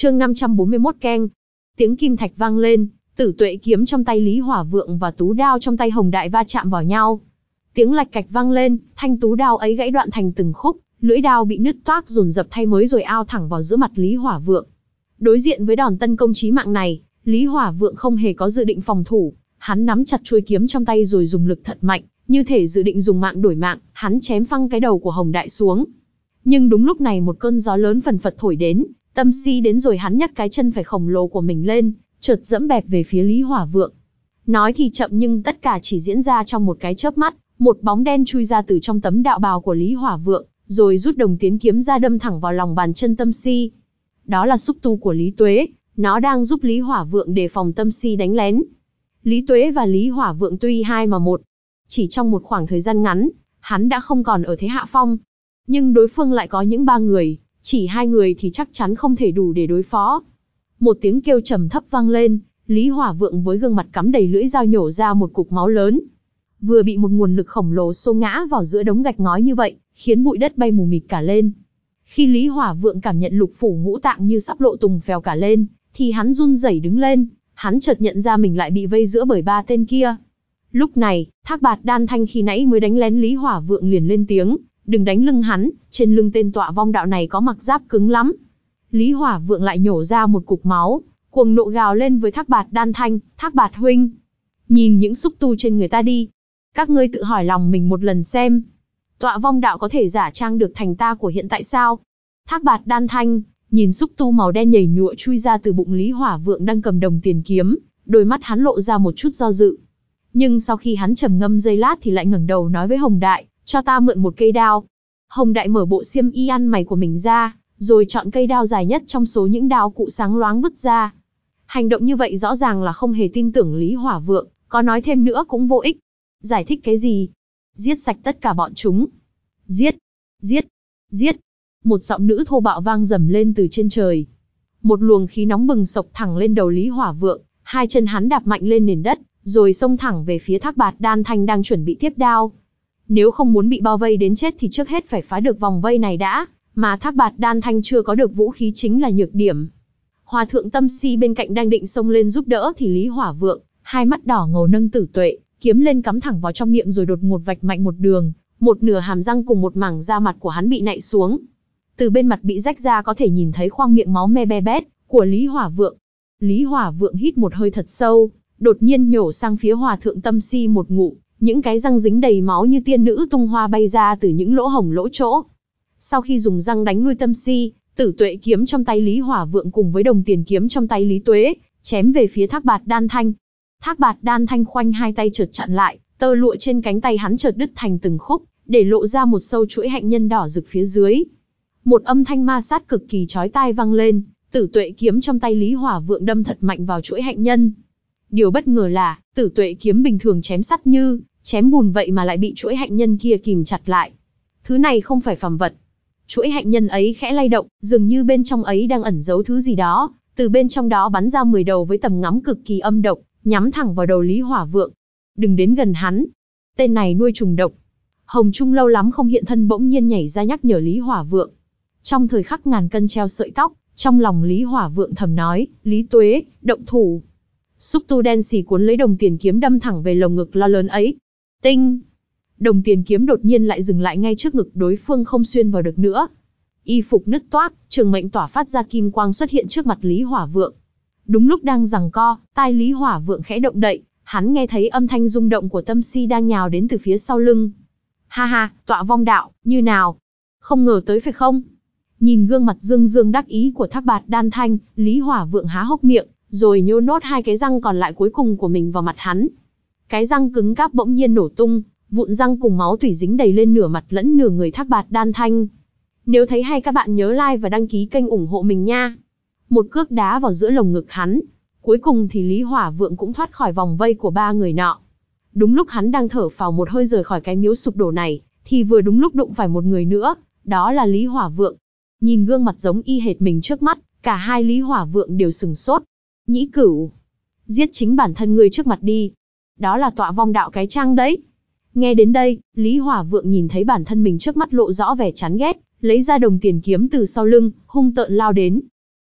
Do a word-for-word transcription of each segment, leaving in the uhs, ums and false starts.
Chương năm trăm bốn mươi mốt keng. Tiếng kim thạch vang lên, Tử Tuệ kiếm trong tay Lý Hỏa Vượng và tú đao trong tay Hồng Đại va chạm vào nhau. Tiếng lạch cạch vang lên, thanh tú đao ấy gãy đoạn thành từng khúc, lưỡi đao bị nứt toác dồn dập thay mới rồi ao thẳng vào giữa mặt Lý Hỏa Vượng. Đối diện với đòn tấn công chí mạng này, Lý Hỏa Vượng không hề có dự định phòng thủ, hắn nắm chặt chuôi kiếm trong tay rồi dùng lực thật mạnh, như thể dự định dùng mạng đổi mạng, hắn chém phăng cái đầu của Hồng Đại xuống. Nhưng đúng lúc này một cơn gió lớn phần phật thổi đến, Tâm Si đến rồi hắn nhấc cái chân phải khổng lồ của mình lên, chợt dẫm bẹp về phía Lý Hỏa Vượng. Nói thì chậm nhưng tất cả chỉ diễn ra trong một cái chớp mắt, một bóng đen chui ra từ trong tấm đạo bào của Lý Hỏa Vượng, rồi rút đồng tiến kiếm ra đâm thẳng vào lòng bàn chân Tâm Si. Đó là xúc tu của Lý Tuế, nó đang giúp Lý Hỏa Vượng đề phòng Tâm Si đánh lén. Lý Tuế và Lý Hỏa Vượng tuy hai mà một, chỉ trong một khoảng thời gian ngắn, hắn đã không còn ở thế hạ phong. Nhưng đối phương lại có những ba người, chỉ hai người thì chắc chắn không thể đủ để đối phó. Một tiếng kêu trầm thấp vang lên, Lý Hỏa Vượng với gương mặt cắm đầy lưỡi dao nhổ ra một cục máu lớn. Vừa bị một nguồn lực khổng lồ xô ngã vào giữa đống gạch ngói như vậy, khiến bụi đất bay mù mịt cả lên. Khi Lý Hỏa Vượng cảm nhận lục phủ ngũ tạng như sắp lộ tùng phèo cả lên, thì hắn run rẩy đứng lên, hắn chợt nhận ra mình lại bị vây giữa bởi ba tên kia. Lúc này, Thác Bạt Đan Thanh khi nãy mới đánh lén Lý Hỏa Vượng liền lên tiếng, đừng đánh lưng hắn, trên lưng tên tọa vong đạo này có mặc giáp cứng lắm. Lý Hỏa Vượng lại nhổ ra một cục máu, cuồng nộ gào lên với Thác Bạt Đan Thanh, Thác Bạt huynh, nhìn những xúc tu trên người ta đi. Các ngươi tự hỏi lòng mình một lần xem. Tọa vong đạo có thể giả trang được thành ta của hiện tại sao? Thác Bạt Đan Thanh, nhìn xúc tu màu đen nhảy nhụa chui ra từ bụng Lý Hỏa Vượng đang cầm đồng tiền kiếm, đôi mắt hắn lộ ra một chút do dự. Nhưng sau khi hắn trầm ngâm giây lát thì lại ngẩng đầu nói với Hồng Đại, cho ta mượn một cây đao. Hồng Đại mở bộ xiêm y ăn mày của mình ra, rồi chọn cây đao dài nhất trong số những đao cụ sáng loáng vứt ra. Hành động như vậy rõ ràng là không hề tin tưởng Lý Hỏa Vượng, có nói thêm nữa cũng vô ích. Giải thích cái gì? Giết sạch tất cả bọn chúng. Giết, giết, giết. Một giọng nữ thô bạo vang dầm lên từ trên trời. Một luồng khí nóng bừng sộc thẳng lên đầu Lý Hỏa Vượng, hai chân hắn đạp mạnh lên nền đất, rồi xông thẳng về phía Thác Bạt Đan Thanh đang chuẩn bị tiếp đao. Nếu không muốn bị bao vây đến chết thì trước hết phải phá được vòng vây này đã, mà Thác Bạt Đan Thanh chưa có được vũ khí chính là nhược điểm. Hòa thượng Tâm Si bên cạnh đang định xông lên giúp đỡ thì Lý Hỏa Vượng, hai mắt đỏ ngầu nâng Tử Tuệ kiếm lên cắm thẳng vào trong miệng rồi đột ngột vạch mạnh một đường, một nửa hàm răng cùng một mảng da mặt của hắn bị nạy xuống. Từ bên mặt bị rách ra có thể nhìn thấy khoang miệng máu me be bét của Lý Hỏa Vượng. Lý Hỏa Vượng hít một hơi thật sâu, đột nhiên nhổ sang phía Hòa thượng Tâm Si một ngụm, những cái răng dính đầy máu như tiên nữ tung hoa bay ra từ những lỗ hổng lỗ chỗ. Sau khi dùng răng đánh lui Tâm Si, Tử Tuệ kiếm trong tay Lý Hỏa Vượng cùng với đồng tiền kiếm trong tay Lý Tuế, chém về phía Thác Bạt Đan Thanh. Thác Bạt Đan Thanh khoanh hai tay chợt chặn lại, tơ lụa trên cánh tay hắn chợt đứt thành từng khúc, để lộ ra một sâu chuỗi hạnh nhân đỏ rực phía dưới. Một âm thanh ma sát cực kỳ chói tai vang lên, Tử Tuệ kiếm trong tay Lý Hỏa Vượng đâm thật mạnh vào chuỗi hạnh nhân. Điều bất ngờ là, Tử Tuệ kiếm bình thường chém sắt như chém bùn vậy mà lại bị chuỗi hạnh nhân kia kìm chặt lại. Thứ này không phải phàm vật. Chuỗi hạnh nhân ấy khẽ lay động, dường như bên trong ấy đang ẩn giấu thứ gì đó, từ bên trong đó bắn ra mười đầu với tầm ngắm cực kỳ âm độc, nhắm thẳng vào đầu Lý Hỏa Vượng. Đừng đến gần hắn. Tên này nuôi trùng độc. Hồng Trung lâu lắm không hiện thân bỗng nhiên nhảy ra nhắc nhở Lý Hỏa Vượng. Trong thời khắc ngàn cân treo sợi tóc, trong lòng Lý Hỏa Vượng thầm nói, Lý Tuế, động thủ. Xúc tu đen xì cuốn lấy đồng tiền kiếm đâm thẳng về lồng ngực lo lớn ấy. Tinh! Đồng tiền kiếm đột nhiên lại dừng lại ngay trước ngực đối phương, không xuyên vào được nữa. Y phục nứt toác, trường mệnh tỏa phát ra kim quang xuất hiện trước mặt Lý Hỏa Vượng. Đúng lúc đang giằng co, tai Lý Hỏa Vượng khẽ động đậy, hắn nghe thấy âm thanh rung động của Tâm Si đang nhào đến từ phía sau lưng. Ha ha, tọa vong đạo, như nào? Không ngờ tới phải không? Nhìn gương mặt dương dương đắc ý của Thác Bạt Đan Thanh, Lý Hỏa Vượng há hốc miệng, rồi nhô nốt hai cái răng còn lại cuối cùng của mình vào mặt hắn. Cái răng cứng cáp bỗng nhiên nổ tung, vụn răng cùng máu tủy dính đầy lên nửa mặt lẫn nửa người Thác Bạt Đan Thanh. Nếu thấy hay các bạn nhớ like và đăng ký kênh ủng hộ mình nha. Một cước đá vào giữa lồng ngực hắn. Cuối cùng thì Lý Hỏa Vượng cũng thoát khỏi vòng vây của ba người nọ. Đúng lúc hắn đang thở phào một hơi rời khỏi cái miếu sụp đổ này, thì vừa đúng lúc đụng phải một người nữa, đó là Lý Hỏa Vượng. Nhìn gương mặt giống y hệt mình trước mắt, cả hai Lý Hỏa Vượng đều sừng sốt. Nhĩ Cửu, giết chính bản thân ngươi trước mặt đi. Đó là tọa vong đạo cái trang đấy. Nghe đến đây, Lý Hỏa Vượng nhìn thấy bản thân mình trước mắt lộ rõ vẻ chán ghét, lấy ra đồng tiền kiếm từ sau lưng, hung tợn lao đến.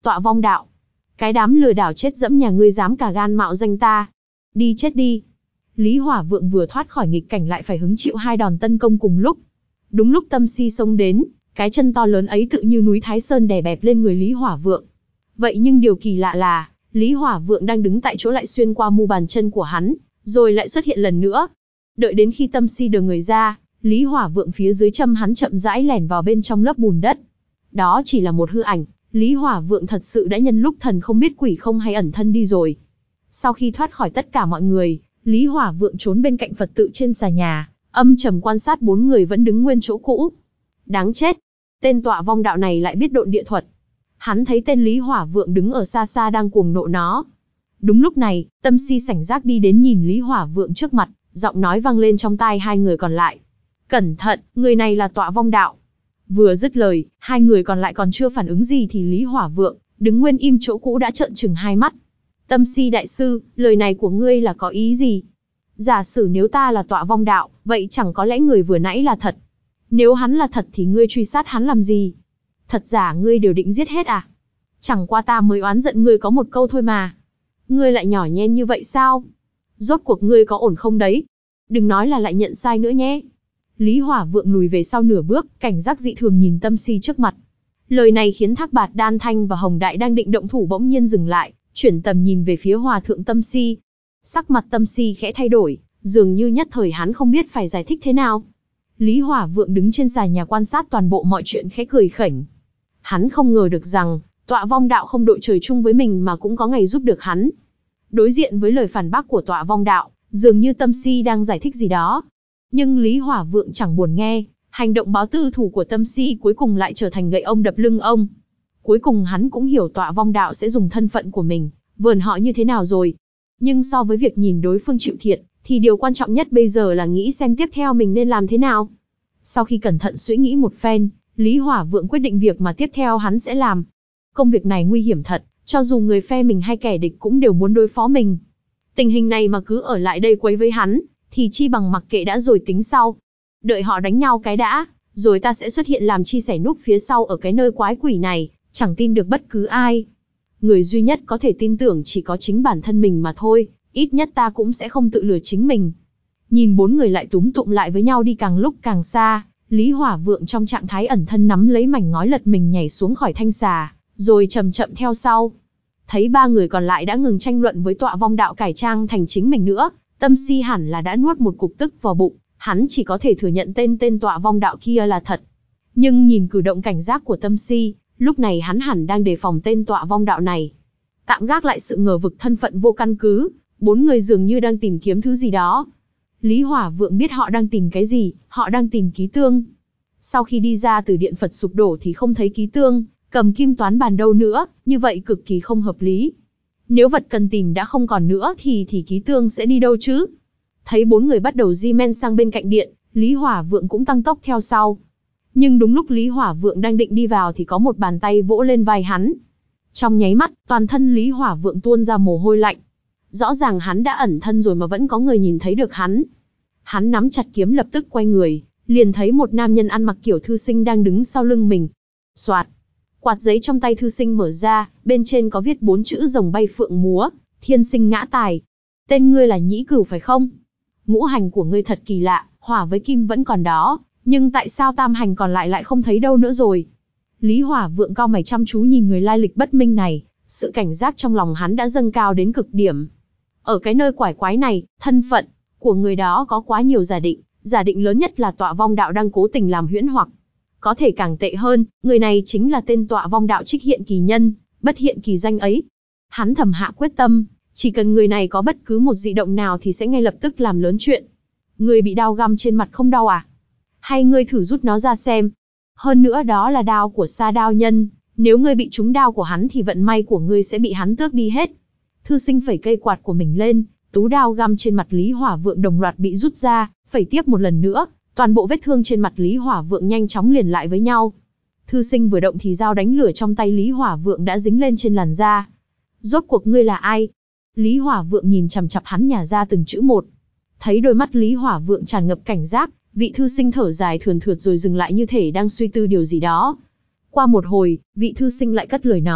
Tọa vong đạo. Cái đám lừa đảo chết dẫm nhà ngươi dám cả gan mạo danh ta. Đi chết đi. Lý Hỏa Vượng vừa thoát khỏi nghịch cảnh lại phải hứng chịu hai đòn tấn công cùng lúc. Đúng lúc Tâm Si xông đến, cái chân to lớn ấy tự như núi Thái Sơn đè bẹp lên người Lý Hỏa Vượng. Vậy nhưng điều kỳ lạ là, Lý Hỏa Vượng đang đứng tại chỗ lại xuyên qua mu bàn chân của hắn, rồi lại xuất hiện lần nữa. Đợi đến khi Tâm Si đờ người ra, Lý Hỏa Vượng phía dưới châm hắn chậm rãi lẻn vào bên trong lớp bùn đất. Đó chỉ là một hư ảnh, Lý Hỏa Vượng thật sự đã nhân lúc thần không biết quỷ không hay ẩn thân đi rồi. Sau khi thoát khỏi tất cả mọi người, Lý Hỏa Vượng trốn bên cạnh Phật tự trên xà nhà, âm trầm quan sát bốn người vẫn đứng nguyên chỗ cũ. Đáng chết, tên tọa vong đạo này lại biết độn địa thuật. Hắn thấy tên Lý Hỏa Vượng đứng ở xa xa đang cuồng nộ nó. Đúng lúc này, Tâm Si sảnh giác đi đến nhìn Lý Hỏa Vượng trước mặt, giọng nói vang lên trong tai hai người còn lại. Cẩn thận, người này là tọa vong đạo. Vừa dứt lời, hai người còn lại còn chưa phản ứng gì thì Lý Hỏa Vượng, đứng nguyên im chỗ cũ đã trợn trừng hai mắt. Tâm Si đại sư, lời này của ngươi là có ý gì? Giả sử nếu ta là tọa vong đạo, vậy chẳng có lẽ người vừa nãy là thật. Nếu hắn là thật thì ngươi truy sát hắn làm gì? Thật giả ngươi đều định giết hết à? Chẳng qua ta mới oán giận ngươi có một câu thôi mà. Ngươi lại nhỏ nhen như vậy sao? Rốt cuộc ngươi có ổn không đấy? Đừng nói là lại nhận sai nữa nhé. Lý Hỏa Vượng lùi về sau nửa bước, cảnh giác dị thường nhìn Tâm Si trước mặt. Lời này khiến Thác Bạt Đan Thanh và Hồng Đại đang định động thủ bỗng nhiên dừng lại, chuyển tầm nhìn về phía Hòa thượng Tâm Si. Sắc mặt Tâm Si khẽ thay đổi, dường như nhất thời hắn không biết phải giải thích thế nào. Lý Hỏa Vượng đứng trên xà nhà quan sát toàn bộ mọi chuyện khẽ cười khỉnh. Hắn không ngờ được rằng, tọa vong đạo không đội trời chung với mình mà cũng có ngày giúp được hắn. Đối diện với lời phản bác của tọa vong đạo, dường như Tâm Si đang giải thích gì đó. Nhưng Lý Hỏa Vượng chẳng buồn nghe, hành động báo tư thủ của Tâm Si cuối cùng lại trở thành gậy ông đập lưng ông. Cuối cùng hắn cũng hiểu tọa vong đạo sẽ dùng thân phận của mình, vờn họ như thế nào rồi. Nhưng so với việc nhìn đối phương chịu thiệt, thì điều quan trọng nhất bây giờ là nghĩ xem tiếp theo mình nên làm thế nào. Sau khi cẩn thận suy nghĩ một phen, Lý Hỏa Vượng quyết định việc mà tiếp theo hắn sẽ làm. Công việc này nguy hiểm thật, cho dù người phe mình hay kẻ địch cũng đều muốn đối phó mình. Tình hình này mà cứ ở lại đây quấy với hắn, thì chi bằng mặc kệ đã rồi tính sau. Đợi họ đánh nhau cái đã, rồi ta sẽ xuất hiện làm chi sẻ núp phía sau ở cái nơi quái quỷ này, chẳng tin được bất cứ ai. Người duy nhất có thể tin tưởng chỉ có chính bản thân mình mà thôi, ít nhất ta cũng sẽ không tự lừa chính mình. Nhìn bốn người lại túm tụm lại với nhau đi càng lúc càng xa, Lý Hỏa Vượng trong trạng thái ẩn thân nắm lấy mảnh ngói lật mình nhảy xuống khỏi thanh xà, rồi chậm chậm theo sau. Thấy ba người còn lại đã ngừng tranh luận với tọa vong đạo cải trang thành chính mình nữa, Tâm Si hẳn là đã nuốt một cục tức vào bụng, hắn chỉ có thể thừa nhận tên tên tọa vong đạo kia là thật. Nhưng nhìn cử động cảnh giác của Tâm Si, lúc này hắn hẳn đang đề phòng tên tọa vong đạo này. Tạm gác lại sự ngờ vực thân phận vô căn cứ, bốn người dường như đang tìm kiếm thứ gì đó. Lý Hỏa Vượng biết họ đang tìm cái gì, họ đang tìm ký tương. Sau khi đi ra từ điện Phật sụp đổ thì không thấy ký tương, cầm kim toán bàn đâu nữa, như vậy cực kỳ không hợp lý. Nếu vật cần tìm đã không còn nữa thì thì ký tương sẽ đi đâu chứ? Thấy bốn người bắt đầu di men sang bên cạnh điện, Lý Hỏa Vượng cũng tăng tốc theo sau. Nhưng đúng lúc Lý Hỏa Vượng đang định đi vào thì có một bàn tay vỗ lên vai hắn. Trong nháy mắt, toàn thân Lý Hỏa Vượng tuôn ra mồ hôi lạnh. Rõ ràng hắn đã ẩn thân rồi mà vẫn có người nhìn thấy được hắn. Hắn nắm chặt kiếm lập tức quay người, liền thấy một nam nhân ăn mặc kiểu thư sinh đang đứng sau lưng mình. Soạt, quạt giấy trong tay thư sinh mở ra, bên trên có viết bốn chữ rồng bay phượng múa, thiên sinh ngã tài. Tên ngươi là Nhĩ Cửu phải không? Ngũ hành của ngươi thật kỳ lạ, hỏa với kim vẫn còn đó, nhưng tại sao tam hành còn lại lại không thấy đâu nữa rồi? Lý Hỏa Vượng cau mày chăm chú nhìn người lai lịch bất minh này, sự cảnh giác trong lòng hắn đã dâng cao đến cực điểm. Ở cái nơi quải quái này, thân phận của người đó có quá nhiều giả định, giả định lớn nhất là tọa vong đạo đang cố tình làm huyễn hoặc. Có thể càng tệ hơn, người này chính là tên tọa vong đạo trích hiện kỳ nhân, bất hiện kỳ danh ấy. Hắn thầm hạ quyết tâm, chỉ cần người này có bất cứ một dị động nào thì sẽ ngay lập tức làm lớn chuyện. Người bị đao găm trên mặt không đau à? Hay ngươi thử rút nó ra xem? Hơn nữa đó là đao của Sa Đao Nhân, nếu ngươi bị trúng đao của hắn thì vận may của ngươi sẽ bị hắn tước đi hết. Thư sinh phẩy cây quạt của mình lên, tú đao găm trên mặt Lý Hỏa Vượng đồng loạt bị rút ra, phẩy tiếp một lần nữa, toàn bộ vết thương trên mặt Lý Hỏa Vượng nhanh chóng liền lại với nhau. Thư sinh vừa động thì dao đánh lửa trong tay Lý Hỏa Vượng đã dính lên trên làn da. Rốt cuộc ngươi là ai? Lý Hỏa Vượng nhìn chằm chằm hắn nhả ra từng chữ một. Thấy đôi mắt Lý Hỏa Vượng tràn ngập cảnh giác, vị thư sinh thở dài thườn thượt rồi dừng lại như thể đang suy tư điều gì đó. Qua một hồi, vị thư sinh lại cất lời nói,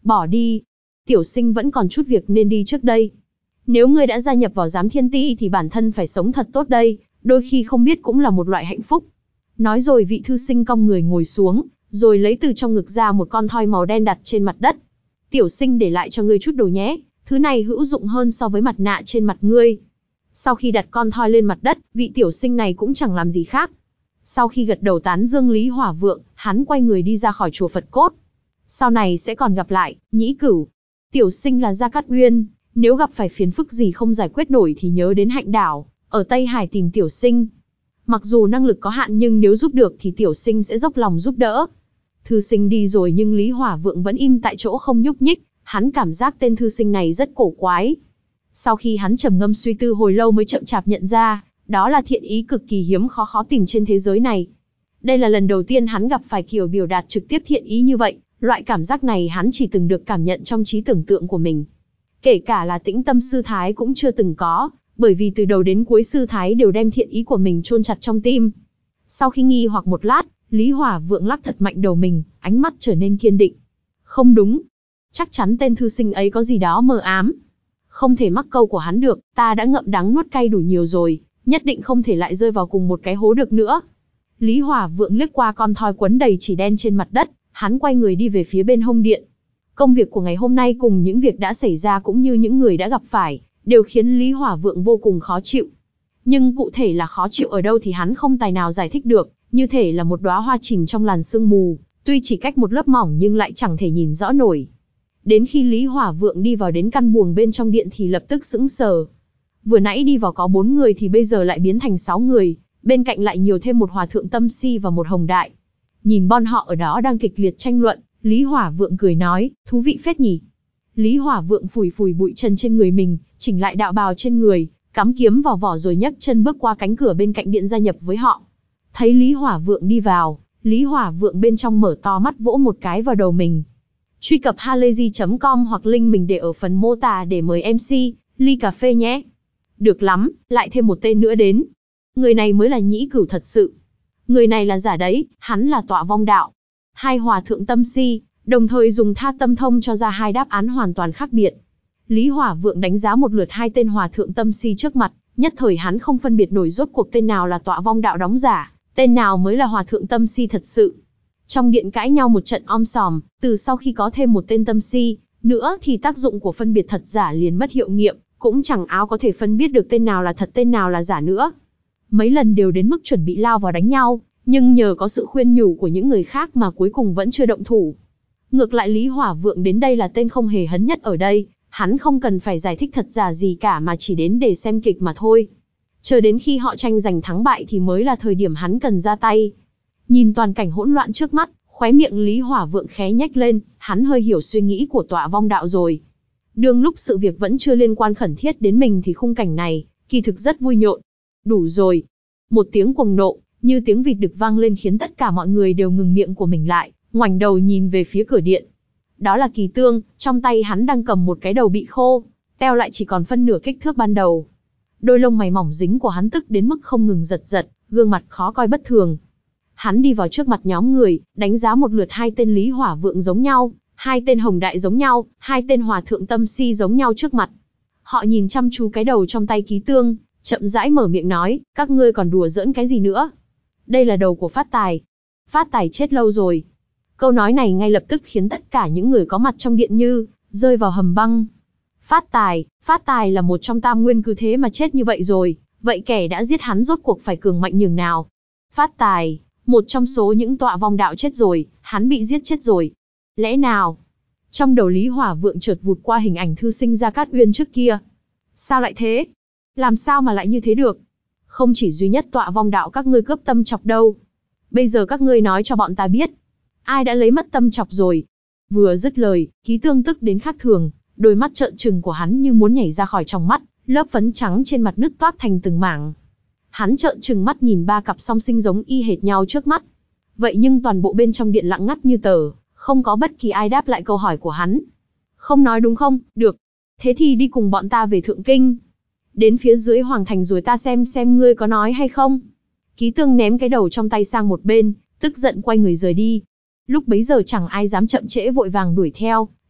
Bỏ đi. Tiểu sinh vẫn còn chút việc nên đi trước đây. Nếu ngươi đã gia nhập vào giám thiên ti thì bản thân phải sống thật tốt đây, đôi khi không biết cũng là một loại hạnh phúc. Nói rồi vị thư sinh cong người ngồi xuống, rồi lấy từ trong ngực ra một con thoi màu đen đặt trên mặt đất. Tiểu sinh để lại cho ngươi chút đồ nhé, thứ này hữu dụng hơn so với mặt nạ trên mặt ngươi. Sau khi đặt con thoi lên mặt đất, vị tiểu sinh này cũng chẳng làm gì khác. Sau khi gật đầu tán dương Lý Hỏa Vượng, hắn quay người đi ra khỏi chùa Phật Cốt. Sau này sẽ còn gặp lại, Nhĩ Cửu. Tiểu sinh là Gia Cát Uyên, nếu gặp phải phiền phức gì không giải quyết nổi thì nhớ đến Hạnh Đảo, ở Tây Hải tìm tiểu sinh. Mặc dù năng lực có hạn nhưng nếu giúp được thì tiểu sinh sẽ dốc lòng giúp đỡ. Thư sinh đi rồi nhưng Lý Hỏa Vượng vẫn im tại chỗ không nhúc nhích, hắn cảm giác tên thư sinh này rất cổ quái. Sau khi hắn trầm ngâm suy tư hồi lâu mới chậm chạp nhận ra, đó là thiện ý cực kỳ hiếm khó khó tìm trên thế giới này. Đây là lần đầu tiên hắn gặp phải kiểu biểu đạt trực tiếp thiện ý như vậy, loại cảm giác này hắn chỉ từng được cảm nhận trong trí tưởng tượng của mình. Kể cả là Tĩnh Tâm Sư Thái cũng chưa từng có, bởi vì từ đầu đến cuối Sư Thái đều đem thiện ý của mình chôn chặt trong tim. Sau khi nghi hoặc một lát, Lý Hỏa Vượng lắc thật mạnh đầu mình, ánh mắt trở nên kiên định. Không đúng. Chắc chắn tên thư sinh ấy có gì đó mờ ám. Không thể mắc câu của hắn được, ta đã ngậm đắng nuốt cay đủ nhiều rồi, nhất định không thể lại rơi vào cùng một cái hố được nữa. Lý Hỏa Vượng liếc qua con thoi quấn đầy chỉ đen trên mặt đất, hắn quay người đi về phía bên hông điện. Công việc của ngày hôm nay cùng những việc đã xảy ra cũng như những người đã gặp phải, đều khiến Lý Hỏa Vượng vô cùng khó chịu. Nhưng cụ thể là khó chịu ở đâu thì hắn không tài nào giải thích được, như thể là một đóa hoa chìm trong làn sương mù, tuy chỉ cách một lớp mỏng nhưng lại chẳng thể nhìn rõ nổi. Đến khi Lý Hỏa Vượng đi vào đến căn buồng bên trong điện thì lập tức sững sờ. Vừa nãy đi vào có bốn người thì bây giờ lại biến thành sáu người, bên cạnh lại nhiều thêm một hòa thượng tâm si và một hồng đại. Nhìn bọn họ ở đó đang kịch liệt tranh luận, Lý Hỏa Vượng cười nói, thú vị phết nhỉ. Lý Hỏa Vượng phủi phủi bụi trần trên người mình, chỉnh lại đạo bào trên người, cắm kiếm vào vỏ rồi nhấc chân bước qua cánh cửa bên cạnh điện gia nhập với họ. Thấy Lý Hỏa Vượng đi vào, Lý Hỏa Vượng bên trong mở to mắt vỗ một cái vào đầu mình. Truy cập halayzi chấm com hoặc link mình để ở phần mô tả để mời em xê, ly cà phê nhé. Được lắm, lại thêm một tên nữa đến. Người này mới là Nhĩ Cửu thật sự. Người này là giả đấy, hắn là Tọa Vong Đạo. Hai hòa thượng tâm si, đồng thời dùng tha tâm thông cho ra hai đáp án hoàn toàn khác biệt. Lý Hỏa Vượng đánh giá một lượt hai tên hòa thượng tâm si trước mặt, nhất thời hắn không phân biệt nổi rốt cuộc tên nào là Tọa Vong Đạo đóng giả, tên nào mới là hòa thượng tâm si thật sự. Trong điện cãi nhau một trận om sòm, từ sau khi có thêm một tên tâm si nữa thì tác dụng của phân biệt thật giả liền mất hiệu nghiệm, cũng chẳng áo có thể phân biết được tên nào là thật tên nào là giả nữa. Mấy lần đều đến mức chuẩn bị lao vào đánh nhau, nhưng nhờ có sự khuyên nhủ của những người khác mà cuối cùng vẫn chưa động thủ. Ngược lại Lý Hỏa Vượng đến đây là tên không hề hấn nhất ở đây, hắn không cần phải giải thích thật giả gì cả mà chỉ đến để xem kịch mà thôi. Chờ đến khi họ tranh giành thắng bại thì mới là thời điểm hắn cần ra tay. Nhìn toàn cảnh hỗn loạn trước mắt, khóe miệng Lý Hỏa Vượng khẽ nhếch lên, hắn hơi hiểu suy nghĩ của Tọa Vong Đạo rồi. Đương lúc sự việc vẫn chưa liên quan khẩn thiết đến mình thì khung cảnh này, kỳ thực rất vui nhộn. Đủ rồi. Một tiếng cuồng nộ, như tiếng vịt đực vang lên khiến tất cả mọi người đều ngừng miệng của mình lại, ngoảnh đầu nhìn về phía cửa điện. Đó là Kỳ Tương, trong tay hắn đang cầm một cái đầu bị khô, teo lại chỉ còn phân nửa kích thước ban đầu. Đôi lông mày mỏng dính của hắn tức đến mức không ngừng giật giật, gương mặt khó coi bất thường. Hắn đi vào trước mặt nhóm người, đánh giá một lượt hai tên Lý Hỏa Vượng giống nhau, hai tên Hồng Đại giống nhau, hai tên Hòa Thượng Tâm Si giống nhau trước mặt. Họ nhìn chăm chú cái đầu trong tay Ký Tương, chậm rãi mở miệng nói, các ngươi còn đùa giỡn cái gì nữa? Đây là đầu của Phát Tài. Phát Tài chết lâu rồi. Câu nói này ngay lập tức khiến tất cả những người có mặt trong điện như rơi vào hầm băng. Phát Tài, Phát Tài là một trong tam nguyên cứ thế mà chết như vậy rồi, vậy kẻ đã giết hắn rốt cuộc phải cường mạnh nhường nào? Phát Tài, một trong số những Tọa Vong Đạo chết rồi, hắn bị giết chết rồi. Lẽ nào? Trong đầu Lý Hỏa Vượng chợt vụt qua hình ảnh thư sinh Gia Cát Uyên trước kia. Sao lại thế? Làm sao mà lại như thế được? Không chỉ duy nhất Tọa Vong Đạo các ngươi cướp tâm chọc đâu. Bây giờ các ngươi nói cho bọn ta biết, ai đã lấy mất tâm chọc rồi? Vừa dứt lời, Ký Tương tức đến khác thường, đôi mắt trợn trừng của hắn như muốn nhảy ra khỏi trong mắt, lớp phấn trắng trên mặt nứt toát thành từng mảng. Hắn trợn trừng mắt nhìn ba cặp song sinh giống y hệt nhau trước mắt. Vậy nhưng toàn bộ bên trong điện lặng ngắt như tờ, không có bất kỳ ai đáp lại câu hỏi của hắn. Không nói đúng không? Được. Thế thì đi cùng bọn ta về Thượng Kinh. Đến phía dưới Hoàng Thành rồi ta xem xem ngươi có nói hay không. Ký Tương ném cái đầu trong tay sang một bên, tức giận quay người rời đi. Lúc bấy giờ chẳng ai dám chậm trễ vội vàng đuổi theo,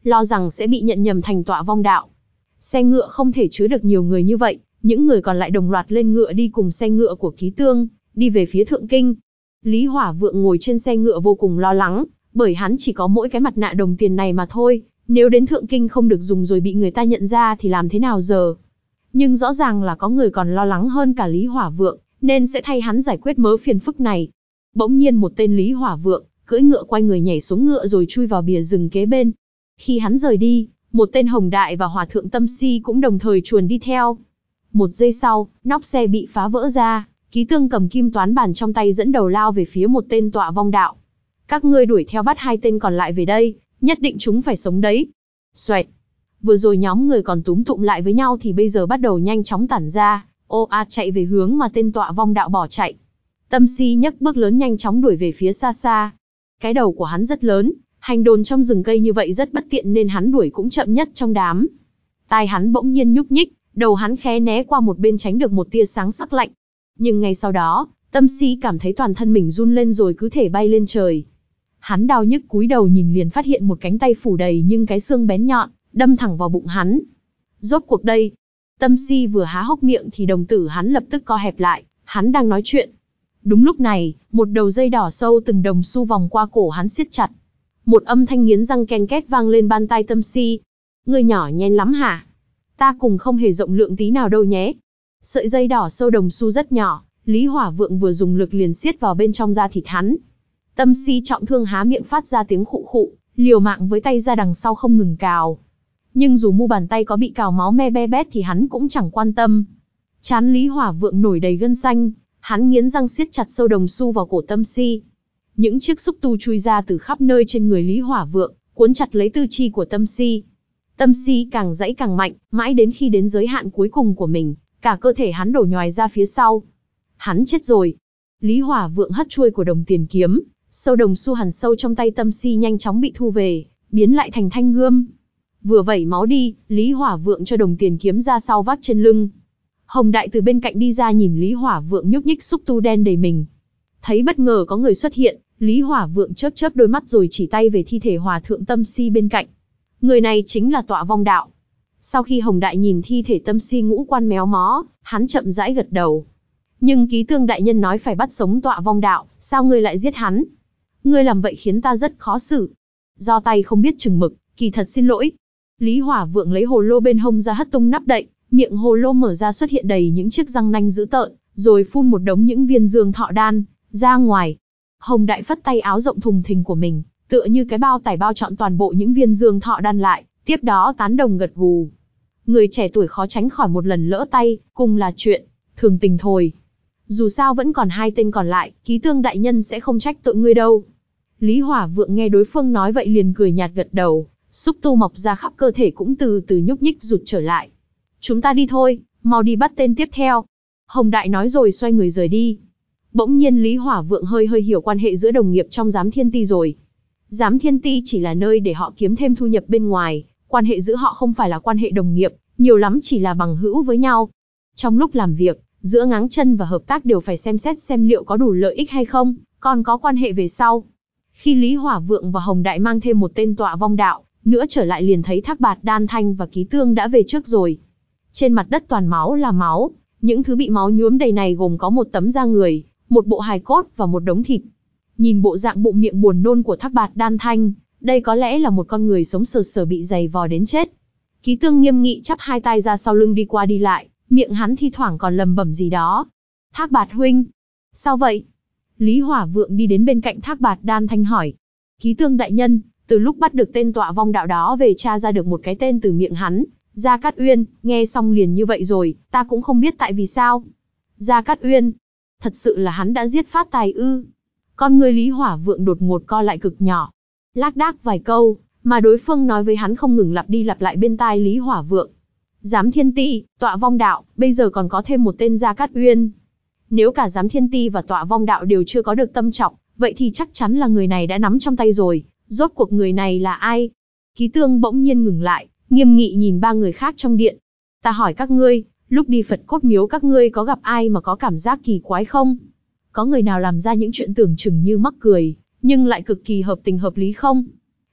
lo rằng sẽ bị nhận nhầm thành tọa vong đạo. Xe ngựa không thể chứa được nhiều người như vậy, những người còn lại đồng loạt lên ngựa đi cùng xe ngựa của Ký Tương, đi về phía Thượng Kinh. Lý Hỏa Vượng ngồi trên xe ngựa vô cùng lo lắng, bởi hắn chỉ có mỗi cái mặt nạ đồng tiền này mà thôi, nếu đến Thượng Kinh không được dùng rồi bị người ta nhận ra thì làm thế nào giờ? Nhưng rõ ràng là có người còn lo lắng hơn cả Lý Hỏa Vượng, nên sẽ thay hắn giải quyết mớ phiền phức này. Bỗng nhiên một tên Lý Hỏa Vượng, cưỡi ngựa quay người nhảy xuống ngựa rồi chui vào bìa rừng kế bên. Khi hắn rời đi, một tên Hồng Đại và Hòa Thượng Tâm Si cũng đồng thời chuồn đi theo. Một giây sau, nóc xe bị phá vỡ ra, Ký Tương cầm kim toán bản trong tay dẫn đầu lao về phía một tên tọa vong đạo. Các ngươi đuổi theo bắt hai tên còn lại về đây, nhất định chúng phải sống đấy. Xoẹt. Vừa rồi nhóm người còn túm tụm lại với nhau thì bây giờ bắt đầu nhanh chóng tản ra, ô ạt chạy về hướng mà tên tọa vong đạo bỏ chạy. Tâm Si nhấc bước lớn nhanh chóng đuổi về phía xa xa. Cái đầu của hắn rất lớn, hành đồn trong rừng cây như vậy rất bất tiện nên hắn đuổi cũng chậm nhất trong đám. Tai hắn bỗng nhiên nhúc nhích, đầu hắn khé né qua một bên tránh được một tia sáng sắc lạnh. Nhưng ngay sau đó, Tâm Si cảm thấy toàn thân mình run lên rồi cứ thể bay lên trời. Hắn đau nhức cúi đầu nhìn liền phát hiện một cánh tay phủ đầy nhưng cái xương bén nhọn, đâm thẳng vào bụng hắn. Rốt cuộc đây, Tâm Si vừa há hốc miệng thì đồng tử hắn lập tức co hẹp lại, hắn đang nói chuyện. Đúng lúc này, một đầu dây đỏ sâu từng đồng xu vòng qua cổ hắn siết chặt. Một âm thanh nghiến răng ken két vang lên ban tai Tâm Si. Ngươi nhỏ nhen lắm hả? Ta cùng không hề rộng lượng tí nào đâu nhé. Sợi dây đỏ sâu đồng xu rất nhỏ, Lý Hỏa Vượng vừa dùng lực liền siết vào bên trong da thịt hắn. Tâm Si trọng thương há miệng phát ra tiếng khụ khụ, liều mạng với tay ra đằng sau không ngừng cào. Nhưng dù mu bàn tay có bị cào máu me be bét thì hắn cũng chẳng quan tâm. Trán Lý Hỏa Vượng nổi đầy gân xanh, hắn nghiến răng siết chặt sâu đồng xu vào cổ Tâm Si. Những chiếc xúc tu chui ra từ khắp nơi trên người Lý Hỏa Vượng, cuốn chặt lấy tư chi của Tâm Si. Tâm Si càng giãy càng mạnh, mãi đến khi đến giới hạn cuối cùng của mình, cả cơ thể hắn đổ nhoài ra phía sau. Hắn chết rồi. Lý Hỏa Vượng hất chuôi của đồng tiền kiếm, sâu đồng xu hằn sâu trong tay Tâm Si nhanh chóng bị thu về, biến lại thành thanh gươm. Vừa vẩy máu đi, Lý Hỏa Vượng cho đồng tiền kiếm ra sau vác trên lưng. Hồng Đại từ bên cạnh đi ra nhìn Lý Hỏa Vượng nhúc nhích xúc tu đen đầy mình. Thấy bất ngờ có người xuất hiện, Lý Hỏa Vượng chớp chớp đôi mắt rồi chỉ tay về thi thể Hòa Thượng Tâm Si bên cạnh. Người này chính là tọa vong đạo. Sau khi Hồng Đại nhìn thi thể Tâm Si ngũ quan méo mó, hắn chậm rãi gật đầu. Nhưng Ký Tương đại nhân nói phải bắt sống tọa vong đạo, sao ngươi lại giết hắn? Ngươi làm vậy khiến ta rất khó xử. Do tay không biết chừng mực, kỳ thật xin lỗi. Lý Hỏa Vượng lấy hồ lô bên hông ra hất tung nắp đậy, miệng hồ lô mở ra xuất hiện đầy những chiếc răng nanh dữ tợn, rồi phun một đống những viên dương thọ đan ra ngoài. Hồng Đại phất tay áo rộng thùng thình của mình, tựa như cái bao tải bao trọn toàn bộ những viên dương thọ đan lại, tiếp đó tán đồng gật gù. Người trẻ tuổi khó tránh khỏi một lần lỡ tay, cùng là chuyện thường tình thôi. Dù sao vẫn còn hai tên còn lại, Ký Tương đại nhân sẽ không trách tội ngươi đâu. Lý Hỏa Vượng nghe đối phương nói vậy liền cười nhạt gật đầu, xúc tu mọc ra khắp cơ thể cũng từ từ nhúc nhích rụt trở lại. Chúng ta đi thôi, mau đi bắt tên tiếp theo. Hồng Đại nói rồi xoay người rời đi. Bỗng nhiên Lý Hỏa Vượng hơi hơi hiểu quan hệ giữa đồng nghiệp trong Giám Thiên Ti rồi. Giám Thiên Ti chỉ là nơi để họ kiếm thêm thu nhập bên ngoài, quan hệ giữa họ không phải là quan hệ đồng nghiệp, nhiều lắm chỉ là bằng hữu với nhau. Trong lúc làm việc, giữa ngáng chân và hợp tác đều phải xem xét xem liệu có đủ lợi ích hay không, còn có quan hệ về sau. Khi Lý Hỏa Vượng và Hồng Đại mang thêm một tên tọa vong đạo nữa trở lại liền thấy Thác Bạt Đan Thanh và Ký Tương đã về trước rồi. Trên mặt đất toàn máu là máu, những thứ bị máu nhuốm đầy này gồm có một tấm da người, một bộ hài cốt và một đống thịt. Nhìn bộ dạng bụng miệng buồn nôn của Thác Bạt Đan Thanh, đây có lẽ là một con người sống sờ sờ bị giày vò đến chết. Ký Tương nghiêm nghị chắp hai tay ra sau lưng đi qua đi lại, miệng hắn thi thoảng còn lầm bẩm gì đó. Thác Bạt huynh, sao vậy? Lý Hỏa Vượng đi đến bên cạnh Thác Bạt Đan Thanh hỏi. Ký Tương đại nhân, từ lúc bắt được tên tọa vong đạo đó về tra ra được một cái tên từ miệng hắn, Gia Cát Uyên. Nghe xong liền như vậy rồi, ta cũng không biết tại vì sao. Gia Cát Uyên, thật sự là hắn đã giết Phát Tài ư? Con người Lý Hỏa Vượng đột ngột co lại cực nhỏ. Lác đác vài câu, mà đối phương nói với hắn không ngừng lặp đi lặp lại bên tai Lý Hỏa Vượng. Giám Thiên Ti, tọa vong đạo, bây giờ còn có thêm một tên Gia Cát Uyên. Nếu cả Giám Thiên Ti và tọa vong đạo đều chưa có được tâm trọng, vậy thì chắc chắn là người này đã nắm trong tay rồi. Rốt cuộc người này là ai? Ký Tương bỗng nhiên ngừng lại, nghiêm nghị nhìn ba người khác trong điện. Ta hỏi các ngươi, lúc đi Phật cốt miếu các ngươi có gặp ai mà có cảm giác kỳ quái không? Có người nào làm ra những chuyện tưởng chừng như mắc cười, nhưng lại cực kỳ hợp tình hợp lý không?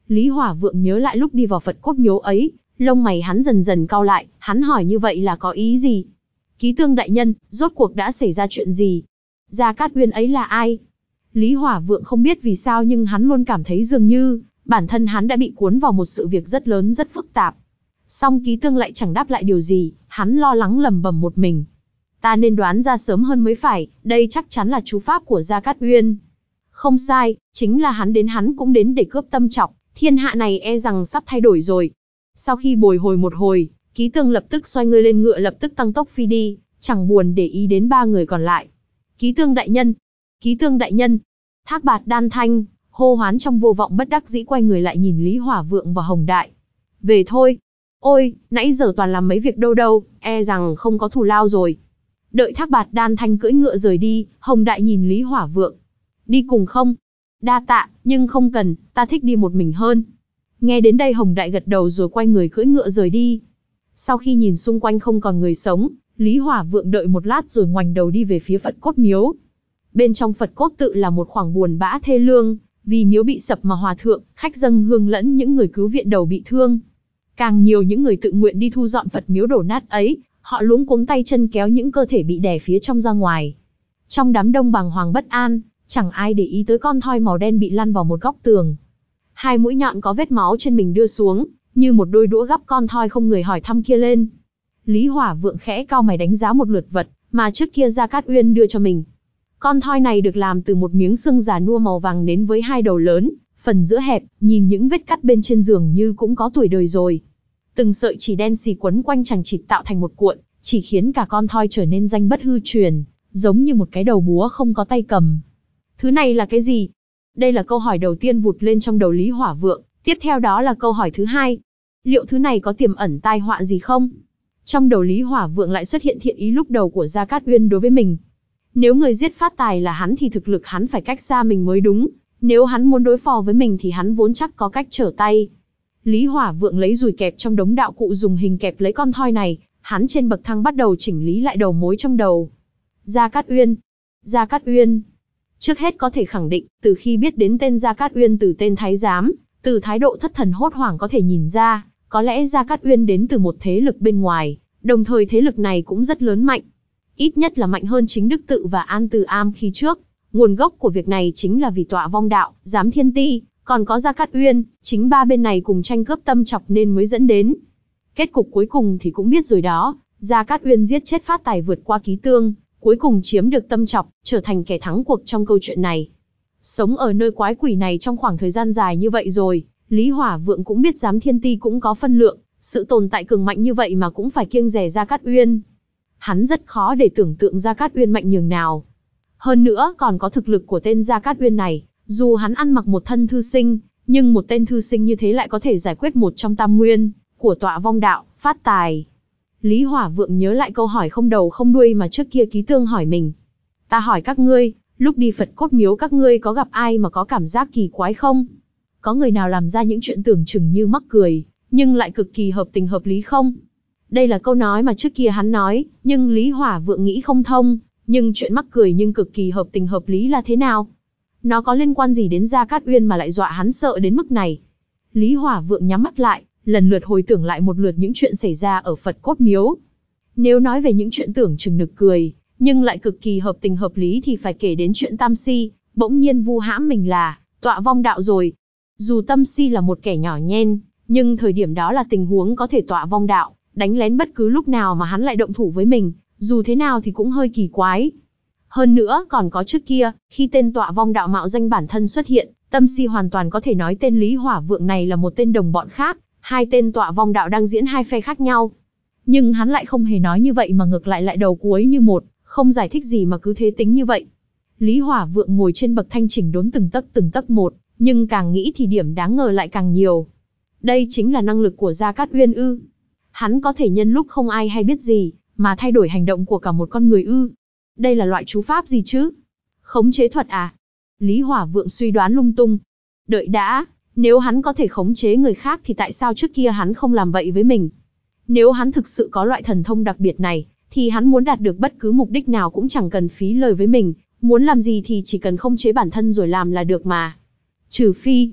Lý Hỏa Vượng nhớ lại lúc đi vào Phật cốt miếu ấy, lông mày hắn dần dần cau lại, hắn hỏi như vậy là có ý gì? Ký Tương đại nhân, rốt cuộc đã xảy ra chuyện gì? Gia Cát Uyên ấy là ai? Lý Hỏa Vượng không biết vì sao nhưng hắn luôn cảm thấy dường như bản thân hắn đã bị cuốn vào một sự việc rất lớn rất phức tạp. Song Ký Tương lại chẳng đáp lại điều gì, hắn lo lắng lẩm bẩm một mình. Ta nên đoán ra sớm hơn mới phải, đây chắc chắn là chú pháp của Gia Cát Uyên. Không sai, chính là hắn đến hắn cũng đến để cướp Tâm Trọng, thiên hạ này e rằng sắp thay đổi rồi. Sau khi bồi hồi một hồi, Ký Tương lập tức xoay người lên ngựa lập tức tăng tốc phi đi, chẳng buồn để ý đến ba người còn lại. Ký Tương đại nhân, Ký Tương đại nhân. Thác Bạt Đan Thanh hô hoán trong vô vọng bất đắc dĩ quay người lại nhìn Lý Hỏa Vượng và Hồng Đại. Về thôi. Ôi, nãy giờ toàn làm mấy việc đâu đâu, e rằng không có thù lao rồi. Đợi Thác Bạt Đan Thanh cưỡi ngựa rời đi, Hồng Đại nhìn Lý Hỏa Vượng. Đi cùng không? Đa tạ, nhưng không cần, ta thích đi một mình hơn. Nghe đến đây Hồng Đại gật đầu rồi quay người cưỡi ngựa rời đi. Sau khi nhìn xung quanh không còn người sống, Lý Hỏa Vượng đợi một lát rồi ngoảnh đầu đi về phía Phật cốt miếu. Bên trong Phật cốt tự là một khoảng buồn bã thê lương, vì miếu bị sập mà hòa thượng, khách dâng hương lẫn những người cứu viện đầu bị thương. Càng nhiều những người tự nguyện đi thu dọn Phật miếu đổ nát ấy, họ luống cuống tay chân kéo những cơ thể bị đè phía trong ra ngoài. Trong đám đông bàng hoàng bất an, chẳng ai để ý tới con thoi màu đen bị lăn vào một góc tường. Hai mũi nhọn có vết máu trên mình đưa xuống, như một đôi đũa gắp con thoi không người hỏi thăm kia lên. Lý Hỏa Vượng khẽ cau mày đánh giá một lượt vật mà trước kia Gia Cát Uyên đưa cho mình. Con thoi này được làm từ một miếng xương già nua màu vàng đến với hai đầu lớn, phần giữa hẹp, nhìn những vết cắt bên trên giường như cũng có tuổi đời rồi. Từng sợi chỉ đen xì quấn quanh chằng chịt tạo thành một cuộn, chỉ khiến cả con thoi trở nên danh bất hư truyền, giống như một cái đầu búa không có tay cầm. Thứ này là cái gì? Đây là câu hỏi đầu tiên vụt lên trong đầu Lý Hỏa Vượng, tiếp theo đó là câu hỏi thứ hai. Liệu thứ này có tiềm ẩn tai họa gì không? Trong đầu Lý Hỏa Vượng lại xuất hiện thiện ý lúc đầu của Gia Cát Uyên đối với mình. Nếu người giết Phát Tài là hắn thì thực lực hắn phải cách xa mình mới đúng, nếu hắn muốn đối phó với mình thì hắn vốn chắc có cách trở tay. Lý Hỏa Vượng lấy dùi kẹp trong đống đạo cụ dùng hình kẹp lấy con thoi này, hắn trên bậc thang bắt đầu chỉnh lý lại đầu mối trong đầu. Gia Cát Uyên, Gia Cát Uyên. Trước hết có thể khẳng định, từ khi biết đến tên Gia Cát Uyên từ tên thái giám, từ thái độ thất thần hốt hoảng có thể nhìn ra, có lẽ Gia Cát Uyên đến từ một thế lực bên ngoài, đồng thời thế lực này cũng rất lớn mạnh. Ít nhất là mạnh hơn chính Đức Tự và An Từ Am khi trước. Nguồn gốc của việc này chính là vì Tọa Vong Đạo, Giám Thiên Ti, còn có Gia Cát Uyên, chính ba bên này cùng tranh cướp Tâm Trọng nên mới dẫn đến. Kết cục cuối cùng thì cũng biết rồi đó, Gia Cát Uyên giết chết Phát Tài vượt qua Ký Tương, cuối cùng chiếm được Tâm Trọng, trở thành kẻ thắng cuộc trong câu chuyện này. Sống ở nơi quái quỷ này trong khoảng thời gian dài như vậy rồi, Lý Hỏa Vượng cũng biết Giám Thiên Ti cũng có phân lượng, sự tồn tại cường mạnh như vậy mà cũng phải kiêng dè Gia Cát Uyên. Hắn rất khó để tưởng tượng Gia Cát Uyên mạnh nhường nào. Hơn nữa còn có thực lực của tên Gia Cát Uyên này, dù hắn ăn mặc một thân thư sinh, nhưng một tên thư sinh như thế lại có thể giải quyết một trong tam nguyên của Tọa Vong Đạo, Phát Tài. Lý Hỏa Vượng nhớ lại câu hỏi không đầu không đuôi mà trước kia Ký Tương hỏi mình. Ta hỏi các ngươi, lúc đi Phật cốt miếu các ngươi có gặp ai mà có cảm giác kỳ quái không? Có người nào làm ra những chuyện tưởng chừng như mắc cười, nhưng lại cực kỳ hợp tình hợp lý không? Đây là câu nói mà trước kia hắn nói, nhưng Lý Hỏa Vượng nghĩ không thông, nhưng chuyện mắc cười nhưng cực kỳ hợp tình hợp lý là thế nào? Nó có liên quan gì đến Gia Cát Uyên mà lại dọa hắn sợ đến mức này? Lý Hỏa Vượng nhắm mắt lại, lần lượt hồi tưởng lại một lượt những chuyện xảy ra ở Phật cốt miếu. Nếu nói về những chuyện tưởng chừng nực cười, nhưng lại cực kỳ hợp tình hợp lý thì phải kể đến chuyện Tam Si, bỗng nhiên vu hãm mình là Tọa Vong Đạo rồi. Dù Tam Si là một kẻ nhỏ nhen, nhưng thời điểm đó là tình huống có thể Tọa Vong Đạo, đánh lén bất cứ lúc nào mà hắn lại động thủ với mình, dù thế nào thì cũng hơi kỳ quái. Hơn nữa còn có trước kia, khi tên Tọa Vong Đạo mạo danh bản thân xuất hiện, Tam Si hoàn toàn có thể nói tên Lý Hỏa Vượng này là một tên đồng bọn khác, hai tên Tọa Vong Đạo đang diễn hai phe khác nhau. Nhưng hắn lại không hề nói như vậy mà ngược lại lại đầu cuối như một, không giải thích gì mà cứ thế tính như vậy. Lý Hỏa Vượng ngồi trên bậc thanh chỉnh đốn từng tấc từng tấc một, nhưng càng nghĩ thì điểm đáng ngờ lại càng nhiều. Đây chính là năng lực của Gia Cát Uyên ư? Hắn có thể nhân lúc không ai hay biết gì, mà thay đổi hành động của cả một con người ư? Đây là loại chú pháp gì chứ? Khống chế thuật à? Lý Hỏa Vượng suy đoán lung tung. Đợi đã, nếu hắn có thể khống chế người khác thì tại sao trước kia hắn không làm vậy với mình? Nếu hắn thực sự có loại thần thông đặc biệt này, thì hắn muốn đạt được bất cứ mục đích nào cũng chẳng cần phí lời với mình, muốn làm gì thì chỉ cần khống chế bản thân rồi làm là được mà. Trừ phi,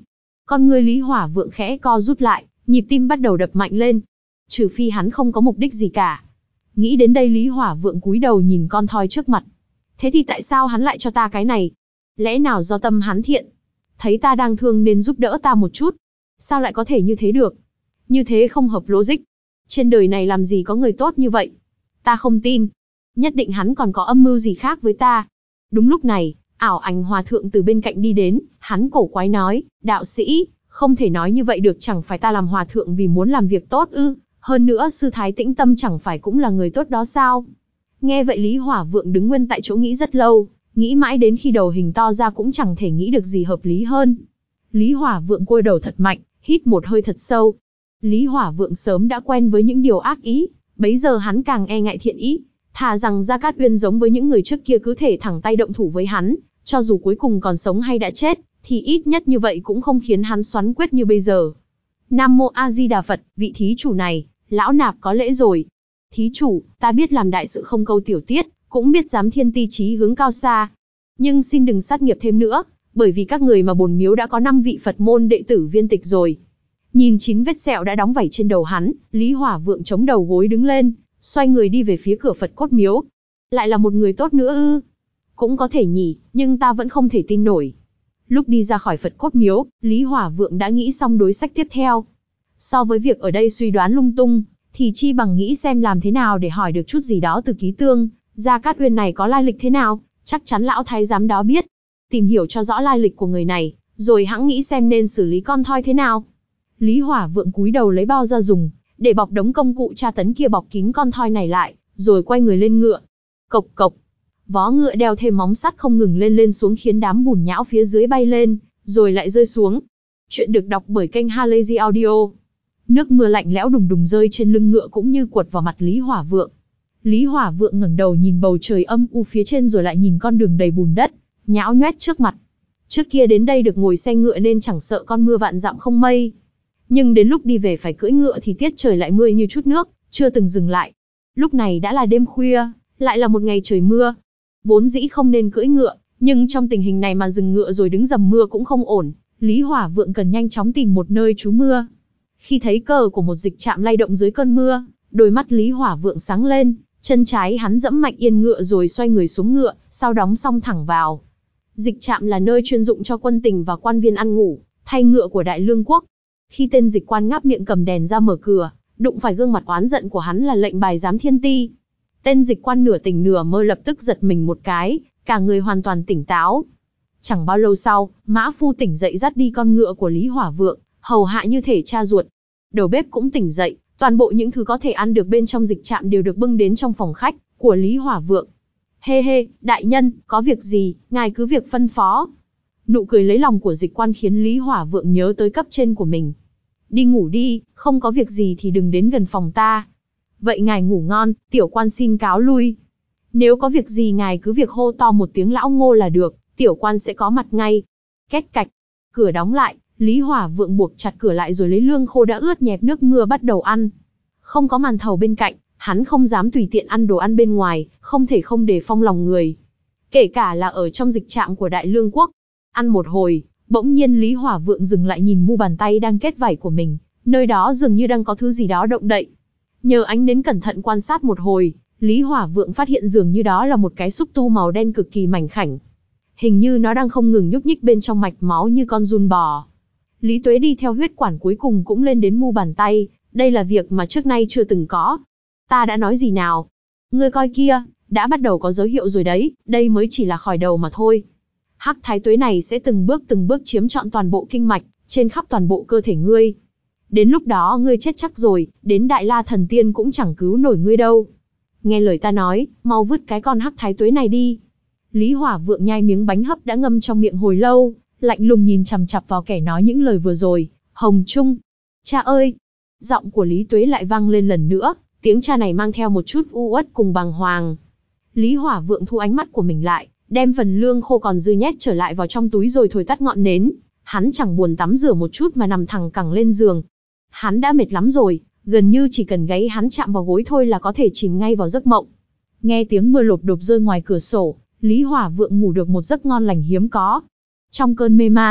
Con người Lý Hỏa Vượng khẽ co rút lại, nhịp tim bắt đầu đập mạnh lên. Trừ phi hắn không có mục đích gì cả. Nghĩ đến đây Lý Hỏa Vượng cúi đầu nhìn con thoi trước mặt. Thế thì tại sao hắn lại cho ta cái này? Lẽ nào do tâm hắn thiện? Thấy ta đang thương nên giúp đỡ ta một chút. Sao lại có thể như thế được? Như thế không hợp logic. Trên đời này làm gì có người tốt như vậy? Ta không tin. Nhất định hắn còn có âm mưu gì khác với ta. Đúng lúc này, ảo ảnh hòa thượng từ bên cạnh đi đến, hắn cổ quái nói, đạo sĩ, không thể nói như vậy được, chẳng phải ta làm hòa thượng vì muốn làm việc tốt ư? Hơn nữa sư thái tĩnh tâm chẳng phải cũng là người tốt đó sao? Nghe vậy Lý Hỏa Vượng đứng nguyên tại chỗ nghĩ rất lâu, nghĩ mãi đến khi đầu hình to ra cũng chẳng thể nghĩ được gì hợp lý hơn. Lý Hỏa Vượng cua đầu thật mạnh, hít một hơi thật sâu. Lý Hỏa Vượng sớm đã quen với những điều ác ý, bấy giờ hắn càng e ngại thiện ý, thà rằng Gia Cát Uyên giống với những người trước kia cứ thể thẳng tay động thủ với hắn, cho dù cuối cùng còn sống hay đã chết, thì ít nhất như vậy cũng không khiến hắn xoắn quyết như bây giờ. Nam Mô A Di Đà Phật, vị thí chủ này, lão nạp có lễ rồi. Thí chủ, ta biết làm đại sự không câu tiểu tiết, cũng biết dám thiên ti chí hướng cao xa. Nhưng xin đừng sát nghiệp thêm nữa, bởi vì các người mà bồn miếu đã có năm vị Phật môn đệ tử viên tịch rồi. Nhìn chín vết sẹo đã đóng vảy trên đầu hắn, Lý Hỏa Vượng chống đầu gối đứng lên, xoay người đi về phía cửa Phật cốt miếu. Lại là một người tốt nữa ư? Cũng có thể nhỉ, nhưng ta vẫn không thể tin nổi. Lúc đi ra khỏi Phật cốt miếu, Lý Hỏa Vượng đã nghĩ xong đối sách tiếp theo. So với việc ở đây suy đoán lung tung, thì chi bằng nghĩ xem làm thế nào để hỏi được chút gì đó từ Ký Tương, Gia Cát Uyên này có lai lịch thế nào, chắc chắn lão thái giám đó biết. Tìm hiểu cho rõ lai lịch của người này, rồi hẵng nghĩ xem nên xử lý con thoi thế nào. Lý Hỏa Vượng cúi đầu lấy bao ra dùng, để bọc đống công cụ tra tấn kia bọc kín con thoi này lại, rồi quay người lên ngựa. Cộc cộc, vó ngựa đeo thêm móng sắt không ngừng lên lên xuống khiến đám bùn nhão phía dưới bay lên, rồi lại rơi xuống. Chuyện được đọc bởi kênh Halazy Audio. Nước mưa lạnh lẽo đùng đùng rơi trên lưng ngựa cũng như quật vào mặt Lý Hỏa Vượng. Lý Hỏa Vượng ngẩng đầu nhìn bầu trời âm u phía trên rồi lại nhìn con đường đầy bùn đất, nhão nhoét trước mặt. Trước kia đến đây được ngồi xe ngựa nên chẳng sợ con mưa vạn dặm không mây. Nhưng đến lúc đi về phải cưỡi ngựa thì tiết trời lại mưa như chút nước, chưa từng dừng lại. Lúc này đã là đêm khuya, lại là một ngày trời mưa. Vốn dĩ không nên cưỡi ngựa, nhưng trong tình hình này mà dừng ngựa rồi đứng dầm mưa cũng không ổn. Lý Hỏa Vượng cần nhanh chóng tìm một nơi trú mưa. Khi thấy cờ của một dịch trạm lay động dưới cơn mưa, đôi mắt Lý Hỏa Vượng sáng lên, chân trái hắn dẫm mạnh yên ngựa rồi xoay người xuống ngựa, sau đóng xong thẳng vào. Dịch trạm là nơi chuyên dụng cho quân tình và quan viên ăn ngủ, thay ngựa của Đại Lương quốc. Khi tên dịch quan ngáp miệng cầm đèn ra mở cửa, đụng phải gương mặt oán giận của hắn là lệnh bài giám thiên ti. Tên dịch quan nửa tỉnh nửa mơ lập tức giật mình một cái, cả người hoàn toàn tỉnh táo. Chẳng bao lâu sau, mã phu tỉnh dậy dắt đi con ngựa của Lý Hỏa Vượng, hầu hạ như thể cha ruột. Đầu bếp cũng tỉnh dậy, toàn bộ những thứ có thể ăn được bên trong dịch trạm đều được bưng đến trong phòng khách của Lý Hỏa Vượng. Hê hê, đại nhân, có việc gì, ngài cứ việc phân phó. Nụ cười lấy lòng của dịch quan khiến Lý Hỏa Vượng nhớ tới cấp trên của mình. Đi ngủ đi, không có việc gì thì đừng đến gần phòng ta. Vậy ngài ngủ ngon, tiểu quan xin cáo lui. Nếu có việc gì ngài cứ việc hô to một tiếng lão Ngô là được, tiểu quan sẽ có mặt ngay. Két cạch, cửa đóng lại, Lý Hỏa Vượng buộc chặt cửa lại rồi lấy lương khô đã ướt nhẹp nước mưa bắt đầu ăn. Không có màn thầu bên cạnh, hắn không dám tùy tiện ăn đồ ăn bên ngoài, không thể không đề phòng lòng người. Kể cả là ở trong dịch trạm của Đại Lương quốc. Ăn một hồi, bỗng nhiên Lý Hỏa Vượng dừng lại nhìn mu bàn tay đang kết vảy của mình, nơi đó dường như đang có thứ gì đó động đậy. Nhờ ánh nến cẩn thận quan sát một hồi, Lý Hỏa Vượng phát hiện dường như đó là một cái xúc tu màu đen cực kỳ mảnh khảnh. Hình như nó đang không ngừng nhúc nhích bên trong mạch máu như con giun bò. Lý Tuế đi theo huyết quản cuối cùng cũng lên đến mu bàn tay, đây là việc mà trước nay chưa từng có. Ta đã nói gì nào? Ngươi coi kia, đã bắt đầu có dấu hiệu rồi đấy, đây mới chỉ là khởi đầu mà thôi. Hắc thái tuế này sẽ từng bước từng bước chiếm trọn toàn bộ kinh mạch, trên khắp toàn bộ cơ thể ngươi. Đến lúc đó ngươi chết chắc rồi, đến Đại La Thần Tiên cũng chẳng cứu nổi ngươi đâu. Nghe lời ta nói, mau vứt cái con hắc thái tuế này đi. Lý Hỏa Vượng nhai miếng bánh hấp đã ngâm trong miệng hồi lâu, lạnh lùng nhìn chằm chằm vào kẻ nói những lời vừa rồi. Hồng Trung, cha ơi! Giọng của Lý Tuế lại vang lên lần nữa, tiếng cha này mang theo một chút u uất cùng bàng hoàng. Lý Hỏa Vượng thu ánh mắt của mình lại, đem phần lương khô còn dư nhét trở lại vào trong túi rồi thổi tắt ngọn nến. Hắn chẳng buồn tắm rửa một chút mà nằm thẳng cẳng lên giường. Hắn đã mệt lắm rồi, gần như chỉ cần gáy hắn chạm vào gối thôi là có thể chìm ngay vào giấc mộng. Nghe tiếng mưa lộp độp rơi ngoài cửa sổ, Lý Hỏa Vượng ngủ được một giấc ngon lành hiếm có. Trong cơn mê man,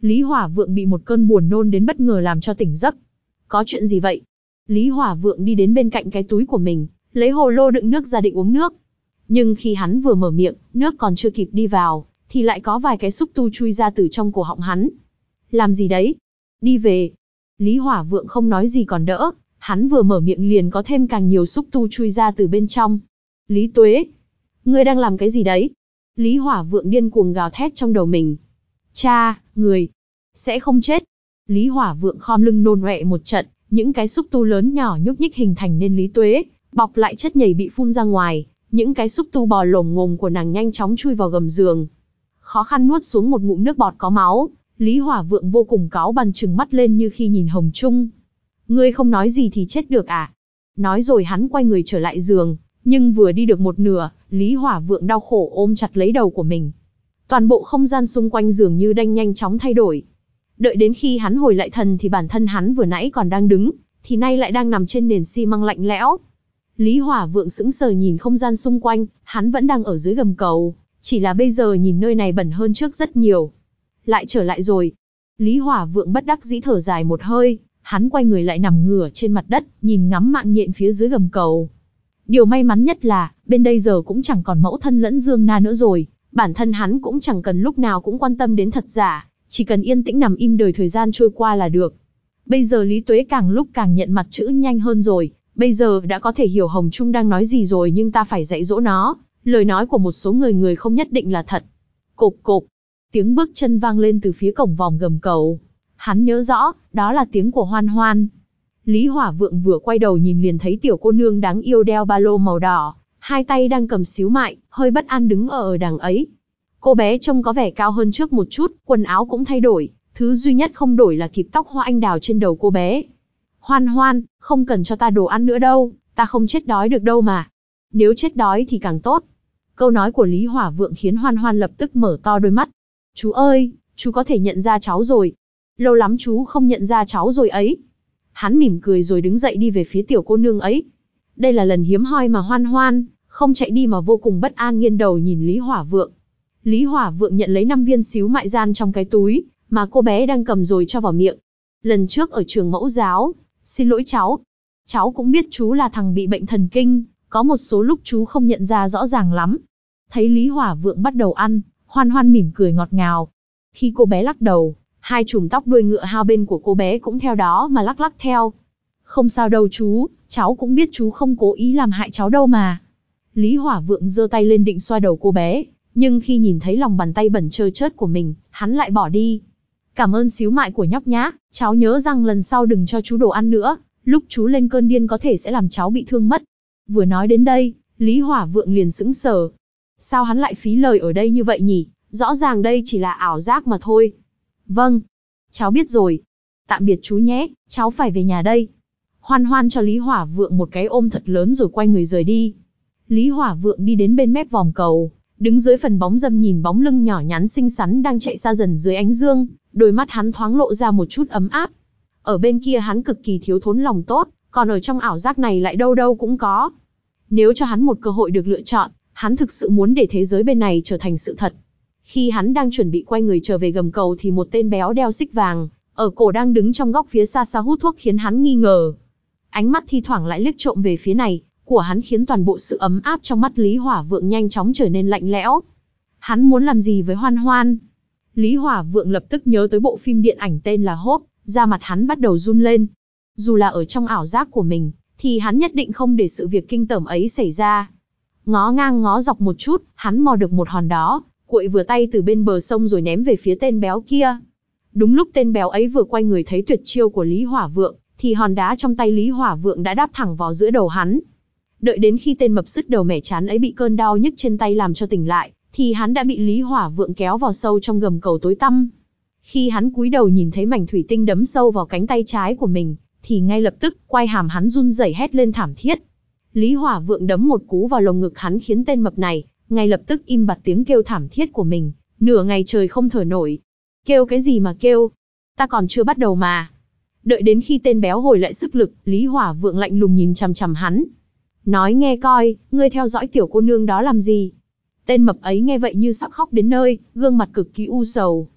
Lý Hỏa Vượng bị một cơn buồn nôn đến bất ngờ làm cho tỉnh giấc. Có chuyện gì vậy? Lý Hỏa Vượng đi đến bên cạnh cái túi của mình, lấy hồ lô đựng nước ra định uống nước. Nhưng khi hắn vừa mở miệng, nước còn chưa kịp đi vào, thì lại có vài cái xúc tu chui ra từ trong cổ họng hắn. Làm gì đấy? Đi về. Lý Hỏa Vượng không nói gì còn đỡ, hắn vừa mở miệng liền có thêm càng nhiều xúc tu chui ra từ bên trong. Lý Tuế, ngươi đang làm cái gì đấy? Lý Hỏa Vượng điên cuồng gào thét trong đầu mình. Cha, người sẽ không chết. Lý Hỏa Vượng khom lưng nôn ọe một trận, những cái xúc tu lớn nhỏ nhúc nhích hình thành nên Lý Tuế, bọc lại chất nhầy bị phun ra ngoài, những cái xúc tu bò lồm ngồm của nàng nhanh chóng chui vào gầm giường. Khó khăn nuốt xuống một ngụm nước bọt có máu, Lý Hỏa Vượng vô cùng cáu bằn trừng mắt lên như khi nhìn Hồng Trung. Ngươi không nói gì thì chết được à? Nói rồi hắn quay người trở lại giường, nhưng vừa đi được một nửa, Lý Hỏa Vượng đau khổ ôm chặt lấy đầu của mình. Toàn bộ không gian xung quanh giường như đang nhanh chóng thay đổi. Đợi đến khi hắn hồi lại thần thì bản thân hắn vừa nãy còn đang đứng, thì nay lại đang nằm trên nền xi măng lạnh lẽo. Lý Hỏa Vượng sững sờ nhìn không gian xung quanh, hắn vẫn đang ở dưới gầm cầu, chỉ là bây giờ nhìn nơi này bẩn hơn trước rất nhiều. Lại trở lại rồi. Lý Hỏa Vượng bất đắc dĩ thở dài một hơi, hắn quay người lại nằm ngửa trên mặt đất, nhìn ngắm mạng nhện phía dưới gầm cầu. Điều may mắn nhất là, bên đây giờ cũng chẳng còn mẫu thân lẫn Dương Na nữa rồi, bản thân hắn cũng chẳng cần lúc nào cũng quan tâm đến thật giả, chỉ cần yên tĩnh nằm im đời thời gian trôi qua là được. Bây giờ Lý Tuế càng lúc càng nhận mặt chữ nhanh hơn rồi, bây giờ đã có thể hiểu Hồng Trung đang nói gì rồi, nhưng ta phải dạy dỗ nó, lời nói của một số người người không nhất định là thật. Cộp cộp, tiếng bước chân vang lên từ phía cổng vòm gầm cầu. Hắn nhớ rõ, đó là tiếng của Hoan Hoan. Lý Hỏa Vượng vừa quay đầu nhìn liền thấy tiểu cô nương đáng yêu đeo ba lô màu đỏ, hai tay đang cầm xíu mại, hơi bất an đứng ở ở đằng ấy. Cô bé trông có vẻ cao hơn trước một chút, quần áo cũng thay đổi, thứ duy nhất không đổi là kịp tóc hoa anh đào trên đầu cô bé. Hoan Hoan, không cần cho ta đồ ăn nữa đâu, ta không chết đói được đâu mà. Nếu chết đói thì càng tốt. Câu nói của Lý Hỏa Vượng khiến Hoan Hoan lập tức mở to đôi mắt. Chú ơi, chú có thể nhận ra cháu rồi. Lâu lắm chú không nhận ra cháu rồi ấy. Hắn mỉm cười rồi đứng dậy đi về phía tiểu cô nương ấy. Đây là lần hiếm hoi mà Hoan Hoan không chạy đi mà vô cùng bất an nghiêng đầu nhìn Lý Hỏa Vượng. Lý Hỏa Vượng nhận lấy năm viên xíu mại gian trong cái túi mà cô bé đang cầm rồi cho vào miệng. Lần trước ở trường mẫu giáo, xin lỗi cháu. Cháu cũng biết chú là thằng bị bệnh thần kinh, có một số lúc chú không nhận ra rõ ràng lắm. Thấy Lý Hỏa Vượng bắt đầu ăn, Hoan Hoan mỉm cười ngọt ngào. Khi cô bé lắc đầu, hai chùm tóc đuôi ngựa hai bên của cô bé cũng theo đó mà lắc lắc theo. Không sao đâu chú, cháu cũng biết chú không cố ý làm hại cháu đâu mà. Lý Hỏa Vượng giơ tay lên định xoa đầu cô bé, nhưng khi nhìn thấy lòng bàn tay bẩn trơ trớt của mình, hắn lại bỏ đi. Cảm ơn xíu mại của nhóc nhá, cháu nhớ rằng lần sau đừng cho chú đồ ăn nữa, lúc chú lên cơn điên có thể sẽ làm cháu bị thương mất. Vừa nói đến đây, Lý Hỏa Vượng liền sững sờ. Sao hắn lại phí lời ở đây như vậy nhỉ? Rõ ràng đây chỉ là ảo giác mà thôi. Vâng, cháu biết rồi. Tạm biệt chú nhé, cháu phải về nhà đây. Hoan Hoan cho Lý Hỏa Vượng một cái ôm thật lớn rồi quay người rời đi. Lý Hỏa Vượng đi đến bên mép vòm cầu, đứng dưới phần bóng râm nhìn bóng lưng nhỏ nhắn xinh xắn đang chạy xa dần dưới ánh dương, đôi mắt hắn thoáng lộ ra một chút ấm áp. Ở bên kia hắn cực kỳ thiếu thốn lòng tốt, còn ở trong ảo giác này lại đâu đâu cũng có. Nếu cho hắn một cơ hội được lựa chọn, hắn thực sự muốn để thế giới bên này trở thành sự thật. Khi hắn đang chuẩn bị quay người trở về gầm cầu thì một tên béo đeo xích vàng, ở cổ đang đứng trong góc phía xa xa hút thuốc khiến hắn nghi ngờ. Ánh mắt thi thoảng lại liếc trộm về phía này, của hắn khiến toàn bộ sự ấm áp trong mắt Lý Hỏa Vượng nhanh chóng trở nên lạnh lẽo. Hắn muốn làm gì với Hoan Hoan? Lý Hỏa Vượng lập tức nhớ tới bộ phim điện ảnh tên là Hốp, da mặt hắn bắt đầu run lên. Dù là ở trong ảo giác của mình, thì hắn nhất định không để sự việc kinh tởm ấy xảy ra. Ngó ngang ngó dọc một chút, hắn mò được một hòn đá, cuội vừa tay từ bên bờ sông rồi ném về phía tên béo kia. Đúng lúc tên béo ấy vừa quay người thấy tuyệt chiêu của Lý Hỏa Vượng, thì hòn đá trong tay Lý Hỏa Vượng đã đáp thẳng vào giữa đầu hắn. Đợi đến khi tên mập sứt đầu mẻ chán ấy bị cơn đau nhức trên tay làm cho tỉnh lại, thì hắn đã bị Lý Hỏa Vượng kéo vào sâu trong gầm cầu tối tăm. Khi hắn cúi đầu nhìn thấy mảnh thủy tinh đấm sâu vào cánh tay trái của mình, thì ngay lập tức quai hàm hắn run rẩy hét lên thảm thiết. Lý Hỏa Vượng đấm một cú vào lồng ngực hắn khiến tên mập này ngay lập tức im bặt tiếng kêu thảm thiết của mình, nửa ngày trời không thở nổi. Kêu cái gì mà kêu? Ta còn chưa bắt đầu mà. Đợi đến khi tên béo hồi lại sức lực, Lý Hỏa Vượng lạnh lùng nhìn chằm chằm hắn. Nói nghe coi, ngươi theo dõi tiểu cô nương đó làm gì? Tên mập ấy nghe vậy như sắp khóc đến nơi, gương mặt cực kỳ u sầu.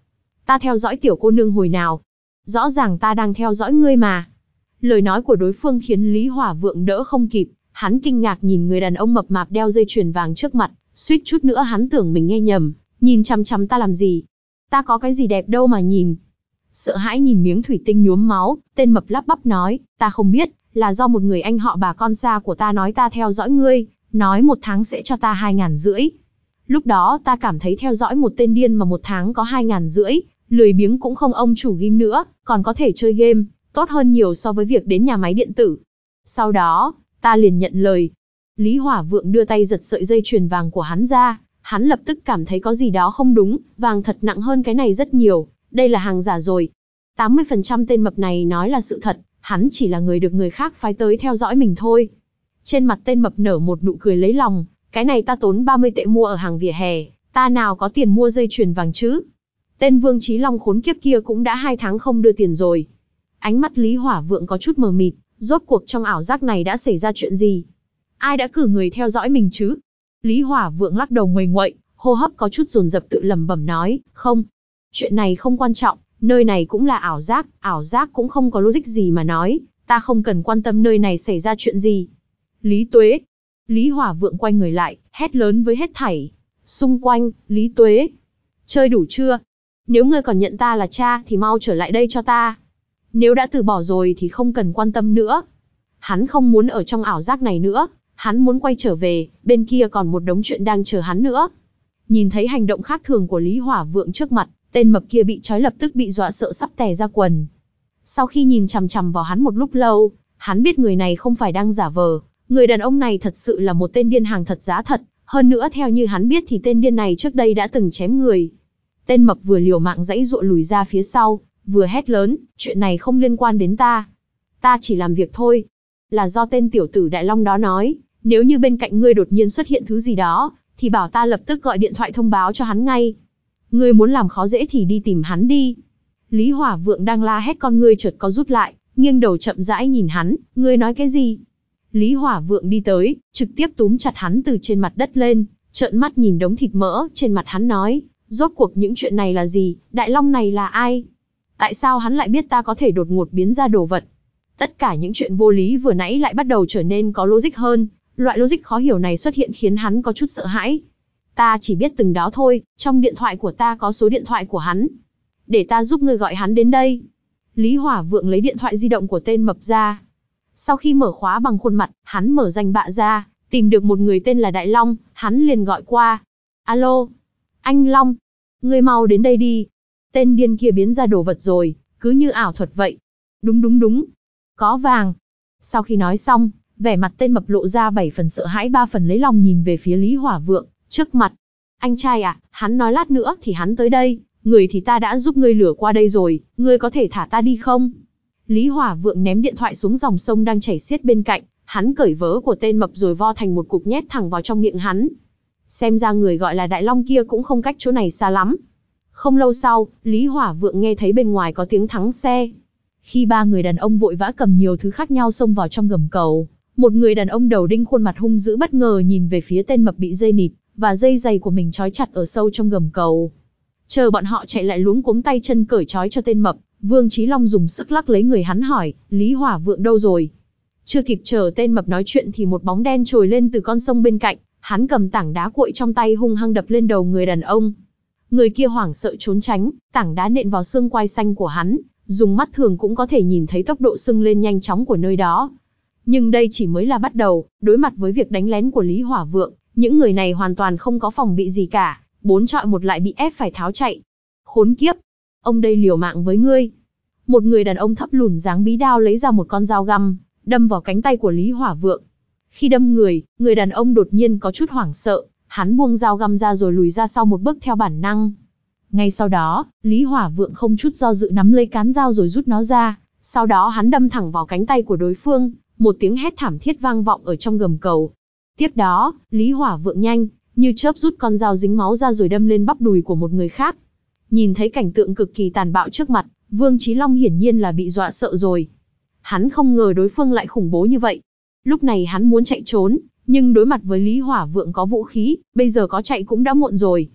Ta theo dõi tiểu cô nương hồi nào? Rõ ràng ta đang theo dõi ngươi mà. Lời nói của đối phương khiến Lý Hỏa Vượng đỡ không kịp, hắn kinh ngạc nhìn người đàn ông mập mạp đeo dây chuyền vàng trước mặt, suýt chút nữa hắn tưởng mình nghe nhầm, nhìn chằm chằm ta làm gì? Ta có cái gì đẹp đâu mà nhìn. Sợ hãi nhìn miếng thủy tinh nhuốm máu, tên mập lắp bắp nói, ta không biết, là do một người anh họ bà con xa của ta nói ta theo dõi ngươi, nói một tháng sẽ cho ta hai ngàn rưỡi. Lúc đó ta cảm thấy theo dõi một tên điên mà một tháng có hai ngàn rưỡi, lười biếng cũng không ông chủ game nữa, còn có thể chơi game, tốt hơn nhiều so với việc đến nhà máy điện tử. Sau đó, ta liền nhận lời. Lý Hỏa Vượng đưa tay giật sợi dây chuyền vàng của hắn ra, hắn lập tức cảm thấy có gì đó không đúng, vàng thật nặng hơn cái này rất nhiều, đây là hàng giả rồi. tám mươi phần trăm tên mập này nói là sự thật, hắn chỉ là người được người khác phái tới theo dõi mình thôi. Trên mặt tên mập nở một nụ cười lấy lòng, cái này ta tốn ba mươi tệ mua ở hàng vỉa hè, ta nào có tiền mua dây chuyền vàng chứ. Tên Vương Chí Long khốn kiếp kia cũng đã hai tháng không đưa tiền rồi. Ánh mắt Lý Hỏa Vượng có chút mờ mịt, rốt cuộc trong ảo giác này đã xảy ra chuyện gì? Ai đã cử người theo dõi mình chứ? Lý Hỏa Vượng lắc đầu nguầy nguậy, hô hấp có chút dồn dập tự lẩm bẩm nói, không. Chuyện này không quan trọng, nơi này cũng là ảo giác, ảo giác cũng không có logic gì mà nói, ta không cần quan tâm nơi này xảy ra chuyện gì. Lý Tuế. Lý Hỏa Vượng quay người lại, hét lớn với hết thảy. Xung quanh, Lý Tuế. Chơi đủ chưa? Nếu ngươi còn nhận ta là cha thì mau trở lại đây cho ta. Nếu đã từ bỏ rồi thì không cần quan tâm nữa. Hắn không muốn ở trong ảo giác này nữa, hắn muốn quay trở về, bên kia còn một đống chuyện đang chờ hắn nữa. Nhìn thấy hành động khác thường của Lý Hỏa Vượng trước mặt, tên mập kia bị trói lập tức bị dọa sợ sắp tè ra quần. Sau khi nhìn chằm chằm vào hắn một lúc lâu, hắn biết người này không phải đang giả vờ, người đàn ông này thật sự là một tên điên hàng thật giá thật, hơn nữa theo như hắn biết thì tên điên này trước đây đã từng chém người. Tên mập vừa liều mạng giãy giụa lùi ra phía sau, vừa hét lớn, chuyện này không liên quan đến ta. Ta chỉ làm việc thôi. Là do tên tiểu tử Đại Long đó nói, nếu như bên cạnh ngươi đột nhiên xuất hiện thứ gì đó, thì bảo ta lập tức gọi điện thoại thông báo cho hắn ngay. Ngươi muốn làm khó dễ thì đi tìm hắn đi. Lý Hỏa Vượng đang la hét con ngươi chợt có rút lại, nghiêng đầu chậm rãi nhìn hắn, ngươi nói cái gì? Lý Hỏa Vượng đi tới, trực tiếp túm chặt hắn từ trên mặt đất lên, trợn mắt nhìn đống thịt mỡ trên mặt hắn nói, rốt cuộc những chuyện này là gì, Đại Long này là ai? Tại sao hắn lại biết ta có thể đột ngột biến ra đồ vật? Tất cả những chuyện vô lý vừa nãy lại bắt đầu trở nên có logic hơn, loại logic khó hiểu này xuất hiện khiến hắn có chút sợ hãi. Ta chỉ biết từng đó thôi, trong điện thoại của ta có số điện thoại của hắn. Để ta giúp ngươi gọi hắn đến đây. Lý Hỏa Vượng lấy điện thoại di động của tên mập ra. Sau khi mở khóa bằng khuôn mặt, hắn mở danh bạ ra, tìm được một người tên là Đại Long, hắn liền gọi qua. Alo, anh Long, ngươi mau đến đây đi. Tên điên kia biến ra đồ vật rồi, cứ như ảo thuật vậy. Đúng đúng đúng, có vàng. Sau khi nói xong, vẻ mặt tên mập lộ ra bảy phần sợ hãi ba phần lấy lòng nhìn về phía Lý Hỏa Vượng, trước mặt. Anh trai à, hắn nói lát nữa thì hắn tới đây, người thì ta đã giúp ngươi lừa qua đây rồi, ngươi có thể thả ta đi không? Lý Hỏa Vượng ném điện thoại xuống dòng sông đang chảy xiết bên cạnh, hắn cởi vớ của tên mập rồi vo thành một cục nhét thẳng vào trong miệng hắn. Xem ra người gọi là Đại Long kia cũng không cách chỗ này xa lắm. Không lâu sau, Lý Hỏa Vượng nghe thấy bên ngoài có tiếng thắng xe. Khi ba người đàn ông vội vã cầm nhiều thứ khác nhau xông vào trong gầm cầu, một người đàn ông đầu đinh khuôn mặt hung dữ bất ngờ nhìn về phía tên mập bị dây nịt và dây giày của mình trói chặt ở sâu trong gầm cầu. Chờ bọn họ chạy lại luống cuống tay chân cởi trói cho tên mập, Vương Chí Long dùng sức lắc lấy người hắn hỏi, Lý Hỏa Vượng đâu rồi? Chưa kịp chờ tên mập nói chuyện thì một bóng đen trồi lên từ con sông bên cạnh, hắn cầm tảng đá cuội trong tay hung hăng đập lên đầu người đàn ông. Người kia hoảng sợ trốn tránh, tảng đá nện vào xương quai xanh của hắn, dùng mắt thường cũng có thể nhìn thấy tốc độ sưng lên nhanh chóng của nơi đó. Nhưng đây chỉ mới là bắt đầu, đối mặt với việc đánh lén của Lý Hỏa Vượng, những người này hoàn toàn không có phòng bị gì cả, bốn chọi một lại bị ép phải tháo chạy. Khốn kiếp! Ông đây liều mạng với ngươi. Một người đàn ông thấp lùn dáng bí đao lấy ra một con dao găm, đâm vào cánh tay của Lý Hỏa Vượng. Khi đâm người, người đàn ông đột nhiên có chút hoảng sợ, hắn buông dao găm ra rồi lùi ra sau một bước theo bản năng. Ngay sau đó, Lý Hỏa Vượng không chút do dự nắm lấy cán dao rồi rút nó ra, sau đó hắn đâm thẳng vào cánh tay của đối phương, một tiếng hét thảm thiết vang vọng ở trong gầm cầu. Tiếp đó, Lý Hỏa Vượng nhanh như chớp rút con dao dính máu ra rồi đâm lên bắp đùi của một người khác. Nhìn thấy cảnh tượng cực kỳ tàn bạo trước mặt, Vương Chí Long hiển nhiên là bị dọa sợ rồi. Hắn không ngờ đối phương lại khủng bố như vậy. Lúc này hắn muốn chạy trốn, nhưng đối mặt với Lý Hỏa Vượng có vũ khí, bây giờ có chạy cũng đã muộn rồi.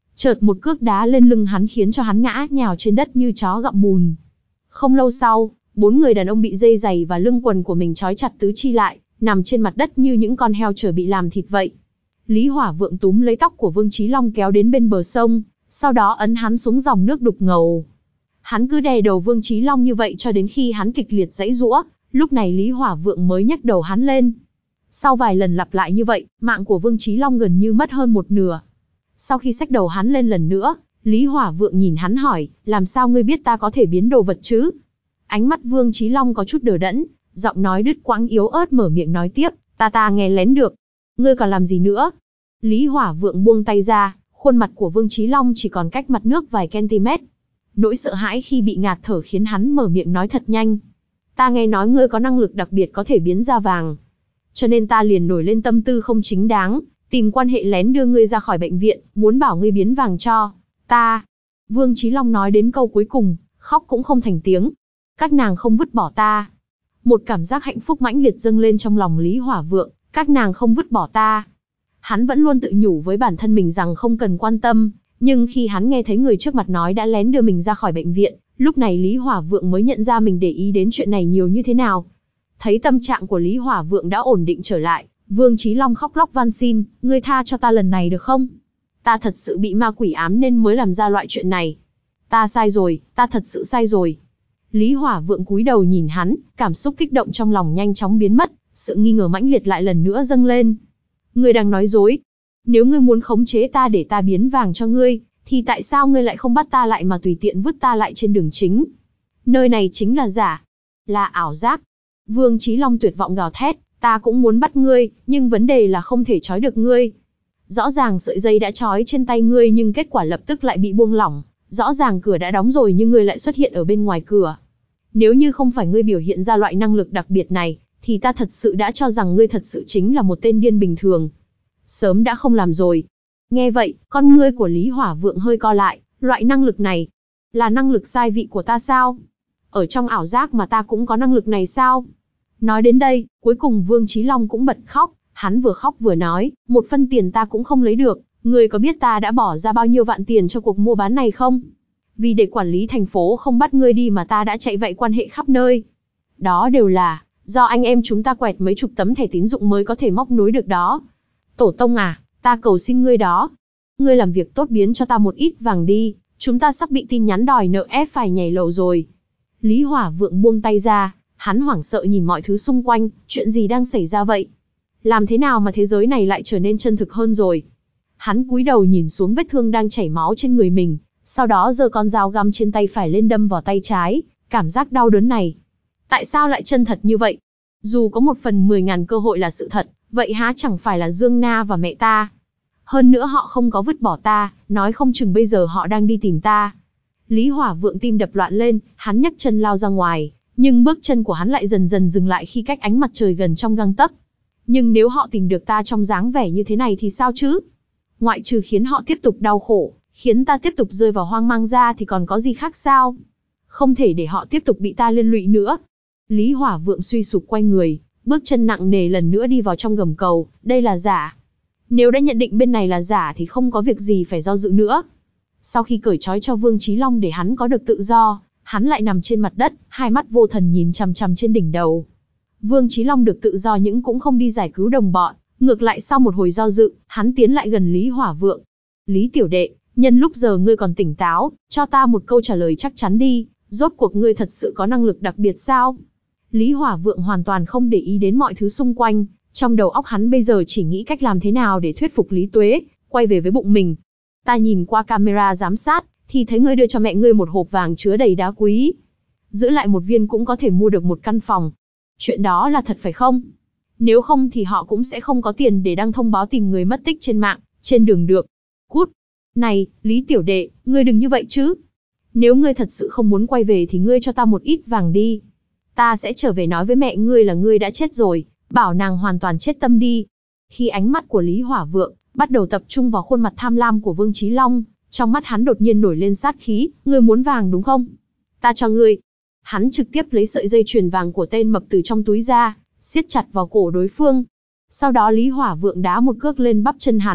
Chợt một cước đá lên lưng hắn khiến cho hắn ngã nhào trên đất như chó gặm bùn. Không lâu sau, bốn người đàn ông bị dây giày và lưng quần của mình trói chặt tứ chi lại, nằm trên mặt đất như những con heo chờ bị làm thịt vậy. Lý Hỏa Vượng túm lấy tóc của Vương Chí Long kéo đến bên bờ sông, sau đó ấn hắn xuống dòng nước đục ngầu. Hắn cứ đè đầu Vương Chí Long như vậy cho đến khi hắn kịch liệt giãy giụa, lúc này Lý Hỏa Vượng mới nhấc đầu hắn lên. Sau vài lần lặp lại như vậy, mạng của Vương Chí Long gần như mất hơn một nửa. Sau khi xách đầu hắn lên lần nữa, Lý Hỏa Vượng nhìn hắn hỏi, làm sao ngươi biết ta có thể biến đồ vật chứ? Ánh mắt Vương Chí Long có chút đờ đẫn, giọng nói đứt quãng yếu ớt mở miệng nói tiếp, ta ta nghe lén được. Ngươi còn làm gì nữa? Lý Hỏa Vượng buông tay ra, khuôn mặt của Vương Chí Long chỉ còn cách mặt nước vài cm. Nỗi sợ hãi khi bị ngạt thở khiến hắn mở miệng nói thật nhanh. Ta nghe nói ngươi có năng lực đặc biệt có thể biến ra vàng. Cho nên ta liền nổi lên tâm tư không chính đáng, tìm quan hệ lén đưa ngươi ra khỏi bệnh viện, muốn bảo ngươi biến vàng cho ta. Vương Chí Long nói đến câu cuối cùng, khóc cũng không thành tiếng. Các nàng không vứt bỏ ta. Một cảm giác hạnh phúc mãnh liệt dâng lên trong lòng Lý Hỏa Vượng, các nàng không vứt bỏ ta. Hắn vẫn luôn tự nhủ với bản thân mình rằng không cần quan tâm, nhưng khi hắn nghe thấy người trước mặt nói đã lén đưa mình ra khỏi bệnh viện, lúc này Lý Hỏa Vượng mới nhận ra mình để ý đến chuyện này nhiều như thế nào. Thấy tâm trạng của Lý Hỏa Vượng đã ổn định trở lại, Vương Chí Long khóc lóc van xin, ngươi tha cho ta lần này được không? Ta thật sự bị ma quỷ ám nên mới làm ra loại chuyện này. Ta sai rồi, ta thật sự sai rồi. Lý Hỏa Vượng cúi đầu nhìn hắn, cảm xúc kích động trong lòng nhanh chóng biến mất, sự nghi ngờ mãnh liệt lại lần nữa dâng lên. Ngươi đang nói dối. Nếu ngươi muốn khống chế ta để ta biến vàng cho ngươi, thì tại sao ngươi lại không bắt ta lại mà tùy tiện vứt ta lại trên đường chính? Nơi này chính là giả, là ảo giác. Vương Chí Long tuyệt vọng gào thét, ta cũng muốn bắt ngươi, nhưng vấn đề là không thể trói được ngươi. Rõ ràng sợi dây đã trói trên tay ngươi nhưng kết quả lập tức lại bị buông lỏng. Rõ ràng cửa đã đóng rồi nhưng ngươi lại xuất hiện ở bên ngoài cửa. Nếu như không phải ngươi biểu hiện ra loại năng lực đặc biệt này, thì ta thật sự đã cho rằng ngươi thật sự chính là một tên điên bình thường. Sớm đã không làm rồi. Nghe vậy, con ngươi của Lý Hỏa Vượng hơi co lại, loại năng lực này, là năng lực sai vị của ta sao? Ở trong ảo giác mà ta cũng có năng lực này sao? Nói đến đây, cuối cùng Vương Chí Long cũng bật khóc, hắn vừa khóc vừa nói, một phân tiền ta cũng không lấy được, ngươi có biết ta đã bỏ ra bao nhiêu vạn tiền cho cuộc mua bán này không? Vì để quản lý thành phố không bắt ngươi đi mà ta đã chạy vậy quan hệ khắp nơi. Đó đều là do anh em chúng ta quẹt mấy chục tấm thẻ tín dụng mới có thể móc nối được đó. Tổ tông à, ta cầu xin ngươi đó. Ngươi làm việc tốt biến cho ta một ít vàng đi, chúng ta sắp bị tin nhắn đòi nợ ép phải nhảy lầu rồi. Lý Hỏa Vượng buông tay ra, hắn hoảng sợ nhìn mọi thứ xung quanh, chuyện gì đang xảy ra vậy? Làm thế nào mà thế giới này lại trở nên chân thực hơn rồi? Hắn cúi đầu nhìn xuống vết thương đang chảy máu trên người mình, sau đó giơ con dao găm trên tay phải lên đâm vào tay trái, cảm giác đau đớn này. Tại sao lại chân thật như vậy? Dù có một phần mười ngàn cơ hội là sự thật, vậy há chẳng phải là Dương Na và mẹ ta? Hơn nữa họ không có vứt bỏ ta, nói không chừng bây giờ họ đang đi tìm ta. Lý Hỏa Vượng tim đập loạn lên, hắn nhấc chân lao ra ngoài, nhưng bước chân của hắn lại dần dần dừng lại khi cách ánh mặt trời gần trong gang tấc. Nhưng nếu họ tìm được ta trong dáng vẻ như thế này thì sao chứ? Ngoại trừ khiến họ tiếp tục đau khổ, khiến ta tiếp tục rơi vào hoang mang ra thì còn có gì khác sao? Không thể để họ tiếp tục bị ta liên lụy nữa. Lý Hỏa Vượng suy sụp quay người, bước chân nặng nề lần nữa đi vào trong gầm cầu, đây là giả. Nếu đã nhận định bên này là giả thì không có việc gì phải do dự nữa. Sau khi cởi trói cho Vương Chí Long để hắn có được tự do, hắn lại nằm trên mặt đất, hai mắt vô thần nhìn chằm chằm trên đỉnh đầu. Vương Chí Long được tự do nhưng cũng không đi giải cứu đồng bọn, ngược lại sau một hồi do dự, hắn tiến lại gần Lý Hỏa Vượng. Lý tiểu đệ, nhân lúc giờ ngươi còn tỉnh táo, cho ta một câu trả lời chắc chắn đi, rốt cuộc ngươi thật sự có năng lực đặc biệt sao? Lý Hỏa Vượng hoàn toàn không để ý đến mọi thứ xung quanh, trong đầu óc hắn bây giờ chỉ nghĩ cách làm thế nào để thuyết phục Lý Tuế, quay về với bụng mình. Ta nhìn qua camera giám sát, thì thấy ngươi đưa cho mẹ ngươi một hộp vàng chứa đầy đá quý. Giữ lại một viên cũng có thể mua được một căn phòng. Chuyện đó là thật phải không? Nếu không thì họ cũng sẽ không có tiền để đăng thông báo tìm người mất tích trên mạng, trên đường được. Cút! Này, Lý tiểu đệ, ngươi đừng như vậy chứ. Nếu ngươi thật sự không muốn quay về thì ngươi cho ta một ít vàng đi. Ta sẽ trở về nói với mẹ ngươi là ngươi đã chết rồi, bảo nàng hoàn toàn chết tâm đi. Khi ánh mắt của Lý Hỏa Vượng bắt đầu tập trung vào khuôn mặt tham lam của Vương Chí Long, trong mắt hắn đột nhiên nổi lên sát khí, ngươi muốn vàng đúng không? Ta cho ngươi. Hắn trực tiếp lấy sợi dây chuyền vàng của tên mập từ trong túi ra, siết chặt vào cổ đối phương. Sau đó Lý Hỏa Vượng đá một cước lên bắp chân hắn,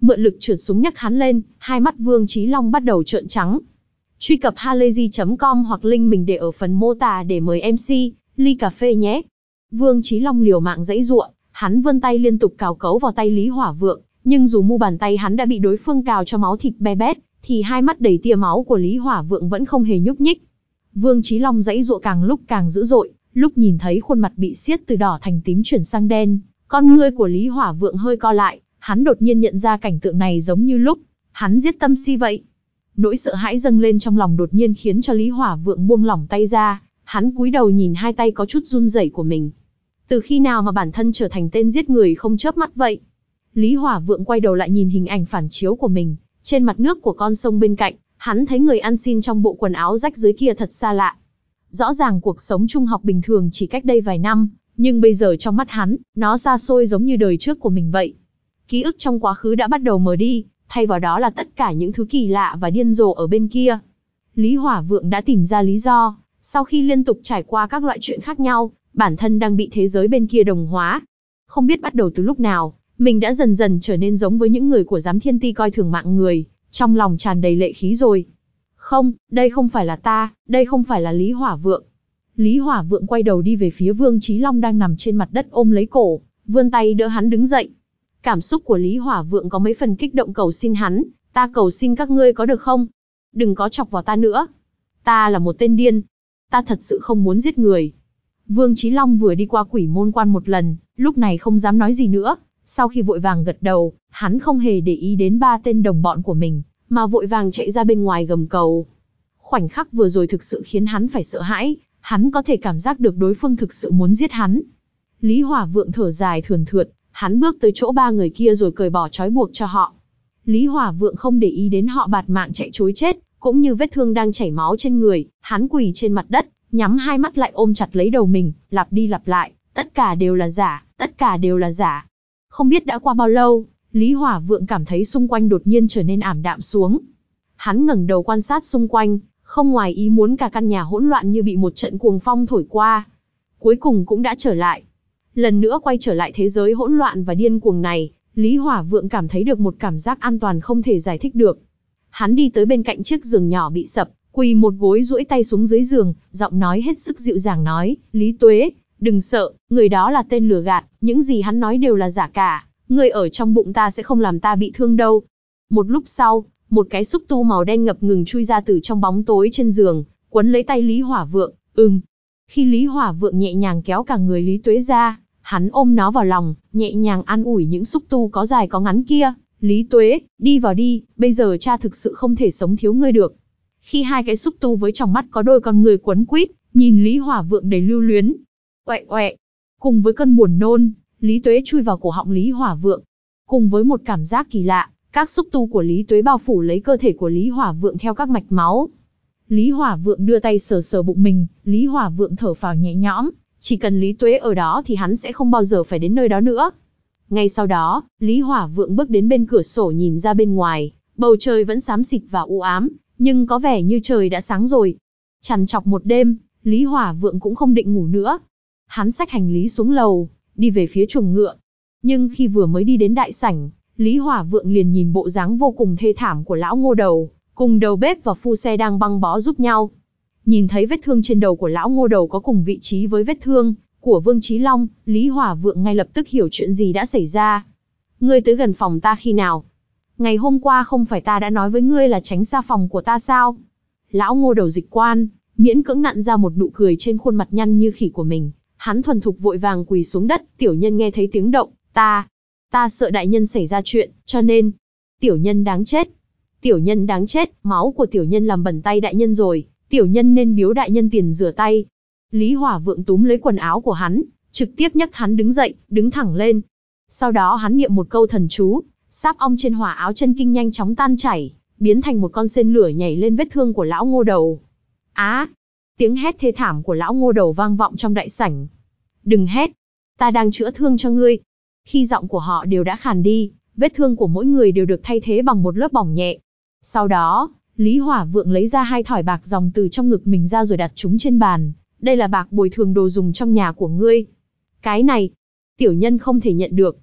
mượn lực trượt xuống nhấc hắn lên, hai mắt Vương Chí Long bắt đầu trợn trắng. Truy cập halayzi chấm com hoặc link mình để ở phần mô tả để mời em xê, ly cà phê nhé. Vương Chí Long liều mạng giãy giụa, hắn vươn tay liên tục cào cấu vào tay Lý Hỏa Vượng, nhưng dù mu bàn tay hắn đã bị đối phương cào cho máu thịt be bét, thì hai mắt đầy tia máu của Lý Hỏa Vượng vẫn không hề nhúc nhích. Vương Chí Long giãy giụa càng lúc càng dữ dội, lúc nhìn thấy khuôn mặt bị xiết từ đỏ thành tím chuyển sang đen, con ngươi của Lý Hỏa Vượng hơi co lại, hắn đột nhiên nhận ra cảnh tượng này giống như lúc hắn giết Tâm Si vậy. Nỗi sợ hãi dâng lên trong lòng đột nhiên khiến cho Lý Hỏa Vượng buông lỏng tay ra, hắn cúi đầu nhìn hai tay có chút run rẩy của mình. Từ khi nào mà bản thân trở thành tên giết người không chớp mắt vậy? Lý Hỏa Vượng quay đầu lại nhìn hình ảnh phản chiếu của mình, trên mặt nước của con sông bên cạnh, hắn thấy người ăn xin trong bộ quần áo rách rưới kia thật xa lạ. Rõ ràng cuộc sống trung học bình thường chỉ cách đây vài năm, nhưng bây giờ trong mắt hắn, nó xa xôi giống như đời trước của mình vậy. Ký ức trong quá khứ đã bắt đầu mờ đi, thay vào đó là tất cả những thứ kỳ lạ và điên rồ ở bên kia. Lý Hỏa Vượng đã tìm ra lý do, sau khi liên tục trải qua các loại chuyện khác nhau, bản thân đang bị thế giới bên kia đồng hóa. Không biết bắt đầu từ lúc nào, mình đã dần dần trở nên giống với những người của giám thiên ti coi thường mạng người, trong lòng tràn đầy lệ khí rồi. Không, đây không phải là ta, đây không phải là Lý Hỏa Vượng. Lý Hỏa Vượng quay đầu đi về phía Vương Chí Long đang nằm trên mặt đất ôm lấy cổ, vươn tay đỡ hắn đứng dậy. Cảm xúc của Lý Hỏa Vượng có mấy phần kích động cầu xin hắn, ta cầu xin các ngươi có được không? Đừng có chọc vào ta nữa. Ta là một tên điên. Ta thật sự không muốn giết người. Vương Chí Long vừa đi qua quỷ môn quan một lần, lúc này không dám nói gì nữa. Sau khi vội vàng gật đầu, hắn không hề để ý đến ba tên đồng bọn của mình, mà vội vàng chạy ra bên ngoài gầm cầu. Khoảnh khắc vừa rồi thực sự khiến hắn phải sợ hãi, hắn có thể cảm giác được đối phương thực sự muốn giết hắn. Lý Hỏa Vượng thở dài thườn thượt, hắn bước tới chỗ ba người kia rồi cởi bỏ trói buộc cho họ. Lý Hỏa Vượng không để ý đến họ bạt mạng chạy trối chết, cũng như vết thương đang chảy máu trên người, hắn quỳ trên mặt đất, nhắm hai mắt lại ôm chặt lấy đầu mình, lặp đi lặp lại, tất cả đều là giả, tất cả đều là giả. Không biết đã qua bao lâu, Lý Hỏa Vượng cảm thấy xung quanh đột nhiên trở nên ảm đạm xuống. Hắn ngẩng đầu quan sát xung quanh, không ngoài ý muốn cả căn nhà hỗn loạn như bị một trận cuồng phong thổi qua. Cuối cùng cũng đã trở lại. Lần nữa quay trở lại thế giới hỗn loạn và điên cuồng này, Lý Hỏa Vượng cảm thấy được một cảm giác an toàn không thể giải thích được. Hắn đi tới bên cạnh chiếc giường nhỏ bị sập, quỳ một gối duỗi tay xuống dưới giường, giọng nói hết sức dịu dàng nói, Lý Tuế, đừng sợ, người đó là tên lừa gạt, những gì hắn nói đều là giả cả, người ở trong bụng ta sẽ không làm ta bị thương đâu. Một lúc sau, một cái xúc tu màu đen ngập ngừng chui ra từ trong bóng tối trên giường, quấn lấy tay Lý Hỏa Vượng, ừm. Khi Lý Hỏa Vượng nhẹ nhàng kéo cả người Lý Tuế ra, hắn ôm nó vào lòng, nhẹ nhàng an ủi những xúc tu có dài có ngắn kia, Lý Tuế, đi vào đi, bây giờ cha thực sự không thể sống thiếu ngươi được. Khi hai cái xúc tu với tròng mắt có đôi con người quấn quýt, nhìn Lý Hỏa Vượng đầy lưu luyến. Oẹ oẹ. Cùng với cơn buồn nôn, Lý Tuế chui vào cổ họng Lý Hỏa Vượng. Cùng với một cảm giác kỳ lạ, các xúc tu của Lý Tuế bao phủ lấy cơ thể của Lý Hỏa Vượng theo các mạch máu. Lý Hỏa Vượng đưa tay sờ sờ bụng mình, Lý Hỏa Vượng thở phào nhẹ nhõm, chỉ cần Lý Tuế ở đó thì hắn sẽ không bao giờ phải đến nơi đó nữa. Ngay sau đó, Lý Hỏa Vượng bước đến bên cửa sổ nhìn ra bên ngoài, bầu trời vẫn xám xịt và u ám, nhưng có vẻ như trời đã sáng rồi. Trằn trọc một đêm, Lý Hỏa Vượng cũng không định ngủ nữa. Hắn xách hành lý xuống lầu, đi về phía chuồng ngựa. Nhưng khi vừa mới đi đến đại sảnh, Lý Hỏa Vượng liền nhìn bộ dáng vô cùng thê thảm của lão Ngô Đầu, cùng đầu bếp và phu xe đang băng bó giúp nhau. Nhìn thấy vết thương trên đầu của lão Ngô Đầu có cùng vị trí với vết thương của Vương Chí Long, Lý Hỏa Vượng ngay lập tức hiểu chuyện gì đã xảy ra. Ngươi tới gần phòng ta khi nào? Ngày hôm qua không phải ta đã nói với ngươi là tránh xa phòng của ta sao? Lão Ngô Đầu dịch quan, miễn cưỡng nặn ra một nụ cười trên khuôn mặt nhăn như khỉ của mình. Hắn thuần thục vội vàng quỳ xuống đất, tiểu nhân nghe thấy tiếng động, ta, ta sợ đại nhân xảy ra chuyện, cho nên, tiểu nhân đáng chết. Tiểu nhân đáng chết, máu của tiểu nhân làm bẩn tay đại nhân rồi, tiểu nhân nên biếu đại nhân tiền rửa tay. Lý Hỏa Vượng túm lấy quần áo của hắn, trực tiếp nhấc hắn đứng dậy, đứng thẳng lên. Sau đó hắn niệm một câu thần chú, sáp ong trên hỏa áo chân kinh nhanh chóng tan chảy, biến thành một con sên lửa nhảy lên vết thương của lão Ngô Đầu. Á! Tiếng hét thê thảm của lão Ngô Đầu vang vọng trong đại sảnh. Đừng hét! Ta đang chữa thương cho ngươi. Khi giọng của họ đều đã khàn đi, vết thương của mỗi người đều được thay thế bằng một lớp bỏng nhẹ. Sau đó, Lý Hỏa Vượng lấy ra hai thỏi bạc dòng từ trong ngực mình ra rồi đặt chúng trên bàn. Đây là bạc bồi thường đồ dùng trong nhà của ngươi. Cái này, tiểu nhân không thể nhận được.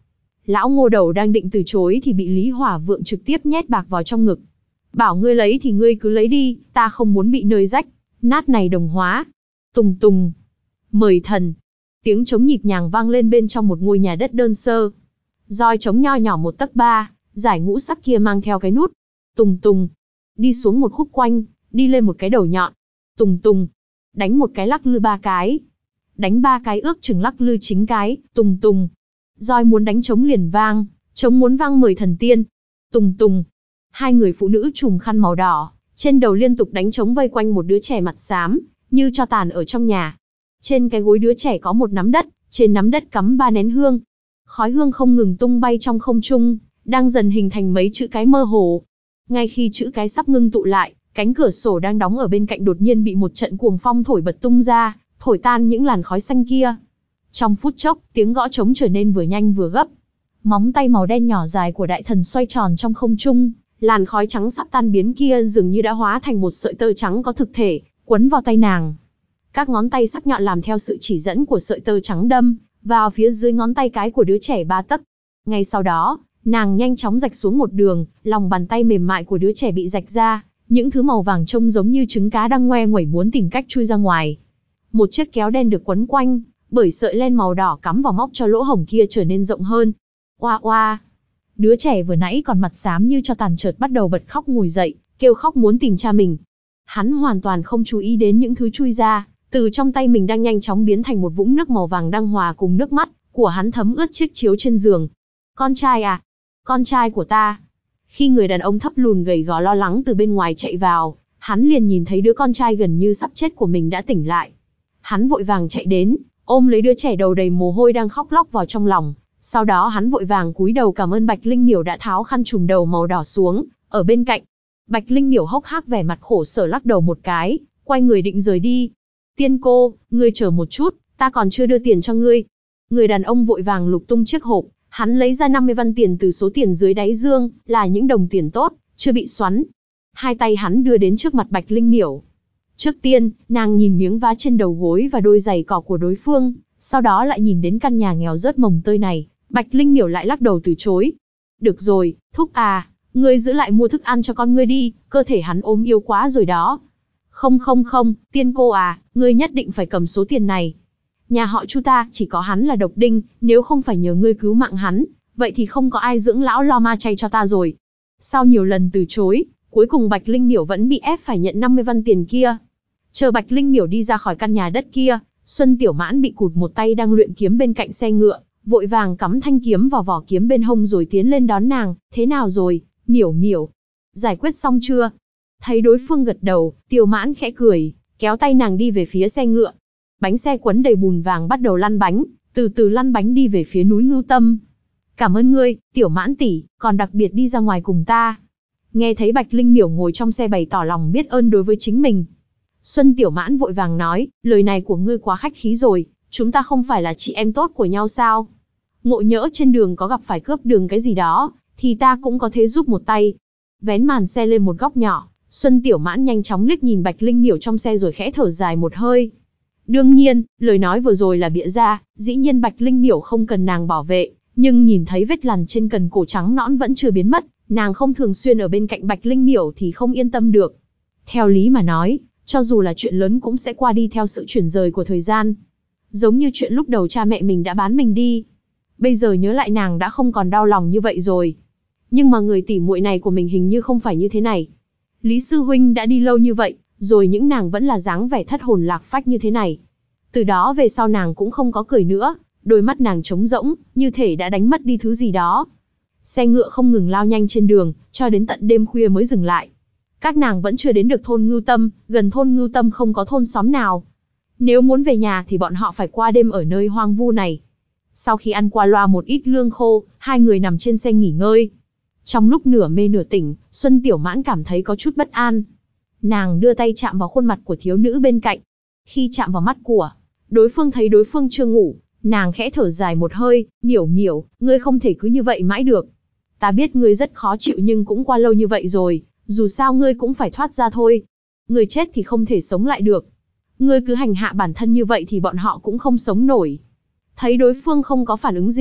Lão Ngô đầu đang định từ chối thì bị Lý Hỏa Vượng trực tiếp nhét bạc vào trong ngực. Bảo ngươi lấy thì ngươi cứ lấy đi, ta không muốn bị nơi rách nát này đồng hóa. Tùng tùng. Mời thần. Tiếng trống nhịp nhàng vang lên bên trong một ngôi nhà đất đơn sơ. Roi trống nho nhỏ một tấc ba, giải ngũ sắc kia mang theo cái nút. Tùng tùng. Đi xuống một khúc quanh, đi lên một cái đầu nhọn. Tùng tùng. Đánh một cái lắc lư ba cái. Đánh ba cái ước chừng lắc lư chính cái. Tùng tùng. Roi muốn đánh trống liền vang, trống muốn vang mời thần tiên. Tùng tùng. Hai người phụ nữ trùm khăn màu đỏ, trên đầu liên tục đánh trống vây quanh một đứa trẻ mặt xám, như tro tàn ở trong nhà. Trên cái gối đứa trẻ có một nắm đất, trên nắm đất cắm ba nén hương. Khói hương không ngừng tung bay trong không trung, đang dần hình thành mấy chữ cái mơ hồ. Ngay khi chữ cái sắp ngưng tụ lại, cánh cửa sổ đang đóng ở bên cạnh đột nhiên bị một trận cuồng phong thổi bật tung ra, thổi tan những làn khói xanh kia. Trong phút chốc, tiếng gõ trống trở nên vừa nhanh vừa gấp. Móng tay màu đen nhỏ dài của đại thần xoay tròn trong không trung, làn khói trắng sắp tan biến kia dường như đã hóa thành một sợi tơ trắng có thực thể, quấn vào tay nàng. Các ngón tay sắc nhọn làm theo sự chỉ dẫn của sợi tơ trắng đâm vào phía dưới ngón tay cái của đứa trẻ ba tấc. Ngay sau đó, nàng nhanh chóng rạch xuống một đường, lòng bàn tay mềm mại của đứa trẻ bị rạch ra, những thứ màu vàng trông giống như trứng cá đang ngoe nguẩy muốn tìm cách chui ra ngoài. Một chiếc kéo đen được quấn quanh bởi sợi len màu đỏ cắm vào móc cho lỗ hổng kia trở nên rộng hơn. Oa oa. Đứa trẻ vừa nãy còn mặt xám như cho tàn chợt bắt đầu bật khóc ngồi dậy, kêu khóc muốn tìm cha mình. Hắn hoàn toàn không chú ý đến những thứ chui ra, từ trong tay mình đang nhanh chóng biến thành một vũng nước màu vàng đang hòa cùng nước mắt của hắn thấm ướt chiếc chiếu trên giường. Con trai à? Con trai của ta. Khi người đàn ông thấp lùn gầy gò lo lắng từ bên ngoài chạy vào, hắn liền nhìn thấy đứa con trai gần như sắp chết của mình đã tỉnh lại. Hắn vội vàng chạy đến, ôm lấy đứa trẻ đầu đầy mồ hôi đang khóc lóc vào trong lòng. Sau đó hắn vội vàng cúi đầu cảm ơn Bạch Linh Miểu đã tháo khăn trùm đầu màu đỏ xuống, ở bên cạnh. Bạch Linh Miểu hốc hác vẻ mặt khổ sở lắc đầu một cái, quay người định rời đi. Tiên cô, ngươi chờ một chút, ta còn chưa đưa tiền cho ngươi. Người đàn ông vội vàng lục tung chiếc hộp, hắn lấy ra năm mươi văn tiền từ số tiền dưới đáy dương, là những đồng tiền tốt, chưa bị xoắn. Hai tay hắn đưa đến trước mặt Bạch Linh Miểu. Trước tiên, nàng nhìn miếng vá trên đầu gối và đôi giày cỏ của đối phương, sau đó lại nhìn đến căn nhà nghèo rớt mồng tơi này, Bạch Linh Miểu lại lắc đầu từ chối. Được rồi, thúc à, ngươi giữ lại mua thức ăn cho con ngươi đi, cơ thể hắn ốm yếu quá rồi đó. Không không không, tiên cô à, ngươi nhất định phải cầm số tiền này. Nhà họ Chu ta chỉ có hắn là độc đinh, nếu không phải nhờ ngươi cứu mạng hắn, vậy thì không có ai dưỡng lão lo ma chay cho ta rồi. Sau nhiều lần từ chối, cuối cùng Bạch Linh Miểu vẫn bị ép phải nhận năm mươi văn tiền kia. Chờ Bạch Linh Miểu đi ra khỏi căn nhà đất kia, Xuân Tiểu Mãn bị cụt một tay đang luyện kiếm bên cạnh xe ngựa, vội vàng cắm thanh kiếm vào vỏ kiếm bên hông rồi tiến lên đón nàng. Thế nào rồi, Miểu Miểu? Giải quyết xong chưa? Thấy đối phương gật đầu, Tiểu Mãn khẽ cười, kéo tay nàng đi về phía xe ngựa. Bánh xe quấn đầy bùn vàng bắt đầu lăn bánh, từ từ lăn bánh đi về phía núi Ngưu Tâm. Cảm ơn ngươi, Tiểu Mãn tỷ, còn đặc biệt đi ra ngoài cùng ta. Nghe thấy Bạch Linh Miểu ngồi trong xe bày tỏ lòng biết ơn đối với chính mình. Xuân Tiểu Mãn vội vàng nói, lời này của ngươi quá khách khí rồi, chúng ta không phải là chị em tốt của nhau sao? Ngộ nhỡ trên đường có gặp phải cướp đường cái gì đó, thì ta cũng có thể giúp một tay. Vén màn xe lên một góc nhỏ, Xuân Tiểu Mãn nhanh chóng liếc nhìn Bạch Linh Miểu trong xe rồi khẽ thở dài một hơi. Đương nhiên, lời nói vừa rồi là bịa ra, dĩ nhiên Bạch Linh Miểu không cần nàng bảo vệ, nhưng nhìn thấy vết lằn trên cần cổ trắng nõn vẫn chưa biến mất, nàng không thường xuyên ở bên cạnh Bạch Linh Miểu thì không yên tâm được. Theo lý mà nói, cho dù là chuyện lớn cũng sẽ qua đi theo sự chuyển rời của thời gian. Giống như chuyện lúc đầu cha mẹ mình đã bán mình đi. Bây giờ nhớ lại nàng đã không còn đau lòng như vậy rồi. Nhưng mà người tỉ muội này của mình hình như không phải như thế này. Lý sư huynh đã đi lâu như vậy, rồi những nàng vẫn là dáng vẻ thất hồn lạc phách như thế này. Từ đó về sau nàng cũng không có cười nữa, đôi mắt nàng trống rỗng, như thể đã đánh mất đi thứ gì đó. Xe ngựa không ngừng lao nhanh trên đường, cho đến tận đêm khuya mới dừng lại. Các nàng vẫn chưa đến được thôn Ngưu Tâm, gần thôn Ngưu Tâm không có thôn xóm nào. Nếu muốn về nhà thì bọn họ phải qua đêm ở nơi hoang vu này. Sau khi ăn qua loa một ít lương khô, hai người nằm trên xe nghỉ ngơi. Trong lúc nửa mê nửa tỉnh, Xuân Tiểu Mãn cảm thấy có chút bất an. Nàng đưa tay chạm vào khuôn mặt của thiếu nữ bên cạnh. Khi chạm vào mắt của đối phương thấy đối phương chưa ngủ, nàng khẽ thở dài một hơi, Miểu Miểu, ngươi không thể cứ như vậy mãi được. Ta biết ngươi rất khó chịu nhưng cũng qua lâu như vậy rồi, dù sao ngươi cũng phải thoát ra thôi. Ngươi chết thì không thể sống lại được. Ngươi cứ hành hạ bản thân như vậy thì bọn họ cũng không sống nổi. Thấy đối phương không có phản ứng gì,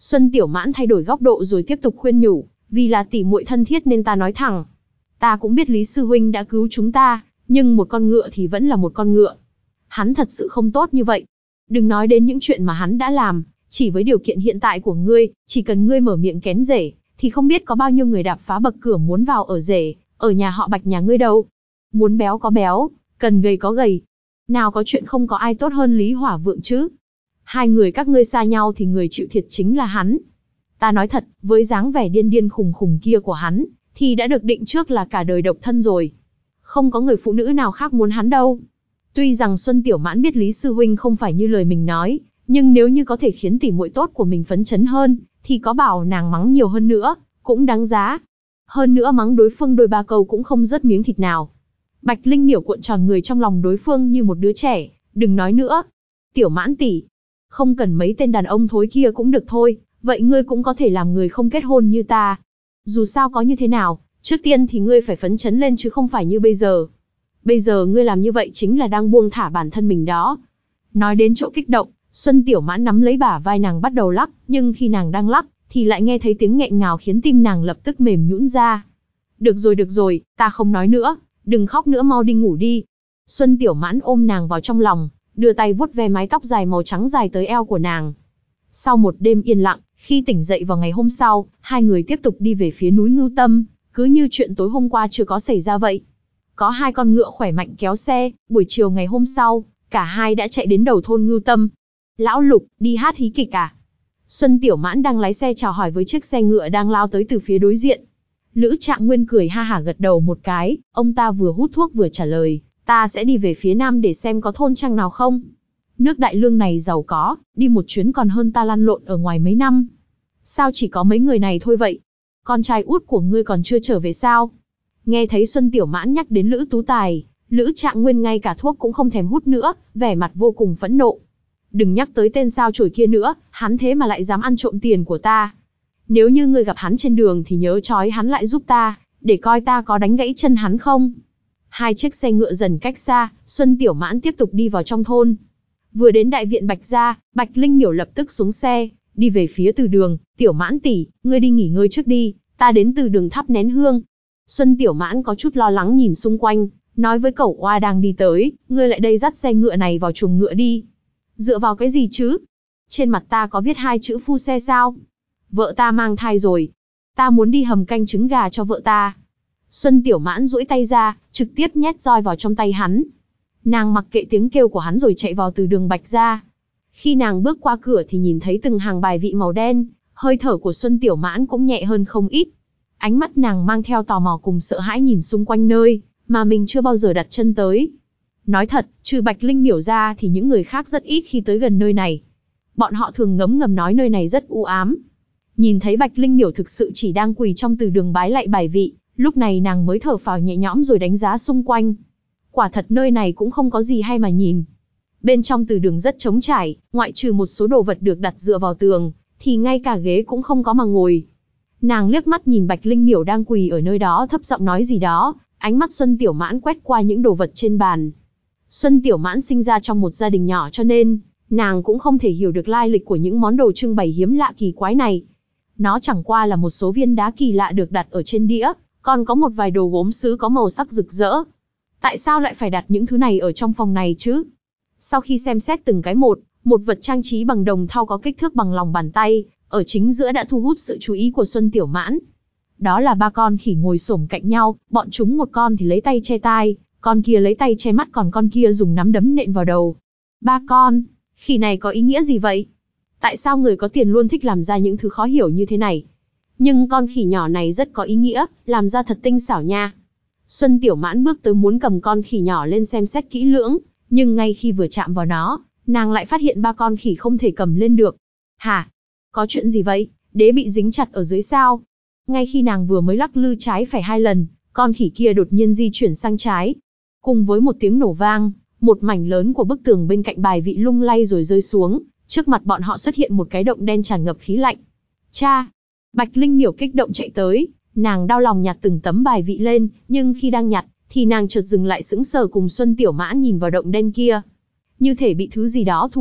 Xuân Tiểu Mãn thay đổi góc độ rồi tiếp tục khuyên nhủ, vì là tỷ muội thân thiết nên ta nói thẳng. Ta cũng biết Lý Sư Huynh đã cứu chúng ta, nhưng một con ngựa thì vẫn là một con ngựa. Hắn thật sự không tốt như vậy. Đừng nói đến những chuyện mà hắn đã làm, chỉ với điều kiện hiện tại của ngươi, chỉ cần ngươi mở miệng kén rể, thì không biết có bao nhiêu người đạp phá bậc cửa muốn vào ở rể, ở nhà họ Bạch nhà ngươi đâu. Muốn béo có béo, cần gầy có gầy. Nào có chuyện không có ai tốt hơn Lý Hỏa Vượng chứ. Hai người các ngươi xa nhau thì người chịu thiệt chính là hắn. Ta nói thật, với dáng vẻ điên điên khùng khùng kia của hắn, thì đã được định trước là cả đời độc thân rồi. Không có người phụ nữ nào khác muốn hắn đâu. Tuy rằng Xuân Tiểu Mãn biết Lý Sư Huynh không phải như lời mình nói, nhưng nếu như có thể khiến tỷ muội tốt của mình phấn chấn hơn, thì có bảo nàng mắng nhiều hơn nữa, cũng đáng giá. Hơn nữa mắng đối phương đôi ba câu cũng không rớt miếng thịt nào. Bạch Linh Miểu cuộn tròn người trong lòng đối phương như một đứa trẻ, đừng nói nữa. Tiểu Mãn tỷ, không cần mấy tên đàn ông thối kia cũng được thôi, vậy ngươi cũng có thể làm người không kết hôn như ta. Dù sao có như thế nào, trước tiên thì ngươi phải phấn chấn lên chứ không phải như bây giờ. Bây giờ ngươi làm như vậy chính là đang buông thả bản thân mình đó. Nói đến chỗ kích động, Xuân Tiểu Mãn nắm lấy bả vai nàng bắt đầu lắc, nhưng khi nàng đang lắc, thì lại nghe thấy tiếng nghẹn ngào khiến tim nàng lập tức mềm nhũn ra. Được rồi được rồi, ta không nói nữa, đừng khóc nữa, mau đi ngủ đi. Xuân Tiểu Mãn ôm nàng vào trong lòng, đưa tay vuốt ve mái tóc dài màu trắng dài tới eo của nàng. Sau một đêm yên lặng, khi tỉnh dậy vào ngày hôm sau, hai người tiếp tục đi về phía núi Ngưu Tâm, cứ như chuyện tối hôm qua chưa có xảy ra vậy. Có hai con ngựa khỏe mạnh kéo xe, buổi chiều ngày hôm sau, cả hai đã chạy đến đầu thôn Ngưu Tâm. Lão Lục, đi hát hí kịch à? Xuân Tiểu Mãn đang lái xe chào hỏi với chiếc xe ngựa đang lao tới từ phía đối diện. Lữ Trạng Nguyên cười ha hả gật đầu một cái, ông ta vừa hút thuốc vừa trả lời, ta sẽ đi về phía nam để xem có thôn trang nào không. Nước Đại Lương này giàu có, đi một chuyến còn hơn ta lăn lộn ở ngoài mấy năm. Sao chỉ có mấy người này thôi vậy? Con trai út của ngươi còn chưa trở về sao? Nghe thấy Xuân Tiểu Mãn nhắc đến Lữ Tú Tài, Lữ Trạng Nguyên ngay cả thuốc cũng không thèm hút nữa, vẻ mặt vô cùng phẫn nộ. Đừng nhắc tới tên sao chổi kia nữa, hắn thế mà lại dám ăn trộm tiền của ta. Nếu như ngươi gặp hắn trên đường thì nhớ trói hắn lại giúp ta, để coi ta có đánh gãy chân hắn không. Hai chiếc xe ngựa dần cách xa, Xuân Tiểu Mãn tiếp tục đi vào trong thôn. Vừa đến đại viện Bạch gia, Bạch Linh Miểu lập tức xuống xe, đi về phía từ đường. Tiểu Mãn tỷ, ngươi đi nghỉ ngơi trước đi, ta đến từ đường thắp nén hương. Xuân Tiểu Mãn có chút lo lắng nhìn xung quanh, nói với Cẩu Oa đang đi tới, ngươi lại đây dắt xe ngựa này vào chuồng ngựa đi. Dựa vào cái gì chứ? Trên mặt ta có viết hai chữ phu xe sao? Vợ ta mang thai rồi. Ta muốn đi hầm canh trứng gà cho vợ ta. Xuân Tiểu Mãn duỗi tay ra, trực tiếp nhét roi vào trong tay hắn. Nàng mặc kệ tiếng kêu của hắn rồi chạy vào từ đường Bạch gia. Khi nàng bước qua cửa thì nhìn thấy từng hàng bài vị màu đen, hơi thở của Xuân Tiểu Mãn cũng nhẹ hơn không ít. Ánh mắt nàng mang theo tò mò cùng sợ hãi nhìn xung quanh nơi mà mình chưa bao giờ đặt chân tới. Nói thật, trừ Bạch Linh Miểu ra thì những người khác rất ít khi tới gần nơi này. Bọn họ thường ngấm ngầm nói nơi này rất u ám. Nhìn thấy Bạch Linh Miểu thực sự chỉ đang quỳ trong từ đường bái lạy bài vị, lúc này nàng mới thở phào nhẹ nhõm rồi đánh giá xung quanh. Quả thật nơi này cũng không có gì hay mà nhìn. Bên trong từ đường rất trống trải, ngoại trừ một số đồ vật được đặt dựa vào tường, thì ngay cả ghế cũng không có mà ngồi. Nàng liếc mắt nhìn Bạch Linh Miểu đang quỳ ở nơi đó thấp giọng nói gì đó, ánh mắt Xuân Tiểu Mãn quét qua những đồ vật trên bàn. Xuân Tiểu Mãn sinh ra trong một gia đình nhỏ cho nên, nàng cũng không thể hiểu được lai lịch của những món đồ trưng bày hiếm lạ kỳ quái này. Nó chẳng qua là một số viên đá kỳ lạ được đặt ở trên đĩa, còn có một vài đồ gốm sứ có màu sắc rực rỡ. Tại sao lại phải đặt những thứ này ở trong phòng này chứ? Sau khi xem xét từng cái một, một vật trang trí bằng đồng thau có kích thước bằng lòng bàn tay, ở chính giữa đã thu hút sự chú ý của Xuân Tiểu Mãn. Đó là ba con khỉ ngồi xổm cạnh nhau, bọn chúng một con thì lấy tay che tai, con kia lấy tay che mắt, còn con kia dùng nắm đấm nện vào đầu. Ba con, khỉ này có ý nghĩa gì vậy? Tại sao người có tiền luôn thích làm ra những thứ khó hiểu như thế này? Nhưng con khỉ nhỏ này rất có ý nghĩa, làm ra thật tinh xảo nha. Xuân Tiểu Mãn bước tới muốn cầm con khỉ nhỏ lên xem xét kỹ lưỡng, nhưng ngay khi vừa chạm vào nó, nàng lại phát hiện ba con khỉ không thể cầm lên được. Hả? Có chuyện gì vậy? Đế bị dính chặt ở dưới sao? Ngay khi nàng vừa mới lắc lư trái phải hai lần, con khỉ kia đột nhiên di chuyển sang trái. Cùng với một tiếng nổ vang, một mảnh lớn của bức tường bên cạnh bài vị lung lay rồi rơi xuống, trước mặt bọn họ xuất hiện một cái động đen tràn ngập khí lạnh. Cha! Bạch Linh Miểu kích động chạy tới, nàng đau lòng nhặt từng tấm bài vị lên, nhưng khi đang nhặt, thì nàng chợt dừng lại sững sờ cùng Xuân Tiểu Mãn nhìn vào động đen kia. Như thể bị thứ gì đó thu hút,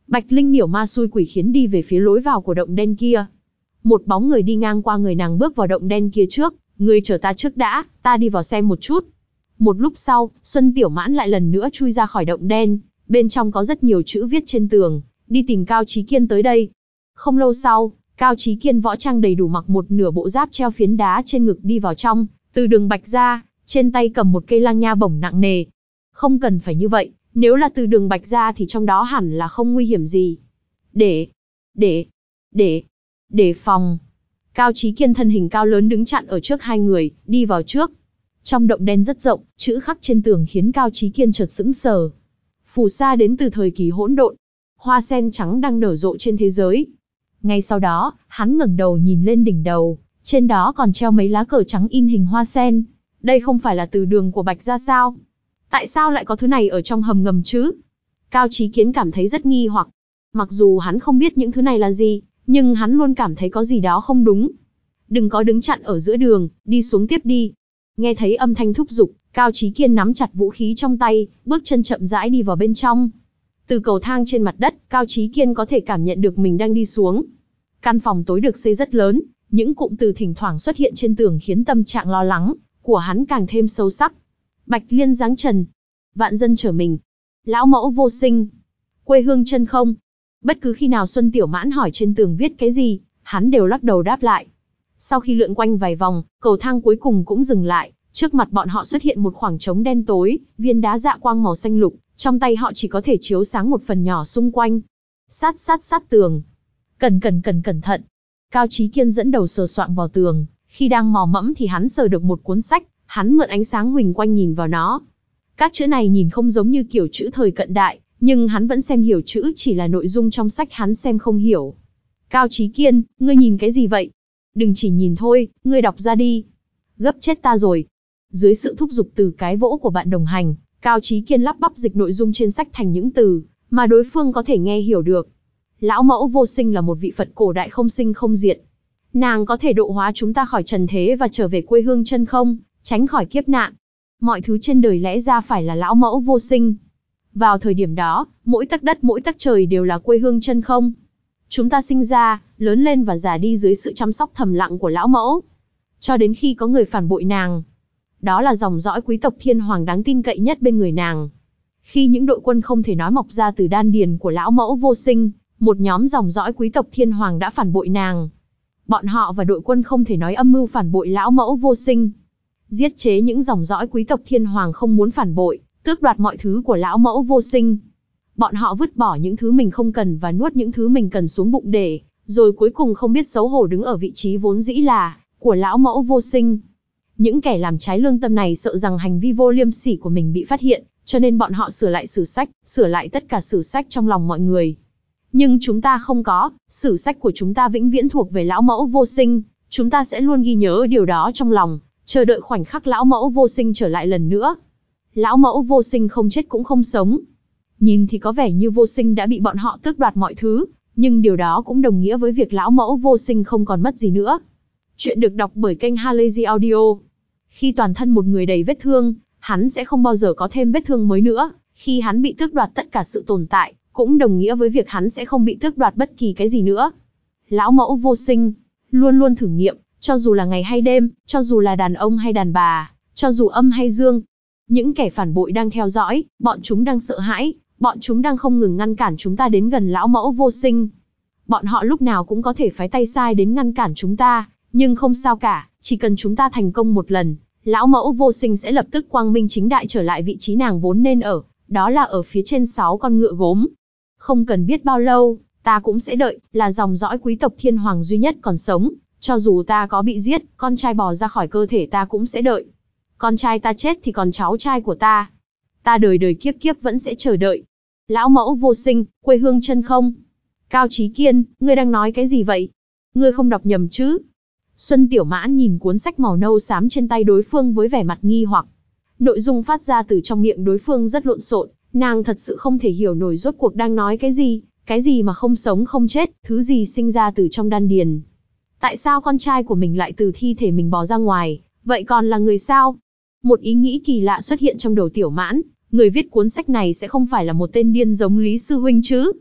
Bạch Linh miểu ma xui quỷ khiến đi về phía lối vào của động đen kia. Một bóng người đi ngang qua người nàng bước vào động đen kia trước, ngươi chờ ta trước đã, ta đi vào xem một chút. Một lúc sau, Xuân Tiểu Mãn lại lần nữa chui ra khỏi động đen, bên trong có rất nhiều chữ viết trên tường, đi tìm Cao Chí Kiên tới đây. Không lâu sau, Cao Chí Kiên võ trang đầy đủ mặc một nửa bộ giáp treo phiến đá trên ngực đi vào trong, từ đường Bạch ra, trên tay cầm một cây lang nha bổng nặng nề. Không cần phải như vậy, nếu là từ đường Bạch ra thì trong đó hẳn là không nguy hiểm gì. Để, để, để, để phòng. Cao Chí Kiên thân hình cao lớn đứng chặn ở trước hai người, đi vào trước. Trong động đen rất rộng, chữ khắc trên tường khiến Cao Chí Kiên chợt sững sờ. Phù sa đến từ thời kỳ hỗn độn, hoa sen trắng đang nở rộ trên thế giới. Ngay sau đó, hắn ngẩng đầu nhìn lên đỉnh đầu, trên đó còn treo mấy lá cờ trắng in hình hoa sen. Đây không phải là từ đường của Bạch gia sao? Tại sao lại có thứ này ở trong hầm ngầm chứ? Cao Chí Kiến cảm thấy rất nghi hoặc. Mặc dù hắn không biết những thứ này là gì, nhưng hắn luôn cảm thấy có gì đó không đúng. Đừng có đứng chặn ở giữa đường, đi xuống tiếp đi. Nghe thấy âm thanh thúc giục, Cao Chí Kiên nắm chặt vũ khí trong tay, bước chân chậm rãi đi vào bên trong. Từ cầu thang trên mặt đất, Cao Chí Kiên có thể cảm nhận được mình đang đi xuống. Căn phòng tối được xây rất lớn, những cụm từ thỉnh thoảng xuất hiện trên tường khiến tâm trạng lo lắng của hắn càng thêm sâu sắc. Bạch Liên giáng trần, vạn dân trở mình, lão mẫu vô sinh, quê hương chân không. Bất cứ khi nào Xuân Tiểu Mãn hỏi trên tường viết cái gì, hắn đều lắc đầu đáp lại. Sau khi lượn quanh vài vòng, cầu thang cuối cùng cũng dừng lại, trước mặt bọn họ xuất hiện một khoảng trống đen tối, viên đá dạ quang màu xanh lục, trong tay họ chỉ có thể chiếu sáng một phần nhỏ xung quanh. Sát sát sát tường. Cẩn cẩn cẩn cẩn thận. Cao Chí Kiên dẫn đầu sờ soạng vào tường, khi đang mò mẫm thì hắn sờ được một cuốn sách, hắn mượn ánh sáng huỳnh quanh nhìn vào nó. Các chữ này nhìn không giống như kiểu chữ thời cận đại, nhưng hắn vẫn xem hiểu chữ, chỉ là nội dung trong sách hắn xem không hiểu. Cao Chí Kiên, ngươi nhìn cái gì vậy? Đừng chỉ nhìn thôi, ngươi đọc ra đi. Gấp chết ta rồi. Dưới sự thúc giục từ cái vỗ của bạn đồng hành, Cao Chí Kiên lắp bắp dịch nội dung trên sách thành những từ mà đối phương có thể nghe hiểu được. Lão mẫu vô sinh là một vị Phật cổ đại không sinh không diệt. Nàng có thể độ hóa chúng ta khỏi trần thế và trở về quê hương chân không, tránh khỏi kiếp nạn. Mọi thứ trên đời lẽ ra phải là lão mẫu vô sinh. Vào thời điểm đó, mỗi tấc đất mỗi tấc trời đều là quê hương chân không. Chúng ta sinh ra, lớn lên và già đi dưới sự chăm sóc thầm lặng của lão mẫu. Cho đến khi có người phản bội nàng. Đó là dòng dõi quý tộc thiên hoàng đáng tin cậy nhất bên người nàng. Khi những đội quân không thể nói mọc ra từ đan điền của lão mẫu vô sinh, một nhóm dòng dõi quý tộc thiên hoàng đã phản bội nàng. Bọn họ và đội quân không thể nói âm mưu phản bội lão mẫu vô sinh. Giết chế những dòng dõi quý tộc thiên hoàng không muốn phản bội, tước đoạt mọi thứ của lão mẫu vô sinh. Bọn họ vứt bỏ những thứ mình không cần và nuốt những thứ mình cần xuống bụng để, rồi cuối cùng không biết xấu hổ đứng ở vị trí vốn dĩ là của lão mẫu vô sinh. Những kẻ làm trái lương tâm này sợ rằng hành vi vô liêm sỉ của mình bị phát hiện, cho nên bọn họ sửa lại sử sách, sửa lại tất cả sử sách trong lòng mọi người. Nhưng chúng ta không có, sử sách của chúng ta vĩnh viễn thuộc về lão mẫu vô sinh, chúng ta sẽ luôn ghi nhớ điều đó trong lòng, chờ đợi khoảnh khắc lão mẫu vô sinh trở lại lần nữa. Lão mẫu vô sinh không chết cũng không sống. Nhìn thì có vẻ như vô sinh đã bị bọn họ tước đoạt mọi thứ, nhưng điều đó cũng đồng nghĩa với việc lão mẫu vô sinh không còn mất gì nữa. Chuyện được đọc bởi kênh Halazy Audio. Khi toàn thân một người đầy vết thương, hắn sẽ không bao giờ có thêm vết thương mới nữa. Khi hắn bị tước đoạt tất cả sự tồn tại, cũng đồng nghĩa với việc hắn sẽ không bị tước đoạt bất kỳ cái gì nữa. Lão mẫu vô sinh, luôn luôn thử nghiệm, cho dù là ngày hay đêm, cho dù là đàn ông hay đàn bà, cho dù âm hay dương. Những kẻ phản bội đang theo dõi, bọn chúng đang sợ hãi, bọn chúng đang không ngừng ngăn cản chúng ta đến gần lão mẫu vô sinh. Bọn họ lúc nào cũng có thể phái tay sai đến ngăn cản chúng ta, nhưng không sao cả, chỉ cần chúng ta thành công một lần, lão mẫu vô sinh sẽ lập tức quang minh chính đại trở lại vị trí nàng vốn nên ở, đó là ở phía trên sáu con ngựa gốm. Không cần biết bao lâu, ta cũng sẽ đợi, là dòng dõi quý tộc thiên hoàng duy nhất còn sống, cho dù ta có bị giết, con trai bò ra khỏi cơ thể ta cũng sẽ đợi. Con trai ta chết thì còn cháu trai của ta. Ta đời đời kiếp kiếp vẫn sẽ chờ đợi. Lão mẫu vô sinh, quê hương chân không. Cao Chí Kiên, ngươi đang nói cái gì vậy? Ngươi không đọc nhầm chứ? Xuân Tiểu Mãn nhìn cuốn sách màu nâu xám trên tay đối phương với vẻ mặt nghi hoặc. Nội dung phát ra từ trong miệng đối phương rất lộn xộn, nàng thật sự không thể hiểu nổi rốt cuộc đang nói cái gì, cái gì mà không sống không chết, thứ gì sinh ra từ trong đan điền. Tại sao con trai của mình lại từ thi thể mình bò ra ngoài, vậy còn là người sao? Một ý nghĩ kỳ lạ xuất hiện trong đầu Tiểu Mãn, người viết cuốn sách này sẽ không phải là một tên điên giống Lý Sư Huynh chứ?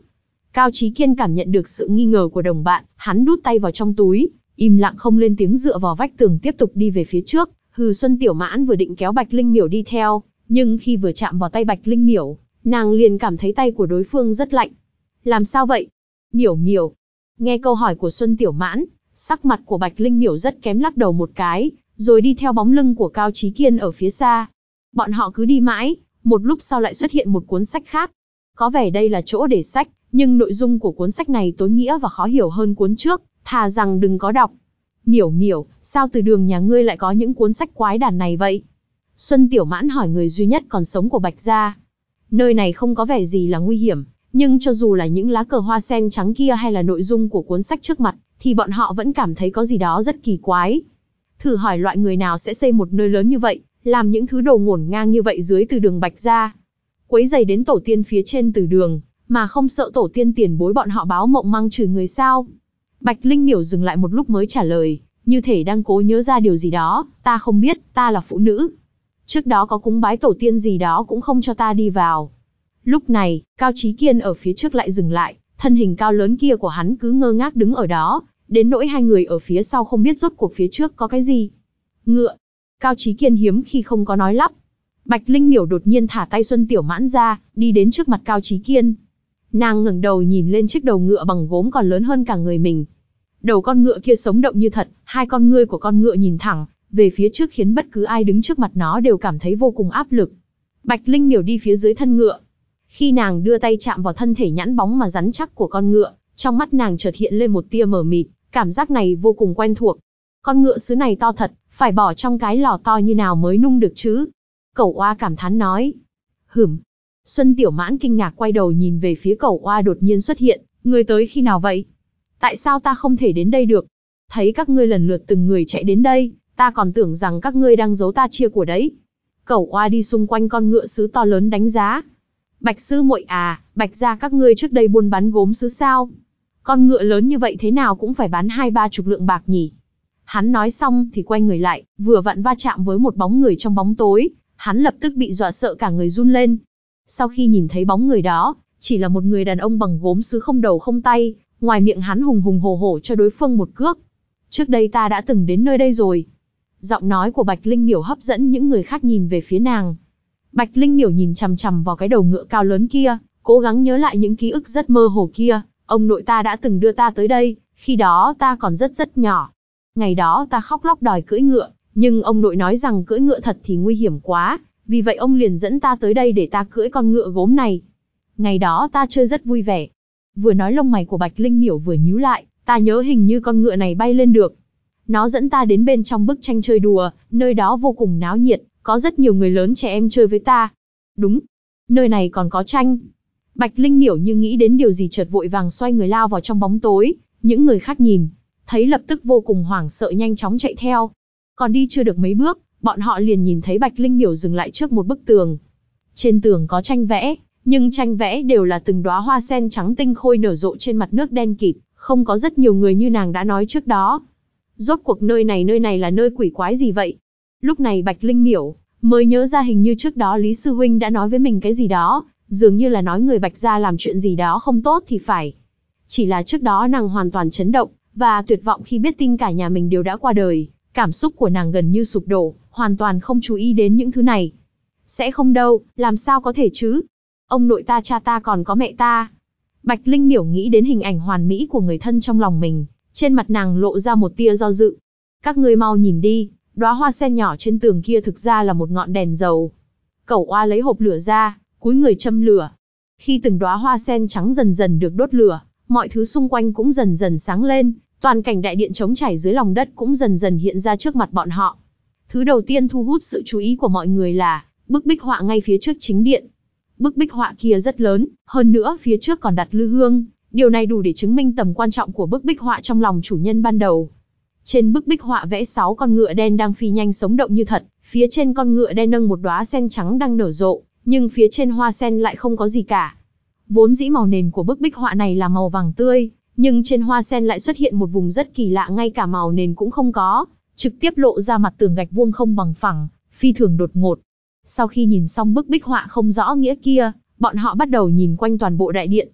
Cao Chí Kiên cảm nhận được sự nghi ngờ của đồng bạn, hắn đút tay vào trong túi, im lặng không lên tiếng dựa vào vách tường tiếp tục đi về phía trước. Hừ, Xuân Tiểu Mãn vừa định kéo Bạch Linh Miểu đi theo, nhưng khi vừa chạm vào tay Bạch Linh Miểu, nàng liền cảm thấy tay của đối phương rất lạnh. Làm sao vậy? Miểu Miểu. Nghe câu hỏi của Xuân Tiểu Mãn, sắc mặt của Bạch Linh Miểu rất kém, lắc đầu một cái, rồi đi theo bóng lưng của Cao Chí Kiên ở phía xa. Bọn họ cứ đi mãi, một lúc sau lại xuất hiện một cuốn sách khác. Có vẻ đây là chỗ để sách, nhưng nội dung của cuốn sách này tối nghĩa và khó hiểu hơn cuốn trước, thà rằng đừng có đọc. Miểu Miểu, sao từ đường nhà ngươi lại có những cuốn sách quái đản này vậy? Xuân Tiểu Mãn hỏi người duy nhất còn sống của Bạch gia. Nơi này không có vẻ gì là nguy hiểm, nhưng cho dù là những lá cờ hoa sen trắng kia hay là nội dung của cuốn sách trước mặt, thì bọn họ vẫn cảm thấy có gì đó rất kỳ quái. Thử hỏi loại người nào sẽ xây một nơi lớn như vậy, làm những thứ đồ ngổn ngang như vậy dưới từ đường Bạch gia, quấy rầy đến tổ tiên phía trên từ đường, mà không sợ tổ tiên tiền bối bọn họ báo mộng măng trừ người sao? Bạch Linh Miểu dừng lại một lúc mới trả lời, như thể đang cố nhớ ra điều gì đó. Ta không biết, ta là phụ nữ. Trước đó có cúng bái tổ tiên gì đó cũng không cho ta đi vào. Lúc này, Cao Chí Kiên ở phía trước lại dừng lại, thân hình cao lớn kia của hắn cứ ngơ ngác đứng ở đó, đến nỗi hai người ở phía sau không biết rốt cuộc phía trước có cái gì. Ngựa. Cao Chí Kiên hiếm khi không có nói lắp. Bạch Linh Miểu đột nhiên thả tay Xuân Tiểu Mãn ra, đi đến trước mặt Cao Chí Kiên. Nàng ngẩng đầu nhìn lên chiếc đầu ngựa bằng gốm còn lớn hơn cả người mình. Đầu con ngựa kia sống động như thật, hai con ngươi của con ngựa nhìn thẳng về phía trước khiến bất cứ ai đứng trước mặt nó đều cảm thấy vô cùng áp lực. Bạch Linh Miểu đi phía dưới thân ngựa. Khi nàng đưa tay chạm vào thân thể nhẵn bóng mà rắn chắc của con ngựa, trong mắt nàng chợt hiện lên một tia mờ mịt, cảm giác này vô cùng quen thuộc. Con ngựa sứ này to thật, phải bỏ trong cái lò to như nào mới nung được chứ? Cẩu Oa cảm thán nói. Hửm. Xuân Tiểu Mãn kinh ngạc quay đầu nhìn về phía Cẩu Oa đột nhiên xuất hiện. Ngươi tới khi nào vậy? Tại sao ta không thể đến đây được? Thấy các ngươi lần lượt từng người chạy đến đây, ta còn tưởng rằng các ngươi đang giấu ta chia của đấy. Cẩu Oa đi xung quanh con ngựa sứ to lớn đánh giá. Bạch sư muội à, Bạch gia các ngươi trước đây buôn bán gốm sứ sao? Con ngựa lớn như vậy thế nào cũng phải bán hai ba chục lượng bạc nhỉ? Hắn nói xong thì quay người lại, vừa vặn va chạm với một bóng người trong bóng tối, hắn lập tức bị dọa sợ cả người run lên. Sau khi nhìn thấy bóng người đó, chỉ là một người đàn ông bằng gốm sứ không đầu không tay, ngoài miệng hắn hùng hùng hổ hổ cho đối phương một cước. Trước đây ta đã từng đến nơi đây rồi. Giọng nói của Bạch Linh Miểu hấp dẫn những người khác nhìn về phía nàng. Bạch Linh Miểu nhìn chằm chằm vào cái đầu ngựa cao lớn kia, cố gắng nhớ lại những ký ức rất mơ hồ kia. Ông nội ta đã từng đưa ta tới đây, khi đó ta còn rất rất nhỏ. Ngày đó ta khóc lóc đòi cưỡi ngựa, nhưng ông nội nói rằng cưỡi ngựa thật thì nguy hiểm quá, vì vậy ông liền dẫn ta tới đây để ta cưỡi con ngựa gốm này. Ngày đó ta chơi rất vui vẻ. Vừa nói lông mày của Bạch Linh Miểu vừa nhíu lại, ta nhớ hình như con ngựa này bay lên được. Nó dẫn ta đến bên trong bức tranh chơi đùa, nơi đó vô cùng náo nhiệt, có rất nhiều người lớn trẻ em chơi với ta. Đúng, nơi này còn có tranh. Bạch Linh Miểu như nghĩ đến điều gì chợt vội vàng xoay người lao vào trong bóng tối, những người khác nhìn, thấy lập tức vô cùng hoảng sợ nhanh chóng chạy theo. Còn đi chưa được mấy bước, bọn họ liền nhìn thấy Bạch Linh Miểu dừng lại trước một bức tường. Trên tường có tranh vẽ, nhưng tranh vẽ đều là từng đóa hoa sen trắng tinh khôi nở rộ trên mặt nước đen kịt, không có rất nhiều người như nàng đã nói trước đó. Rốt cuộc nơi này nơi này là nơi quỷ quái gì vậy? Lúc này Bạch Linh Miểu mới nhớ ra hình như trước đó Lý Sư Huynh đã nói với mình cái gì đó, dường như là nói người Bạch gia làm chuyện gì đó không tốt thì phải. Chỉ là trước đó nàng hoàn toàn chấn động, và tuyệt vọng khi biết tin cả nhà mình đều đã qua đời, cảm xúc của nàng gần như sụp đổ, hoàn toàn không chú ý đến những thứ này. Sẽ không đâu, làm sao có thể chứ? Ông nội ta, cha ta còn có mẹ ta. Bạch Linh Miểu nghĩ đến hình ảnh hoàn mỹ của người thân trong lòng mình, trên mặt nàng lộ ra một tia do dự. Các ngươi mau nhìn đi, đóa hoa sen nhỏ trên tường kia thực ra là một ngọn đèn dầu. Cẩu Oa lấy hộp lửa ra, cúi người châm lửa. Khi từng đóa hoa sen trắng dần dần được đốt lửa, mọi thứ xung quanh cũng dần dần sáng lên, toàn cảnh đại điện trống trải dưới lòng đất cũng dần dần hiện ra trước mặt bọn họ. Thứ đầu tiên thu hút sự chú ý của mọi người là bức bích họa ngay phía trước chính điện. Bức bích họa kia rất lớn, hơn nữa phía trước còn đặt lư hương, điều này đủ để chứng minh tầm quan trọng của bức bích họa trong lòng chủ nhân ban đầu. Trên bức bích họa vẽ sáu con ngựa đen đang phi nhanh sống động như thật, phía trên con ngựa đen nâng một đóa sen trắng đang nở rộ, nhưng phía trên hoa sen lại không có gì cả. Vốn dĩ màu nền của bức bích họa này là màu vàng tươi, nhưng trên hoa sen lại xuất hiện một vùng rất kỳ lạ, ngay cả màu nền cũng không có, trực tiếp lộ ra mặt tường gạch vuông không bằng phẳng, phi thường đột ngột. Sau khi nhìn xong bức bích họa không rõ nghĩa kia, bọn họ bắt đầu nhìn quanh toàn bộ đại điện.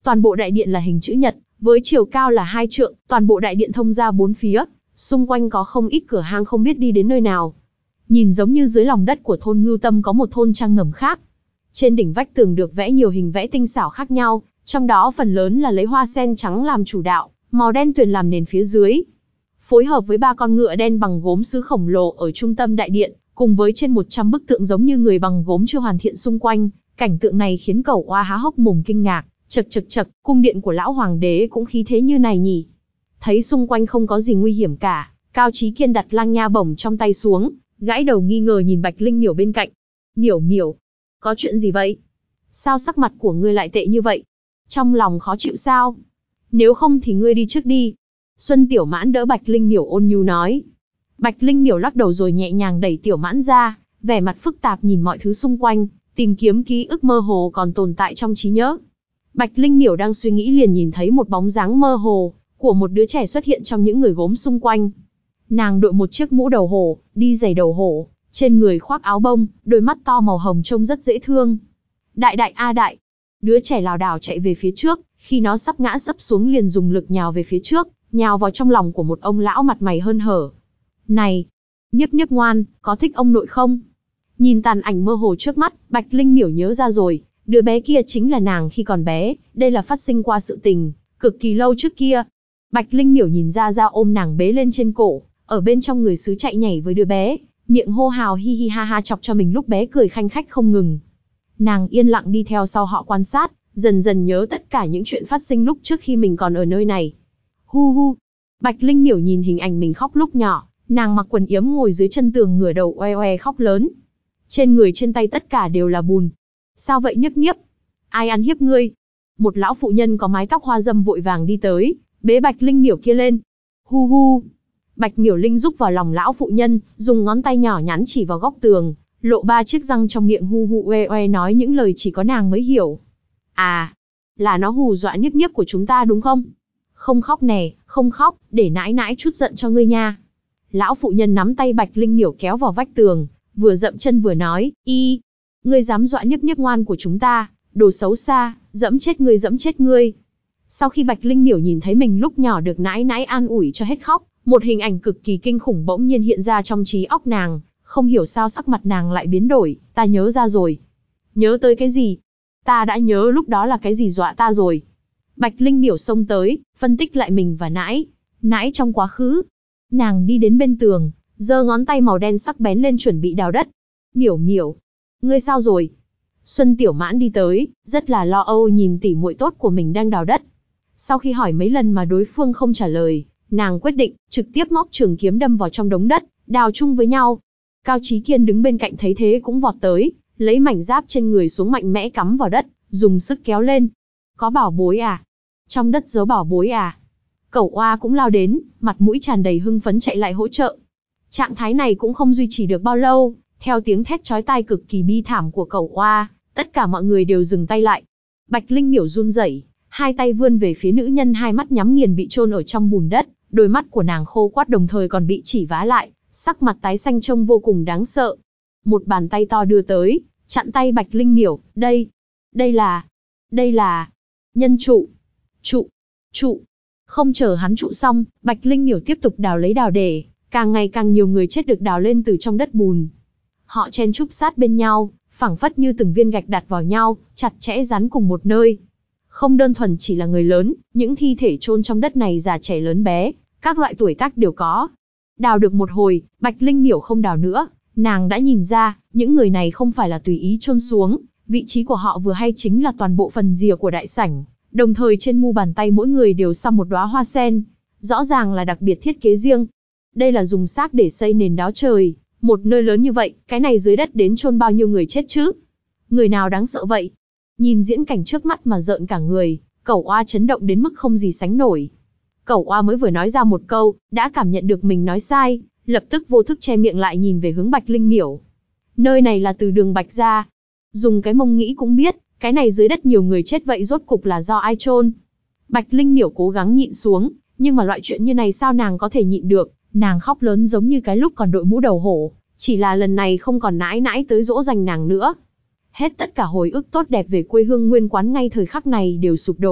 Toàn bộ đại điện là hình chữ nhật, với chiều cao là hai trượng, toàn bộ đại điện thông ra bốn phía, xung quanh có không ít cửa hang không biết đi đến nơi nào. Nhìn giống như dưới lòng đất của thôn Ngưu Tâm có một thôn trang ngầm khác. Trên đỉnh vách tường được vẽ nhiều hình vẽ tinh xảo khác nhau, trong đó phần lớn là lấy hoa sen trắng làm chủ đạo, màu đen tuyền làm nền phía dưới. Phối hợp với ba con ngựa đen bằng gốm sứ khổng lồ ở trung tâm đại điện, cùng với trên một trăm bức tượng giống như người bằng gốm chưa hoàn thiện xung quanh, cảnh tượng này khiến Cẩu Oa há hốc mồm kinh ngạc, chậc chậc chậc, cung điện của lão hoàng đế cũng khí thế như này nhỉ? Thấy xung quanh không có gì nguy hiểm cả, Cao Chí Kiên đặt lang nha bổng trong tay xuống, gãi đầu nghi ngờ nhìn Bạch Linh Miểu bên cạnh. Miểu Miểu, có chuyện gì vậy? Sao sắc mặt của ngươi lại tệ như vậy? Trong lòng khó chịu sao? Nếu không thì ngươi đi trước đi. Xuân Tiểu Mãn đỡ Bạch Linh Miểu ôn nhu nói. Bạch Linh Miểu lắc đầu rồi nhẹ nhàng đẩy Tiểu Mãn ra, vẻ mặt phức tạp nhìn mọi thứ xung quanh, tìm kiếm ký ức mơ hồ còn tồn tại trong trí nhớ. Bạch Linh Miểu đang suy nghĩ liền nhìn thấy một bóng dáng mơ hồ của một đứa trẻ xuất hiện trong những người gốm xung quanh. Nàng đội một chiếc mũ đầu hổ, đi giày đầu hổ, trên người khoác áo bông, đôi mắt to màu hồng trông rất dễ thương. Đại đại a đại, đứa trẻ lảo đảo chạy về phía trước, khi nó sắp ngã sấp xuống liền dùng lực nhào về phía trước, nhào vào trong lòng của một ông lão mặt mày hớn hở. Này, Nhiếp Nhiếp ngoan, có thích ông nội không? Nhìn tàn ảnh mơ hồ trước mắt, Bạch Linh Miểu nhớ ra rồi, đứa bé kia chính là nàng khi còn bé, đây là phát sinh qua sự tình, cực kỳ lâu trước kia. Bạch Linh Miểu nhìn ra ra ôm nàng bế lên trên cổ, ở bên trong người sứ chạy nhảy với đứa bé, miệng hô hào hi hi ha ha chọc cho mình lúc bé cười khanh khách không ngừng. Nàng yên lặng đi theo sau họ quan sát, dần dần nhớ tất cả những chuyện phát sinh lúc trước khi mình còn ở nơi này. Hu hu. Bạch Linh Miểu nhìn hình ảnh mình khóc lúc nhỏ, nàng mặc quần yếm ngồi dưới chân tường ngửa đầu oe oe khóc lớn. Trên người trên tay tất cả đều là bùn. Sao vậy Nhiếp Nhiếp? Ai ăn hiếp ngươi? Một lão phụ nhân có mái tóc hoa dâm vội vàng đi tới, bế Bạch Linh Miểu kia lên. Hu hu. Bạch Miểu Linh rúc vào lòng lão phụ nhân, dùng ngón tay nhỏ nhắn chỉ vào góc tường, lộ ba chiếc răng trong miệng hu hu oe oe nói những lời chỉ có nàng mới hiểu. À, là nó hù dọa Nhiếp Nhiếp của chúng ta đúng không? Không khóc nè, không khóc, để nãi nãi chút giận cho ngươi nha. Lão phụ nhân nắm tay Bạch Linh Miểu kéo vào vách tường, vừa dậm chân vừa nói, y, ngươi dám dọa Nhiếp Nhiếp ngoan của chúng ta, đồ xấu xa, dẫm chết ngươi dẫm chết ngươi. Sau khi Bạch Linh Miểu nhìn thấy mình lúc nhỏ được nãi nãi an ủi cho hết khóc, một hình ảnh cực kỳ kinh khủng bỗng nhiên hiện ra trong trí óc nàng, không hiểu sao sắc mặt nàng lại biến đổi, ta nhớ ra rồi. Nhớ tới cái gì? Ta đã nhớ lúc đó là cái gì dọa ta rồi. Bạch Linh Miểu xông tới, phân tích lại mình và nãi. Nãi trong quá khứ. Nàng đi đến bên tường, giơ ngón tay màu đen sắc bén lên chuẩn bị đào đất. Miểu Miểu, ngươi sao rồi? Xuân Tiểu Mãn đi tới, rất là lo âu nhìn tỉ muội tốt của mình đang đào đất. Sau khi hỏi mấy lần mà đối phương không trả lời, nàng quyết định trực tiếp móc trường kiếm đâm vào trong đống đất, đào chung với nhau. Cao Chí Kiên đứng bên cạnh thấy thế cũng vọt tới, lấy mảnh giáp trên người xuống mạnh mẽ cắm vào đất, dùng sức kéo lên. Có bảo bối à? Trong đất giấu bảo bối à? Cẩu Oa cũng lao đến, mặt mũi tràn đầy hưng phấn chạy lại hỗ trợ. Trạng thái này cũng không duy trì được bao lâu, theo tiếng thét chói tai cực kỳ bi thảm của Cẩu Oa, tất cả mọi người đều dừng tay lại. Bạch Linh Miểu run rẩy, hai tay vươn về phía nữ nhân, hai mắt nhắm nghiền bị chôn ở trong bùn đất, đôi mắt của nàng khô quắt đồng thời còn bị chỉ vá lại, sắc mặt tái xanh trông vô cùng đáng sợ. Một bàn tay to đưa tới, chặn tay Bạch Linh Miểu, đây, đây là, đây là, nhân trụ, trụ, trụ. Không chờ hắn trụ xong, Bạch Linh Miểu tiếp tục đào lấy đào để, càng ngày càng nhiều người chết được đào lên từ trong đất bùn. Họ chen chúc sát bên nhau, phảng phất như từng viên gạch đặt vào nhau, chặt chẽ dán cùng một nơi. Không đơn thuần chỉ là người lớn, những thi thể chôn trong đất này già trẻ lớn bé, các loại tuổi tác đều có. Đào được một hồi, Bạch Linh Miểu không đào nữa, nàng đã nhìn ra, những người này không phải là tùy ý chôn xuống, vị trí của họ vừa hay chính là toàn bộ phần rìa của đại sảnh, đồng thời trên mu bàn tay mỗi người đều xăm một đóa hoa sen, rõ ràng là đặc biệt thiết kế riêng. Đây là dùng xác để xây nền đáo trời, một nơi lớn như vậy, cái này dưới đất đến chôn bao nhiêu người chết chứ? Người nào đáng sợ vậy? Nhìn diễn cảnh trước mắt mà rợn cả người, Cẩu Oa chấn động đến mức không gì sánh nổi. Cẩu Oa mới vừa nói ra một câu, đã cảm nhận được mình nói sai, lập tức vô thức che miệng lại nhìn về hướng Bạch Linh Miểu. Nơi này là từ đường Bạch ra. Dùng cái mông nghĩ cũng biết, cái này dưới đất nhiều người chết vậy rốt cục là do ai chôn? Bạch Linh Miểu cố gắng nhịn xuống, nhưng mà loại chuyện như này sao nàng có thể nhịn được, nàng khóc lớn giống như cái lúc còn đội mũ đầu hổ, chỉ là lần này không còn nãi nãi tới dỗ dành nàng nữa. Hết tất cả hồi ức tốt đẹp về quê hương nguyên quán ngay thời khắc này đều sụp đổ,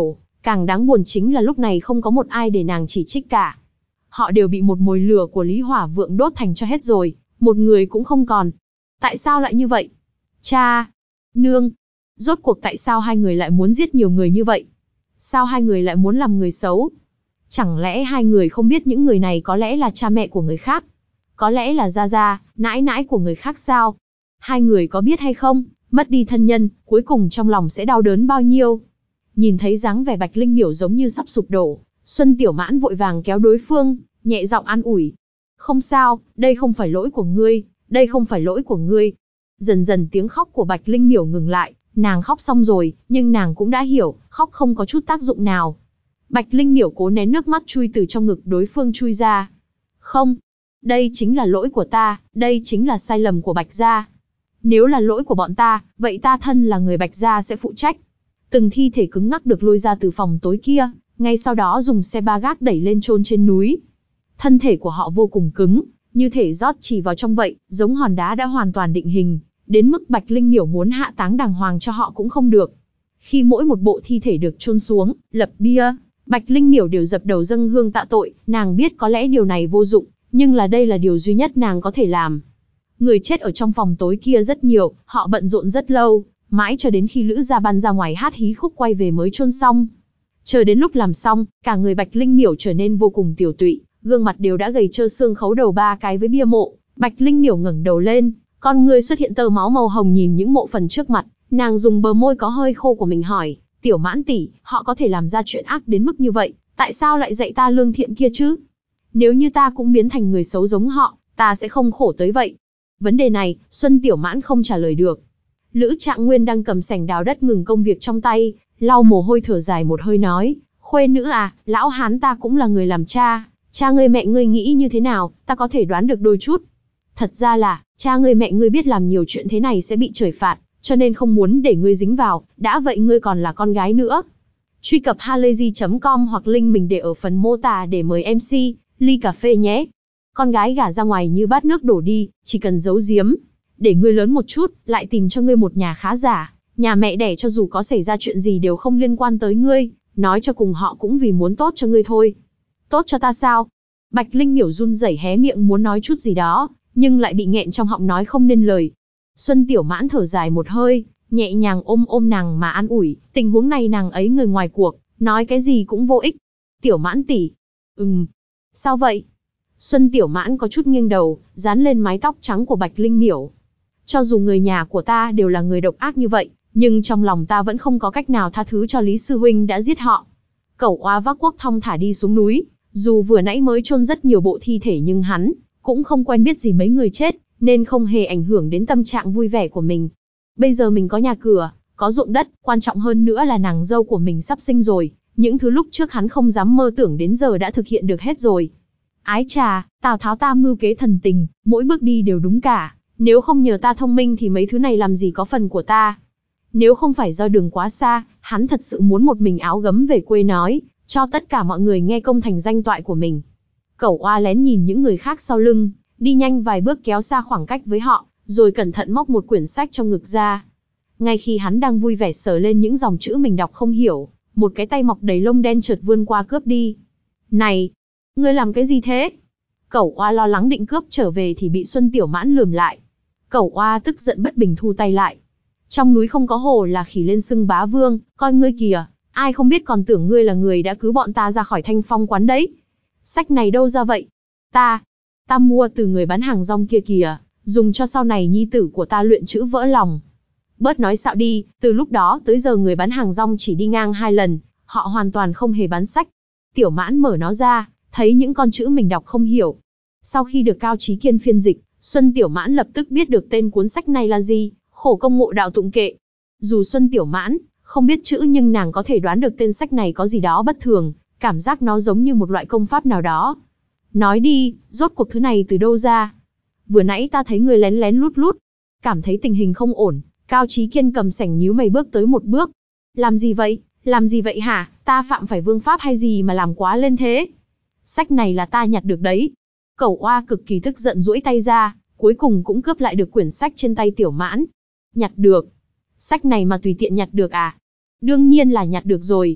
Càng đáng buồn chính là lúc này không có một ai để nàng chỉ trích cả. Họ đều bị một mồi lửa của Lý Hỏa Vượng đốt thành cho hết rồi, một người cũng không còn. Tại sao lại như vậy? Cha! Nương! Rốt cuộc tại sao hai người lại muốn giết nhiều người như vậy? Sao hai người lại muốn làm người xấu? Chẳng lẽ hai người không biết những người này có lẽ là cha mẹ của người khác? Có lẽ là gia gia, nãi nãi của người khác sao? Hai người có biết hay không, mất đi thân nhân, cuối cùng trong lòng sẽ đau đớn bao nhiêu? Nhìn thấy dáng vẻ Bạch Linh Miểu giống như sắp sụp đổ, Xuân Tiểu Mãn vội vàng kéo đối phương, nhẹ giọng an ủi. Không sao, đây không phải lỗi của ngươi, đây không phải lỗi của ngươi. Dần dần tiếng khóc của Bạch Linh Miểu ngừng lại, nàng khóc xong rồi, nhưng nàng cũng đã hiểu, khóc không có chút tác dụng nào. Bạch Linh Miểu cố nén nước mắt chui từ trong ngực đối phương chui ra. Không, đây chính là lỗi của ta, đây chính là sai lầm của Bạch gia. Nếu là lỗi của bọn ta, vậy ta thân là người Bạch gia sẽ phụ trách. Từng thi thể cứng ngắc được lôi ra từ phòng tối kia, ngay sau đó dùng xe ba gác đẩy lên chôn trên núi. Thân thể của họ vô cùng cứng, như thể rót chỉ vào trong vậy, giống hòn đá đã hoàn toàn định hình, đến mức Bạch Linh Miểu muốn hạ táng đàng hoàng cho họ cũng không được. Khi mỗi một bộ thi thể được chôn xuống, lập bia, Bạch Linh Miểu đều dập đầu dâng hương tạ tội, nàng biết có lẽ điều này vô dụng, nhưng là đây là điều duy nhất nàng có thể làm. Người chết ở trong phòng tối kia rất nhiều, họ bận rộn rất lâu, mãi cho đến khi Lữ Gia Ban ra ngoài hát hí khúc quay về mới chôn xong. Chờ đến lúc làm xong, cả người Bạch Linh Miểu trở nên vô cùng tiểu tụy, gương mặt đều đã gầy trơ xương khấu đầu ba cái với bia mộ. Bạch Linh Miểu ngẩng đầu lên, con người xuất hiện tơ máu màu hồng nhìn những mộ phần trước mặt, nàng dùng bờ môi có hơi khô của mình hỏi, Tiểu Mãn tỷ, họ có thể làm ra chuyện ác đến mức như vậy, tại sao lại dạy ta lương thiện kia chứ? Nếu như ta cũng biến thành người xấu giống họ, ta sẽ không khổ tới vậy. Vấn đề này, Xuân Tiểu Mãn không trả lời được. Lữ Trạng Nguyên đang cầm sành đào đất ngừng công việc trong tay, lau mồ hôi thở dài một hơi nói, khuê nữ à, lão hán ta cũng là người làm cha, cha ngươi mẹ ngươi nghĩ như thế nào, ta có thể đoán được đôi chút. Thật ra là, cha ngươi mẹ ngươi biết làm nhiều chuyện thế này sẽ bị trời phạt, cho nên không muốn để ngươi dính vào, đã vậy ngươi còn là con gái nữa. Truy cập halayzi chấm com hoặc link mình để ở phần mô tả để mời em xê, ly cà phê nhé. Con gái gả ra ngoài như bát nước đổ đi, chỉ cần giấu giếm, để ngươi lớn một chút, lại tìm cho ngươi một nhà khá giả, nhà mẹ đẻ cho dù có xảy ra chuyện gì đều không liên quan tới ngươi, nói cho cùng họ cũng vì muốn tốt cho ngươi thôi. Tốt cho ta sao? Bạch Linh Miểu run rẩy hé miệng muốn nói chút gì đó, nhưng lại bị nghẹn trong họng nói không nên lời. Xuân Tiểu Mãn thở dài một hơi, nhẹ nhàng ôm ôm nàng mà an ủi, tình huống này nàng ấy người ngoài cuộc, nói cái gì cũng vô ích. Tiểu Mãn tỷ. Ừm. Sao vậy? Xuân Tiểu Mãn có chút nghiêng đầu, dán lên mái tóc trắng của Bạch Linh Miểu. Cho dù người nhà của ta đều là người độc ác như vậy, nhưng trong lòng ta vẫn không có cách nào tha thứ cho Lý Sư Huynh đã giết họ. Cẩu Oa vác cuốc thong thả đi xuống núi, dù vừa nãy mới chôn rất nhiều bộ thi thể nhưng hắn cũng không quen biết gì mấy người chết, nên không hề ảnh hưởng đến tâm trạng vui vẻ của mình. Bây giờ mình có nhà cửa, có ruộng đất, quan trọng hơn nữa là nàng dâu của mình sắp sinh rồi, những thứ lúc trước hắn không dám mơ tưởng đến giờ đã thực hiện được hết rồi. Ái chà, Tào Tháo ta mưu kế thần tình, mỗi bước đi đều đúng cả, nếu không nhờ ta thông minh thì mấy thứ này làm gì có phần của ta. Nếu không phải do đường quá xa, hắn thật sự muốn một mình áo gấm về quê nói, cho tất cả mọi người nghe công thành danh toại của mình. Cẩu Oa lén nhìn những người khác sau lưng, đi nhanh vài bước kéo xa khoảng cách với họ, rồi cẩn thận móc một quyển sách trong ngực ra. Ngay khi hắn đang vui vẻ sờ lên những dòng chữ mình đọc không hiểu, một cái tay mọc đầy lông đen chợt vươn qua cướp đi. Này! Ngươi làm cái gì thế? Cẩu Oa lo lắng định cướp trở về thì bị Xuân Tiểu Mãn lườm lại. Cẩu Oa tức giận bất bình thu tay lại. Trong núi không có hổ là khỉ lên xưng bá vương, coi ngươi kìa, ai không biết còn tưởng ngươi là người đã cứu bọn ta ra khỏi Thanh Phong quán đấy. Sách này đâu ra vậy? Ta, ta mua từ người bán hàng rong kia kìa, dùng cho sau này nhi tử của ta luyện chữ vỡ lòng. Bớt nói xạo đi, từ lúc đó tới giờ người bán hàng rong chỉ đi ngang hai lần, họ hoàn toàn không hề bán sách. Tiểu Mãn mở nó ra, thấy những con chữ mình đọc không hiểu. Sau khi được Cao Chí Kiên phiên dịch, Xuân Tiểu Mãn lập tức biết được tên cuốn sách này là gì, Khổ Công Ngộ Đạo Tụng Kệ. Dù Xuân Tiểu Mãn không biết chữ nhưng nàng có thể đoán được tên sách này có gì đó bất thường, cảm giác nó giống như một loại công pháp nào đó. Nói đi, rốt cuộc thứ này từ đâu ra? Vừa nãy ta thấy người lén lén lút lút, cảm thấy tình hình không ổn, Cao Chí Kiên cầm sảnh nhíu mày bước tới một bước. Làm gì vậy? Làm gì vậy hả? Ta phạm phải vương pháp hay gì mà làm quá lên thế? Sách này là ta nhặt được đấy. Cẩu Oa cực kỳ tức giận duỗi tay ra, cuối cùng cũng cướp lại được quyển sách trên tay Tiểu Mãn. Nhặt được? Sách này mà tùy tiện nhặt được à? Đương nhiên là nhặt được rồi.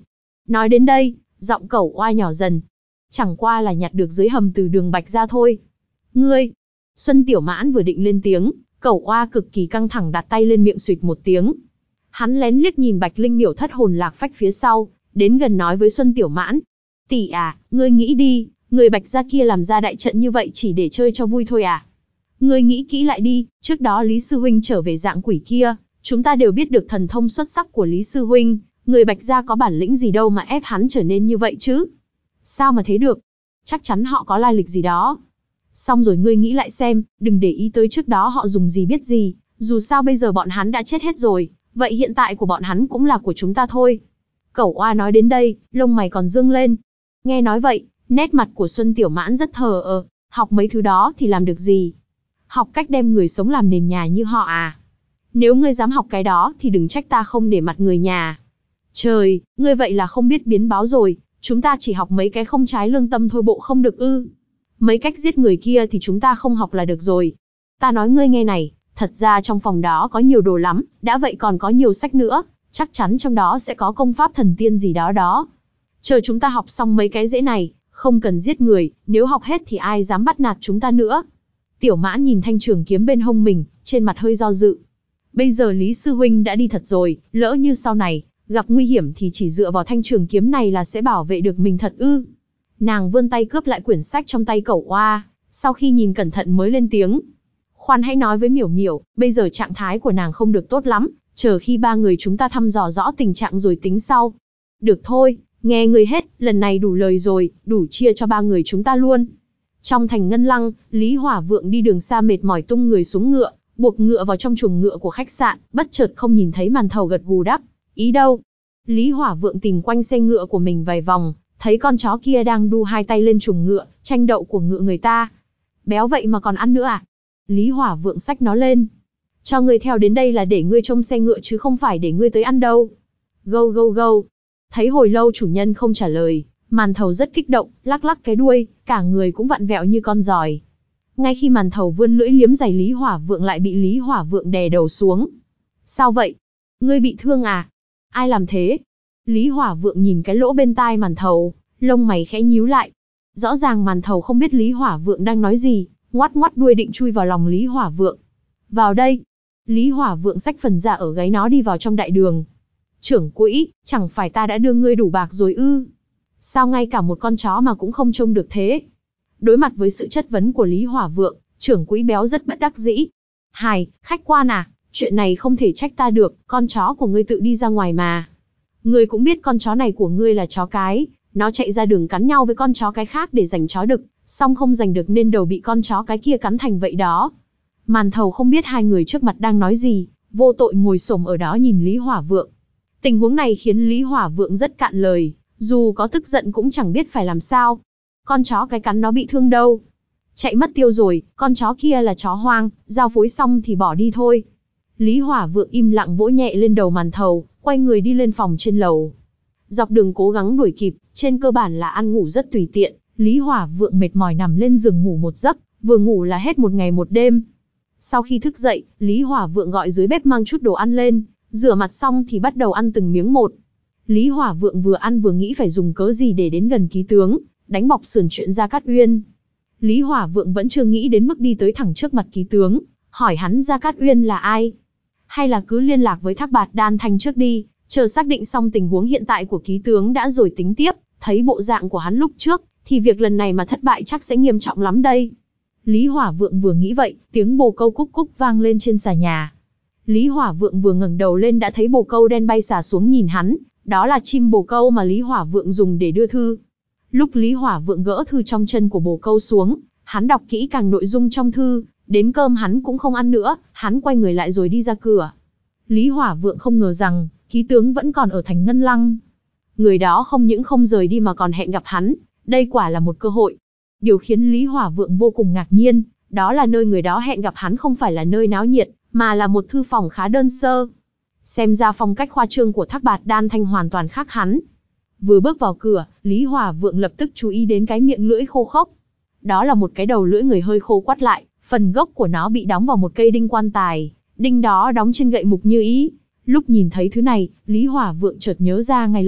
Nói đến đây, giọng Cẩu Oa nhỏ dần. Chẳng qua là nhặt được dưới hầm từ Đường Bạch ra thôi. Ngươi! Xuân Tiểu Mãn vừa định lên tiếng, Cẩu Oa cực kỳ căng thẳng đặt tay lên miệng xụt một tiếng. Hắn lén liếc nhìn Bạch Linh Miểu thất hồn lạc phách phía sau, đến gần nói với Xuân Tiểu Mãn. Tỷ à, ngươi nghĩ đi, người Bạch gia kia làm ra đại trận như vậy chỉ để chơi cho vui thôi à? Ngươi nghĩ kỹ lại đi, trước đó Lý Sư Huynh trở về dạng quỷ kia, chúng ta đều biết được thần thông xuất sắc của Lý Sư Huynh, người Bạch gia có bản lĩnh gì đâu mà ép hắn trở nên như vậy chứ? Sao mà thế được? Chắc chắn họ có lai lịch gì đó. Xong rồi ngươi nghĩ lại xem, đừng để ý tới trước đó họ dùng gì biết gì, dù sao bây giờ bọn hắn đã chết hết rồi, vậy hiện tại của bọn hắn cũng là của chúng ta thôi. Cẩu Oa nói đến đây, lông mày còn dương lên. Nghe nói vậy, nét mặt của Xuân Tiểu Mãn rất thờ ơ, học mấy thứ đó thì làm được gì? Học cách đem người sống làm nền nhà như họ à? Nếu ngươi dám học cái đó thì đừng trách ta không để mặt người nhà. Trời, ngươi vậy là không biết biến báo rồi, chúng ta chỉ học mấy cái không trái lương tâm thôi bộ không được ư? Mấy cách giết người kia thì chúng ta không học là được rồi. Ta nói ngươi nghe này, thật ra trong phòng đó có nhiều đồ lắm, đã vậy còn có nhiều sách nữa, chắc chắn trong đó sẽ có công pháp thần tiên gì đó đó. Chờ chúng ta học xong mấy cái dễ này, không cần giết người, nếu học hết thì ai dám bắt nạt chúng ta nữa. Tiểu Mãn nhìn thanh trường kiếm bên hông mình, trên mặt hơi do dự. Bây giờ Lý Sư Huynh đã đi thật rồi, lỡ như sau này, gặp nguy hiểm thì chỉ dựa vào thanh trường kiếm này là sẽ bảo vệ được mình thật ư? Nàng vươn tay cướp lại quyển sách trong tay Cẩu Oa, sau khi nhìn cẩn thận mới lên tiếng. Khoan hãy nói với Miểu Miểu, bây giờ trạng thái của nàng không được tốt lắm, chờ khi ba người chúng ta thăm dò rõ tình trạng rồi tính sau. Được thôi, nghe ngươi hết, lần này đủ lời rồi, đủ chia cho ba người chúng ta luôn. Trong thành Ngân Lăng, Lý Hỏa Vượng đi đường xa mệt mỏi tung người xuống ngựa, buộc ngựa vào trong chuồng ngựa của khách sạn, bất chợt không nhìn thấy Màn Thầu gật gù đáp, ý đâu? Lý Hỏa Vượng tìm quanh xe ngựa của mình vài vòng, thấy con chó kia đang đu hai tay lên chuồng ngựa, tranh đậu của ngựa người ta. Béo vậy mà còn ăn nữa à? Lý Hỏa Vượng xách nó lên. Cho ngươi theo đến đây là để ngươi trông xe ngựa chứ không phải để ngươi tới ăn đâu. Gâu gâu gâu. Thấy hồi lâu chủ nhân không trả lời, Màn Thầu rất kích động, lắc lắc cái đuôi, cả người cũng vặn vẹo như con giòi. Ngay khi Màn Thầu vươn lưỡi liếm giày Lý Hỏa Vượng lại bị Lý Hỏa Vượng đè đầu xuống. Sao vậy? Ngươi bị thương à? Ai làm thế? Lý Hỏa Vượng nhìn cái lỗ bên tai Màn Thầu, lông mày khẽ nhíu lại. Rõ ràng Màn Thầu không biết Lý Hỏa Vượng đang nói gì, ngoắt ngoắt đuôi định chui vào lòng Lý Hỏa Vượng. Vào đây. Lý Hỏa Vượng xách phần da ở gáy nó đi vào trong đại đường. Trưởng quỹ, chẳng phải ta đã đưa ngươi đủ bạc rồi ư? Sao ngay cả một con chó mà cũng không trông được thế? Đối mặt với sự chất vấn của Lý Hỏa Vượng, trưởng quỹ béo rất bất đắc dĩ. Hài, khách quan à, chuyện này không thể trách ta được, con chó của ngươi tự đi ra ngoài mà. Ngươi cũng biết con chó này của ngươi là chó cái, nó chạy ra đường cắn nhau với con chó cái khác để giành chó đực, xong không giành được nên đầu bị con chó cái kia cắn thành vậy đó. Màn Thầu không biết hai người trước mặt đang nói gì, vô tội ngồi xổm ở đó nhìn Lý Hỏa Vượng. Tình huống này khiến Lý Hỏa Vượng rất cạn lời, dù có tức giận cũng chẳng biết phải làm sao. Con chó cái cắn nó bị thương đâu. Chạy mất tiêu rồi, con chó kia là chó hoang, giao phối xong thì bỏ đi thôi. Lý Hỏa Vượng im lặng vỗ nhẹ lên đầu Màn Thầu, quay người đi lên phòng trên lầu. Dọc đường cố gắng đuổi kịp, trên cơ bản là ăn ngủ rất tùy tiện, Lý Hỏa Vượng mệt mỏi nằm lên giường ngủ một giấc, vừa ngủ là hết một ngày một đêm. Sau khi thức dậy, Lý Hỏa Vượng gọi dưới bếp mang chút đồ ăn lên, rửa mặt xong thì bắt đầu ăn từng miếng một. Lý Hỏa Vượng vừa ăn vừa nghĩ phải dùng cớ gì để đến gần ký tướng, đánh bọc sườn chuyện Gia Cát Uyên. Lý Hỏa Vượng vẫn chưa nghĩ đến mức đi tới thẳng trước mặt ký tướng, hỏi hắn Gia Cát Uyên là ai. Hay là cứ liên lạc với Thác Bạt Đan Thanh trước đi, chờ xác định xong tình huống hiện tại của ký tướng đã rồi tính tiếp, thấy bộ dạng của hắn lúc trước, thì việc lần này mà thất bại chắc sẽ nghiêm trọng lắm đây. Lý Hỏa Vượng vừa nghĩ vậy, tiếng bồ câu cúc cúc vang lên trên xà nhà. Lý Hỏa Vượng vừa ngẩng đầu lên đã thấy bồ câu đen bay xà xuống nhìn hắn, đó là chim bồ câu mà Lý Hỏa Vượng dùng để đưa thư. Lúc Lý Hỏa Vượng gỡ thư trong chân của bồ câu xuống, hắn đọc kỹ càng nội dung trong thư, đến cơm hắn cũng không ăn nữa, hắn quay người lại rồi đi ra cửa. Lý Hỏa Vượng không ngờ rằng, ký tướng vẫn còn ở thành Ngân Lăng. Người đó không những không rời đi mà còn hẹn gặp hắn, đây quả là một cơ hội. Điều khiến Lý Hỏa Vượng vô cùng ngạc nhiên, đó là nơi người đó hẹn gặp hắn không phải là nơi náo nhiệt, mà là một thư phòng khá đơn sơ. Xem ra phong cách khoa trương của Thác Bạt Đan Thanh hoàn toàn khác hắn. Vừa bước vào cửa, Lý Hỏa Vượng lập tức chú ý đến cái miệng lưỡi khô khốc. Đó là một cái đầu lưỡi người hơi khô quắt lại, phần gốc của nó bị đóng vào một cây đinh quan tài, đinh đó đóng trên gậy mục như ý. Lúc nhìn thấy thứ này, Lý Hỏa Vượng chợt nhớ ra ngay lập tức,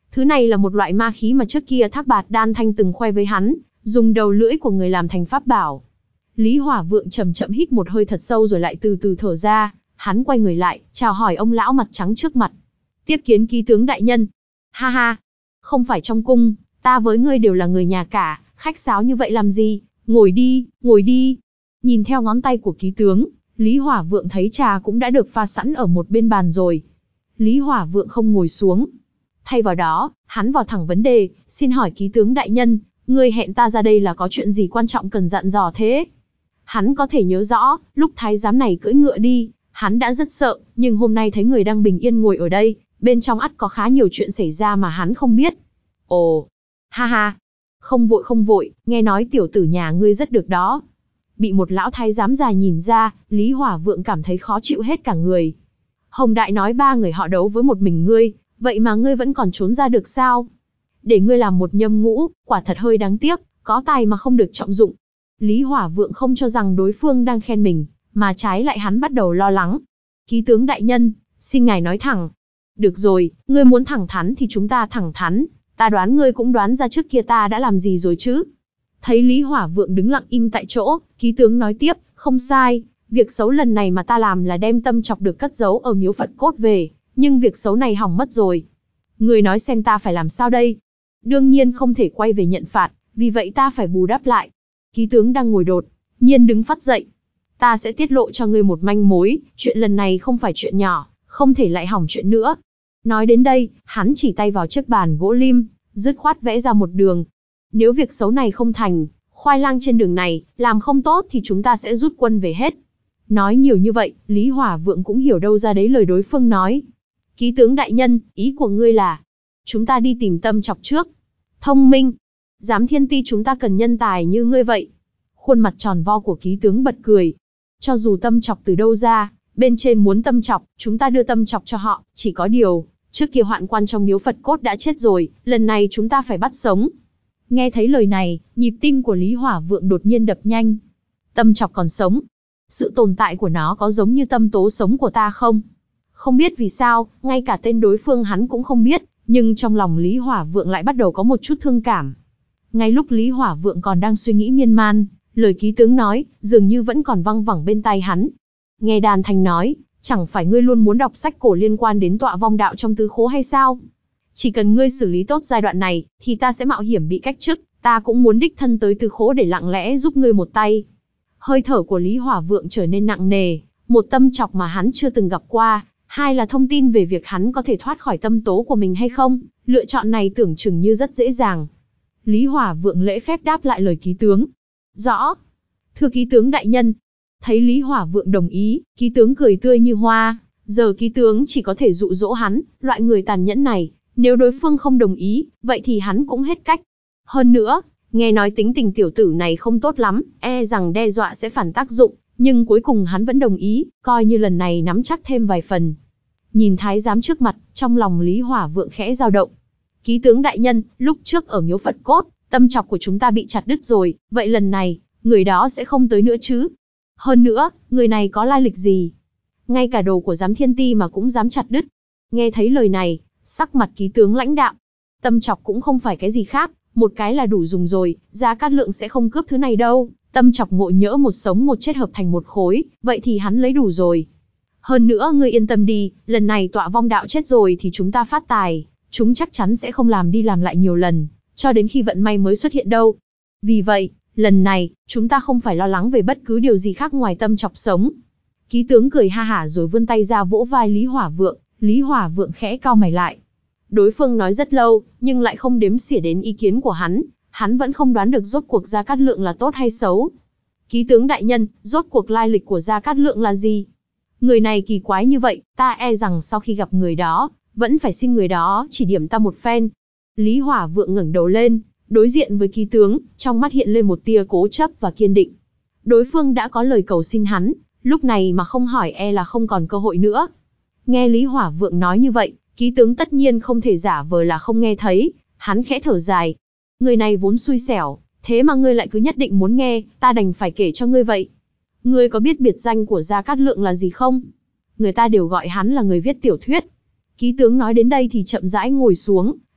Thứ này là một loại ma khí mà trước kia Thác Bạt Đan Thanh từng khoe với hắn, dùng đầu lưỡi của người làm thành pháp bảo. Lý Hỏa Vượng chậm chậm hít một hơi thật sâu rồi lại từ từ thở ra, hắn quay người lại, chào hỏi ông lão mặt trắng trước mặt. Tiếp kiến ký tướng đại nhân. Ha ha, không phải trong cung, ta với ngươi đều là người nhà cả, khách sáo như vậy làm gì, ngồi đi, ngồi đi. Nhìn theo ngón tay của ký tướng, Lý Hỏa Vượng thấy trà cũng đã được pha sẵn ở một bên bàn rồi. Lý Hỏa Vượng không ngồi xuống. Thay vào đó, hắn vào thẳng vấn đề, xin hỏi ký tướng đại nhân, ngươi hẹn ta ra đây là có chuyện gì quan trọng cần dặn dò thế? Hắn có thể nhớ rõ, lúc thái giám này cưỡi ngựa đi, hắn đã rất sợ, nhưng hôm nay thấy người đang bình yên ngồi ở đây, bên trong ắt có khá nhiều chuyện xảy ra mà hắn không biết. Ồ, ha ha, không vội không vội, nghe nói tiểu tử nhà ngươi rất được đó. Bị một lão thái giám già nhìn ra, Lý Hỏa Vượng cảm thấy khó chịu hết cả người. Hồng Đại nói ba người họ đấu với một mình ngươi, vậy mà ngươi vẫn còn trốn ra được sao? Để ngươi làm một nhâm ngũ, quả thật hơi đáng tiếc, có tài mà không được trọng dụng. Lý Hỏa Vượng không cho rằng đối phương đang khen mình, mà trái lại hắn bắt đầu lo lắng. Ký tướng đại nhân, xin ngài nói thẳng. Được rồi, ngươi muốn thẳng thắn thì chúng ta thẳng thắn, ta đoán ngươi cũng đoán ra trước kia ta đã làm gì rồi chứ. Thấy Lý Hỏa Vượng đứng lặng im tại chỗ, ký tướng nói tiếp, không sai, việc xấu lần này mà ta làm là đem tâm chọc được cất giấu ở miếu Phật cốt về, nhưng việc xấu này hỏng mất rồi. Ngươi nói xem ta phải làm sao đây? Đương nhiên không thể quay về nhận phạt, vì vậy ta phải bù đắp lại. Ký tướng đang ngồi đột nhiên đứng phắt dậy. Ta sẽ tiết lộ cho ngươi một manh mối, chuyện lần này không phải chuyện nhỏ, không thể lại hỏng chuyện nữa. Nói đến đây, hắn chỉ tay vào chiếc bàn gỗ lim, dứt khoát vẽ ra một đường. Nếu việc xấu này không thành, khoai lang trên đường này, làm không tốt thì chúng ta sẽ rút quân về hết. Nói nhiều như vậy, Lý Hỏa Vượng cũng hiểu đâu ra đấy lời đối phương nói. Ký tướng đại nhân, ý của ngươi là, chúng ta đi tìm Tâm Chọc trước. Thông minh. Giám thiên ti chúng ta cần nhân tài như ngươi vậy. Khuôn mặt tròn vo của ký tướng bật cười. Cho dù Tâm Chọc từ đâu ra, bên trên muốn Tâm Chọc, chúng ta đưa Tâm Chọc cho họ, chỉ có điều, trước kia hoạn quan trong miếu Phật cốt đã chết rồi, lần này chúng ta phải bắt sống. Nghe thấy lời này, nhịp tim của Lý Hỏa Vượng đột nhiên đập nhanh. Tâm Chọc còn sống. Sự tồn tại của nó có giống như tâm tố sống của ta không? Không biết vì sao, ngay cả tên đối phương hắn cũng không biết, nhưng trong lòng Lý Hỏa Vượng lại bắt đầu có một chút thương cảm. Ngay lúc Lý Hỏa Vượng còn đang suy nghĩ miên man, lời ký tướng nói, dường như vẫn còn văng vẳng bên tai hắn. Nghe Đàn Thanh nói, chẳng phải ngươi luôn muốn đọc sách cổ liên quan đến tọa vong đạo trong tứ khố hay sao? Chỉ cần ngươi xử lý tốt giai đoạn này, thì ta sẽ mạo hiểm bị cách chức, ta cũng muốn đích thân tới tứ khố để lặng lẽ giúp ngươi một tay. Hơi thở của Lý Hỏa Vượng trở nên nặng nề, một Tâm Chọc mà hắn chưa từng gặp qua, hai là thông tin về việc hắn có thể thoát khỏi tâm tố của mình hay không, lựa chọn này tưởng chừng như rất dễ dàng. Lý Hỏa Vượng lễ phép đáp lại lời ký tướng. Rõ. Thưa ký tướng đại nhân. Thấy Lý Hỏa Vượng đồng ý, ký tướng cười tươi như hoa, giờ ký tướng chỉ có thể dụ dỗ hắn, loại người tàn nhẫn này, nếu đối phương không đồng ý, vậy thì hắn cũng hết cách. Hơn nữa, nghe nói tính tình tiểu tử này không tốt lắm, e rằng đe dọa sẽ phản tác dụng, nhưng cuối cùng hắn vẫn đồng ý, coi như lần này nắm chắc thêm vài phần. Nhìn thái giám trước mặt, trong lòng Lý Hỏa Vượng khẽ dao động. Ký tướng đại nhân, lúc trước ở miếu Phật cốt, Tâm Chọc của chúng ta bị chặt đứt rồi, vậy lần này, người đó sẽ không tới nữa chứ? Hơn nữa, người này có lai lịch gì? Ngay cả đồ của giám thiên ti mà cũng dám chặt đứt. Nghe thấy lời này, sắc mặt ký tướng lãnh đạm. Tâm Chọc cũng không phải cái gì khác, một cái là đủ dùng rồi, Gia Cát Lượng sẽ không cướp thứ này đâu. Tâm Chọc ngộ nhỡ một sống một chết hợp thành một khối, vậy thì hắn lấy đủ rồi. Hơn nữa ngươi yên tâm đi, lần này tọa vong đạo chết rồi thì chúng ta phát tài, chúng chắc chắn sẽ không làm đi làm lại nhiều lần, cho đến khi vận may mới xuất hiện đâu. Vì vậy, lần này, chúng ta không phải lo lắng về bất cứ điều gì khác ngoài Tâm Chọc sống. Ký tướng cười ha hả rồi vươn tay ra vỗ vai Lý Hỏa Vượng, Lý Hỏa Vượng khẽ cau mày lại. Đối phương nói rất lâu, nhưng lại không đếm xỉa đến ý kiến của hắn, hắn vẫn không đoán được rốt cuộc Gia Cát Lượng là tốt hay xấu. Ký tướng đại nhân, rốt cuộc lai lịch của Gia Cát Lượng là gì? Người này kỳ quái như vậy, ta e rằng sau khi gặp người đó, vẫn phải xin người đó chỉ điểm ta một phen. Lý Hỏa Vượng ngẩng đầu lên, đối diện với ký tướng, trong mắt hiện lên một tia cố chấp và kiên định. Đối phương đã có lời cầu xin hắn, lúc này mà không hỏi e là không còn cơ hội nữa. Nghe Lý Hỏa Vượng nói như vậy, ký tướng tất nhiên không thể giả vờ là không nghe thấy, hắn khẽ thở dài. Người này vốn xui xẻo, thế mà ngươi lại cứ nhất định muốn nghe, ta đành phải kể cho ngươi vậy. Ngươi có biết biệt danh của Gia Cát Lượng là gì không? Người ta đều gọi hắn là người viết tiểu thuyết. Ký tướng nói đến đây thì chậm rãi ngồi xuống,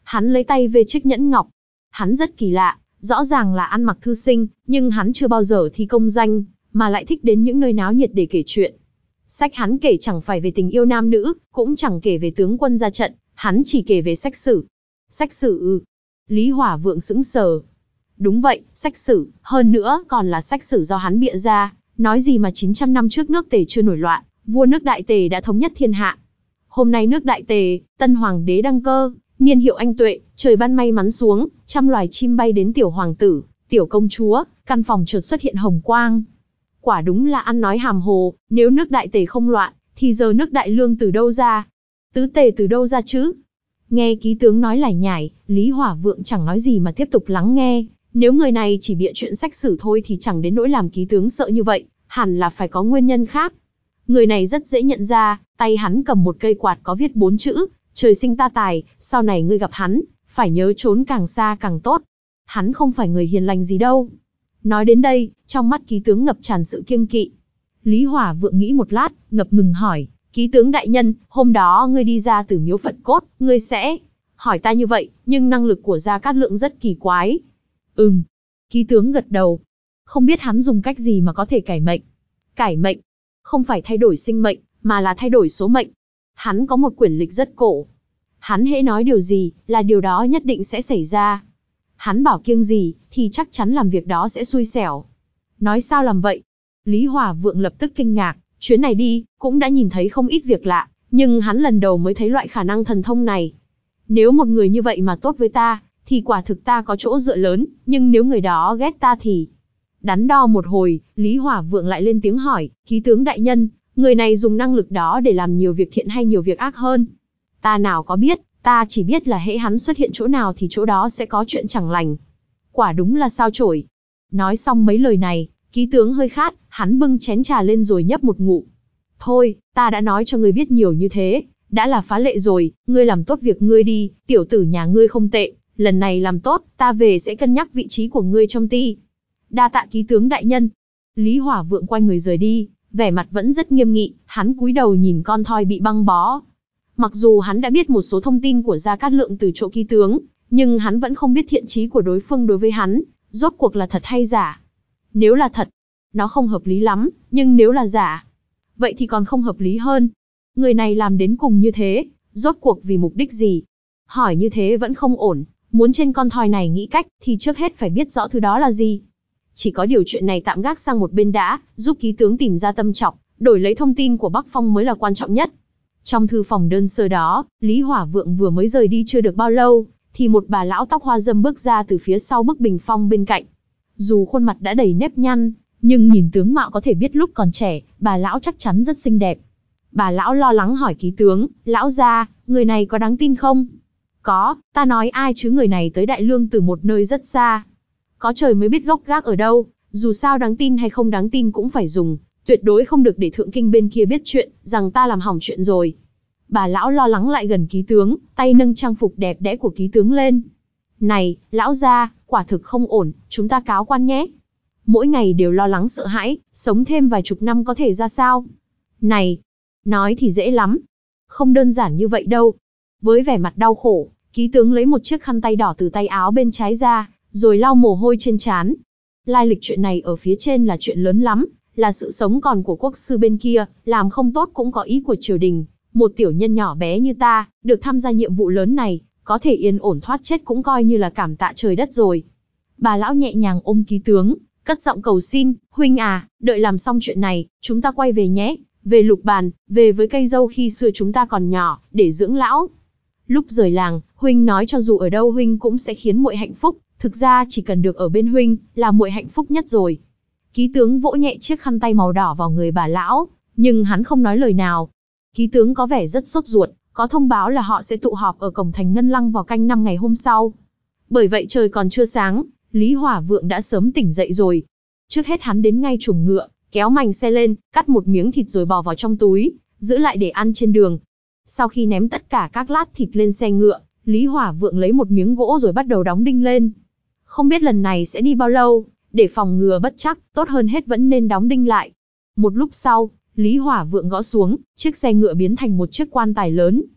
Hắn lấy tay về chiếc nhẫn ngọc. Hắn rất kỳ lạ, rõ ràng là ăn mặc thư sinh, nhưng hắn chưa bao giờ thi công danh, mà lại thích đến những nơi náo nhiệt để kể chuyện. Sách hắn kể chẳng phải về tình yêu nam nữ, cũng chẳng kể về tướng quân ra trận, hắn chỉ kể về sách sử. Sách sử ư? Lý Hỏa Vượng sững sờ. Đúng vậy, sách sử, hơn nữa còn là sách sử do hắn bịa ra, nói gì mà chín trăm năm trước nước Tề chưa nổi loạn, vua nước Đại Tề đã thống nhất thiên hạ. Hôm nay nước Đại Tề, tân hoàng đế đăng cơ, niên hiệu anh tuệ, trời ban may mắn xuống, trăm loài chim bay đến tiểu hoàng tử, tiểu công chúa, căn phòng chợt xuất hiện hồng quang. Quả đúng là ăn nói hàm hồ, nếu nước Đại Tề không loạn, thì giờ nước Đại Lương từ đâu ra? Tứ Tề từ đâu ra chứ? Nghe ký tướng nói lải nhải, Lý Hỏa Vượng chẳng nói gì mà tiếp tục lắng nghe. Nếu người này chỉ bịa chuyện sách sử thôi thì chẳng đến nỗi làm ký tướng sợ như vậy, hẳn là phải có nguyên nhân khác. Người này rất dễ nhận ra, tay hắn cầm một cây quạt có viết bốn chữ, trời sinh ta tài, sau này ngươi gặp hắn, phải nhớ trốn càng xa càng tốt. Hắn không phải người hiền lành gì đâu. Nói đến đây, trong mắt ký tướng ngập tràn sự kiêng kỵ. Lý Hỏa Vượng nghĩ một lát, ngập ngừng hỏi, ký tướng đại nhân, hôm đó ngươi đi ra từ miếu Phật cốt, ngươi sẽ hỏi ta như vậy, nhưng năng lực của Gia Cát Lượng rất kỳ quái. Ừm. Ký tướng gật đầu. Không biết hắn dùng cách gì mà có thể cải mệnh. Cải mệnh, không phải thay đổi sinh mệnh, mà là thay đổi số mệnh. Hắn có một quyển lịch rất cổ. Hắn hễ nói điều gì, là điều đó nhất định sẽ xảy ra. Hắn bảo kiêng gì, thì chắc chắn làm việc đó sẽ xui xẻo. Nói sao làm vậy? Lý Hỏa Vượng lập tức kinh ngạc, chuyến này đi, cũng đã nhìn thấy không ít việc lạ, nhưng hắn lần đầu mới thấy loại khả năng thần thông này. Nếu một người như vậy mà tốt với ta, thì quả thực ta có chỗ dựa lớn, nhưng nếu người đó ghét ta thì... Đắn đo một hồi, Lý Hỏa Vượng lại lên tiếng hỏi, ký tướng đại nhân, người này dùng năng lực đó để làm nhiều việc thiện hay nhiều việc ác hơn? Ta nào có biết, ta chỉ biết là hễ hắn xuất hiện chỗ nào thì chỗ đó sẽ có chuyện chẳng lành. Quả đúng là sao chổi. Nói xong mấy lời này, ký tướng hơi khát, hắn bưng chén trà lên rồi nhấp một ngụm. Thôi, ta đã nói cho ngươi biết nhiều như thế, đã là phá lệ rồi, ngươi làm tốt việc ngươi đi, tiểu tử nhà ngươi không tệ, lần này làm tốt, ta về sẽ cân nhắc vị trí của ngươi trong ty. Đa tạ ký tướng đại nhân. Lý Hỏa Vượng quay người rời đi, vẻ mặt vẫn rất nghiêm nghị, hắn cúi đầu nhìn con thoi bị băng bó. Mặc dù hắn đã biết một số thông tin của Gia Cát Lượng từ chỗ ký tướng, nhưng hắn vẫn không biết thiện chí của đối phương đối với hắn, rốt cuộc là thật hay giả. Nếu là thật, nó không hợp lý lắm, nhưng nếu là giả, vậy thì còn không hợp lý hơn. Người này làm đến cùng như thế, rốt cuộc vì mục đích gì? Hỏi như thế vẫn không ổn, muốn trên con thoi này nghĩ cách, thì trước hết phải biết rõ thứ đó là gì. Chỉ có điều chuyện này tạm gác sang một bên đã, giúp ký tướng tìm ra tâm trọng, đổi lấy thông tin của Bắc Phong mới là quan trọng nhất. Trong thư phòng đơn sơ đó, Lý Hỏa Vượng vừa mới rời đi chưa được bao lâu, thì một bà lão tóc hoa râm bước ra từ phía sau bức bình phong bên cạnh. Dù khuôn mặt đã đầy nếp nhăn, nhưng nhìn tướng mạo có thể biết lúc còn trẻ, bà lão chắc chắn rất xinh đẹp. Bà lão lo lắng hỏi ký tướng, lão gia, người này có đáng tin không? Có, ta nói ai chứ, người này tới Đại Lương từ một nơi rất xa. Có trời mới biết gốc gác ở đâu, dù sao đáng tin hay không đáng tin cũng phải dùng, tuyệt đối không được để thượng kinh bên kia biết chuyện, rằng ta làm hỏng chuyện rồi. Bà lão lo lắng lại gần ký tướng, tay nâng trang phục đẹp đẽ của ký tướng lên. Này, lão gia, quả thực không ổn, chúng ta cáo quan nhé. Mỗi ngày đều lo lắng sợ hãi, sống thêm vài chục năm có thể ra sao? Này, nói thì dễ lắm. Không đơn giản như vậy đâu. Với vẻ mặt đau khổ, ký tướng lấy một chiếc khăn tay đỏ từ tay áo bên trái ra, rồi lau mồ hôi trên trán. Lai lịch chuyện này ở phía trên là chuyện lớn lắm, là sự sống còn của quốc sư bên kia, làm không tốt cũng có ý của triều đình. Một tiểu nhân nhỏ bé như ta, được tham gia nhiệm vụ lớn này, có thể yên ổn thoát chết cũng coi như là cảm tạ trời đất rồi. Bà lão nhẹ nhàng ôm ký tướng, cất giọng cầu xin, huynh à, đợi làm xong chuyện này, chúng ta quay về nhé, về Lục Bàn, về với cây dâu khi xưa chúng ta còn nhỏ, để dưỡng lão. Lúc rời làng, huynh nói cho dù ở đâu huynh cũng sẽ khiến muội hạnh phúc, thực ra chỉ cần được ở bên huynh, là muội hạnh phúc nhất rồi. Ký tướng vỗ nhẹ chiếc khăn tay màu đỏ vào người bà lão, nhưng hắn không nói lời nào. Ký tướng có vẻ rất sốt ruột, có thông báo là họ sẽ tụ họp ở cổng thành Ngân Lăng vào canh năm ngày hôm sau. Bởi vậy trời còn chưa sáng, Lý Hỏa Vượng đã sớm tỉnh dậy rồi. Trước hết hắn đến ngay chuồng ngựa, kéo mành xe lên, cắt một miếng thịt rồi bỏ vào trong túi, giữ lại để ăn trên đường. Sau khi ném tất cả các lát thịt lên xe ngựa, Lý Hỏa Vượng lấy một miếng gỗ rồi bắt đầu đóng đinh lên. Không biết lần này sẽ đi bao lâu, để phòng ngừa bất trắc, tốt hơn hết vẫn nên đóng đinh lại. Một lúc sau, Lý Hỏa Vượng gõ xuống, chiếc xe ngựa biến thành một chiếc quan tài lớn.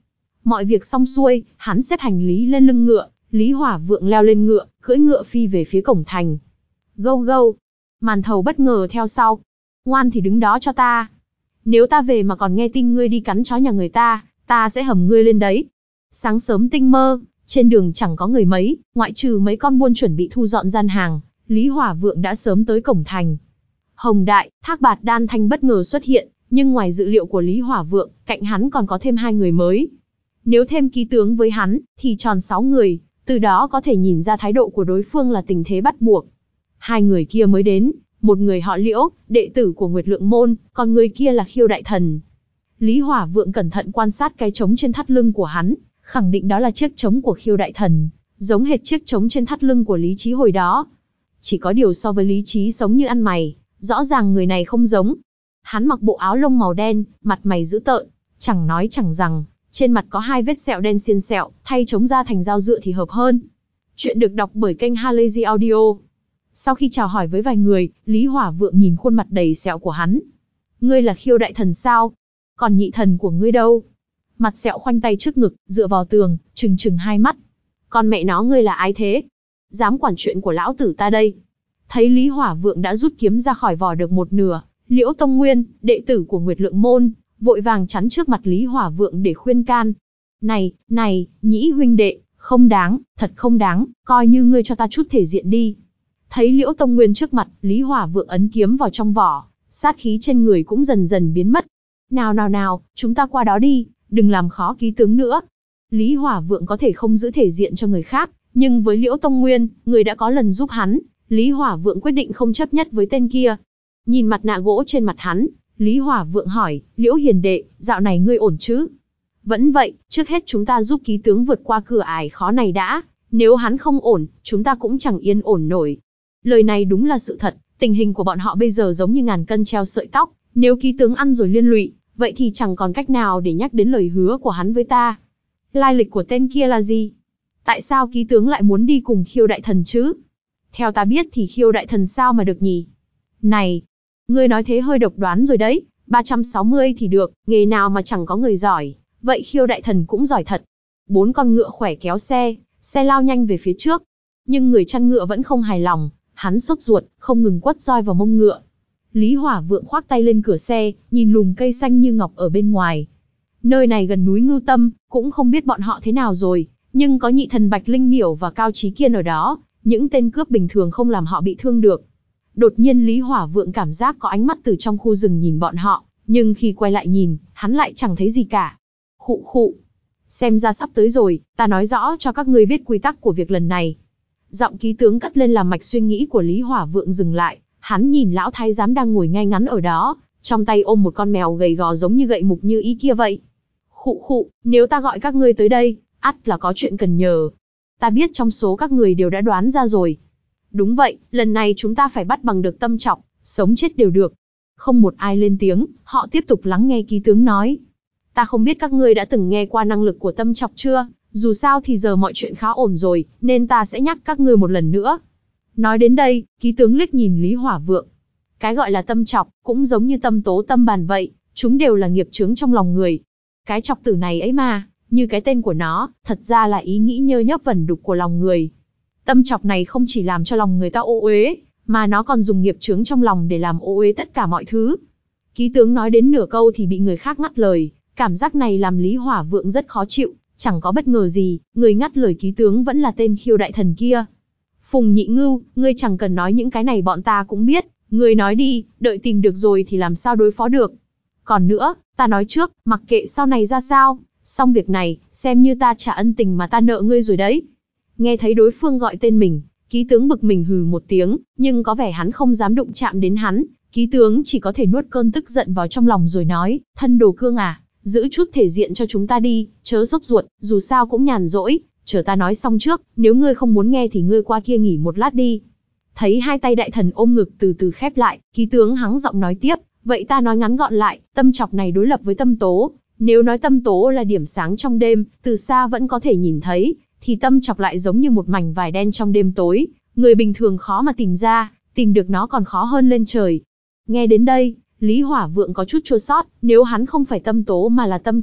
Mọi việc xong xuôi, hắn xếp hành lý lên lưng ngựa, Lý Hỏa Vượng leo lên ngựa, cưỡi ngựa phi về phía cổng thành. Gâu gâu. Màn thầu bất ngờ theo sau. Ngoan thì đứng đó cho ta. Nếu ta về mà còn nghe tin ngươi đi cắn chó nhà người ta, ta sẽ hầm ngươi lên đấy. Sáng sớm tinh mơ, trên đường chẳng có người mấy, ngoại trừ mấy con buôn chuẩn bị thu dọn gian hàng, Lý Hỏa Vượng đã sớm tới cổng thành. Hồng Đại, Thác Bạt Đan Thanh bất ngờ xuất hiện, nhưng ngoài dự liệu của Lý Hỏa Vượng, cạnh hắn còn có thêm hai người mới. Nếu thêm ký tướng với hắn, thì tròn sáu người, từ đó có thể nhìn ra thái độ của đối phương là tình thế bắt buộc. Hai người kia mới đến, một người họ Liễu, đệ tử của Nguyệt Lượng Môn, còn người kia là Khiêu Đại Thần. Lý Hỏa Vượng cẩn thận quan sát cái trống trên thắt lưng của hắn, khẳng định đó là chiếc trống của Khiêu Đại Thần, giống hệt chiếc trống trên thắt lưng của Lý Chí hồi đó. Chỉ có điều so với Lý Chí sống như ăn mày, rõ ràng người này không giống. Hắn mặc bộ áo lông màu đen, mặt mày dữ tợn, chẳng nói chẳng rằng, trên mặt có hai vết sẹo đen xiên sẹo, thay trống ra thành dao dựa thì hợp hơn. Chuyện được đọc bởi kênh Halazy Audio. Sau khi chào hỏi với vài người, Lý Hỏa Vượng nhìn khuôn mặt đầy sẹo của hắn. Ngươi là Khiêu Đại Thần sao? Còn nhị thần của ngươi đâu? Mặt sẹo khoanh tay trước ngực, dựa vào tường, trừng trừng hai mắt. Con mẹ nó ngươi là ai thế? Dám quản chuyện của lão tử ta đây. Thấy Lý Hỏa Vượng đã rút kiếm ra khỏi vỏ được một nửa, Liễu Tông Nguyên, đệ tử của Nguyệt Lượng Môn, vội vàng chắn trước mặt Lý Hỏa Vượng để khuyên can. Này, này, Nhĩ huynh đệ, không đáng, thật không đáng, coi như ngươi cho ta chút thể diện đi. Thấy Liễu Tông Nguyên trước mặt, Lý Hỏa Vượng ấn kiếm vào trong vỏ, sát khí trên người cũng dần dần biến mất. Nào nào nào, chúng ta qua đó đi, đừng làm khó ký tướng nữa. Lý Hỏa Vượng có thể không giữ thể diện cho người khác, nhưng với Liễu Tông Nguyên, người đã có lần giúp hắn, Lý Hỏa Vượng quyết định không chấp nhất với tên kia. Nhìn mặt nạ gỗ trên mặt hắn, Lý Hỏa Vượng hỏi, Liễu hiền đệ, dạo này ngươi ổn chứ? Vẫn vậy, trước hết chúng ta giúp ký tướng vượt qua cửa ải khó này đã, nếu hắn không ổn, chúng ta cũng chẳng yên ổn nổi. Lời này đúng là sự thật, tình hình của bọn họ bây giờ giống như ngàn cân treo sợi tóc, nếu ký tướng ăn rồi liên lụy, vậy thì chẳng còn cách nào để nhắc đến lời hứa của hắn với ta. Lai lịch của tên kia là gì? Tại sao ký tướng lại muốn đi cùng Khiêu Đại Thần chứ? Theo ta biết thì Khiêu Đại Thần sao mà được nhỉ? Này, ngươi nói thế hơi độc đoán rồi đấy, ba trăm sáu mươi thì được, nghề nào mà chẳng có người giỏi, vậy Khiêu Đại Thần cũng giỏi thật. Bốn con ngựa khỏe kéo xe, xe lao nhanh về phía trước. Nhưng người chăn ngựa vẫn không hài lòng, hắn sốt ruột, không ngừng quất roi vào mông ngựa. Lý Hỏa Vượng khoác tay lên cửa xe, nhìn lùm cây xanh như ngọc ở bên ngoài. Nơi này gần núi Ngưu Tâm, cũng không biết bọn họ thế nào rồi, nhưng có nhị thần Bạch Linh Miểu và Cao Chí Kiên ở đó, những tên cướp bình thường không làm họ bị thương được. Đột nhiên Lý Hỏa Vượng cảm giác có ánh mắt từ trong khu rừng nhìn bọn họ, nhưng khi quay lại nhìn, hắn lại chẳng thấy gì cả. Khụ khụ. Xem ra sắp tới rồi, ta nói rõ cho các ngươi biết quy tắc của việc lần này. Giọng ký tướng cất lên làm mạch suy nghĩ của Lý Hỏa Vượng dừng lại, hắn nhìn lão thái giám đang ngồi ngay ngắn ở đó, trong tay ôm một con mèo gầy gò giống như gậy mục như ý kia vậy. Khụ khụ, nếu ta gọi các ngươi tới đây, ắt là có chuyện cần nhờ. Ta biết trong số các người đều đã đoán ra rồi. Đúng vậy, lần này chúng ta phải bắt bằng được Tâm Trọng, sống chết đều được. Không một ai lên tiếng, họ tiếp tục lắng nghe ký tướng nói. Ta không biết các ngươi đã từng nghe qua năng lực của Tâm Trọng chưa, dù sao thì giờ mọi chuyện khá ổn rồi, nên ta sẽ nhắc các ngươi một lần nữa. Nói đến đây, ký tướng liếc nhìn Lý Hỏa Vượng. Cái gọi là tâm trọc, cũng giống như tâm tố tâm bàn vậy, chúng đều là nghiệp chướng trong lòng người. Cái chọc tử này ấy mà, như cái tên của nó, thật ra là ý nghĩ nhơ nhớp vẩn đục của lòng người. Tâm chọc này không chỉ làm cho lòng người ta ô uế, mà nó còn dùng nghiệp chướng trong lòng để làm ô uế tất cả mọi thứ. Ký tướng nói đến nửa câu thì bị người khác ngắt lời, cảm giác này làm Lý Hỏa Vượng rất khó chịu, chẳng có bất ngờ gì, người ngắt lời ký tướng vẫn là tên Khiêu Đại Thần kia. Phùng Nhị Ngưu, ngươi chẳng cần nói những cái này bọn ta cũng biết, ngươi nói đi, đợi tìm được rồi thì làm sao đối phó được. Còn nữa, ta nói trước, mặc kệ sau này ra sao, xong việc này, xem như ta trả ân tình mà ta nợ ngươi rồi đấy. Nghe thấy đối phương gọi tên mình, ký tướng bực mình hừ một tiếng, nhưng có vẻ hắn không dám đụng chạm đến hắn, ký tướng chỉ có thể nuốt cơn tức giận vào trong lòng rồi nói, thân đồ cương à, giữ chút thể diện cho chúng ta đi, chớ sốt ruột, dù sao cũng nhàn rỗi, chờ ta nói xong trước, nếu ngươi không muốn nghe thì ngươi qua kia nghỉ một lát đi. Thấy hai tay đại thần ôm ngực từ từ khép lại, ký tướng hắng giọng nói tiếp, vậy ta nói ngắn gọn lại, tâm chọc này đối lập với tâm tố, nếu nói tâm tố là điểm sáng trong đêm, từ xa vẫn có thể nhìn thấy, thì tâm chọc lại giống như một mảnh vải đen trong đêm tối, người bình thường khó mà tìm ra, tìm được nó còn khó hơn lên trời. Nghe đến đây, Lý Hỏa Vượng có chút chua xót, nếu hắn không phải tâm tố mà là tâm chọc,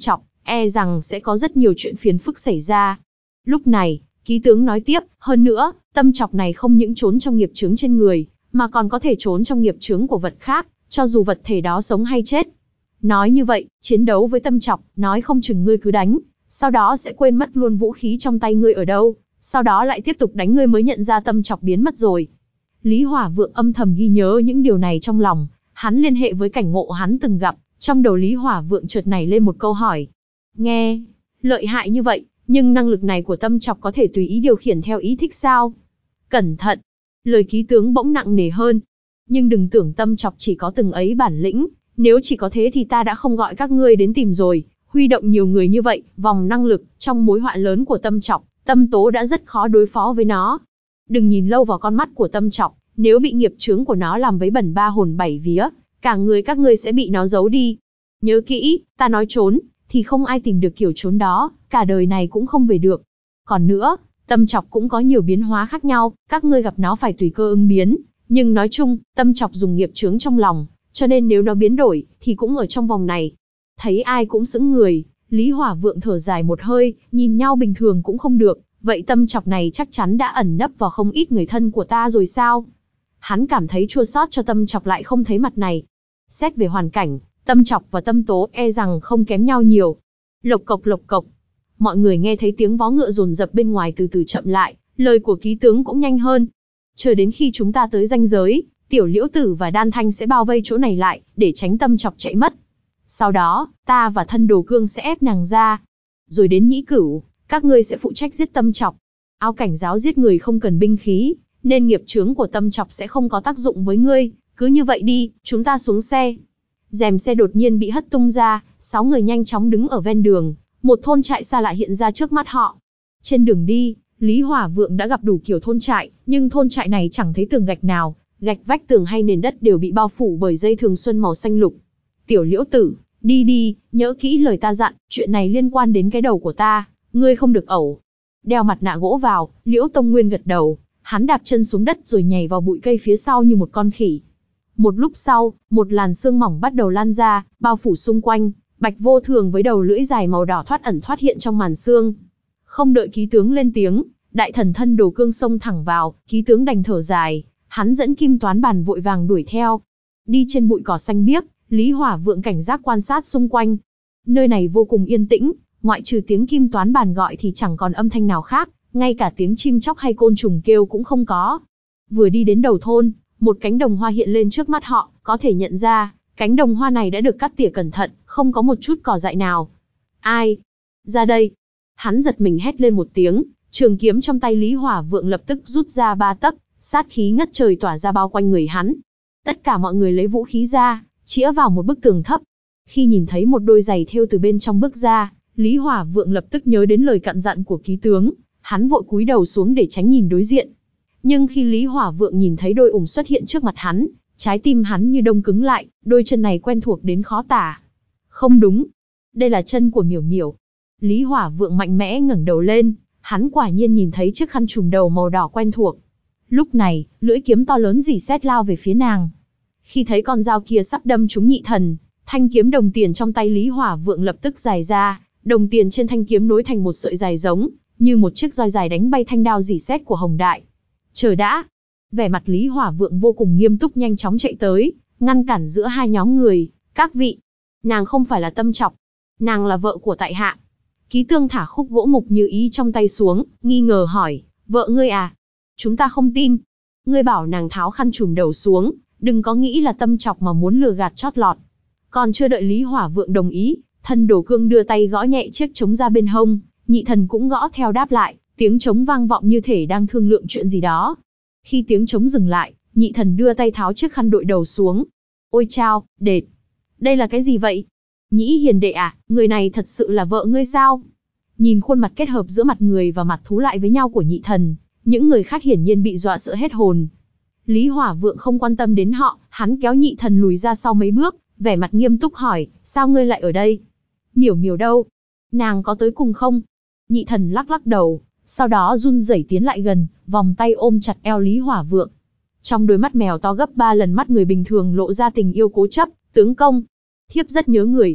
e rằng sẽ có rất nhiều chuyện phiền phức xảy ra. Lúc này, ký tướng nói tiếp, hơn nữa, tâm chọc này không những trốn trong nghiệp chướng trên người, mà còn có thể trốn trong nghiệp chướng của vật khác, cho dù vật thể đó sống hay chết. Nói như vậy, chiến đấu với tâm chọc, nói không chừng ngươi cứ đánh, sau đó sẽ quên mất luôn vũ khí trong tay ngươi ở đâu, sau đó lại tiếp tục đánh ngươi mới nhận ra tâm chọc biến mất rồi. Lý Hỏa Vượng âm thầm ghi nhớ những điều này trong lòng, hắn liên hệ với cảnh ngộ hắn từng gặp, trong đầu Lý Hỏa Vượng chợt nảy lên một câu hỏi. Nghe, lợi hại như vậy, nhưng năng lực này của tâm chọc có thể tùy ý điều khiển theo ý thích sao? Cẩn thận! Lời ký tướng bỗng nặng nề hơn. Nhưng đừng tưởng tâm chọc chỉ có từng ấy bản lĩnh, nếu chỉ có thế thì ta đã không gọi các ngươi đến tìm rồi, huy động nhiều người như vậy, vòng năng lực, trong mối họa lớn của tâm chọc, tâm tố đã rất khó đối phó với nó. Đừng nhìn lâu vào con mắt của tâm chọc, nếu bị nghiệp chướng của nó làm vấy bẩn ba hồn bảy vía, cả người các ngươi sẽ bị nó giấu đi. Nhớ kỹ, ta nói trốn, thì không ai tìm được kiểu trốn đó, cả đời này cũng không về được. Còn nữa, tâm chọc cũng có nhiều biến hóa khác nhau, các ngươi gặp nó phải tùy cơ ứng biến, nhưng nói chung, tâm chọc dùng nghiệp chướng trong lòng, cho nên nếu nó biến đổi, thì cũng ở trong vòng này. Thấy ai cũng sững người, Lý Hỏa Vượng thở dài một hơi, nhìn nhau bình thường cũng không được, vậy tâm chọc này chắc chắn đã ẩn nấp vào không ít người thân của ta rồi sao? Hắn cảm thấy chua xót cho tâm chọc lại không thấy mặt này. Xét về hoàn cảnh, tâm chọc và tâm tố e rằng không kém nhau nhiều. Lộc cộc lộc cộc. Mọi người nghe thấy tiếng vó ngựa dồn dập bên ngoài từ từ chậm lại, lời của ký tướng cũng nhanh hơn. Chờ đến khi chúng ta tới ranh giới, Tiểu Liễu Tử và Đan Thanh sẽ bao vây chỗ này lại, để tránh tâm chọc chạy mất. Sau đó, ta và Thân Đồ Cương sẽ ép nàng ra. Rồi đến Nhĩ Cửu, các ngươi sẽ phụ trách giết tâm chọc. Áo cảnh giáo giết người không cần binh khí, nên nghiệp chướng của tâm chọc sẽ không có tác dụng với ngươi. Cứ như vậy đi, chúng ta xuống xe. Rèm xe đột nhiên bị hất tung ra, sáu người nhanh chóng đứng ở ven đường. Một thôn trại xa lạ hiện ra trước mắt họ. Trên đường đi, Lý Hỏa Vượng đã gặp đủ kiểu thôn trại, nhưng thôn trại này chẳng thấy tường gạch nào, gạch vách tường hay nền đất đều bị bao phủ bởi dây thường xuân màu xanh lục. Tiểu Liễu Tử, đi đi, nhớ kỹ lời ta dặn, chuyện này liên quan đến cái đầu của ta, ngươi không được ẩu. Đeo mặt nạ gỗ vào, Liễu Tông Nguyên gật đầu, hắn đạp chân xuống đất rồi nhảy vào bụi cây phía sau như một con khỉ. Một lúc sau, một làn sương mỏng bắt đầu lan ra, bao phủ xung quanh. Bạch Vô Thường với đầu lưỡi dài màu đỏ thoát ẩn thoát hiện trong màn sương. Không đợi ký tướng lên tiếng, đại thần Thân Đồ Cương xông thẳng vào, ký tướng đành thở dài, hắn dẫn Kim Toán Bàn vội vàng đuổi theo. Đi trên bụi cỏ xanh biếc, Lý Hỏa Vượng cảnh giác quan sát xung quanh. Nơi này vô cùng yên tĩnh, ngoại trừ tiếng Kim Toán Bàn gọi thì chẳng còn âm thanh nào khác, ngay cả tiếng chim chóc hay côn trùng kêu cũng không có. Vừa đi đến đầu thôn, một cánh đồng hoa hiện lên trước mắt họ, có thể nhận ra, cánh đồng hoa này đã được cắt tỉa cẩn thận, không có một chút cỏ dại nào. Ai? Ra đây! Hắn giật mình hét lên một tiếng, trường kiếm trong tay Lý Hỏa Vượng lập tức rút ra ba tấc, sát khí ngất trời tỏa ra bao quanh người hắn. Tất cả mọi người lấy vũ khí ra, chĩa vào một bức tường thấp. Khi nhìn thấy một đôi giày thêu từ bên trong bước ra, Lý Hỏa Vượng lập tức nhớ đến lời cặn dặn của ký tướng, hắn vội cúi đầu xuống để tránh nhìn đối diện. Nhưng khi Lý Hỏa Vượng nhìn thấy đôi ủng xuất hiện trước mặt hắn, trái tim hắn như đông cứng lại, đôi chân này quen thuộc đến khó tả. Không đúng, đây là chân của Miểu Miểu. Lý Hỏa Vượng mạnh mẽ ngẩng đầu lên, hắn quả nhiên nhìn thấy chiếc khăn trùm đầu màu đỏ quen thuộc. Lúc này, lưỡi kiếm to lớn rỉ sét lao về phía nàng. Khi thấy con dao kia sắp đâm trúng nhị thần, thanh kiếm đồng tiền trong tay Lý Hỏa Vượng lập tức dài ra, đồng tiền trên thanh kiếm nối thành một sợi dài giống, như một chiếc roi dài đánh bay thanh đao rỉ sét của Hồng Đại. Chờ đã! Vẻ mặt Lý Hỏa Vượng vô cùng nghiêm túc nhanh chóng chạy tới, ngăn cản giữa hai nhóm người. Các vị, nàng không phải là tâm chọc, nàng là vợ của tại hạ. Ký Tương thả khúc gỗ mục như ý trong tay xuống, nghi ngờ hỏi, vợ ngươi à? Chúng ta không tin. Ngươi bảo nàng tháo khăn trùm đầu xuống, đừng có nghĩ là tâm chọc mà muốn lừa gạt chót lọt. Còn chưa đợi Lý Hỏa Vượng đồng ý, Thân Đồ Cương đưa tay gõ nhẹ chiếc trống ra bên hông, nhị thần cũng gõ theo đáp lại, tiếng trống vang vọng như thể đang thương lượng chuyện gì đó. Khi tiếng trống dừng lại, nhị thần đưa tay tháo chiếc khăn đội đầu xuống. Ôi chao, đệt! Đây là cái gì vậy? Nhĩ hiền đệ à, người này thật sự là vợ ngươi sao? Nhìn khuôn mặt kết hợp giữa mặt người và mặt thú lại với nhau của nhị thần, những người khác hiển nhiên bị dọa sợ hết hồn. Lý Hỏa Vượng không quan tâm đến họ, hắn kéo nhị thần lùi ra sau mấy bước, vẻ mặt nghiêm túc hỏi, sao ngươi lại ở đây? Miểu Miểu đâu? Nàng có tới cùng không? Nhị thần lắc lắc đầu, sau đó run rẩy tiến lại gần, vòng tay ôm chặt eo Lý Hỏa Vượng. Trong đôi mắt mèo to gấp ba lần mắt người bình thường lộ ra tình yêu cố chấp, tướng công. Thiếp rất nhớ người.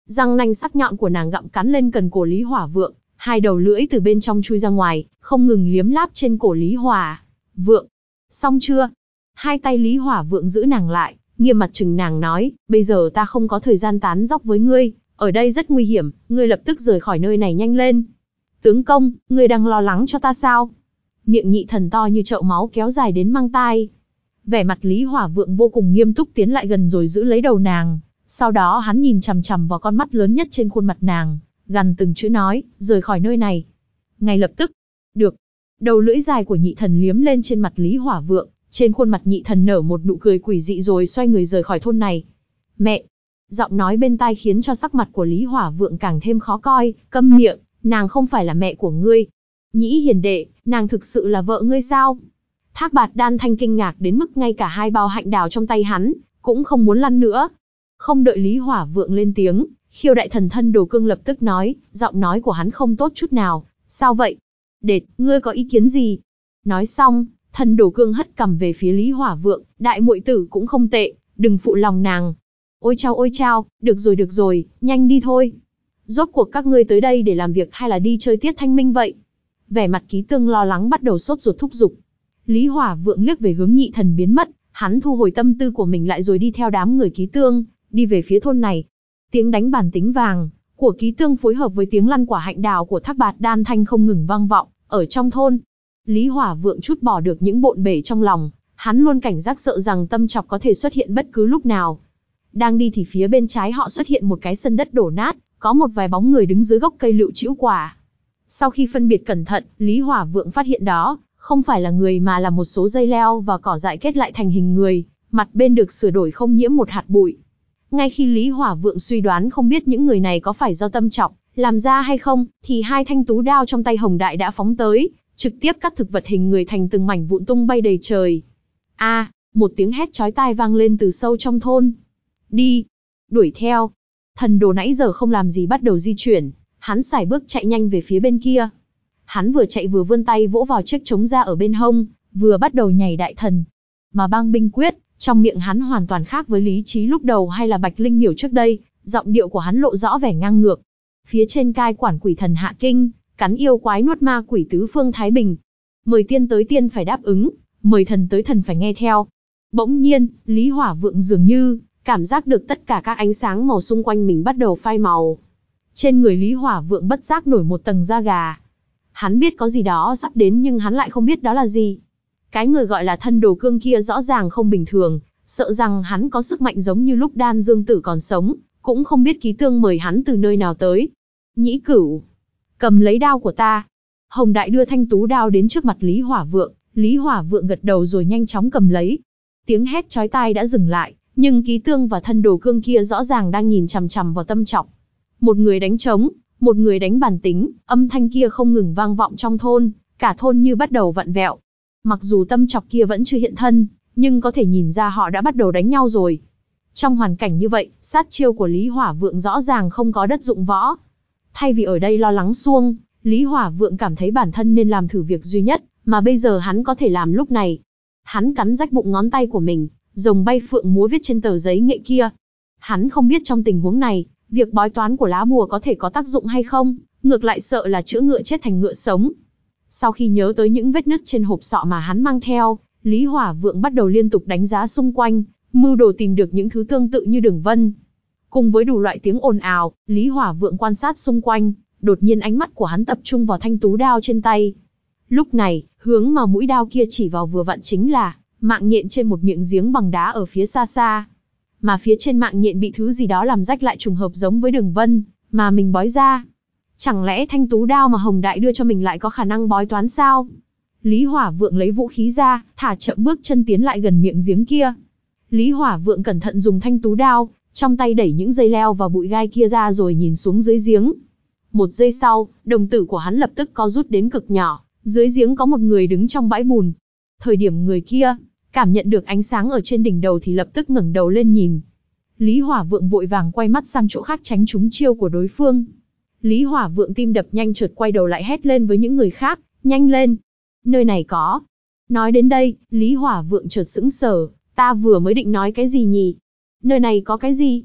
Răng nanh sắc nhọn của nàng gặm cắn lên cần cổ Lý Hỏa Vượng, hai đầu lưỡi từ bên trong chui ra ngoài, không ngừng liếm láp trên cổ Lý Hỏa Vượng. Xong chưa? Hai tay Lý Hỏa Vượng giữ nàng lại, nghiêm mặt trừng nàng nói, bây giờ ta không có thời gian tán dóc với ngươi, ở đây rất nguy hiểm, ngươi lập tức rời khỏi nơi này nhanh lên. Tướng công, ngươi đang lo lắng cho ta sao? Miệng nhị thần to như chậu máu kéo dài đến mang tai. Vẻ mặt Lý Hỏa Vượng vô cùng nghiêm túc tiến lại gần rồi giữ lấy đầu nàng. Sau đó hắn nhìn chằm chằm vào con mắt lớn nhất trên khuôn mặt nàng, gằn từng chữ nói, rời khỏi nơi này. Ngay lập tức. Được. Đầu lưỡi dài của nhị thần liếm lên trên mặt Lý Hỏa Vượng, trên khuôn mặt nhị thần nở một nụ cười quỷ dị rồi xoay người rời khỏi thôn này. Mẹ. Giọng nói bên tai khiến cho sắc mặt của Lý Hỏa Vượng càng thêm khó coi, câm miệng, nàng không phải là mẹ của ngươi. Nhĩ hiền đệ, nàng thực sự là vợ ngươi sao? Thác Bạt Đan Thanh kinh ngạc đến mức ngay cả hai bao hạnh đào trong tay hắn, cũng không muốn lăn nữa. Không đợi Lý Hỏa Vượng lên tiếng, Khiêu Đại Thần Thân Đồ Cương lập tức nói, giọng nói của hắn không tốt chút nào, sao vậy? Đệt, ngươi có ý kiến gì? Nói xong, Thần Đồ Cương hất cằm về phía Lý Hỏa Vượng, đại muội tử cũng không tệ, đừng phụ lòng nàng. Ôi chao ôi chao, được rồi được rồi, nhanh đi thôi. Rốt cuộc các ngươi tới đây để làm việc hay là đi chơi tiết thanh minh vậy? Vẻ mặt Ký Tương lo lắng bắt đầu sốt ruột thúc giục. Lý Hỏa Vượng liếc về hướng nhị thần biến mất, hắn thu hồi tâm tư của mình lại rồi đi theo đám người Ký Tương, đi về phía thôn này. Tiếng đánh bàn tính vàng của Ký Tương phối hợp với tiếng lăn quả hạnh đào của Thác Bạt Đan Thanh không ngừng vang vọng ở trong thôn. Lý Hỏa Vượng chút bỏ được những bộn bể trong lòng, hắn luôn cảnh giác sợ rằng Tâm Chọc có thể xuất hiện bất cứ lúc nào. Đang đi thì phía bên trái họ xuất hiện một cái sân đất đổ nát, có một vài bóng người đứng dưới gốc cây lựu chĩu quả. Sau khi phân biệt cẩn thận, Lý Hỏa Vượng phát hiện đó không phải là người mà là một số dây leo và cỏ dại kết lại thành hình người, mặt bên được sửa đổi không nhiễm một hạt bụi. Ngay khi Lý Hỏa Vượng suy đoán không biết những người này có phải do Tâm Chọc làm ra hay không, thì hai thanh tú đao trong tay Hồng Đại đã phóng tới, trực tiếp cắt thực vật hình người thành từng mảnh vụn tung bay đầy trời. A, à, một tiếng hét chói tai vang lên từ sâu trong thôn. Đi, đuổi theo. Thần đồ nãy giờ không làm gì bắt đầu di chuyển, hắn sải bước chạy nhanh về phía bên kia. Hắn vừa chạy vừa vươn tay vỗ vào chiếc trống ra ở bên hông, vừa bắt đầu nhảy đại thần. Mà băng binh quyết, trong miệng hắn hoàn toàn khác với Lý Trí lúc đầu hay là Bạch Linh Miểu trước đây, giọng điệu của hắn lộ rõ vẻ ngang ngược. Phía trên cai quản quỷ thần hạ kinh, cắn yêu quái nuốt ma quỷ tứ phương thái bình. Mời tiên tới tiên phải đáp ứng, mời thần tới thần phải nghe theo. Bỗng nhiên, Lý Hỏa Vượng dường như cảm giác được tất cả các ánh sáng màu xung quanh mình bắt đầu phai màu. Trên người Lý Hỏa Vượng bất giác nổi một tầng da gà. Hắn biết có gì đó sắp đến nhưng hắn lại không biết đó là gì. Cái người gọi là Thân Đồ Cương kia rõ ràng không bình thường, sợ rằng hắn có sức mạnh giống như lúc Đan Dương Tử còn sống, cũng không biết Ký Tương mời hắn từ nơi nào tới. Nhĩ Cửu, cầm lấy đao của ta. Hồng Đại đưa thanh tú đao đến trước mặt Lý Hỏa Vượng, Lý Hỏa Vượng gật đầu rồi nhanh chóng cầm lấy. Tiếng hét chói tai đã dừng lại, nhưng Ký Tương và Thân Đồ Cương kia rõ ràng đang nhìn chằm chằm vào Tâm Chọc. Một người đánh trống, một người đánh bàn tính, âm thanh kia không ngừng vang vọng trong thôn, cả thôn như bắt đầu vặn vẹo. Mặc dù Tâm Chọc kia vẫn chưa hiện thân, nhưng có thể nhìn ra họ đã bắt đầu đánh nhau rồi. Trong hoàn cảnh như vậy, sát chiêu của Lý Hỏa Vượng rõ ràng không có đất dụng võ. Thay vì ở đây lo lắng suông, Lý Hỏa Vượng cảm thấy bản thân nên làm thử việc duy nhất, mà bây giờ hắn có thể làm lúc này. Hắn cắn rách bụng ngón tay của mình, rồng bay phượng múa viết trên tờ giấy nghệ kia. Hắn không biết trong tình huống này, việc bói toán của lá bùa có thể có tác dụng hay không, ngược lại sợ là chữa ngựa chết thành ngựa sống. Sau khi nhớ tới những vết nứt trên hộp sọ mà hắn mang theo, Lý Hỏa Vượng bắt đầu liên tục đánh giá xung quanh, mưu đồ tìm được những thứ tương tự như đường vân. Cùng với đủ loại tiếng ồn ào, Lý Hỏa Vượng quan sát xung quanh, đột nhiên ánh mắt của hắn tập trung vào thanh tú đao trên tay. Lúc này, hướng mà mũi đao kia chỉ vào vừa vặn chính là mạng nhện trên một miệng giếng bằng đá ở phía xa xa. Mà phía trên mạng nhện bị thứ gì đó làm rách lại trùng hợp giống với đường vân mà mình bói ra. Chẳng lẽ thanh tú đao mà Hồng Đại đưa cho mình lại có khả năng bói toán sao? Lý Hỏa Vượng lấy vũ khí ra, thả chậm bước chân tiến lại gần miệng giếng kia. Lý Hỏa Vượng cẩn thận dùng thanh tú đao, trong tay đẩy những dây leo và bụi gai kia ra rồi nhìn xuống dưới giếng. Một giây sau, đồng tử của hắn lập tức co rút đến cực nhỏ, dưới giếng có một người đứng trong bãi bùn. Thời điểm người kia cảm nhận được ánh sáng ở trên đỉnh đầu thì lập tức ngẩng đầu lên nhìn. Lý Hỏa Vượng vội vàng quay mắt sang chỗ khác tránh trúng chiêu của đối phương. Lý Hỏa Vượng tim đập nhanh chợt quay đầu lại hét lên với những người khác, nhanh lên. Nơi này có. Nói đến đây, Lý Hỏa Vượng chợt sững sờ, ta vừa mới định nói cái gì nhỉ? Nơi này có cái gì?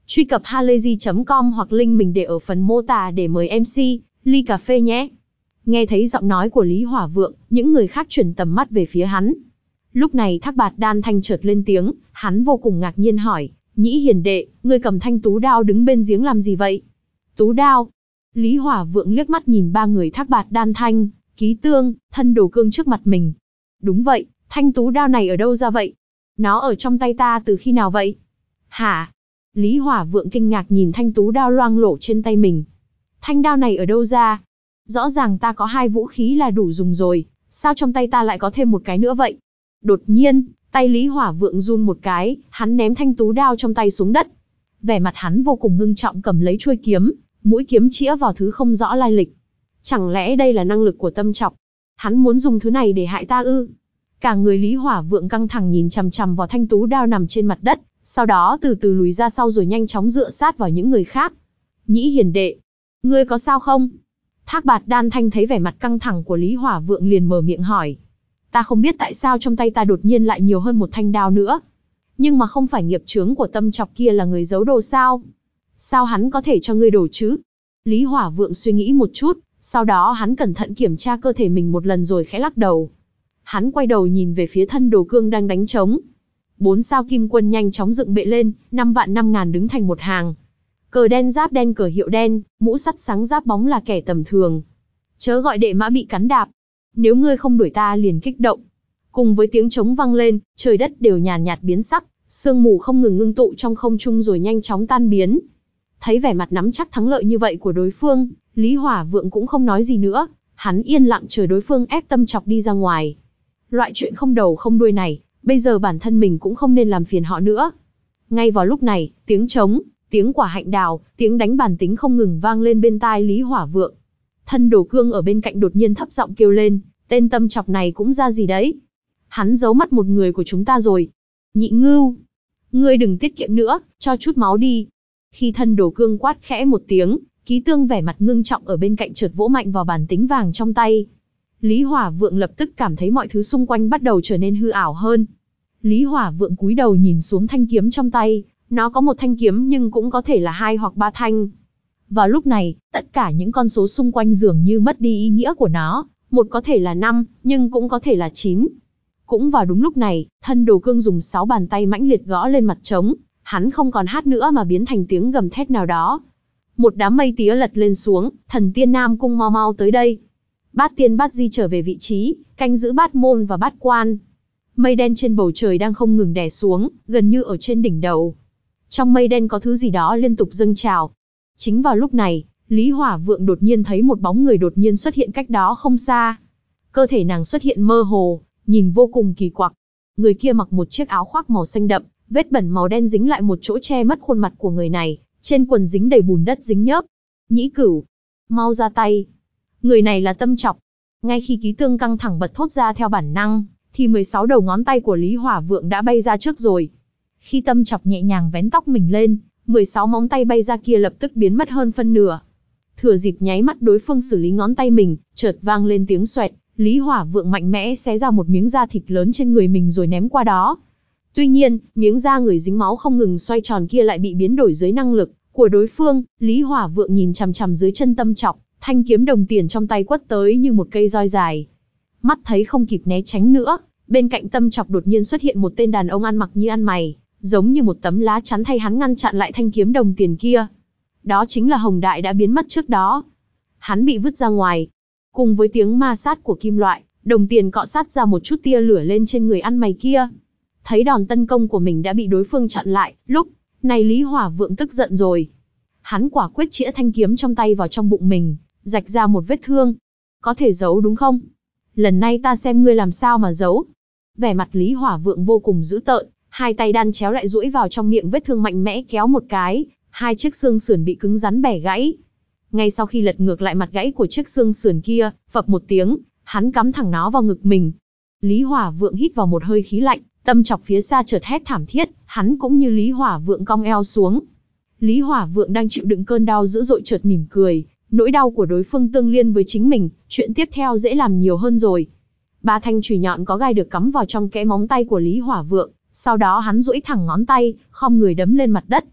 Truy cập halayzi chấm com hoặc link mình để ở phần mô tả để mời em xê, ly cà phê nhé. Nghe thấy giọng nói của Lý Hỏa Vượng, những người khác chuyển tầm mắt về phía hắn. Lúc này Thác Bạt Đan Thanh chợt lên tiếng, hắn vô cùng ngạc nhiên hỏi, Nhĩ hiền đệ, ngươi cầm thanh tú đao đứng bên giếng làm gì vậy? Tú đao? Lý Hỏa Vượng liếc mắt nhìn ba người Thác Bạt Đan Thanh, Ký Tương, Thân Đồ Cương trước mặt mình. Đúng vậy, thanh tú đao này ở đâu ra vậy? Nó ở trong tay ta từ khi nào vậy? Hả? Lý Hỏa Vượng kinh ngạc nhìn thanh tú đao loang lổ trên tay mình. Thanh đao này ở đâu ra? Rõ ràng ta có hai vũ khí là đủ dùng rồi, sao trong tay ta lại có thêm một cái nữa vậy? Đột nhiên, tay Lý Hỏa Vượng run một cái, hắn ném thanh tú đao trong tay xuống đất. Vẻ mặt hắn vô cùng ngưng trọng cầm lấy chuôi kiếm, mũi kiếm chĩa vào thứ không rõ lai lịch. Chẳng lẽ đây là năng lực của Tâm Trọc? Hắn muốn dùng thứ này để hại ta ư? Cả người Lý Hỏa Vượng căng thẳng nhìn chằm chằm vào thanh tú đao nằm trên mặt đất, sau đó từ từ lùi ra sau rồi nhanh chóng dựa sát vào những người khác. Nhĩ hiền đệ, ngươi có sao không? Thác Bạt Đan Thanh thấy vẻ mặt căng thẳng của Lý Hỏa Vượng liền mở miệng hỏi. Ta không biết tại sao trong tay ta đột nhiên lại nhiều hơn một thanh đao nữa. Nhưng mà không phải nghiệp chướng của Tâm Trọc kia là người giấu đồ sao? Sao hắn có thể cho ngươi đồ chứ? Lý Hỏa Vượng suy nghĩ một chút, sau đó hắn cẩn thận kiểm tra cơ thể mình một lần rồi khẽ lắc đầu. Hắn quay đầu nhìn về phía Thân Đồ Cương đang đánh trống. Bốn sao kim quân nhanh chóng dựng bệ lên, năm vạn năm ngàn đứng thành một hàng. Cờ đen giáp đen cờ hiệu đen, mũ sắt sáng giáp bóng là kẻ tầm thường. Chớ gọi đệ mã bị cắn đạp. Nếu ngươi không đuổi ta liền kích động. Cùng với tiếng trống vang lên, trời đất đều nhàn nhạt biến sắc, sương mù không ngừng ngưng tụ trong không trung rồi nhanh chóng tan biến. Thấy vẻ mặt nắm chắc thắng lợi như vậy của đối phương, Lý Hỏa Vượng cũng không nói gì nữa, hắn yên lặng chờ đối phương ép Tâm Trọc đi ra ngoài. Loại chuyện không đầu không đuôi này, bây giờ bản thân mình cũng không nên làm phiền họ nữa. Ngay vào lúc này, tiếng trống, tiếng quả hạnh đào, tiếng đánh bàn tính không ngừng vang lên bên tai Lý Hỏa Vượng. Thân Đồ Cương ở bên cạnh đột nhiên thấp giọng kêu lên, tên Tâm Trọc này cũng ra gì đấy. Hắn giấu mất một người của chúng ta rồi. Nhị Ngưu, ngươi đừng tiết kiệm nữa, cho chút máu đi. Khi Thân Đồ Cương quát khẽ một tiếng, Ký Tương vẻ mặt ngưng trọng ở bên cạnh chợt vỗ mạnh vào bàn tính vàng trong tay. Lý Hỏa Vượng lập tức cảm thấy mọi thứ xung quanh bắt đầu trở nên hư ảo hơn. Lý Hỏa Vượng cúi đầu nhìn xuống thanh kiếm trong tay, nó có một thanh kiếm nhưng cũng có thể là hai hoặc ba thanh. Vào lúc này, tất cả những con số xung quanh dường như mất đi ý nghĩa của nó, một có thể là năm, nhưng cũng có thể là chín. Cũng vào đúng lúc này, Thân Đồ Cương dùng sáu bàn tay mãnh liệt gõ lên mặt trống, hắn không còn hát nữa mà biến thành tiếng gầm thét nào đó. Một đám mây tía lật lên xuống, thần tiên Nam Cung mau mau tới đây. Bát tiên bát di trở về vị trí, canh giữ bát môn và bát quan. Mây đen trên bầu trời đang không ngừng đè xuống, gần như ở trên đỉnh đầu. Trong mây đen có thứ gì đó liên tục dâng trào. Chính vào lúc này, Lý Hỏa Vượng đột nhiên thấy một bóng người đột nhiên xuất hiện cách đó không xa. Cơ thể nàng xuất hiện mơ hồ, nhìn vô cùng kỳ quặc. Người kia mặc một chiếc áo khoác màu xanh đậm, vết bẩn màu đen dính lại một chỗ che mất khuôn mặt của người này, trên quần dính đầy bùn đất dính nhớp. Nhĩ Cửu, mau ra tay. Người này là Tâm Trọc. Ngay khi Ký Tương căng thẳng bật thốt ra theo bản năng, thì mười sáu đầu ngón tay của Lý Hỏa Vượng đã bay ra trước rồi. Khi Tâm Trọc nhẹ nhàng vén tóc mình lên, mười sáu móng tay bay ra kia lập tức biến mất hơn phân nửa. Thừa dịp nháy mắt đối phương xử lý ngón tay mình, chợt vang lên tiếng xoẹt, Lý Hỏa Vượng mạnh mẽ xé ra một miếng da thịt lớn trên người mình rồi ném qua đó. Tuy nhiên, miếng da người dính máu không ngừng xoay tròn kia lại bị biến đổi dưới năng lực của đối phương. Lý Hỏa Vượng nhìn chằm chằm dưới chân Tâm Trọc, thanh kiếm đồng tiền trong tay quất tới như một cây roi dài. Mắt thấy không kịp né tránh nữa, bên cạnh Tâm Trọc đột nhiên xuất hiện một tên đàn ông ăn mặc như ăn mày, giống như một tấm lá chắn thay hắn ngăn chặn lại thanh kiếm đồng tiền kia. Đó chính là Hồng Đại đã biến mất trước đó. Hắn bị vứt ra ngoài. Cùng với tiếng ma sát của kim loại, đồng tiền cọ sát ra một chút tia lửa lên trên người ăn mày kia. Thấy đòn tấn công của mình đã bị đối phương chặn lại, lúc này Lý Hỏa Vượng tức giận rồi. Hắn quả quyết chĩa thanh kiếm trong tay vào trong bụng mình, rạch ra một vết thương. Có thể giấu đúng không? Lần này ta xem ngươi làm sao mà giấu. Vẻ mặt Lý Hỏa Vượng vô cùng dữ tợn, hai tay đan chéo lại duỗi vào trong miệng vết thương mạnh mẽ kéo một cái, hai chiếc xương sườn bị cứng rắn bẻ gãy. Ngay sau khi lật ngược lại mặt gãy của chiếc xương sườn kia, phập một tiếng, hắn cắm thẳng nó vào ngực mình. Lý Hỏa Vượng hít vào một hơi khí lạnh, Tâm Trọc phía xa chợt hét thảm thiết, hắn cũng như Lý Hỏa Vượng cong eo xuống. Lý Hỏa Vượng đang chịu đựng cơn đau dữ dội chợt mỉm cười, nỗi đau của đối phương tương liên với chính mình, chuyện tiếp theo dễ làm nhiều hơn rồi. Ba thanh chùy nhọn có gai được cắm vào trong kẽ móng tay của Lý Hỏa Vượng, sau đó hắn duỗi thẳng ngón tay, khom người đấm lên mặt đất.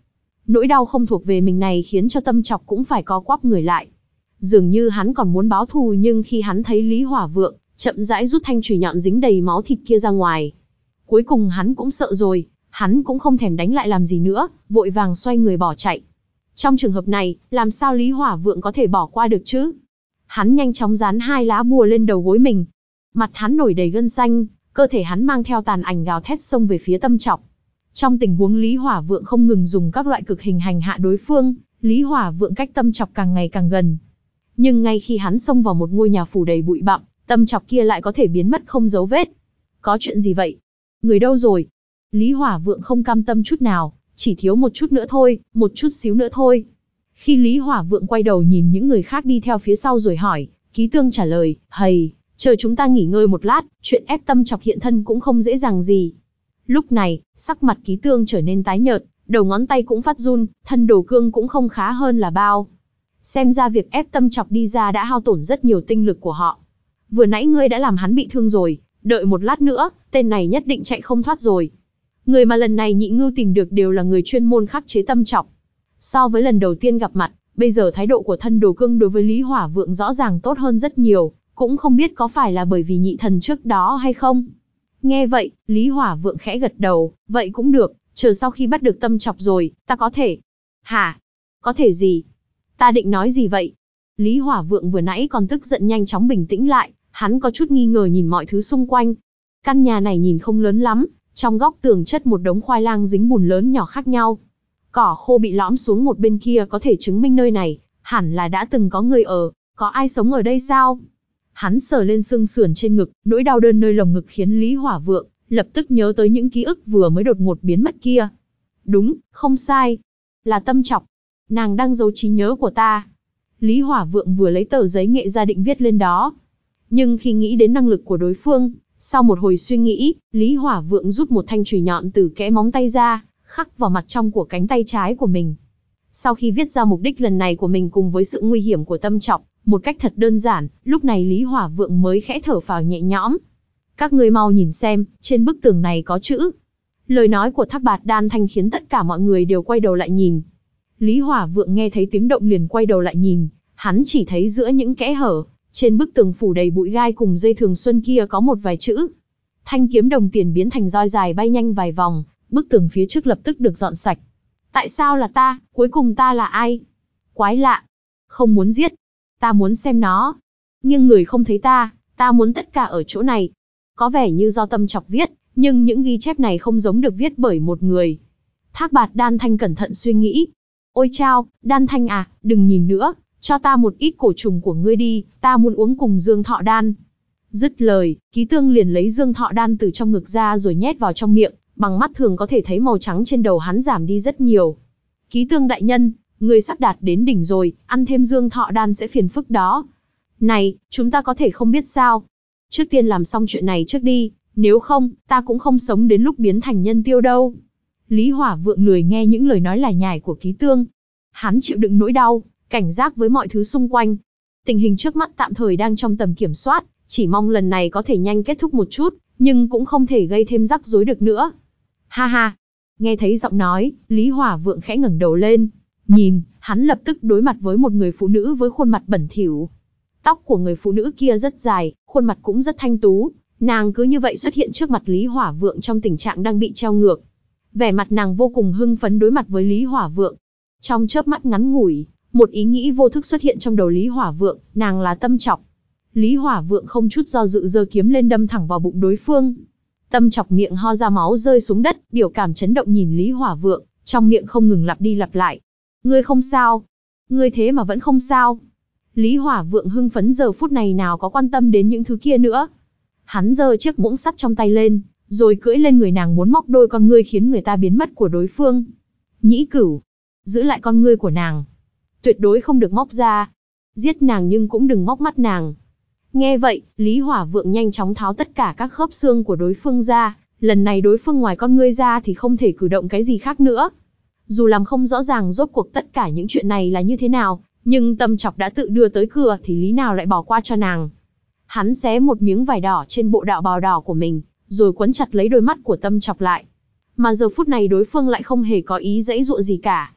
Nỗi đau không thuộc về mình này khiến cho Tâm Chọc cũng phải co quắp người lại. Dường như hắn còn muốn báo thù, nhưng khi hắn thấy Lý Hỏa Vượng chậm rãi rút thanh chùy nhọn dính đầy máu thịt kia ra ngoài, cuối cùng hắn cũng sợ rồi, hắn cũng không thèm đánh lại làm gì nữa, vội vàng xoay người bỏ chạy. Trong trường hợp này, làm sao Lý Hỏa Vượng có thể bỏ qua được chứ? Hắn nhanh chóng dán hai lá bùa lên đầu gối mình. Mặt hắn nổi đầy gân xanh, cơ thể hắn mang theo tàn ảnh gào thét xông về phía Tâm Chọc. Trong tình huống Lý Hỏa Vượng không ngừng dùng các loại cực hình hành hạ đối phương, Lý Hỏa Vượng cách Tâm Chọc càng ngày càng gần. Nhưng ngay khi hắn xông vào một ngôi nhà phủ đầy bụi bặm, Tâm Chọc kia lại có thể biến mất không dấu vết. Có chuyện gì vậy? Người đâu rồi? Lý Hỏa Vượng không cam tâm chút nào, chỉ thiếu một chút nữa thôi, một chút xíu nữa thôi. Khi Lý Hỏa Vượng quay đầu nhìn những người khác đi theo phía sau rồi hỏi, Ký Tương trả lời, hầy, chờ chúng ta nghỉ ngơi một lát, chuyện ép Tâm Chọc hiện thân cũng không dễ dàng gì. Lúc này, sắc mặt Ký Tương trở nên tái nhợt, đầu ngón tay cũng phát run, thân đồ cương cũng không khá hơn là bao. Xem ra việc ép Tâm Chọc đi ra đã hao tổn rất nhiều tinh lực của họ. Vừa nãy ngươi đã làm hắn bị thương rồi, đợi một lát nữa, tên này nhất định chạy không thoát rồi. Người mà lần này Nhị Ngưu tìm được đều là người chuyên môn khắc chế Tâm Chọc. So với lần đầu tiên gặp mặt, bây giờ thái độ của thân đồ cương đối với Lý Hỏa Vượng rõ ràng tốt hơn rất nhiều, cũng không biết có phải là bởi vì nhị thần trước đó hay không. Nghe vậy, Lý Hỏa Vượng khẽ gật đầu, vậy cũng được, chờ sau khi bắt được Tâm Chọc rồi, ta có thể... Hả? Có thể gì? Ta định nói gì vậy? Lý Hỏa Vượng vừa nãy còn tức giận nhanh chóng bình tĩnh lại, hắn có chút nghi ngờ nhìn mọi thứ xung quanh. Căn nhà này nhìn không lớn lắm, trong góc tường chất một đống khoai lang dính bùn lớn nhỏ khác nhau. Cỏ khô bị lõm xuống một bên kia có thể chứng minh nơi này, hẳn là đã từng có người ở, có ai sống ở đây sao? Hắn sờ lên xương sườn trên ngực, nỗi đau đớn nơi lồng ngực khiến Lý Hỏa Vượng lập tức nhớ tới những ký ức vừa mới đột ngột biến mất kia. Đúng, không sai. Là Tâm Chọc. Nàng đang giấu trí nhớ của ta. Lý Hỏa Vượng vừa lấy tờ giấy nghệ ra định viết lên đó. Nhưng khi nghĩ đến năng lực của đối phương, sau một hồi suy nghĩ, Lý Hỏa Vượng rút một thanh chùy nhọn từ kẽ móng tay ra, khắc vào mặt trong của cánh tay trái của mình. Sau khi viết ra mục đích lần này của mình cùng với sự nguy hiểm của Tâm Chọc, một cách thật đơn giản, lúc này Lý Hỏa Vượng mới khẽ thở phào nhẹ nhõm. Các ngươi mau nhìn xem, trên bức tường này có chữ. Lời nói của Thác Bạt Đan Thanh khiến tất cả mọi người đều quay đầu lại nhìn. Lý Hỏa Vượng nghe thấy tiếng động liền quay đầu lại nhìn, hắn chỉ thấy giữa những kẽ hở, trên bức tường phủ đầy bụi gai cùng dây thường xuân kia có một vài chữ. Thanh kiếm đồng tiền biến thành roi dài bay nhanh vài vòng, bức tường phía trước lập tức được dọn sạch. Tại sao là ta, cuối cùng ta là ai? Quái lạ. Không muốn giết. Ta muốn xem nó. Nhưng người không thấy ta, ta muốn tất cả ở chỗ này. Có vẻ như do Tâm Chọc viết, nhưng những ghi chép này không giống được viết bởi một người. Thác Bạt Đan Thanh cẩn thận suy nghĩ. Ôi chao, Đan Thanh à, đừng nhìn nữa, cho ta một ít cổ trùng của ngươi đi, ta muốn uống cùng Dương Thọ Đan. Dứt lời, Ký Tương liền lấy Dương Thọ Đan từ trong ngực ra rồi nhét vào trong miệng, bằng mắt thường có thể thấy màu trắng trên đầu hắn giảm đi rất nhiều. Ký Tương đại nhân, người sắp đạt đến đỉnh rồi, ăn thêm Dương Thọ Đan sẽ phiền phức đó. Này, chúng ta có thể không biết sao? Trước tiên làm xong chuyện này trước đi, nếu không, ta cũng không sống đến lúc biến thành nhân tiêu đâu. Lý Hỏa Vượng lười nghe những lời nói lải nhải của Ký Tương. Hắn chịu đựng nỗi đau, cảnh giác với mọi thứ xung quanh. Tình hình trước mắt tạm thời đang trong tầm kiểm soát, chỉ mong lần này có thể nhanh kết thúc một chút, nhưng cũng không thể gây thêm rắc rối được nữa. Ha ha! Nghe thấy giọng nói, Lý Hỏa Vượng khẽ ngẩng đầu lên. Nhìn, hắn lập tức đối mặt với một người phụ nữ với khuôn mặt bẩn thỉu. Tóc của người phụ nữ kia rất dài, khuôn mặt cũng rất thanh tú. Nàng cứ như vậy xuất hiện trước mặt Lý Hỏa Vượng trong tình trạng đang bị treo ngược. Vẻ mặt nàng vô cùng hưng phấn đối mặt với Lý Hỏa Vượng. Trong chớp mắt ngắn ngủi, một ý nghĩ vô thức xuất hiện trong đầu Lý Hỏa Vượng, nàng là Tâm Chọc. Lý Hỏa Vượng không chút do dự giơ kiếm lên đâm thẳng vào bụng đối phương. Tâm Chọc miệng ho ra máu rơi xuống đất, biểu cảm chấn động nhìn Lý Hỏa Vượng, trong miệng không ngừng lặp đi lặp lại. Ngươi không sao? Ngươi thế mà vẫn không sao? Lý Hỏa Vượng hưng phấn giờ phút này nào có quan tâm đến những thứ kia nữa. Hắn giơ chiếc muỗng sắt trong tay lên, rồi cưỡi lên người nàng muốn móc đôi con ngươi khiến người ta biến mất của đối phương. Nhĩ Cửu, giữ lại con ngươi của nàng. Tuyệt đối không được móc ra. Giết nàng nhưng cũng đừng móc mắt nàng. Nghe vậy, Lý Hỏa Vượng nhanh chóng tháo tất cả các khớp xương của đối phương ra. Lần này đối phương ngoài con ngươi ra thì không thể cử động cái gì khác nữa. Dù làm không rõ ràng rốt cuộc tất cả những chuyện này là như thế nào, nhưng Tâm Chọc đã tự đưa tới cửa thì lý nào lại bỏ qua cho nàng. Hắn xé một miếng vải đỏ trên bộ đạo bào đỏ của mình, rồi quấn chặt lấy đôi mắt của Tâm Chọc lại. Mà giờ phút này đối phương lại không hề có ý giãy giụa gì cả.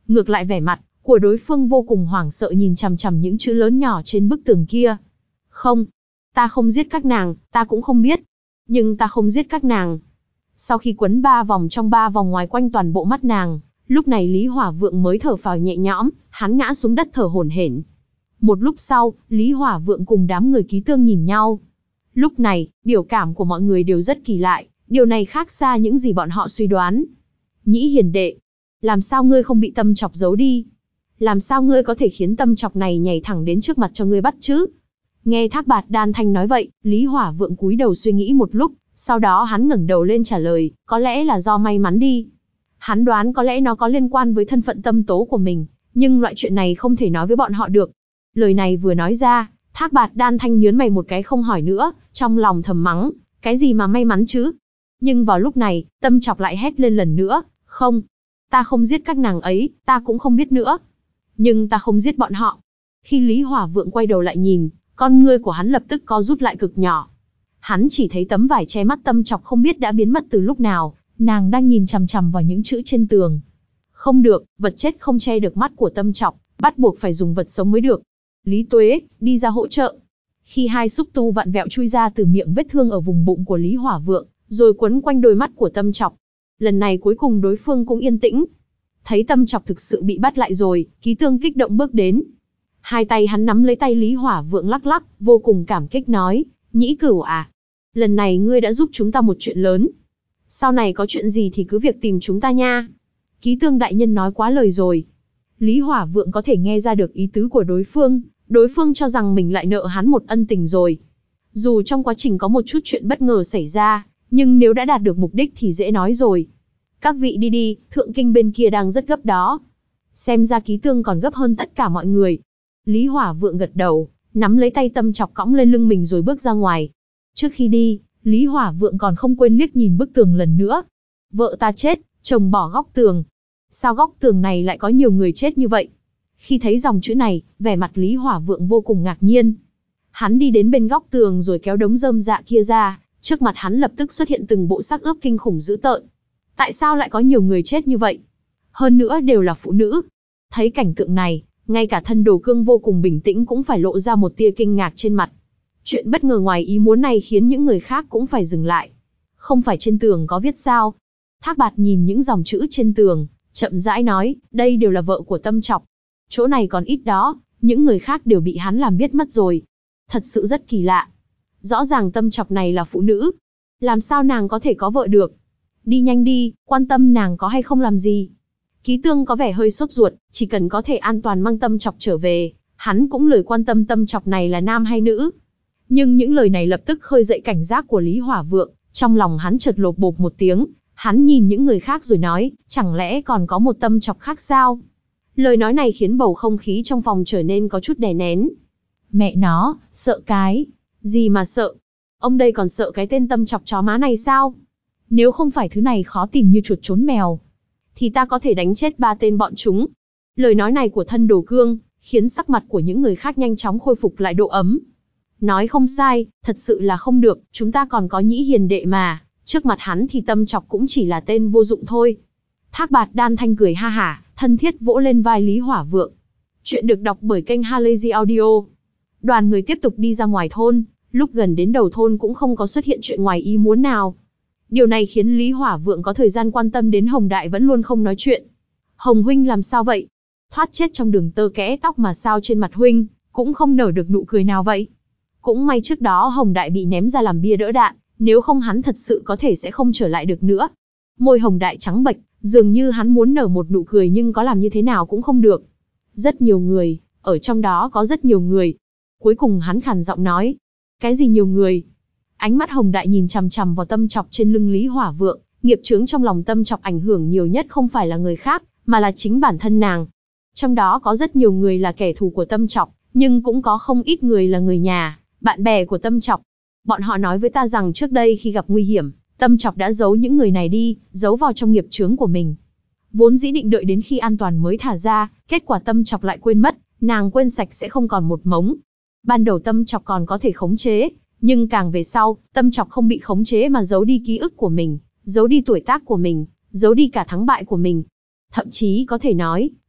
Ngược lại vẻ mặt của đối phương vô cùng hoảng sợ nhìn chằm chằm những chữ lớn nhỏ trên bức tường kia. Không, ta không giết các nàng, ta cũng không biết. Nhưng ta không giết các nàng. Sau khi quấn ba vòng trong ba vòng ngoài quanh toàn bộ mắt nàng, lúc này Lý Hỏa Vượng mới thở phào nhẹ nhõm, hắn ngã xuống đất thở hổn hển. Một lúc sau, Lý Hỏa Vượng cùng đám người Ký Tương nhìn nhau. Lúc này, biểu cảm của mọi người đều rất kỳ lạ, điều này khác xa những gì bọn họ suy đoán. Nhĩ hiền đệ, làm sao ngươi không bị Tâm Chọc giấu đi? Làm sao ngươi có thể khiến Tâm Chọc này nhảy thẳng đến trước mặt cho ngươi bắt chứ? Nghe Thác Bạt Đan Thanh nói vậy, Lý Hỏa Vượng cúi đầu suy nghĩ một lúc, sau đó hắn ngẩng đầu lên trả lời, có lẽ là do may mắn đi. Hắn đoán có lẽ nó có liên quan với thân phận tâm tố của mình, nhưng loại chuyện này không thể nói với bọn họ được. Lời này vừa nói ra, Thác Bạt Đan Thanh nhướng mày một cái không hỏi nữa, trong lòng thầm mắng, cái gì mà may mắn chứ? Nhưng vào lúc này, Tâm Chọc lại hét lên lần nữa, không, ta không giết các nàng ấy, ta cũng không biết nữa. Nhưng ta không giết bọn họ. Khi Lý Hỏa Vượng quay đầu lại nhìn, con ngươi của hắn lập tức co rút lại cực nhỏ. Hắn chỉ thấy tấm vải che mắt Tâm Chọc không biết đã biến mất từ lúc nào, nàng đang nhìn chằm chằm vào những chữ trên tường. Không được, vật chết không che được mắt của Tâm Chọc, bắt buộc phải dùng vật sống mới được. Lý Tuế, đi ra hỗ trợ. Khi hai xúc tu vặn vẹo chui ra từ miệng vết thương ở vùng bụng của Lý Hỏa Vượng, rồi quấn quanh đôi mắt của Tâm Chọc. Lần này cuối cùng đối phương cũng yên tĩnh. Thấy Tâm Chọc thực sự bị bắt lại rồi, Ký Tương kích động bước đến. Hai tay hắn nắm lấy tay Lý Hỏa Vượng lắc lắc, vô cùng cảm kích nói, Nhĩ Cửu à, lần này ngươi đã giúp chúng ta một chuyện lớn. Sau này có chuyện gì thì cứ việc tìm chúng ta nha. Ký Tương đại nhân nói quá lời rồi. Lý Hỏa Vượng có thể nghe ra được ý tứ của đối phương, đối phương cho rằng mình lại nợ hắn một ân tình rồi. Dù trong quá trình có một chút chuyện bất ngờ xảy ra, nhưng nếu đã đạt được mục đích thì dễ nói rồi. Các vị đi đi, thượng kinh bên kia đang rất gấp đó. Xem ra Ký Tương còn gấp hơn tất cả mọi người. Lý Hỏa Vượng gật đầu, nắm lấy tay Tâm Chọc cõng lên lưng mình rồi bước ra ngoài. Trước khi đi, Lý Hỏa Vượng còn không quên liếc nhìn bức tường lần nữa. Vợ ta chết, chồng bỏ góc tường. Sao góc tường này lại có nhiều người chết như vậy? Khi thấy dòng chữ này, vẻ mặt Lý Hỏa Vượng vô cùng ngạc nhiên. Hắn đi đến bên góc tường rồi kéo đống rơm dạ kia ra, trước mặt hắn lập tức xuất hiện từng bộ xác ướp kinh khủng dữ tợn. Tại sao lại có nhiều người chết như vậy? Hơn nữa đều là phụ nữ. Thấy cảnh tượng này, ngay cả Thân Đồ Cương vô cùng bình tĩnh cũng phải lộ ra một tia kinh ngạc trên mặt. Chuyện bất ngờ ngoài ý muốn này khiến những người khác cũng phải dừng lại. Không phải trên tường có viết sao? Thác Bạt nhìn những dòng chữ trên tường, chậm rãi nói, đây đều là vợ của Tâm Chọc. Chỗ này còn ít đó, những người khác đều bị hắn làm biết mất rồi. Thật sự rất kỳ lạ. Rõ ràng Tâm Chọc này là phụ nữ. Làm sao nàng có thể có vợ được? Đi nhanh đi, quan tâm nàng có hay không làm gì. Ký Tương có vẻ hơi sốt ruột, chỉ cần có thể an toàn mang Tâm Chọc trở về, hắn cũng lười quan tâm Tâm Chọc này là nam hay nữ. Nhưng những lời này lập tức khơi dậy cảnh giác của Lý Hỏa Vượng, trong lòng hắn chợt lột bột một tiếng, hắn nhìn những người khác rồi nói, chẳng lẽ còn có một Tâm Chọc khác sao? Lời nói này khiến bầu không khí trong phòng trở nên có chút đè nén. Mẹ nó, sợ cái, gì mà sợ? Ông đây còn sợ cái tên Tâm Chọc chó má này sao? Nếu không phải thứ này khó tìm như chuột trốn mèo, thì ta có thể đánh chết ba tên bọn chúng. Lời nói này của Thân Đồ Cương, khiến sắc mặt của những người khác nhanh chóng khôi phục lại độ ấm. Nói không sai, thật sự là không được, chúng ta còn có Nhĩ hiền đệ mà, trước mặt hắn thì Tâm Chọc cũng chỉ là tên vô dụng thôi. Thác Bạt Đan Thanh cười ha hả, thân thiết vỗ lên vai Lý Hỏa Vượng. Chuyện được đọc bởi kênh Halazy Audio. Đoàn người tiếp tục đi ra ngoài thôn, lúc gần đến đầu thôn cũng không có xuất hiện chuyện ngoài ý muốn nào. Điều này khiến Lý Hỏa Vượng có thời gian quan tâm đến Hồng Đại vẫn luôn không nói chuyện. Hồng huynh làm sao vậy? Thoát chết trong đường tơ kẽ tóc mà sao trên mặt huynh cũng không nở được nụ cười nào vậy? Cũng may trước đó Hồng Đại bị ném ra làm bia đỡ đạn, nếu không hắn thật sự có thể sẽ không trở lại được nữa. Môi Hồng Đại trắng bệch, dường như hắn muốn nở một nụ cười nhưng có làm như thế nào cũng không được. Rất nhiều người, ở trong đó có rất nhiều người. Cuối cùng hắn khàn giọng nói, cái gì nhiều người? Ánh mắt Hồng Đại nhìn chằm chằm vào Tâm Chọc trên lưng Lý Hỏa Vượng, nghiệp chướng trong lòng Tâm Chọc ảnh hưởng nhiều nhất không phải là người khác, mà là chính bản thân nàng. Trong đó có rất nhiều người là kẻ thù của Tâm Chọc, nhưng cũng có không ít người là người nhà, bạn bè của Tâm Chọc. Bọn họ nói với ta rằng trước đây khi gặp nguy hiểm, Tâm Chọc đã giấu những người này đi, giấu vào trong nghiệp chướng của mình. Vốn dĩ định đợi đến khi an toàn mới thả ra, kết quả Tâm Chọc lại quên mất, nàng quên sạch sẽ không còn một mống. Ban đầu Tâm Chọc còn có thể khống chế, nhưng càng về sau, Tâm Chọc không bị khống chế mà giấu đi ký ức của mình, giấu đi tuổi tác của mình, giấu đi cả thắng bại của mình. Thậm chí có thể nói,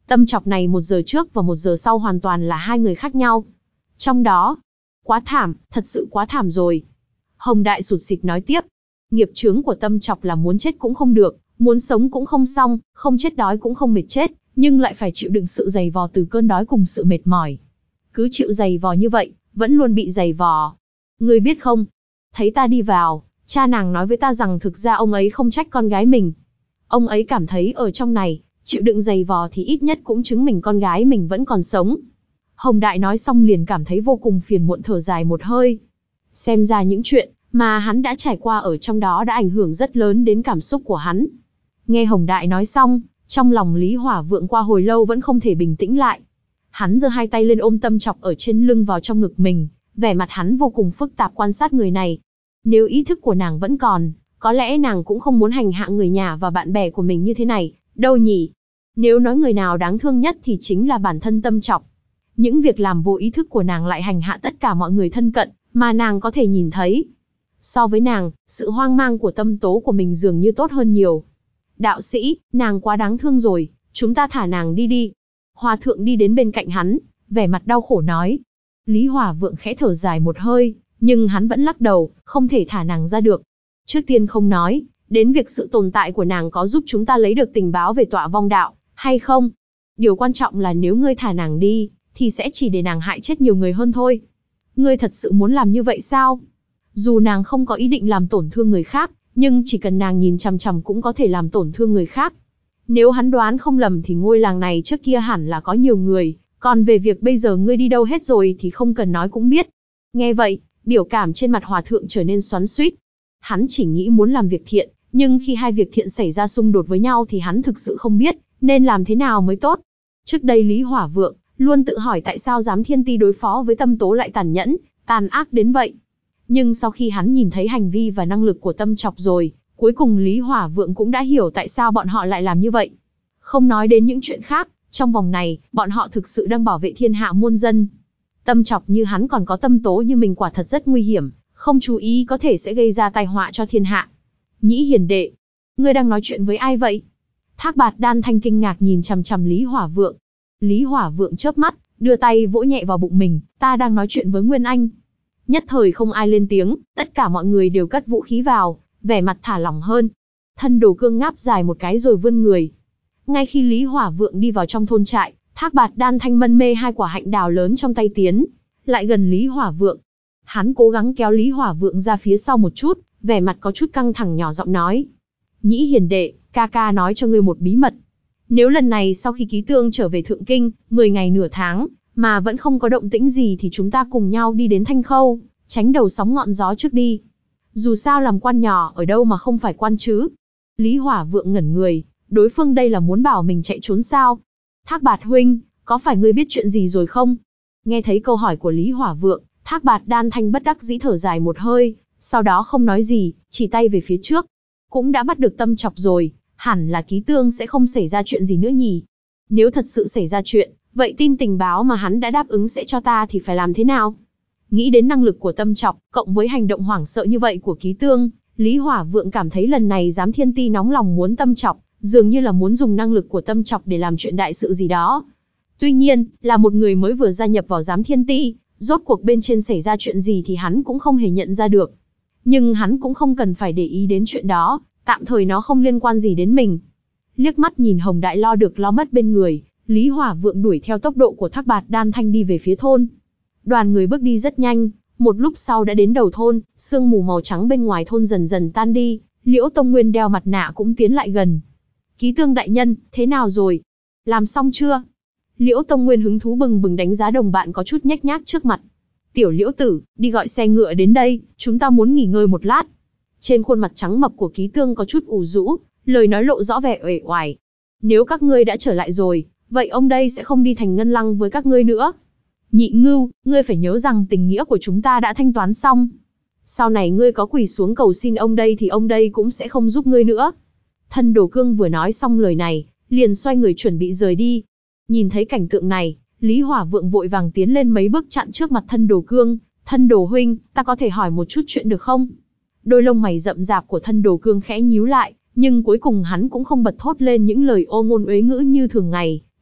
Tâm Chọc này một giờ trước và một giờ sau hoàn toàn là hai người khác nhau. Trong đó, quá thảm, thật sự quá thảm rồi. Hồng Đại sụt sịt nói tiếp. Nghiệp chướng của Tâm Chọc là muốn chết cũng không được, muốn sống cũng không xong, không chết đói cũng không mệt chết, nhưng lại phải chịu đựng sự dày vò từ cơn đói cùng sự mệt mỏi. Cứ chịu dày vò như vậy, vẫn luôn bị dày vò. Ngươi biết không, thấy ta đi vào, cha nàng nói với ta rằng thực ra ông ấy không trách con gái mình. Ông ấy cảm thấy ở trong này, chịu đựng dày vò thì ít nhất cũng chứng minh con gái mình vẫn còn sống. Hồng Đại nói xong liền cảm thấy vô cùng phiền muộn, thở dài một hơi. Xem ra những chuyện mà hắn đã trải qua ở trong đó đã ảnh hưởng rất lớn đến cảm xúc của hắn. Nghe Hồng Đại nói xong, trong lòng Lý Hỏa Vượng qua hồi lâu vẫn không thể bình tĩnh lại. Hắn giơ hai tay lên ôm Tâm Chọc ở trên lưng vào trong ngực mình, vẻ mặt hắn vô cùng phức tạp quan sát người này. Nếu ý thức của nàng vẫn còn, có lẽ nàng cũng không muốn hành hạ người nhà và bạn bè của mình như thế này, đâu nhỉ? Nếu nói người nào đáng thương nhất thì chính là bản thân Tâm Chọc. Những việc làm vô ý thức của nàng lại hành hạ tất cả mọi người thân cận mà nàng có thể nhìn thấy. So với nàng, sự hoang mang của tâm tố của mình dường như tốt hơn nhiều. Đạo sĩ, nàng quá đáng thương rồi, chúng ta thả nàng đi đi. Hòa thượng đi đến bên cạnh hắn, vẻ mặt đau khổ nói. Lý Hỏa Vượng khẽ thở dài một hơi, nhưng hắn vẫn lắc đầu, không thể thả nàng ra được. Trước tiên không nói, đến việc sự tồn tại của nàng có giúp chúng ta lấy được tình báo về tọa vong đạo, hay không. Điều quan trọng là nếu ngươi thả nàng đi, thì sẽ chỉ để nàng hại chết nhiều người hơn thôi. Ngươi thật sự muốn làm như vậy sao? Dù nàng không có ý định làm tổn thương người khác, nhưng chỉ cần nàng nhìn chằm chằm cũng có thể làm tổn thương người khác. Nếu hắn đoán không lầm thì ngôi làng này trước kia hẳn là có nhiều người, còn về việc bây giờ ngươi đi đâu hết rồi thì không cần nói cũng biết. Nghe vậy, biểu cảm trên mặt hòa thượng trở nên xoắn xuýt. Hắn chỉ nghĩ muốn làm việc thiện, nhưng khi hai việc thiện xảy ra xung đột với nhau thì hắn thực sự không biết nên làm thế nào mới tốt. Trước đây Lý Hỏa Vượng luôn tự hỏi tại sao Giám Thiên Ti đối phó với Tâm Tố lại tàn nhẫn, tàn ác đến vậy. Nhưng sau khi hắn nhìn thấy hành vi và năng lực của Tâm Chọc rồi, cuối cùng Lý Hỏa Vượng cũng đã hiểu tại sao bọn họ lại làm như vậy. Không nói đến những chuyện khác, trong vòng này, bọn họ thực sự đang bảo vệ thiên hạ muôn dân. Tâm Chọc như hắn còn có Tâm Tố như mình quả thật rất nguy hiểm, không chú ý có thể sẽ gây ra tai họa cho thiên hạ. Nhĩ Hiền Đệ, ngươi đang nói chuyện với ai vậy? Thác Bạt Đan Thanh kinh ngạc nhìn chằm chằm Lý Hỏa Vượng. Lý Hỏa Vượng chớp mắt, đưa tay vỗ nhẹ vào bụng mình, ta đang nói chuyện với Nguyên Anh. Nhất thời không ai lên tiếng, tất cả mọi người đều cất vũ khí vào, vẻ mặt thả lỏng hơn. Thân Đồ Cương ngáp dài một cái rồi vươn người. Ngay khi Lý Hỏa Vượng đi vào trong thôn trại, Thác Bạt Đan Thanh mân mê hai quả hạnh đào lớn trong tay tiến lại gần Lý Hỏa Vượng. Hắn cố gắng kéo Lý Hỏa Vượng ra phía sau một chút, vẻ mặt có chút căng thẳng nhỏ giọng nói. Nhĩ Hiền Đệ, ca ca nói cho ngươi một bí mật. Nếu lần này sau khi Ký Tương trở về Thượng Kinh, mười ngày nửa tháng, mà vẫn không có động tĩnh gì thì chúng ta cùng nhau đi đến Thanh Khâu, tránh đầu sóng ngọn gió trước đi. Dù sao làm quan nhỏ ở đâu mà không phải quan chứ. Lý Hỏa Vượng ngẩn người, đối phương đây là muốn bảo mình chạy trốn sao? Thác Bạt huynh, có phải ngươi biết chuyện gì rồi không? Nghe thấy câu hỏi của Lý Hỏa Vượng, Thác Bạt Đan Thanh bất đắc dĩ thở dài một hơi, sau đó không nói gì, chỉ tay về phía trước. Cũng đã bắt được Tâm Chọc rồi, hẳn là Ký Tương sẽ không xảy ra chuyện gì nữa nhỉ? Nếu thật sự xảy ra chuyện, vậy tin tình báo mà hắn đã đáp ứng sẽ cho ta thì phải làm thế nào? Nghĩ đến năng lực của Tâm Chọc, cộng với hành động hoảng sợ như vậy của Ký Tương, Lý Hỏa Vượng cảm thấy lần này Giám Thiên Ti nóng lòng muốn Tâm Chọc, dường như là muốn dùng năng lực của Tâm Chọc để làm chuyện đại sự gì đó. Tuy nhiên, là một người mới vừa gia nhập vào Giám Thiên Ti, rốt cuộc bên trên xảy ra chuyện gì thì hắn cũng không hề nhận ra được. Nhưng hắn cũng không cần phải để ý đến chuyện đó, tạm thời nó không liên quan gì đến mình. Liếc mắt nhìn Hồng Đại lo được lo mất bên người, Lý Hỏa Vượng đuổi theo tốc độ của Thác Bạt Đan Thanh đi về phía thôn. Đoàn người bước đi rất nhanh, một lúc sau đã đến đầu thôn, sương mù màu trắng bên ngoài thôn dần dần tan đi, Liễu Tông Nguyên đeo mặt nạ cũng tiến lại gần. Ký Tương đại nhân, thế nào rồi? Làm xong chưa? Liễu Tông Nguyên hứng thú bừng bừng đánh giá đồng bạn có chút nhếch nhác trước mặt. Tiểu Liễu tử, đi gọi xe ngựa đến đây, chúng ta muốn nghỉ ngơi một lát. Trên khuôn mặt trắng mập của Ký Tương có chút ủ rũ, lời nói lộ rõ vẻ uể oải. Nếu các ngươi đã trở lại rồi, vậy ông đây sẽ không đi thành Ngân Lăng với các ngươi nữa. Nhị Ngưu, ngươi phải nhớ rằng tình nghĩa của chúng ta đã thanh toán xong. Sau này ngươi có quỳ xuống cầu xin ông đây thì ông đây cũng sẽ không giúp ngươi nữa. Thân Đồ Cương vừa nói xong lời này, liền xoay người chuẩn bị rời đi. Nhìn thấy cảnh tượng này, Lý Hỏa Vượng vội vàng tiến lên mấy bước chặn trước mặt Thân Đồ Cương. Thân Đồ huynh, ta có thể hỏi một chút chuyện được không? Đôi lông mày rậm rạp của Thân Đồ Cương khẽ nhíu lại, nhưng cuối cùng hắn cũng không bật thốt lên những lời ô ngôn uế ngữ như thường ngày,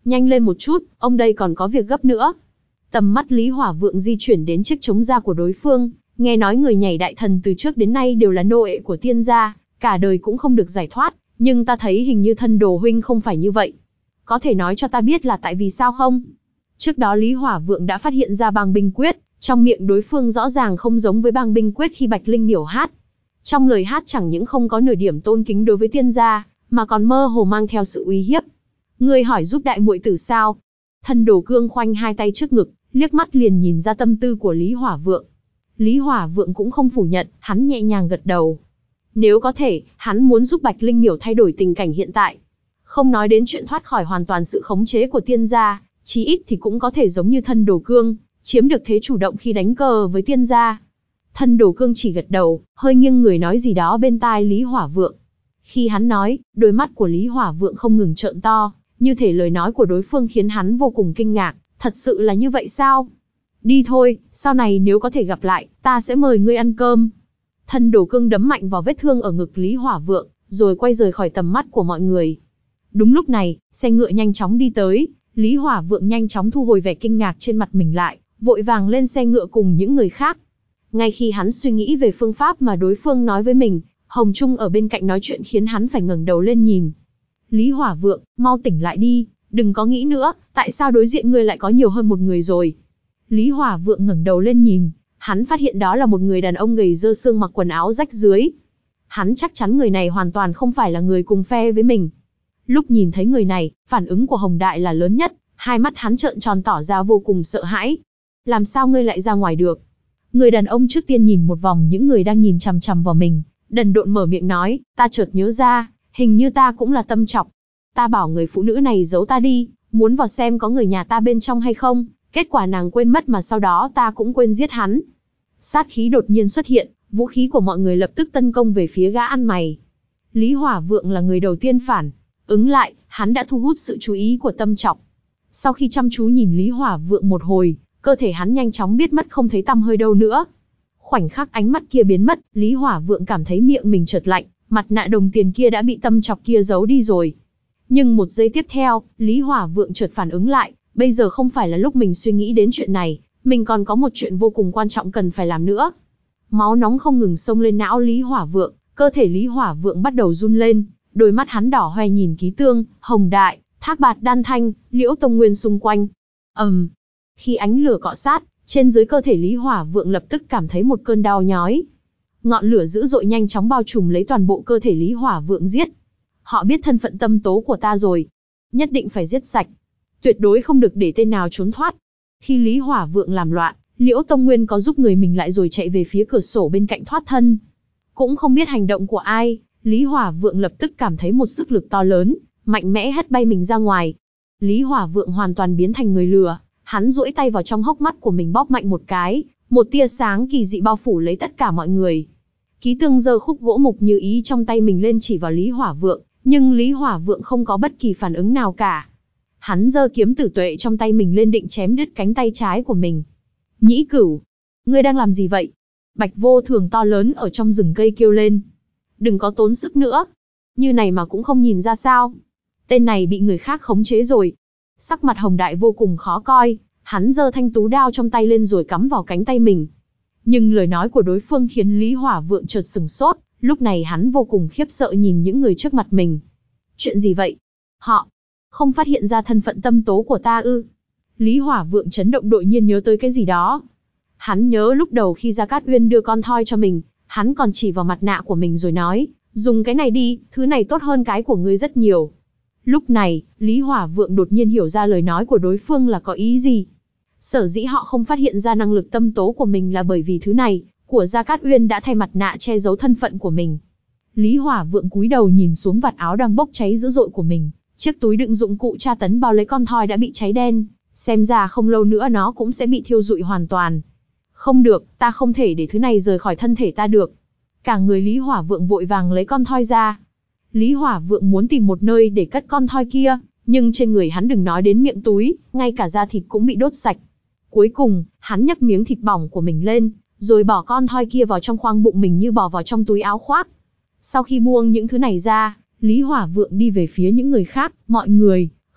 Nhanh lên một chút, ông đây còn có việc gấp nữa. Tầm mắt Lý Hỏa Vượng di chuyển đến chiếc trống da của đối phương, nghe nói người nhảy đại thần từ trước đến nay đều là nô ệ của tiên gia, cả đời cũng không được giải thoát, nhưng ta thấy hình như thân đồ huynh không phải như vậy. Có thể nói cho ta biết là tại vì sao không? Trước đó Lý Hỏa Vượng đã phát hiện ra bang binh quyết, trong miệng đối phương rõ ràng không giống với bang binh quyết khi Bạch Linh miểu hát. Trong lời hát chẳng những không có nửa điểm tôn kính đối với tiên gia, mà còn mơ hồ mang theo sự uy hiếp. Ngươi hỏi giúp đại muội tử sao? Thân đồ cương khoanh hai tay trước ngực, liếc mắt liền nhìn ra tâm tư của Lý Hỏa Vượng. Lý Hỏa Vượng cũng không phủ nhận, hắn nhẹ nhàng gật đầu. Nếu có thể, hắn muốn giúp Bạch Linh miểu thay đổi tình cảnh hiện tại. Không nói đến chuyện thoát khỏi hoàn toàn sự khống chế của tiên gia, chí ít thì cũng có thể giống như thân đồ cương, chiếm được thế chủ động khi đánh cờ với tiên gia. Thân đồ cương chỉ gật đầu, hơi nghiêng người nói gì đó bên tai Lý Hỏa Vượng. Khi hắn nói, đôi mắt của Lý Hỏa Vượng không ngừng trợn to, như thể lời nói của đối phương khiến hắn vô cùng kinh ngạc. Thật sự là như vậy sao? Đi thôi, sau này nếu có thể gặp lại, ta sẽ mời ngươi ăn cơm. Thân đồ cương đấm mạnh vào vết thương ở ngực Lý Hỏa Vượng, rồi quay rời khỏi tầm mắt của mọi người. Đúng lúc này, xe ngựa nhanh chóng đi tới, Lý Hỏa Vượng nhanh chóng thu hồi vẻ kinh ngạc trên mặt mình lại, vội vàng lên xe ngựa cùng những người khác. Ngay khi hắn suy nghĩ về phương pháp mà đối phương nói với mình, Hồng Trung ở bên cạnh nói chuyện khiến hắn phải ngẩng đầu lên nhìn. Lý Hỏa Vượng, mau tỉnh lại đi, đừng có nghĩ nữa, tại sao đối diện ngươi lại có nhiều hơn một người rồi? Lý Hỏa Vượng ngẩng đầu lên nhìn, hắn phát hiện đó là một người đàn ông gầy dơ xương mặc quần áo rách rưới. Hắn chắc chắn người này hoàn toàn không phải là người cùng phe với mình. Lúc nhìn thấy người này, phản ứng của Hồng Đại là lớn nhất, hai mắt hắn trợn tròn tỏ ra vô cùng sợ hãi. Làm sao ngươi lại ra ngoài được? Người đàn ông trước tiên nhìn một vòng những người đang nhìn chằm chằm vào mình, đần độn mở miệng nói, ta chợt nhớ ra, hình như ta cũng là Tâm Trọc. Ta bảo người phụ nữ này giấu ta đi, muốn vào xem có người nhà ta bên trong hay không, kết quả nàng quên mất mà sau đó ta cũng quên giết hắn. Sát khí đột nhiên xuất hiện, vũ khí của mọi người lập tức tấn công về phía gã ăn mày. Lý Hỏa Vượng là người đầu tiên phản ứng lại, hắn đã thu hút sự chú ý của Tâm Trọc. Sau khi chăm chú nhìn Lý Hỏa Vượng một hồi, cơ thể hắn nhanh chóng biết mất không thấy tăm hơi đâu nữa. Khoảnh khắc ánh mắt kia biến mất, Lý Hỏa Vượng cảm thấy miệng mình chợt lạnh, mặt nạ đồng tiền kia đã bị Tâm Trọc kia giấu đi rồi. Nhưng một giây tiếp theo, Lý Hỏa Vượng chợt phản ứng lại, bây giờ không phải là lúc mình suy nghĩ đến chuyện này, mình còn có một chuyện vô cùng quan trọng cần phải làm nữa. Máu nóng không ngừng xông lên não Lý Hỏa Vượng, cơ thể Lý Hỏa Vượng bắt đầu run lên, đôi mắt hắn đỏ hoe nhìn Ký Tương, Hồng Đại, Thác Bạt Đan Thanh, Liễu Tông Nguyên xung quanh. ầm, um, khi ánh lửa cọ sát, trên dưới cơ thể Lý Hỏa Vượng lập tức cảm thấy một cơn đau nhói. Ngọn lửa dữ dội nhanh chóng bao trùm lấy toàn bộ cơ thể Lý Hỏa Vượng giết. Họ biết thân phận tâm tố của ta rồi, nhất định phải giết sạch, tuyệt đối không được để tên nào trốn thoát. Khi Lý Hỏa Vượng làm loạn, Liễu Tông Nguyên có giúp người mình lại rồi chạy về phía cửa sổ bên cạnh thoát thân. Cũng không biết hành động của ai, Lý Hỏa Vượng lập tức cảm thấy một sức lực to lớn, mạnh mẽ hất bay mình ra ngoài. Lý Hỏa Vượng hoàn toàn biến thành người lừa, hắn duỗi tay vào trong hốc mắt của mình bóp mạnh một cái, một tia sáng kỳ dị bao phủ lấy tất cả mọi người. Ký Tương giơ khúc gỗ mục như ý trong tay mình lên chỉ vào Lý Hỏa Vượng, nhưng Lý Hỏa Vượng không có bất kỳ phản ứng nào cả. Hắn giơ kiếm tử tuệ trong tay mình lên định chém đứt cánh tay trái của mình. Nhĩ Cửu, ngươi đang làm gì vậy? Bạch Vô Thường to lớn ở trong rừng cây kêu lên. Đừng có tốn sức nữa. Như này mà cũng không nhìn ra sao? Tên này bị người khác khống chế rồi. Sắc mặt Hồng Đại vô cùng khó coi, hắn giơ thanh tú đao trong tay lên rồi cắm vào cánh tay mình. Nhưng lời nói của đối phương khiến Lý Hỏa Vượng chợt sửng sốt, lúc này hắn vô cùng khiếp sợ nhìn những người trước mặt mình. Chuyện gì vậy? Họ không phát hiện ra thân phận tâm tố của ta ư? Lý Hỏa Vượng chấn động, đột nhiên nhớ tới cái gì đó. Hắn nhớ lúc đầu khi Gia Cát Uyên đưa con thoi cho mình, hắn còn chỉ vào mặt nạ của mình rồi nói, dùng cái này đi, thứ này tốt hơn cái của ngươi rất nhiều. Lúc này, Lý Hỏa Vượng đột nhiên hiểu ra lời nói của đối phương là có ý gì. Sở dĩ họ không phát hiện ra năng lực tâm tố của mình là bởi vì thứ này, của Gia Cát Uyên đã thay mặt nạ che giấu thân phận của mình. Lý Hỏa Vượng cúi đầu nhìn xuống vạt áo đang bốc cháy dữ dội của mình, chiếc túi đựng dụng cụ tra tấn bao lấy con thoi đã bị cháy đen, xem ra không lâu nữa nó cũng sẽ bị thiêu rụi hoàn toàn. Không được, ta không thể để thứ này rời khỏi thân thể ta được. Cả người Lý Hỏa Vượng vội vàng lấy con thoi ra. Lý Hỏa Vượng muốn tìm một nơi để cất con thoi kia, nhưng trên người hắn đừng nói đến miệng túi, ngay cả da thịt cũng bị đốt sạch. Cuối cùng, hắn nhấc miếng thịt bỏng của mình lên, rồi bỏ con thoi kia vào trong khoang bụng mình như bỏ vào trong túi áo khoác. Sau khi buông những thứ này ra, Lý Hỏa Vượng đi về phía những người khác, mọi người,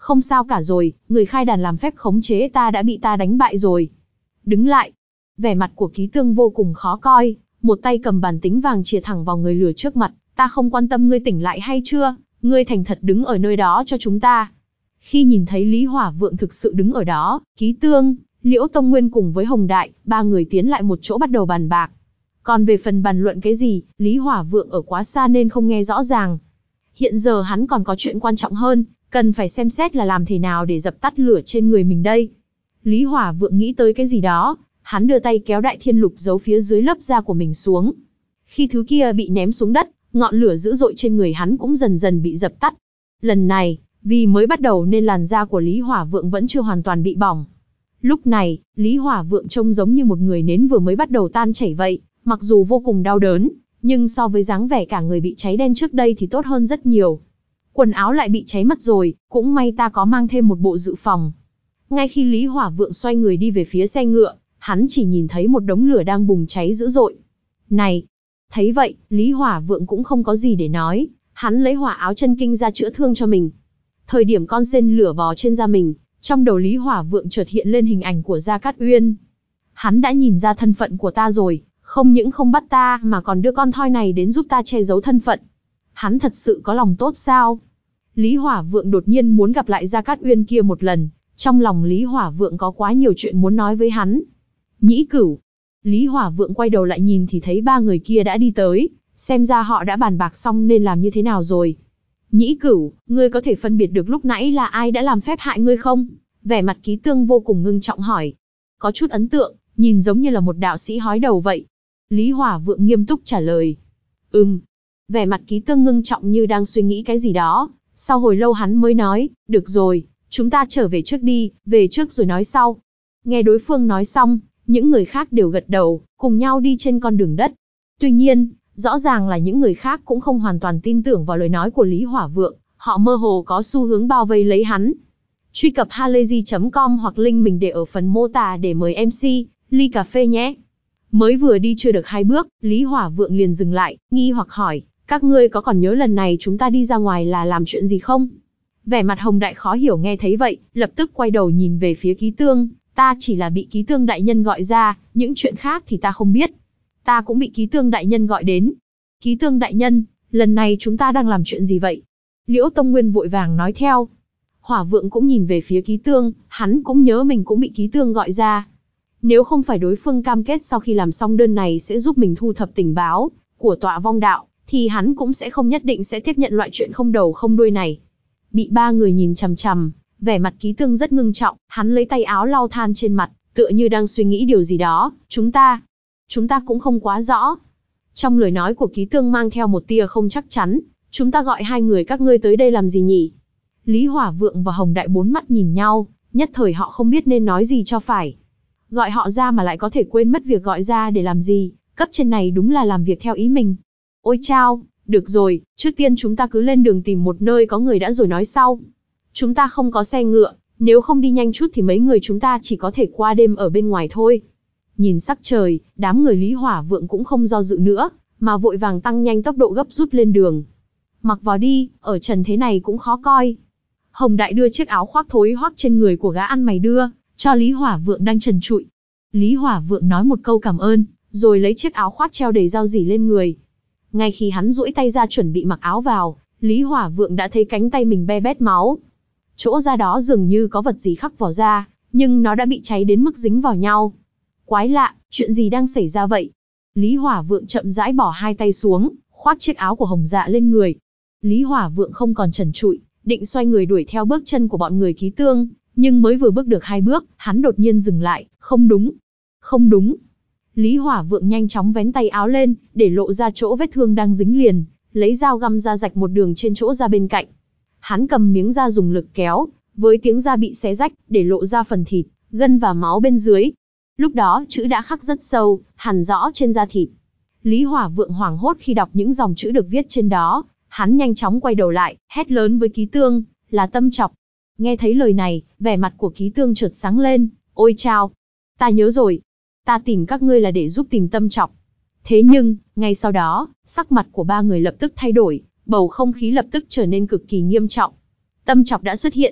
Không sao cả rồi, người khai đàn làm phép khống chế ta đã bị ta đánh bại rồi. Đứng lại. Vẻ mặt của Ký Tương vô cùng khó coi, một tay cầm bàn tính vàng chìa thẳng vào người lừa trước mặt. Ta không quan tâm ngươi tỉnh lại hay chưa, ngươi thành thật đứng ở nơi đó cho chúng ta. Khi nhìn thấy Lý Hỏa Vượng thực sự đứng ở đó, Ký Tương, Liễu Tông Nguyên cùng với Hồng Đại, ba người tiến lại một chỗ bắt đầu bàn bạc. Còn về phần bàn luận cái gì, Lý Hỏa Vượng ở quá xa nên không nghe rõ ràng. Hiện giờ hắn còn có chuyện quan trọng hơn, cần phải xem xét là làm thế nào để dập tắt lửa trên người mình đây. Lý Hỏa Vượng nghĩ tới cái gì đó, hắn đưa tay kéo Đại Thiên Lục giấu phía dưới lớp da của mình xuống. Khi thứ kia bị ném xuống đất, ngọn lửa dữ dội trên người hắn cũng dần dần bị dập tắt. Lần này, vì mới bắt đầu nên làn da của Lý Hỏa Vượng vẫn chưa hoàn toàn bị bỏng. Lúc này, Lý Hỏa Vượng trông giống như một người nến vừa mới bắt đầu tan chảy vậy, mặc dù vô cùng đau đớn, nhưng so với dáng vẻ cả người bị cháy đen trước đây thì tốt hơn rất nhiều. Quần áo lại bị cháy mất rồi, cũng may ta có mang thêm một bộ dự phòng. Ngay khi Lý Hỏa Vượng xoay người đi về phía xe ngựa, hắn chỉ nhìn thấy một đống lửa đang bùng cháy dữ dội. Này! Thấy vậy, Lý Hỏa Vượng cũng không có gì để nói, hắn lấy hỏa áo chân kinh ra chữa thương cho mình. Thời điểm con sên lửa vò trên da mình, trong đầu Lý Hỏa Vượng chợt hiện lên hình ảnh của Gia Cát Uyên. Hắn đã nhìn ra thân phận của ta rồi, không những không bắt ta mà còn đưa con thoi này đến giúp ta che giấu thân phận. Hắn thật sự có lòng tốt sao? Lý Hỏa Vượng đột nhiên muốn gặp lại Gia Cát Uyên kia một lần, trong lòng Lý Hỏa Vượng có quá nhiều chuyện muốn nói với hắn. Nhĩ Cửu. Lý Hỏa Vượng quay đầu lại nhìn thì thấy ba người kia đã đi tới, xem ra họ đã bàn bạc xong nên làm như thế nào rồi. Nhĩ Cửu, ngươi có thể phân biệt được lúc nãy là ai đã làm phép hại ngươi không? Vẻ mặt Ký Tương vô cùng ngưng trọng hỏi. Có chút ấn tượng, nhìn giống như là một đạo sĩ hói đầu vậy. Lý Hỏa Vượng nghiêm túc trả lời. Ừm. Vẻ mặt Ký Tương ngưng trọng như đang suy nghĩ cái gì đó, sau hồi lâu hắn mới nói, được rồi, chúng ta trở về trước đi, về trước rồi nói sau. Nghe đối phương nói xong, những người khác đều gật đầu, cùng nhau đi trên con đường đất. Tuy nhiên, rõ ràng là những người khác cũng không hoàn toàn tin tưởng vào lời nói của Lý Hỏa Vượng, họ mơ hồ có xu hướng bao vây lấy hắn. Truy cập halayzi chấm com hoặc link mình để ở phần mô tả để mời em xê, ly cà phê nhé. Mới vừa đi chưa được hai bước, Lý Hỏa Vượng liền dừng lại, nghi hoặc hỏi, các ngươi có còn nhớ lần này chúng ta đi ra ngoài là làm chuyện gì không? Vẻ mặt Hồng Đại khó hiểu nghe thấy vậy, lập tức quay đầu nhìn về phía Ký Tương, ta chỉ là bị Ký Tương đại nhân gọi ra, những chuyện khác thì ta không biết. Ta cũng bị Ký Tương đại nhân gọi đến. Ký Tương đại nhân, lần này chúng ta đang làm chuyện gì vậy? Liễu Tông Nguyên vội vàng nói theo. Hỏa Vượng cũng nhìn về phía Ký Tương, hắn cũng nhớ mình cũng bị Ký Tương gọi ra. Nếu không phải đối phương cam kết sau khi làm xong đơn này sẽ giúp mình thu thập tình báo của tọa vong đạo, thì hắn cũng sẽ không nhất định sẽ tiếp nhận loại chuyện không đầu không đuôi này. Bị ba người nhìn chằm chằm, vẻ mặt Ký Tương rất ngưng trọng, hắn lấy tay áo lau than trên mặt, tựa như đang suy nghĩ điều gì đó. Chúng ta, chúng ta cũng không quá rõ. Trong lời nói của Ký Tương mang theo một tia không chắc chắn, chúng ta gọi hai người các ngươi tới đây làm gì nhỉ? Lý Hỏa Vượng và Hồng Đại bốn mắt nhìn nhau, nhất thời họ không biết nên nói gì cho phải. Gọi họ ra mà lại có thể quên mất việc gọi ra để làm gì, cấp trên này đúng là làm việc theo ý mình. Ôi chao, được rồi, trước tiên chúng ta cứ lên đường tìm một nơi có người đã rồi nói sau. Chúng ta không có xe ngựa, nếu không đi nhanh chút thì mấy người chúng ta chỉ có thể qua đêm ở bên ngoài thôi. Nhìn sắc trời, đám người Lý Hỏa Vượng cũng không do dự nữa, mà vội vàng tăng nhanh tốc độ gấp rút lên đường. Mặc vào đi, ở trần thế này cũng khó coi. Hồng Đại đưa chiếc áo khoác thối hoắc trên người của gã ăn mày đưa, cho Lý Hỏa Vượng đang trần trụi. Lý Hỏa Vượng nói một câu cảm ơn, rồi lấy chiếc áo khoác treo đầy rau rỉ lên người. Ngay khi hắn duỗi tay ra chuẩn bị mặc áo vào, Lý Hỏa Vượng đã thấy cánh tay mình be bét máu. Chỗ da đó dường như có vật gì khắc vào da, nhưng nó đã bị cháy đến mức dính vào nhau. Quái lạ, chuyện gì đang xảy ra vậy? Lý Hỏa Vượng chậm rãi bỏ hai tay xuống, khoác chiếc áo của Hồng Dạ lên người. Lý Hỏa Vượng không còn trần trụi, định xoay người đuổi theo bước chân của bọn người Ký Tương, nhưng mới vừa bước được hai bước, hắn đột nhiên dừng lại, không đúng, không đúng. Lý Hỏa Vượng nhanh chóng vén tay áo lên, để lộ ra chỗ vết thương đang dính liền, lấy dao găm ra rạch một đường trên chỗ da bên cạnh. Hắn cầm miếng da dùng lực kéo, với tiếng da bị xé rách, để lộ ra phần thịt, gân và máu bên dưới. Lúc đó chữ đã khắc rất sâu, hằn rõ trên da thịt. Lý Hỏa Vượng hoảng hốt khi đọc những dòng chữ được viết trên đó, hắn nhanh chóng quay đầu lại, hét lớn với Ký Tương, là Tâm Chọc. Nghe thấy lời này, vẻ mặt của Ký Tương chợt sáng lên, ôi chao, ta nhớ rồi, ta tìm các ngươi là để giúp tìm Tâm Chọc. Thế nhưng, ngay sau đó, sắc mặt của ba người lập tức thay đổi, bầu không khí lập tức trở nên cực kỳ nghiêm trọng. Tâm Chọc đã xuất hiện.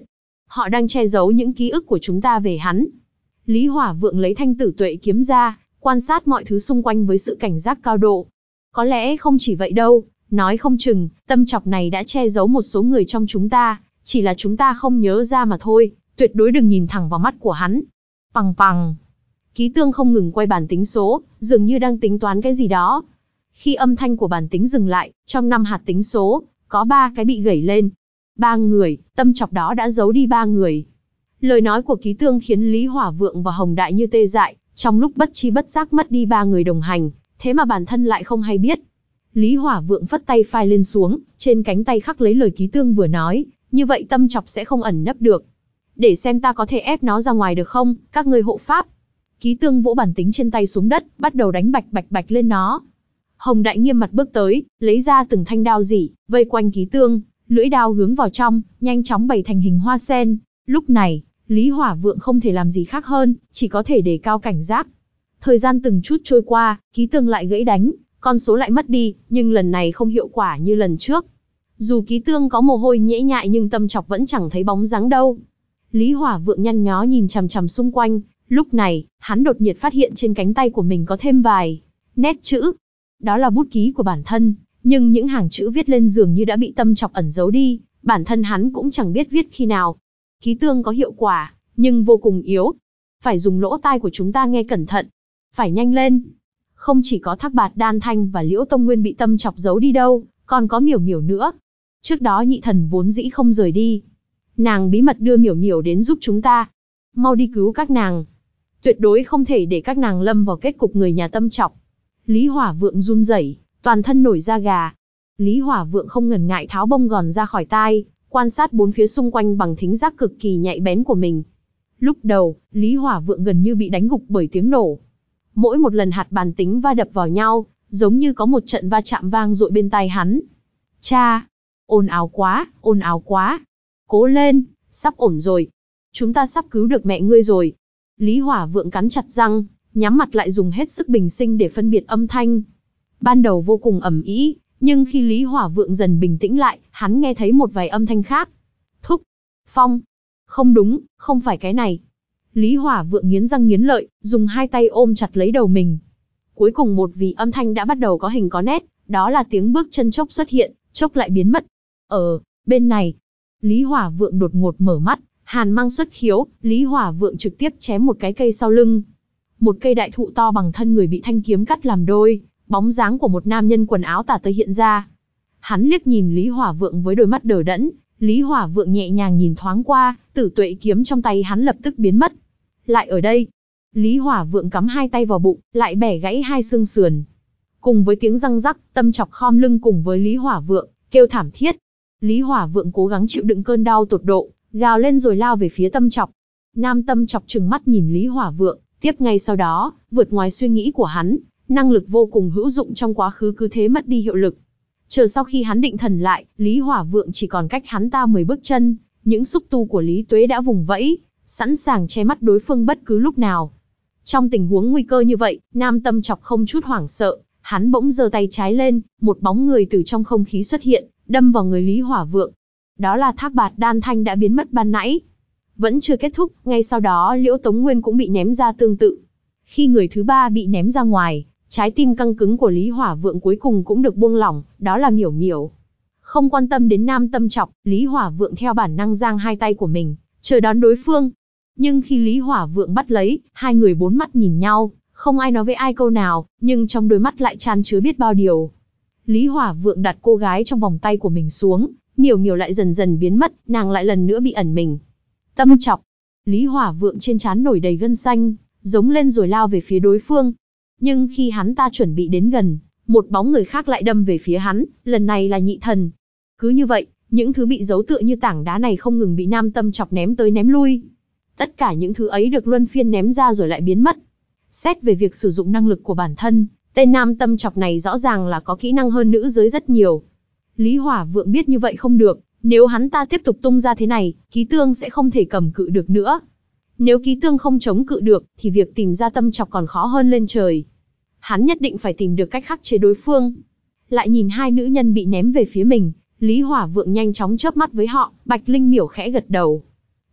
Họ đang che giấu những ký ức của chúng ta về hắn. Lý Hỏa Vượng lấy thanh tử tuệ kiếm ra, quan sát mọi thứ xung quanh với sự cảnh giác cao độ. Có lẽ không chỉ vậy đâu, nói không chừng, tâm chọc này đã che giấu một số người trong chúng ta, chỉ là chúng ta không nhớ ra mà thôi, tuyệt đối đừng nhìn thẳng vào mắt của hắn. Pằng pằng. Ký Tương không ngừng quay bàn tính số, dường như đang tính toán cái gì đó. Khi âm thanh của bàn tính dừng lại, trong năm hạt tính số, có ba cái bị gẩy lên. Ba người, tâm chọc đó đã giấu đi ba người. Lời nói của Ký Tương khiến Lý Hỏa Vượng và Hồng Đại như tê dại, trong lúc bất chi bất giác mất đi ba người đồng hành, thế mà bản thân lại không hay biết. Lý Hỏa Vượng phất tay phai lên xuống, trên cánh tay khắc lấy lời Ký Tương vừa nói, như vậy tâm chọc sẽ không ẩn nấp được. Để xem ta có thể ép nó ra ngoài được không, các ngươi hộ pháp. Ký Tương vỗ bản tính trên tay xuống đất, bắt đầu đánh bạch bạch bạch lên nó. Hồng Đại nghiêm mặt bước tới, lấy ra từng thanh đao rỉ, vây quanh Ký Tương, lưỡi đao hướng vào trong, nhanh chóng bày thành hình hoa sen. Lúc này, Lý Hỏa Vượng không thể làm gì khác hơn, chỉ có thể đề cao cảnh giác. Thời gian từng chút trôi qua, Ký Tương lại gãy đánh, con số lại mất đi, nhưng lần này không hiệu quả như lần trước. Dù Ký Tương có mồ hôi nhễ nhại nhưng tâm chọc vẫn chẳng thấy bóng dáng đâu. Lý Hỏa Vượng nhăn nhó nhìn chằm chằm xung quanh, lúc này, hắn đột nhiên phát hiện trên cánh tay của mình có thêm vài nét chữ. Đó là bút ký của bản thân, nhưng những hàng chữ viết lên dường như đã bị tâm chọc ẩn giấu đi, bản thân hắn cũng chẳng biết viết khi nào. Ký Tương có hiệu quả, nhưng vô cùng yếu. Phải dùng lỗ tai của chúng ta nghe cẩn thận. Phải nhanh lên. Không chỉ có Thác Bạt Đan Thanh và Liễu Tông Nguyên bị tâm chọc giấu đi đâu, còn có Miểu Miểu nữa. Trước đó Nhị Thần vốn dĩ không rời đi. Nàng bí mật đưa Miểu Miểu đến giúp chúng ta. Mau đi cứu các nàng. Tuyệt đối không thể để các nàng lâm vào kết cục người nhà tâm chọc. Lý Hỏa Vượng run rẩy, toàn thân nổi da gà. Lý Hỏa Vượng không ngần ngại tháo bông gòn ra khỏi tai, quan sát bốn phía xung quanh bằng thính giác cực kỳ nhạy bén của mình. Lúc đầu, Lý Hỏa Vượng gần như bị đánh gục bởi tiếng nổ. Mỗi một lần hạt bàn tính va đập vào nhau, giống như có một trận va chạm vang dội bên tai hắn. Cha! Ồn ào quá, ồn ào quá! Cố lên, sắp ổn rồi. Chúng ta sắp cứu được mẹ ngươi rồi. Lý Hỏa Vượng cắn chặt răng, nhắm mặt lại dùng hết sức bình sinh để phân biệt âm thanh. Ban đầu vô cùng ầm ĩ, nhưng khi Lý Hỏa Vượng dần bình tĩnh lại, hắn nghe thấy một vài âm thanh khác. Thúc! Phong! Không đúng, không phải cái này. Lý Hỏa Vượng nghiến răng nghiến lợi, dùng hai tay ôm chặt lấy đầu mình. Cuối cùng một vì âm thanh đã bắt đầu có hình có nét, đó là tiếng bước chân chốc xuất hiện, chốc lại biến mất. Ở bên này, Lý Hỏa Vượng đột ngột mở mắt, hàn mang xuất khiếu, Lý Hỏa Vượng trực tiếp chém một cái cây sau lưng. Một cây đại thụ to bằng thân người bị thanh kiếm cắt làm đôi, bóng dáng của một nam nhân quần áo tả tơi hiện ra. Hắn liếc nhìn Lý Hỏa Vượng với đôi mắt đờ đẫn, Lý Hỏa Vượng nhẹ nhàng nhìn thoáng qua, tử tuệ kiếm trong tay hắn lập tức biến mất. Lại ở đây, Lý Hỏa Vượng cắm hai tay vào bụng, lại bẻ gãy hai xương sườn. Cùng với tiếng răng rắc, tâm chọc khom lưng cùng với Lý Hỏa Vượng, kêu thảm thiết. Lý Hỏa Vượng cố gắng chịu đựng cơn đau tột độ, gào lên rồi lao về phía tâm chọc. Nam tâm chọc trừng mắt nhìn Lý Hỏa Vượng, tiếp ngay sau đó, vượt ngoài suy nghĩ của hắn, năng lực vô cùng hữu dụng trong quá khứ cứ thế mất đi hiệu lực. Chờ sau khi hắn định thần lại, Lý Hỏa Vượng chỉ còn cách hắn ta mười bước chân, những xúc tu của Lý Tuế đã vùng vẫy, sẵn sàng che mắt đối phương bất cứ lúc nào. Trong tình huống nguy cơ như vậy, nam tâm chọc không chút hoảng sợ, hắn bỗng giơ tay trái lên, một bóng người từ trong không khí xuất hiện, đâm vào người Lý Hỏa Vượng. Đó là Thác Bạt Đan Thanh đã biến mất ban nãy. Vẫn chưa kết thúc, ngay sau đó Liễu Tống Nguyên cũng bị ném ra tương tự. Khi người thứ ba bị ném ra ngoài, trái tim căng cứng của Lý Hỏa Vượng cuối cùng cũng được buông lỏng, đó là Miểu Miểu. Không quan tâm đến nam tâm chọc, Lý Hỏa Vượng theo bản năng giang hai tay của mình, chờ đón đối phương. Nhưng khi Lý Hỏa Vượng bắt lấy, hai người bốn mắt nhìn nhau, không ai nói với ai câu nào, nhưng trong đôi mắt lại chan chứa biết bao điều. Lý Hỏa Vượng đặt cô gái trong vòng tay của mình xuống, Miểu Miểu lại dần dần biến mất, nàng lại lần nữa bị ẩn mình. Tâm chọc, Lý Hỏa Vượng trên trán nổi đầy gân xanh, giống lên rồi lao về phía đối phương. Nhưng khi hắn ta chuẩn bị đến gần, một bóng người khác lại đâm về phía hắn, lần này là Nhị Thần. Cứ như vậy, những thứ bị giấu tựa như tảng đá này không ngừng bị nam tâm chọc ném tới ném lui. Tất cả những thứ ấy được luân phiên ném ra rồi lại biến mất. Xét về việc sử dụng năng lực của bản thân, tên nam tâm chọc này rõ ràng là có kỹ năng hơn nữ giới rất nhiều. Lý Hỏa Vượng biết như vậy không được, nếu hắn ta tiếp tục tung ra thế này, Ký Tương sẽ không thể cầm cự được nữa. Nếu Ký Tương không chống cự được, thì việc tìm ra tâm chọc còn khó hơn lên trời. Hắn nhất định phải tìm được cách khắc chế đối phương. Lại nhìn hai nữ nhân bị ném về phía mình, Lý Hỏa Vượng nhanh chóng chớp mắt với họ, Bạch Linh Miểu khẽ gật đầu.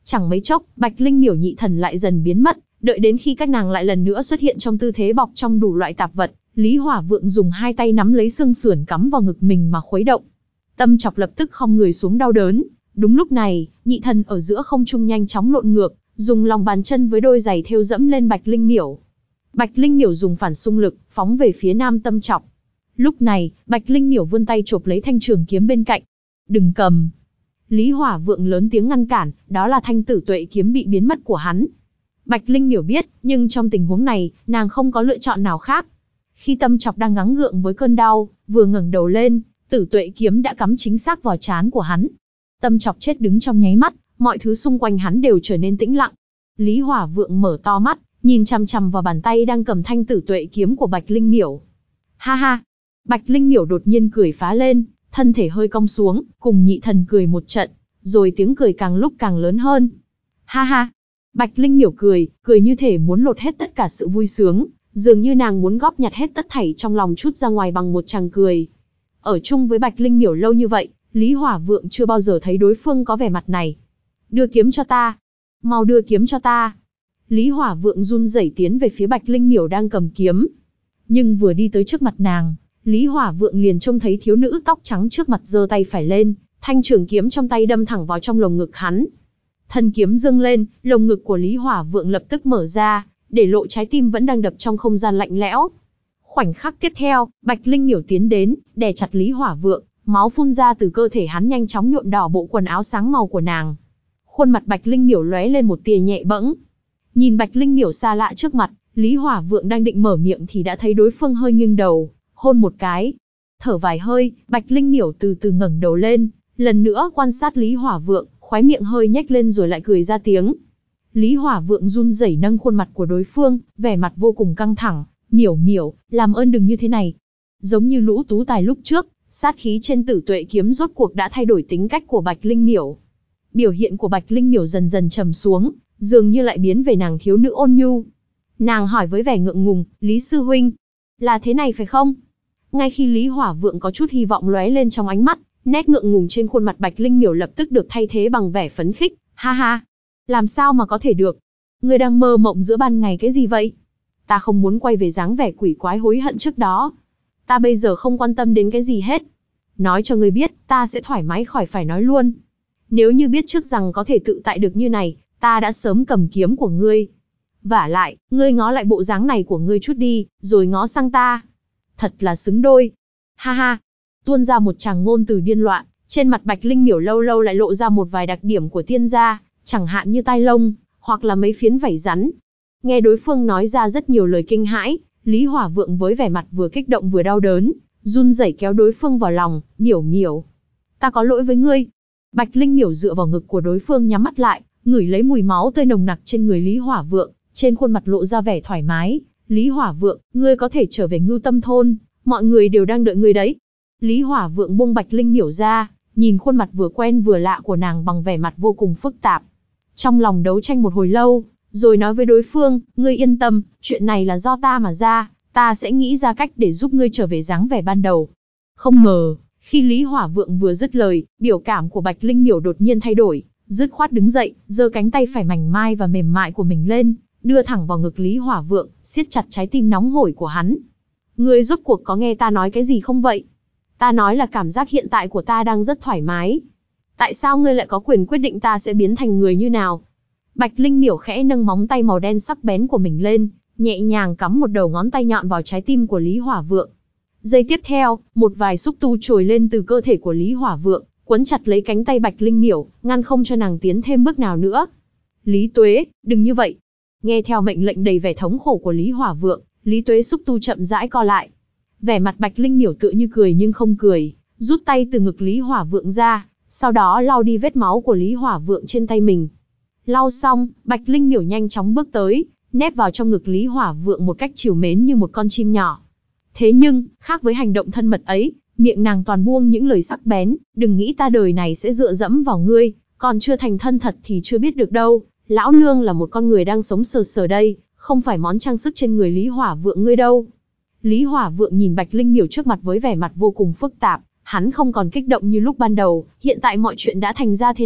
Chẳng mấy chốc, Bạch Linh Miểu nhị thần lại dần biến mất, đợi đến khi các nàng lại lần nữa xuất hiện trong tư thế bọc trong đủ loại tạp vật, Lý Hỏa Vượng dùng hai tay nắm lấy xương sườn cắm vào ngực mình mà khuấy động. Tâm Chọc lập tức khom người xuống đau đớn. Đúng lúc này, nhị thần ở giữa không trung nhanh chóng lộn ngược, dùng lòng bàn chân với đôi giày thêu dẫm lên Bạch Linh Miểu. Bạch Linh Miểu dùng phản xung lực, phóng về phía Nam Tâm Chọc. Lúc này, Bạch Linh Miểu vươn tay chộp lấy thanh trường kiếm bên cạnh. Đừng cầm. Lý Hỏa Vượng lớn tiếng ngăn cản, đó là thanh tử tuệ kiếm bị biến mất của hắn. Bạch Linh Miểu biết, nhưng trong tình huống này, nàng không có lựa chọn nào khác. Khi Tâm Chọc đang gắng gượng với cơn đau, vừa ngẩng đầu lên, tử tuệ kiếm đã cắm chính xác vào trán của hắn. Tâm Chọc chết đứng trong nháy mắt, mọi thứ xung quanh hắn đều trở nên tĩnh lặng. Lý Hỏa Vượng mở to mắt, nhìn chằm chằm vào bàn tay đang cầm thanh tử tuệ kiếm của Bạch Linh Miểu. Ha ha! Bạch Linh Miểu đột nhiên cười phá lên, thân thể hơi cong xuống, cùng nhị thần cười một trận, rồi tiếng cười càng lúc càng lớn hơn. Ha ha! Bạch Linh Miểu cười, cười như thể muốn lột hết tất cả sự vui sướng, dường như nàng muốn góp nhặt hết tất thảy trong lòng trút ra ngoài bằng một tràng cười. Ở chung với Bạch Linh Miểu lâu như vậy, Lý Hỏa Vượng chưa bao giờ thấy đối phương có vẻ mặt này. Đưa kiếm cho ta! Mau đưa kiếm cho ta! Lý Hỏa Vượng run rẩy tiến về phía Bạch Linh Miểu đang cầm kiếm. Nhưng vừa đi tới trước mặt nàng, Lý Hỏa Vượng liền trông thấy thiếu nữ tóc trắng trước mặt giơ tay phải lên, thanh trường kiếm trong tay đâm thẳng vào trong lồng ngực hắn. Thân kiếm dâng lên, lồng ngực của Lý Hỏa Vượng lập tức mở ra, để lộ trái tim vẫn đang đập trong không gian lạnh lẽo. Khoảnh khắc tiếp theo, Bạch Linh Miểu tiến đến, đè chặt Lý Hỏa Vượng, máu phun ra từ cơ thể hắn nhanh chóng nhuộm đỏ bộ quần áo sáng màu của nàng. Khuôn mặt Bạch Linh Miểu lóe lên một tia nhẹ bẫng. Nhìn Bạch Linh Miểu xa lạ trước mặt, Lý Hỏa Vượng đang định mở miệng thì đã thấy đối phương hơi nghiêng đầu, hôn một cái. Thở vài hơi, Bạch Linh Miểu từ từ ngẩng đầu lên, lần nữa quan sát Lý Hỏa Vượng, khóe miệng hơi nhếch lên rồi lại cười ra tiếng. Lý Hỏa Vượng run rẩy nâng khuôn mặt của đối phương, vẻ mặt vô cùng căng thẳng. Miểu Miểu, làm ơn đừng như thế này. Giống như Lũ Tú Tài lúc trước, sát khí trên tử tuệ kiếm rốt cuộc đã thay đổi tính cách của Bạch Linh Miểu. Biểu hiện của Bạch Linh Miểu dần dần trầm xuống, dường như lại biến về nàng thiếu nữ ôn nhu. Nàng hỏi với vẻ ngượng ngùng, Lý sư huynh, là thế này phải không? Ngay khi Lý Hỏa Vượng có chút hy vọng lóe lên trong ánh mắt, nét ngượng ngùng trên khuôn mặt Bạch Linh Miểu lập tức được thay thế bằng vẻ phấn khích. Ha ha, làm sao mà có thể được? Ngươi đang mơ mộng giữa ban ngày cái gì vậy? Ta không muốn quay về dáng vẻ quỷ quái hối hận trước đó. Ta bây giờ không quan tâm đến cái gì hết. Nói cho ngươi biết, ta sẽ thoải mái khỏi phải nói luôn. Nếu như biết trước rằng có thể tự tại được như này, ta đã sớm cầm kiếm của ngươi. Vả lại, ngươi ngó lại bộ dáng này của ngươi chút đi, rồi ngó sang ta. Thật là xứng đôi. Ha ha. Tuôn ra một tràng ngôn từ điên loạn, trên mặt Bạch Linh Miểu lâu lâu lại lộ ra một vài đặc điểm của tiên gia, chẳng hạn như tai lông, hoặc là mấy phiến vảy rắn. Nghe đối phương nói ra rất nhiều lời kinh hãi, Lý Hỏa Vượng với vẻ mặt vừa kích động vừa đau đớn, run rẩy kéo đối phương vào lòng. Miểu Miểu, ta có lỗi với ngươi. Bạch Linh Miểu dựa vào ngực của đối phương nhắm mắt lại, ngửi lấy mùi máu tươi nồng nặc trên người Lý Hỏa Vượng, trên khuôn mặt lộ ra vẻ thoải mái. Lý Hỏa Vượng, ngươi có thể trở về Ngưu Tâm thôn, mọi người đều đang đợi ngươi đấy. Lý Hỏa Vượng buông Bạch Linh Miểu ra, nhìn khuôn mặt vừa quen vừa lạ của nàng bằng vẻ mặt vô cùng phức tạp. Trong lòng đấu tranh một hồi lâu, rồi nói với đối phương, ngươi yên tâm, chuyện này là do ta mà ra, ta sẽ nghĩ ra cách để giúp ngươi trở về dáng vẻ ban đầu. Không ngờ, khi Lý Hỏa Vượng vừa dứt lời, biểu cảm của Bạch Linh Miểu đột nhiên thay đổi, dứt khoát đứng dậy, giơ cánh tay phải mảnh mai và mềm mại của mình lên, đưa thẳng vào ngực Lý Hỏa Vượng, siết chặt trái tim nóng hổi của hắn. Ngươi rốt cuộc có nghe ta nói cái gì không vậy? Ta nói là cảm giác hiện tại của ta đang rất thoải mái. Tại sao ngươi lại có quyền quyết định ta sẽ biến thành người như nào? Bạch Linh Miểu khẽ nâng móng tay màu đen sắc bén của mình lên, nhẹ nhàng cắm một đầu ngón tay nhọn vào trái tim của Lý Hỏa Vượng. Giây tiếp theo, một vài xúc tu trồi lên từ cơ thể của Lý Hỏa Vượng, quấn chặt lấy cánh tay Bạch Linh Miểu, ngăn không cho nàng tiến thêm bước nào nữa. Lý Tuế, đừng như vậy. Nghe theo mệnh lệnh đầy vẻ thống khổ của Lý Hỏa Vượng, Lý Tuế xúc tu chậm rãi co lại. Vẻ mặt Bạch Linh Miểu tựa như cười nhưng không cười, rút tay từ ngực Lý Hỏa Vượng ra, sau đó lau đi vết máu của Lý Hỏa Vượng trên tay mình. Lau xong, Bạch Linh Miểu nhanh chóng bước tới, nép vào trong ngực Lý Hỏa Vượng một cách trìu mến như một con chim nhỏ. Thế nhưng, khác với hành động thân mật ấy, miệng nàng toàn buông những lời sắc bén, đừng nghĩ ta đời này sẽ dựa dẫm vào ngươi, còn chưa thành thân thật thì chưa biết được đâu, lão nương là một con người đang sống sờ sờ đây, không phải món trang sức trên người Lý Hỏa Vượng ngươi đâu. Lý Hỏa Vượng nhìn Bạch Linh Miểu trước mặt với vẻ mặt vô cùng phức tạp, hắn không còn kích động như lúc ban đầu, hiện tại mọi chuyện đã thành ra thế này,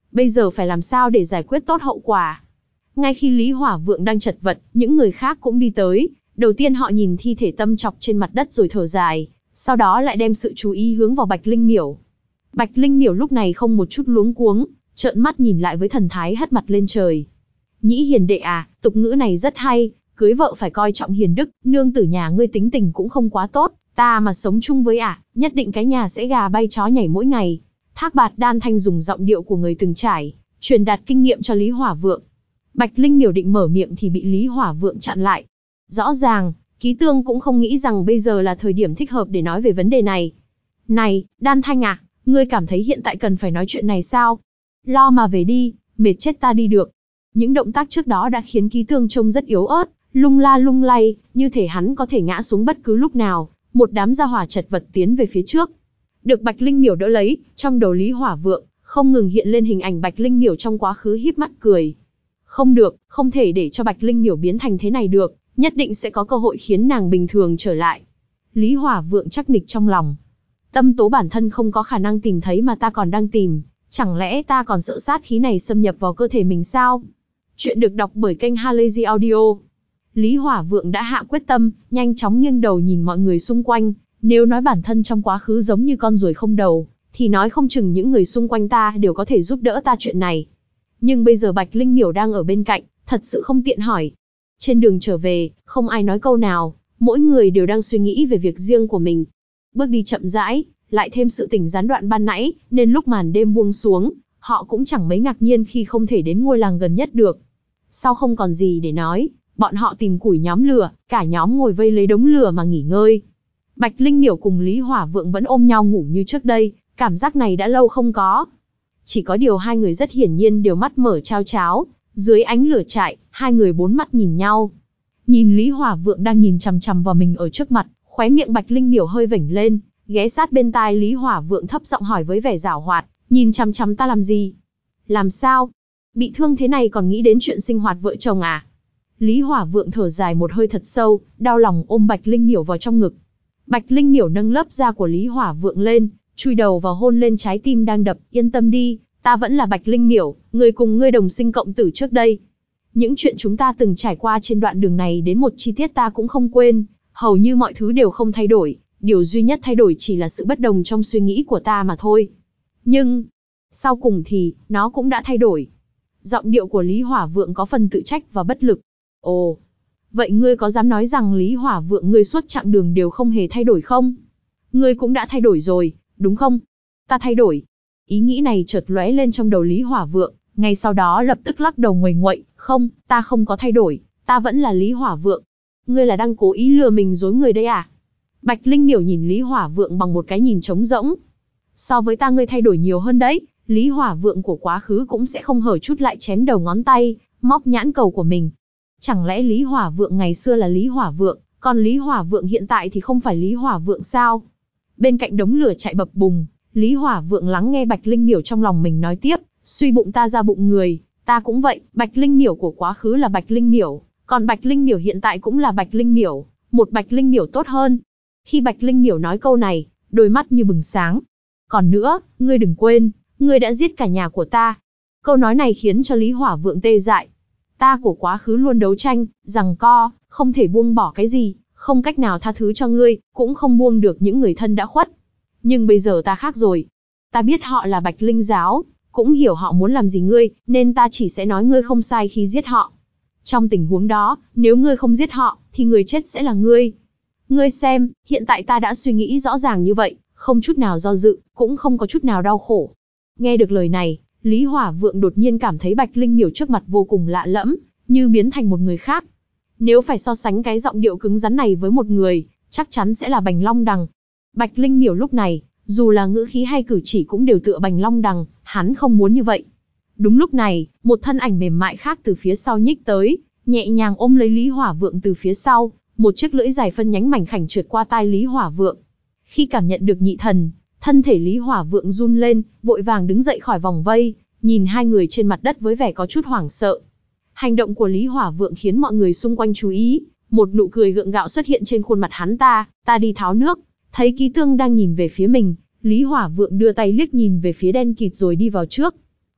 Bây giờ phải làm sao để giải quyết tốt hậu quả? Ngay khi Lý Hỏa Vượng đang chật vật, những người khác cũng đi tới. Đầu tiên họ nhìn thi thể Tâm Chọc trên mặt đất rồi thở dài, sau đó lại đem sự chú ý hướng vào Bạch Linh Miểu. Bạch Linh Miểu lúc này không một chút luống cuống, trợn mắt nhìn lại với thần thái hất mặt lên trời. Nhĩ hiền đệ à, tục ngữ này rất hay, cưới vợ phải coi trọng hiền đức, nương tử nhà ngươi tính tình cũng không quá tốt, ta mà sống chung với ả, à, nhất định cái nhà sẽ gà bay chó nhảy mỗi ngày. Thác Bạt Đan Thanh dùng giọng điệu của người từng trải, truyền đạt kinh nghiệm cho Lý Hỏa Vượng. Bạch Linh Miểu định mở miệng thì bị Lý Hỏa Vượng chặn lại. Rõ ràng, Ký Tương cũng không nghĩ rằng bây giờ là thời điểm thích hợp để nói về vấn đề này. Này, Đan Thanh à, ngươi cảm thấy hiện tại cần phải nói chuyện này sao? Lo mà về đi, mệt chết ta đi được. Những động tác trước đó đã khiến Ký Tương trông rất yếu ớt, lung la lung lay, như thể hắn có thể ngã xuống bất cứ lúc nào. Một đám gia hỏa chật vật tiến về phía trước. Được Bạch Linh Miểu đỡ lấy, trong đầu Lý Hỏa Vượng không ngừng hiện lên hình ảnh Bạch Linh Miểu trong quá khứ híp mắt cười. Không được, không thể để cho Bạch Linh Miểu biến thành thế này được, nhất định sẽ có cơ hội khiến nàng bình thường trở lại. Lý Hỏa Vượng chắc nịch trong lòng. Tâm tố bản thân không có khả năng tìm thấy mà ta còn đang tìm, chẳng lẽ ta còn sợ sát khí này xâm nhập vào cơ thể mình sao? Chuyện được đọc bởi kênh Halazy Audio. Lý Hỏa Vượng đã hạ quyết tâm, nhanh chóng nghiêng đầu nhìn mọi người xung quanh. Nếu nói bản thân trong quá khứ giống như con ruồi không đầu, thì nói không chừng những người xung quanh ta đều có thể giúp đỡ ta chuyện này. Nhưng bây giờ Bạch Linh Miểu đang ở bên cạnh, thật sự không tiện hỏi. Trên đường trở về, không ai nói câu nào, mỗi người đều đang suy nghĩ về việc riêng của mình. Bước đi chậm rãi, lại thêm sự tỉnh gián đoạn ban nãy, nên lúc màn đêm buông xuống, họ cũng chẳng mấy ngạc nhiên khi không thể đến ngôi làng gần nhất được. Sau không còn gì để nói, bọn họ tìm củi nhóm lửa, cả nhóm ngồi vây lấy đống lửa mà nghỉ ngơi. Bạch Linh Miểu cùng Lý Hỏa Vượng vẫn ôm nhau ngủ như trước đây, cảm giác này đã lâu không có. Chỉ có điều hai người rất hiển nhiên đều mắt mở trao cháo, dưới ánh lửa trại, hai người bốn mắt nhìn nhau. Nhìn Lý Hỏa Vượng đang nhìn chằm chằm vào mình ở trước mặt, khóe miệng Bạch Linh Miểu hơi vểnh lên, ghé sát bên tai Lý Hỏa Vượng thấp giọng hỏi với vẻ giảo hoạt, nhìn chằm chằm ta làm gì? Làm sao? Bị thương thế này còn nghĩ đến chuyện sinh hoạt vợ chồng à? Lý Hỏa Vượng thở dài một hơi thật sâu, đau lòng ôm Bạch Linh Miểu vào trong ngực. Bạch Linh Miểu nâng lớp da của Lý Hỏa Vượng lên, chui đầu vào hôn lên trái tim đang đập, yên tâm đi, ta vẫn là Bạch Linh Miểu, người cùng ngươi đồng sinh cộng tử trước đây. Những chuyện chúng ta từng trải qua trên đoạn đường này đến một chi tiết ta cũng không quên, hầu như mọi thứ đều không thay đổi, điều duy nhất thay đổi chỉ là sự bất đồng trong suy nghĩ của ta mà thôi. Nhưng, sau cùng thì, nó cũng đã thay đổi. Giọng điệu của Lý Hỏa Vượng có phần tự trách và bất lực. Ồ, vậy ngươi có dám nói rằng Lý Hỏa Vượng ngươi suốt chặng đường đều không hề thay đổi không? Ngươi cũng đã thay đổi rồi, đúng không? Ta thay đổi. Ý nghĩ này chợt lóe lên trong đầu Lý Hỏa Vượng, ngay sau đó lập tức lắc đầu nguầy nguậy, không, ta không có thay đổi, ta vẫn là Lý Hỏa Vượng. Ngươi là đang cố ý lừa mình dối người đấy à? Bạch Linh Miểu nhìn Lý Hỏa Vượng bằng một cái nhìn trống rỗng. So với ta ngươi thay đổi nhiều hơn đấy, Lý Hỏa Vượng của quá khứ cũng sẽ không hở chút lại chém đầu ngón tay, móc nhãn cầu của mình. Chẳng lẽ Lý Hỏa Vượng ngày xưa là Lý Hỏa Vượng, còn Lý Hỏa Vượng hiện tại thì không phải Lý Hỏa Vượng sao? Bên cạnh đống lửa chạy bập bùng, Lý Hỏa Vượng lắng nghe Bạch Linh Miểu trong lòng mình nói tiếp, suy bụng ta ra bụng người, ta cũng vậy, Bạch Linh Miểu của quá khứ là Bạch Linh Miểu, còn Bạch Linh Miểu hiện tại cũng là Bạch Linh Miểu, một Bạch Linh Miểu tốt hơn. Khi Bạch Linh Miểu nói câu này, đôi mắt như bừng sáng. Còn nữa, ngươi đừng quên, ngươi đã giết cả nhà của ta. Câu nói này khiến cho Lý Hỏa Vượng tê dại. Ta của quá khứ luôn đấu tranh, giằng co, không thể buông bỏ cái gì, không cách nào tha thứ cho ngươi, cũng không buông được những người thân đã khuất. Nhưng bây giờ ta khác rồi. Ta biết họ là Bạch Linh giáo, cũng hiểu họ muốn làm gì ngươi, nên ta chỉ sẽ nói ngươi không sai khi giết họ. Trong tình huống đó, nếu ngươi không giết họ, thì người chết sẽ là ngươi. Ngươi xem, hiện tại ta đã suy nghĩ rõ ràng như vậy, không chút nào do dự, cũng không có chút nào đau khổ. Nghe được lời này, Lý Hỏa Vượng đột nhiên cảm thấy Bạch Linh Miểu trước mặt vô cùng lạ lẫm, như biến thành một người khác. Nếu phải so sánh cái giọng điệu cứng rắn này với một người, chắc chắn sẽ là Bành Long Đằng. Bạch Linh Miểu lúc này, dù là ngữ khí hay cử chỉ cũng đều tựa Bành Long Đằng, hắn không muốn như vậy. Đúng lúc này, một thân ảnh mềm mại khác từ phía sau nhích tới, nhẹ nhàng ôm lấy Lý Hỏa Vượng từ phía sau, một chiếc lưỡi dài phân nhánh mảnh khảnh trượt qua tai Lý Hỏa Vượng. Khi cảm nhận được nhị thần, thân thể Lý Hỏa Vượng run lên, vội vàng đứng dậy khỏi vòng vây, nhìn hai người trên mặt đất với vẻ có chút hoảng sợ. Hành động của Lý Hỏa Vượng khiến mọi người xung quanh chú ý, một nụ cười gượng gạo xuất hiện trên khuôn mặt hắn ta, ta đi tháo nước. Thấy Ký Tương đang nhìn về phía mình, Lý Hỏa Vượng đưa tay liếc nhìn về phía đen kịt rồi đi vào trước.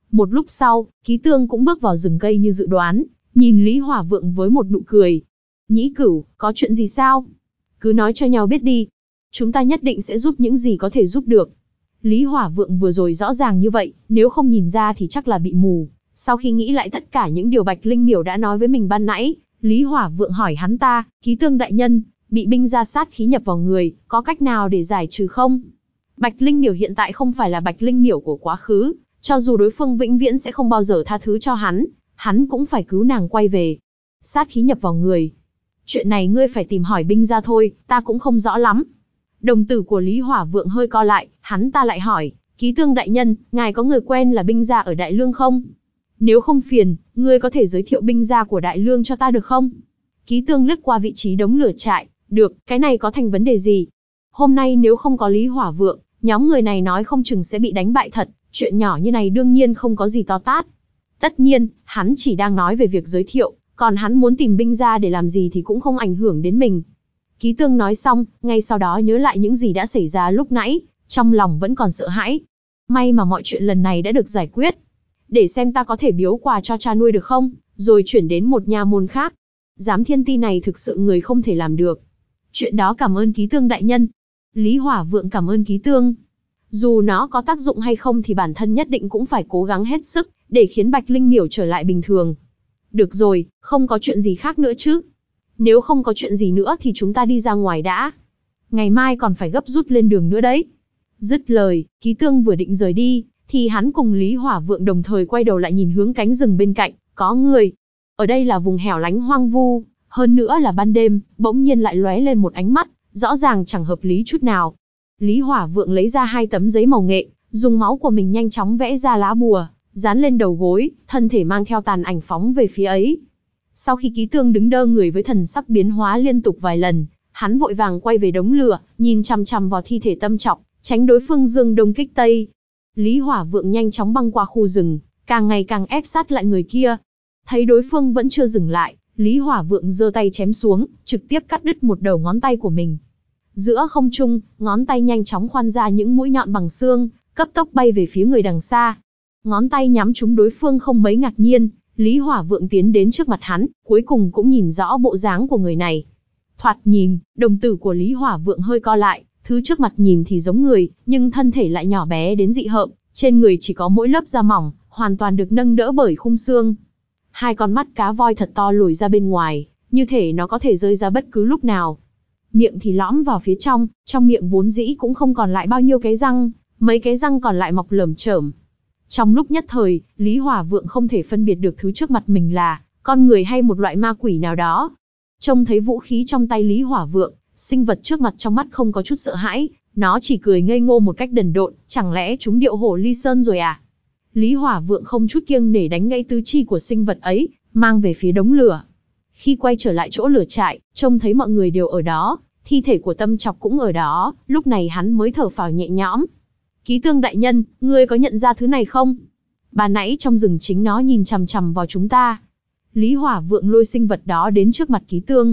Một lúc sau, Ký Tương cũng bước vào rừng cây như dự đoán, nhìn Lý Hỏa Vượng với một nụ cười. Nhĩ Cửu, có chuyện gì sao? Cứ nói cho nhau biết đi. Chúng ta nhất định sẽ giúp những gì có thể giúp được. Lý Hỏa Vượng vừa rồi rõ ràng như vậy, nếu không nhìn ra thì chắc là bị mù. Sau khi nghĩ lại tất cả những điều Bạch Linh Miểu đã nói với mình ban nãy, Lý Hỏa Vượng hỏi hắn ta, Ký Tương đại nhân, bị binh gia sát khí nhập vào người, có cách nào để giải trừ không? Bạch Linh Miểu hiện tại không phải là Bạch Linh Miểu của quá khứ, cho dù đối phương vĩnh viễn sẽ không bao giờ tha thứ cho hắn, hắn cũng phải cứu nàng quay về. Sát khí nhập vào người. Chuyện này ngươi phải tìm hỏi binh gia thôi, ta cũng không rõ lắm. Đồng tử của Lý Hỏa Vượng hơi co lại, hắn ta lại hỏi, Ký Tương đại nhân, ngài có người quen là binh gia ở Đại Lương không? Nếu không phiền, ngươi có thể giới thiệu binh gia của Đại Lương cho ta được không? Ký Tương liếc qua vị trí đống lửa trại, được, cái này có thành vấn đề gì? Hôm nay nếu không có Lý Hỏa Vượng, nhóm người này nói không chừng sẽ bị đánh bại thật, chuyện nhỏ như này đương nhiên không có gì to tát. Tất nhiên, hắn chỉ đang nói về việc giới thiệu, còn hắn muốn tìm binh gia để làm gì thì cũng không ảnh hưởng đến mình. Ký Tương nói xong, ngay sau đó nhớ lại những gì đã xảy ra lúc nãy, trong lòng vẫn còn sợ hãi. May mà mọi chuyện lần này đã được giải quyết. Để xem ta có thể biếu quà cho cha nuôi được không, rồi chuyển đến một nha môn khác. Giám thiên ti này thực sự người không thể làm được. Chuyện đó cảm ơn Ký Tương đại nhân. Lý Hỏa Vượng cảm ơn Ký Tương. Dù nó có tác dụng hay không thì bản thân nhất định cũng phải cố gắng hết sức, để khiến Bạch Linh Miểu trở lại bình thường. Được rồi, không có chuyện gì khác nữa chứ. Nếu không có chuyện gì nữa thì chúng ta đi ra ngoài đã. Ngày mai còn phải gấp rút lên đường nữa đấy. Dứt lời, Ký Tương vừa định rời đi, thì hắn cùng Lý Hỏa Vượng đồng thời quay đầu lại nhìn hướng cánh rừng bên cạnh, có người. Ở đây là vùng hẻo lánh hoang vu, hơn nữa là ban đêm, bỗng nhiên lại lóe lên một ánh mắt, rõ ràng chẳng hợp lý chút nào. Lý Hỏa Vượng lấy ra hai tấm giấy màu nghệ, dùng máu của mình nhanh chóng vẽ ra lá bùa, dán lên đầu gối, thân thể mang theo tàn ảnh phóng về phía ấy. Sau khi Ký Tương đứng đơ người với thần sắc biến hóa liên tục vài lần, hắn vội vàng quay về đống lửa, nhìn chằm chằm vào thi thể Tâm Trọc, tránh đối phương dương đông kích tây. Lý Hỏa Vượng nhanh chóng băng qua khu rừng, càng ngày càng ép sát lại người kia. Thấy đối phương vẫn chưa dừng lại, Lý Hỏa Vượng giơ tay chém xuống, trực tiếp cắt đứt một đầu ngón tay của mình. Giữa không trung, ngón tay nhanh chóng khoan ra những mũi nhọn bằng xương, cấp tốc bay về phía người đằng xa. Ngón tay nhắm trúng đối phương không mấy ngạc nhiên, Lý Hỏa Vượng tiến đến trước mặt hắn, cuối cùng cũng nhìn rõ bộ dáng của người này. Thoạt nhìn, đồng tử của Lý Hỏa Vượng hơi co lại, thứ trước mặt nhìn thì giống người, nhưng thân thể lại nhỏ bé đến dị hợm, trên người chỉ có mỗi lớp da mỏng, hoàn toàn được nâng đỡ bởi khung xương. Hai con mắt cá voi thật to lồi ra bên ngoài, như thể nó có thể rơi ra bất cứ lúc nào. Miệng thì lõm vào phía trong, trong miệng vốn dĩ cũng không còn lại bao nhiêu cái răng, mấy cái răng còn lại mọc lởm chởm. Trong lúc nhất thời, Lý Hỏa Vượng không thể phân biệt được thứ trước mặt mình là con người hay một loại ma quỷ nào đó. Trông thấy vũ khí trong tay Lý Hỏa Vượng, sinh vật trước mặt trong mắt không có chút sợ hãi, nó chỉ cười ngây ngô một cách đần độn, chẳng lẽ chúng điệu hổ ly sơn rồi à? Lý Hỏa Vượng không chút kiêng nể đánh gãy tứ chi của sinh vật ấy, mang về phía đống lửa. Khi quay trở lại chỗ lửa trại, trông thấy mọi người đều ở đó, thi thể của Tâm Trọc cũng ở đó, lúc này hắn mới thở phào nhẹ nhõm. Ký Tương đại nhân, ngươi có nhận ra thứ này không? Bà nãy trong rừng chính nó nhìn chằm chằm vào chúng ta. Lý Hỏa Vượng lôi sinh vật đó đến trước mặt Ký Tương.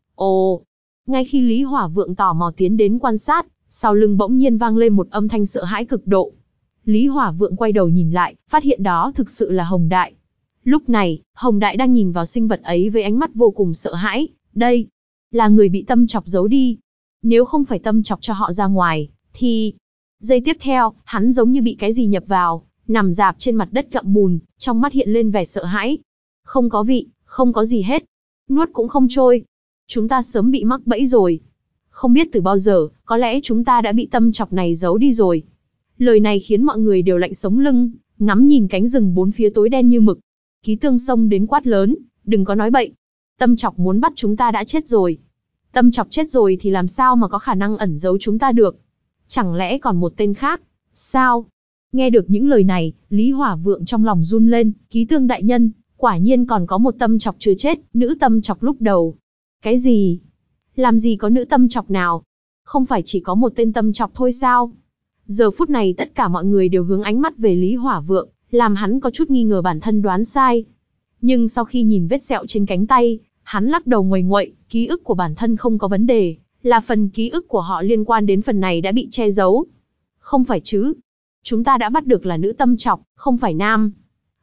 Ồ! Ngay khi Lý Hỏa Vượng tò mò tiến đến quan sát, sau lưng bỗng nhiên vang lên một âm thanh sợ hãi cực độ. Lý Hỏa Vượng quay đầu nhìn lại, phát hiện đó thực sự là Hồng Đại. Lúc này, Hồng Đại đang nhìn vào sinh vật ấy với ánh mắt vô cùng sợ hãi. Đây là người bị Tâm Trọc giấu đi. Nếu không phải Tâm Trọc cho họ ra ngoài, thì... Giây tiếp theo, hắn giống như bị cái gì nhập vào, nằm rạp trên mặt đất gặm bùn, trong mắt hiện lên vẻ sợ hãi. Không có vị, không có gì hết. Nuốt cũng không trôi. Chúng ta sớm bị mắc bẫy rồi. Không biết từ bao giờ, có lẽ chúng ta đã bị Tâm Trọc này giấu đi rồi. Lời này khiến mọi người đều lạnh sống lưng, ngắm nhìn cánh rừng bốn phía tối đen như mực. Ký Tương xông đến quát lớn, đừng có nói bậy. Tâm Trọc muốn bắt chúng ta đã chết rồi. Tâm Trọc chết rồi thì làm sao mà có khả năng ẩn giấu chúng ta được? Chẳng lẽ còn một tên khác? Sao? Nghe được những lời này, Lý Hỏa Vượng trong lòng run lên, Ký Tương đại nhân, quả nhiên còn có một Tâm Trọc chưa chết, nữ Tâm Trọc lúc đầu. Cái gì? Làm gì có nữ Tâm Trọc nào? Không phải chỉ có một tên Tâm Trọc thôi sao? Giờ phút này tất cả mọi người đều hướng ánh mắt về Lý Hỏa Vượng, làm hắn có chút nghi ngờ bản thân đoán sai. Nhưng sau khi nhìn vết sẹo trên cánh tay, hắn lắc đầu nguầy nguậy, ký ức của bản thân không có vấn đề, là phần ký ức của họ liên quan đến phần này đã bị che giấu. Không phải chứ? Chúng ta đã bắt được là nữ Tâm Trọc, không phải nam.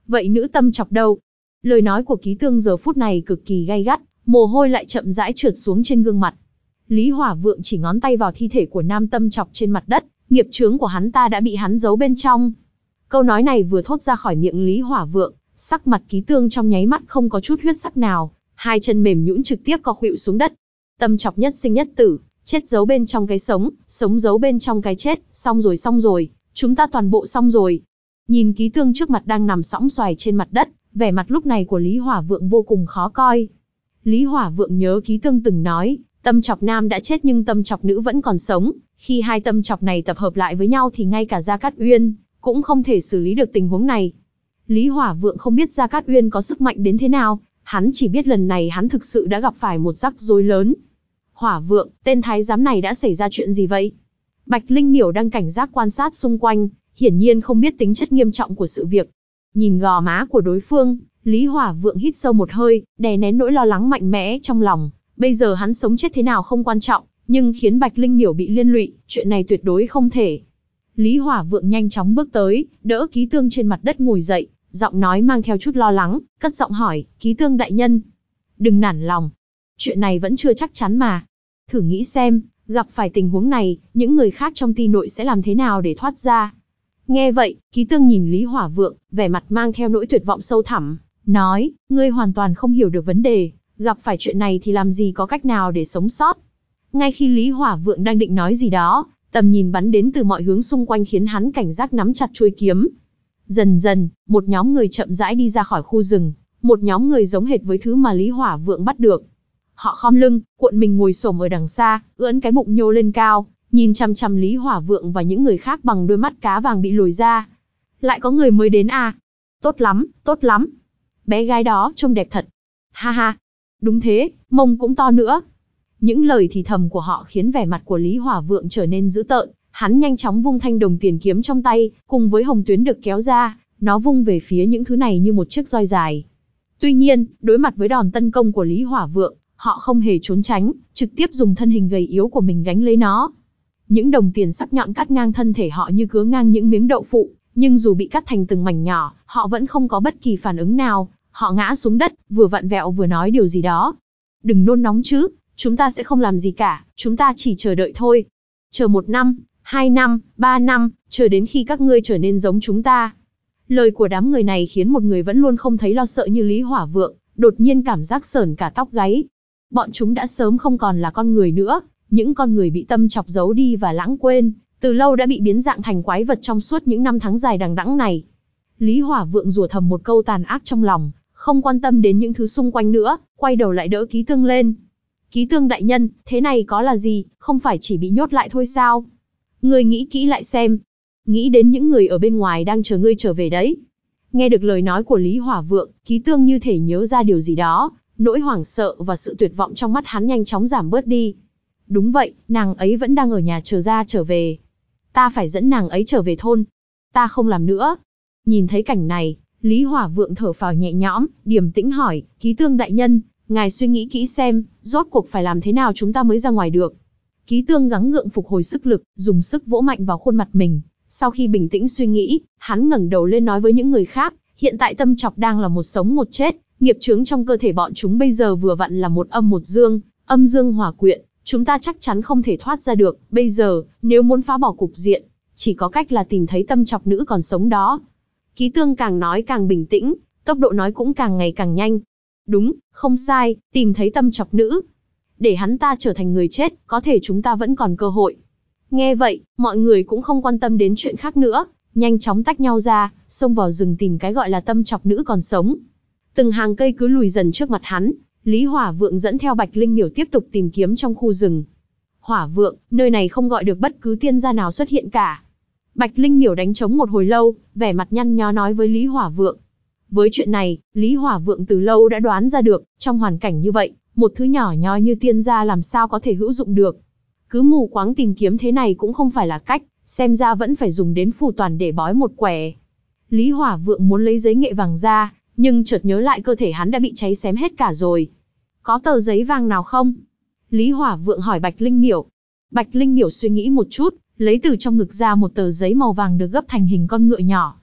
Vậy nữ tâm chọc đâu? Lời nói của Ký Tương giờ phút này cực kỳ gay gắt, mồ hôi lại chậm rãi trượt xuống trên gương mặt. Lý Hỏa Vượng chỉ ngón tay vào thi thể của nam tâm chọc trên mặt đất, nghiệp chướng của hắn ta đã bị hắn giấu bên trong. Câu nói này vừa thốt ra khỏi miệng Lý Hỏa Vượng, sắc mặt Ký Tương trong nháy mắt không có chút huyết sắc nào, hai chân mềm nhũn trực tiếp co khuỵu xuống đất. Tâm chọc nhất sinh nhất tử, chết giấu bên trong cái sống, sống giấu bên trong cái chết, xong rồi xong rồi, chúng ta toàn bộ xong rồi. Nhìn Ký Tương trước mặt đang nằm sõng xoài trên mặt đất, vẻ mặt lúc này của Lý Hỏa Vượng vô cùng khó coi. Lý Hỏa Vượng nhớ Ký Tương từng nói, tâm chọc nam đã chết nhưng tâm chọc nữ vẫn còn sống, khi hai tâm chọc này tập hợp lại với nhau thì ngay cả Gia Cát Uyên cũng không thể xử lý được tình huống này. Lý Hỏa Vượng không biết Gia Cát Uyên có sức mạnh đến thế nào, hắn chỉ biết lần này hắn thực sự đã gặp phải một rắc rối lớn. Hỏa Vượng, tên thái giám này đã xảy ra chuyện gì vậy? Bạch Linh Miểu đang cảnh giác quan sát xung quanh, hiển nhiên không biết tính chất nghiêm trọng của sự việc. Nhìn gò má của đối phương, Lý Hỏa Vượng hít sâu một hơi, đè nén nỗi lo lắng mạnh mẽ trong lòng. Bây giờ hắn sống chết thế nào không quan trọng, nhưng khiến Bạch Linh Miểu bị liên lụy, chuyện này tuyệt đối không thể. Lý Hỏa Vượng nhanh chóng bước tới, đỡ Ký Tương trên mặt đất ngồi dậy, giọng nói mang theo chút lo lắng, cất giọng hỏi, Ký Tương đại nhân, đừng nản lòng. Chuyện này vẫn chưa chắc chắn mà. Thử nghĩ xem, gặp phải tình huống này, những người khác trong ti nội sẽ làm thế nào để thoát ra? Nghe vậy, Ký Tương nhìn Lý Hỏa Vượng, vẻ mặt mang theo nỗi tuyệt vọng sâu thẳm, nói, ngươi hoàn toàn không hiểu được vấn đề, gặp phải chuyện này thì làm gì có cách nào để sống sót. Ngay khi Lý Hỏa Vượng đang định nói gì đó, tầm nhìn bắn đến từ mọi hướng xung quanh khiến hắn cảnh giác nắm chặt chuôi kiếm. Dần dần, một nhóm người chậm rãi đi ra khỏi khu rừng, một nhóm người giống hệt với thứ mà Lý Hỏa Vượng bắt được. Họ khom lưng, cuộn mình ngồi xổm ở đằng xa, ưỡn cái bụng nhô lên cao, nhìn chằm chằm Lý Hỏa Vượng và những người khác bằng đôi mắt cá vàng bị lồi ra. Lại có người mới đến à? Tốt lắm, tốt lắm. Bé gái đó trông đẹp thật. Ha ha. Đúng thế, mông cũng to nữa. Những lời thì thầm của họ khiến vẻ mặt của Lý Hỏa Vượng trở nên dữ tợn. Hắn nhanh chóng vung thanh đồng tiền kiếm trong tay, cùng với hồng tuyến được kéo ra, nó vung về phía những thứ này như một chiếc roi dài. Tuy nhiên, đối mặt với đòn tấn công của Lý Hỏa Vượng, họ không hề trốn tránh, trực tiếp dùng thân hình gầy yếu của mình gánh lấy nó. Những đồng tiền sắc nhọn cắt ngang thân thể họ như cứa ngang những miếng đậu phụ, nhưng dù bị cắt thành từng mảnh nhỏ, họ vẫn không có bất kỳ phản ứng nào. Họ ngã xuống đất, vừa vặn vẹo vừa nói điều gì đó. Đừng nôn nóng chứ, chúng ta sẽ không làm gì cả, chúng ta chỉ chờ đợi thôi. Chờ một năm, hai năm, ba năm, chờ đến khi các ngươi trở nên giống chúng ta. Lời của đám người này khiến một người vẫn luôn không thấy lo sợ như Lý Hỏa Vượng, đột nhiên cảm giác sởn cả tóc gáy. Bọn chúng đã sớm không còn là con người nữa, những con người bị tâm chọc giấu đi và lãng quên, từ lâu đã bị biến dạng thành quái vật trong suốt những năm tháng dài đằng đẵng này. Lý Hỏa Vượng rủa thầm một câu tàn ác trong lòng, không quan tâm đến những thứ xung quanh nữa, quay đầu lại đỡ Ký Tương lên. Ký Tương đại nhân, thế này có là gì, không phải chỉ bị nhốt lại thôi sao? Ngươi nghĩ kỹ lại xem. Nghĩ đến những người ở bên ngoài đang chờ ngươi trở về đấy. Nghe được lời nói của Lý Hỏa Vượng, Ký Tương như thể nhớ ra điều gì đó, nỗi hoảng sợ và sự tuyệt vọng trong mắt hắn nhanh chóng giảm bớt đi. Đúng vậy, nàng ấy vẫn đang ở nhà chờ ra trở về. Ta phải dẫn nàng ấy trở về thôn. Ta không làm nữa. Nhìn thấy cảnh này, Lý Hỏa Vượng thở phào nhẹ nhõm, điềm tĩnh hỏi, Ký Tương đại nhân, ngài suy nghĩ kỹ xem, rốt cuộc phải làm thế nào chúng ta mới ra ngoài được. Ký Tương gắng gượng phục hồi sức lực, dùng sức vỗ mạnh vào khuôn mặt mình. Sau khi bình tĩnh suy nghĩ, hắn ngẩng đầu lên nói với những người khác, hiện tại tâm chọc đang là một sống một chết, nghiệp chướng trong cơ thể bọn chúng bây giờ vừa vặn là một âm một dương, âm dương hòa quyện, chúng ta chắc chắn không thể thoát ra được. Bây giờ, nếu muốn phá bỏ cục diện, chỉ có cách là tìm thấy tâm chọc nữ còn sống đó. Ký Tương càng nói càng bình tĩnh, tốc độ nói cũng càng ngày càng nhanh. Đúng, không sai, tìm thấy tâm chọc nữ. Để hắn ta trở thành người chết, có thể chúng ta vẫn còn cơ hội. Nghe vậy, mọi người cũng không quan tâm đến chuyện khác nữa, nhanh chóng tách nhau ra, xông vào rừng tìm cái gọi là tâm chọc nữ còn sống. Từng hàng cây cứ lùi dần trước mặt hắn, Lý Hỏa Vượng dẫn theo Bạch Linh Miểu tiếp tục tìm kiếm trong khu rừng. Hỏa Vượng, nơi này không gọi được bất cứ tiên gia nào xuất hiện cả. Bạch Linh Miểu đánh trống một hồi lâu, vẻ mặt nhăn nhó nói với Lý Hỏa Vượng. Với chuyện này, Lý Hỏa Vượng từ lâu đã đoán ra được, trong hoàn cảnh như vậy, một thứ nhỏ nhoi như tiên gia làm sao có thể hữu dụng được. Cứ mù quáng tìm kiếm thế này cũng không phải là cách, xem ra vẫn phải dùng đến phù toàn để bói một quẻ. Lý Hỏa Vượng muốn lấy giấy nghệ vàng ra, nhưng chợt nhớ lại cơ thể hắn đã bị cháy xém hết cả rồi. Có tờ giấy vàng nào không? Lý Hỏa Vượng hỏi Bạch Linh Miểu. Bạch Linh Miểu suy nghĩ một chút, lấy từ trong ngực ra một tờ giấy màu vàng được gấp thành hình con ngựa nhỏ.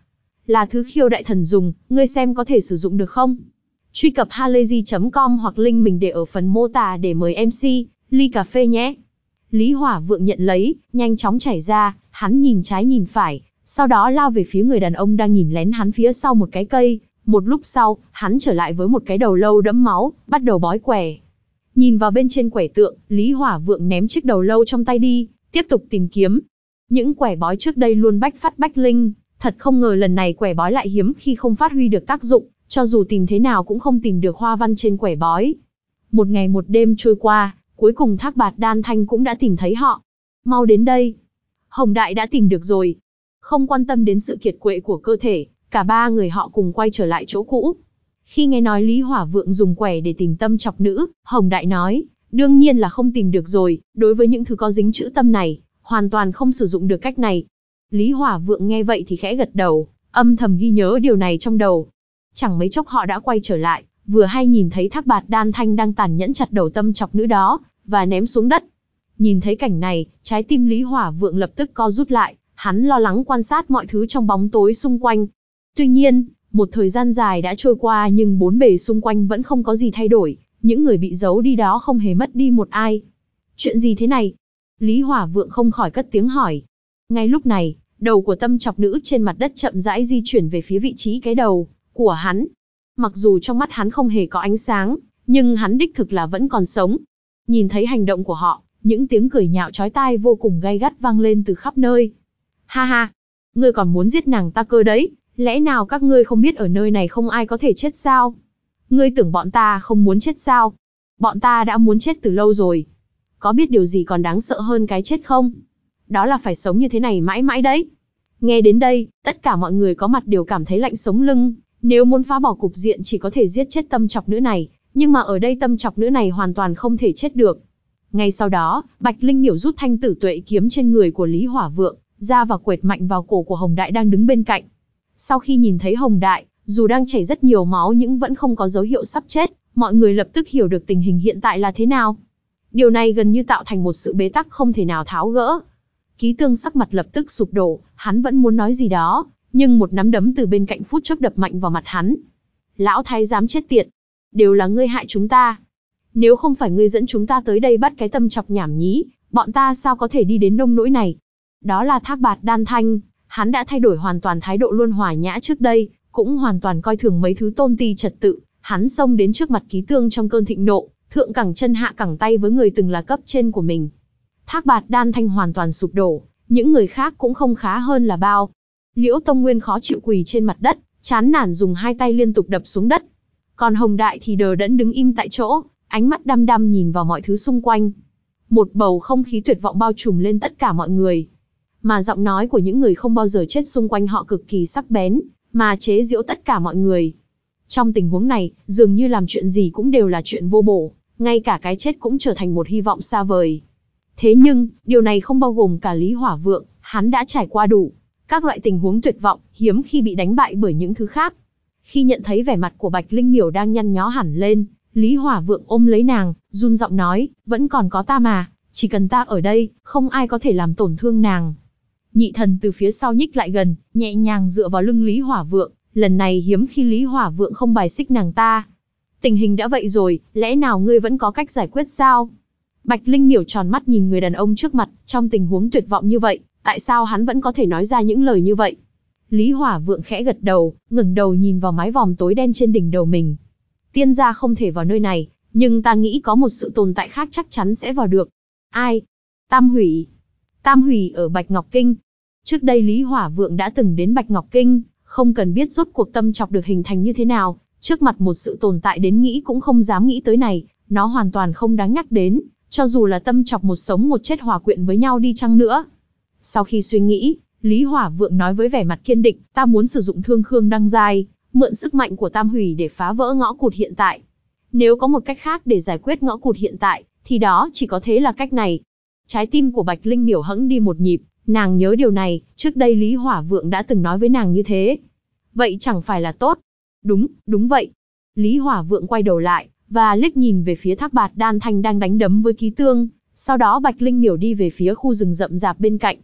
là thứ khiêu đại thần dùng, ngươi xem có thể sử dụng được không? Truy cập halayzi chấm com hoặc link mình để ở phần mô tả để mời em xê, ly cà phê nhé. Lý Hỏa Vượng nhận lấy, nhanh chóng chảy ra, hắn nhìn trái nhìn phải, sau đó lao về phía người đàn ông đang nhìn lén hắn phía sau một cái cây. Một lúc sau, hắn trở lại với một cái đầu lâu đẫm máu, bắt đầu bói quẻ. Nhìn vào bên trên quẻ tượng, Lý Hỏa Vượng ném chiếc đầu lâu trong tay đi, tiếp tục tìm kiếm. Những quẻ bói trước đây luôn bách phát bách linh, thật không ngờ lần này quẻ bói lại hiếm khi không phát huy được tác dụng, cho dù tìm thế nào cũng không tìm được hoa văn trên quẻ bói. Một ngày một đêm trôi qua, cuối cùng Thác Bạt Đan Thanh cũng đã tìm thấy họ. Mau đến đây. Hồng Đại đã tìm được rồi. Không quan tâm đến sự kiệt quệ của cơ thể, cả ba người họ cùng quay trở lại chỗ cũ. Khi nghe nói Lý Hỏa Vượng dùng quẻ để tìm tâm chọc nữ, Hồng Đại nói, đương nhiên là không tìm được rồi, đối với những thứ có dính chữ tâm này, hoàn toàn không sử dụng được cách này. Lý Hỏa Vượng nghe vậy thì khẽ gật đầu, âm thầm ghi nhớ điều này trong đầu. Chẳng mấy chốc họ đã quay trở lại, vừa hay nhìn thấy Thác Bạt Đan Thanh đang tàn nhẫn chặt đầu tâm chọc nữ đó, và ném xuống đất. Nhìn thấy cảnh này, trái tim Lý Hỏa Vượng lập tức co rút lại, hắn lo lắng quan sát mọi thứ trong bóng tối xung quanh. Tuy nhiên, một thời gian dài đã trôi qua nhưng bốn bề xung quanh vẫn không có gì thay đổi, những người bị giấu đi đó không hề mất đi một ai. Chuyện gì thế này? Lý Hỏa Vượng không khỏi cất tiếng hỏi. Ngay lúc này, đầu của tâm chọc nữ trên mặt đất chậm rãi di chuyển về phía vị trí cái đầu của hắn. Mặc dù trong mắt hắn không hề có ánh sáng, nhưng hắn đích thực là vẫn còn sống. Nhìn thấy hành động của họ, những tiếng cười nhạo chói tai vô cùng gay gắt vang lên từ khắp nơi. Ha ha, ngươi còn muốn giết nàng ta cơ đấy, lẽ nào các ngươi không biết ở nơi này không ai có thể chết sao? Ngươi tưởng bọn ta không muốn chết sao? Bọn ta đã muốn chết từ lâu rồi. Có biết điều gì còn đáng sợ hơn cái chết không? Đó là phải sống như thế này mãi mãi đấy. Nghe đến đây, tất cả mọi người có mặt đều cảm thấy lạnh sống lưng. Nếu muốn phá bỏ cục diện chỉ có thể giết chết tâm chọc nữ này, nhưng mà ở đây tâm chọc nữ này hoàn toàn không thể chết được. Ngay sau đó, Bạch Linh Miểu rút thanh tử tuệ kiếm trên người của Lý Hỏa Vượng ra và quệt mạnh vào cổ của Hồng Đại đang đứng bên cạnh. Sau khi nhìn thấy Hồng Đại, dù đang chảy rất nhiều máu nhưng vẫn không có dấu hiệu sắp chết, mọi người lập tức hiểu được tình hình hiện tại là thế nào. Điều này gần như tạo thành một sự bế tắc không thể nào tháo gỡ. Ký Tương sắc mặt lập tức sụp đổ, hắn vẫn muốn nói gì đó, nhưng một nắm đấm từ bên cạnh phút chốc đập mạnh vào mặt hắn. Lão thái giám chết tiệt, đều là ngươi hại chúng ta. Nếu không phải ngươi dẫn chúng ta tới đây bắt cái tâm chọc nhảm nhí, bọn ta sao có thể đi đến nông nỗi này? Đó là Thác Bạt Đan Thanh, hắn đã thay đổi hoàn toàn thái độ luôn hòa nhã trước đây, cũng hoàn toàn coi thường mấy thứ tôn ti trật tự. Hắn xông đến trước mặt Ký Tương trong cơn thịnh nộ, thượng cẳng chân hạ cẳng tay với người từng là cấp trên của mình. Thác Bạt Đan Thanh hoàn toàn sụp đổ, những người khác cũng không khá hơn là bao. Liễu Tông Nguyên khó chịu quỳ trên mặt đất, chán nản dùng hai tay liên tục đập xuống đất. Còn Hồng Đại thì đờ đẫn đứng im tại chỗ, ánh mắt đăm đăm nhìn vào mọi thứ xung quanh. Một bầu không khí tuyệt vọng bao trùm lên tất cả mọi người. Mà giọng nói của những người không bao giờ chết xung quanh họ cực kỳ sắc bén, mà chế giễu tất cả mọi người. Trong tình huống này, dường như làm chuyện gì cũng đều là chuyện vô bổ, ngay cả cái chết cũng trở thành một hy vọng xa vời. Thế nhưng, điều này không bao gồm cả Lý Hỏa Vượng, hắn đã trải qua đủ các loại tình huống tuyệt vọng, hiếm khi bị đánh bại bởi những thứ khác. Khi nhận thấy vẻ mặt của Bạch Linh Miểu đang nhăn nhó hẳn lên, Lý Hỏa Vượng ôm lấy nàng, run giọng nói, vẫn còn có ta mà, chỉ cần ta ở đây, không ai có thể làm tổn thương nàng. Nhị thần từ phía sau nhích lại gần, nhẹ nhàng dựa vào lưng Lý Hỏa Vượng, lần này hiếm khi Lý Hỏa Vượng không bài xích nàng ta. Tình hình đã vậy rồi, lẽ nào ngươi vẫn có cách giải quyết sao? Bạch Linh Miểu tròn mắt nhìn người đàn ông trước mặt, trong tình huống tuyệt vọng như vậy, tại sao hắn vẫn có thể nói ra những lời như vậy? Lý Hỏa Vượng khẽ gật đầu, ngẩng đầu nhìn vào mái vòm tối đen trên đỉnh đầu mình. Tiên gia không thể vào nơi này, nhưng ta nghĩ có một sự tồn tại khác chắc chắn sẽ vào được. Ai? Tam Hủy. Tam Hủy ở Bạch Ngọc Kinh. Trước đây Lý Hỏa Vượng đã từng đến Bạch Ngọc Kinh, không cần biết rốt cuộc tâm chọc được hình thành như thế nào, trước mặt một sự tồn tại đến nghĩ cũng không dám nghĩ tới này, nó hoàn toàn không đáng nhắc đến, cho dù là tâm chọc một sống một chết hòa quyện với nhau đi chăng nữa. Sau khi suy nghĩ, Lý Hỏa Vượng nói với vẻ mặt kiên định, ta muốn sử dụng Thương Khương Đăng Giai, mượn sức mạnh của Tam Hủy để phá vỡ ngõ cụt hiện tại. Nếu có một cách khác để giải quyết ngõ cụt hiện tại, thì đó chỉ có thế là cách này. Trái tim của Bạch Linh Miểu hẫng đi một nhịp, nàng nhớ điều này, trước đây Lý Hỏa Vượng đã từng nói với nàng như thế. Vậy chẳng phải là tốt? Đúng, đúng vậy. Lý Hỏa Vượng quay đầu lại, và liếc nhìn về phía Thác Bạt Đan Thanh đang đánh đấm với Ký Tương, sau đó Bạch Linh Miểu đi về phía khu rừng rậm rạp bên cạnh.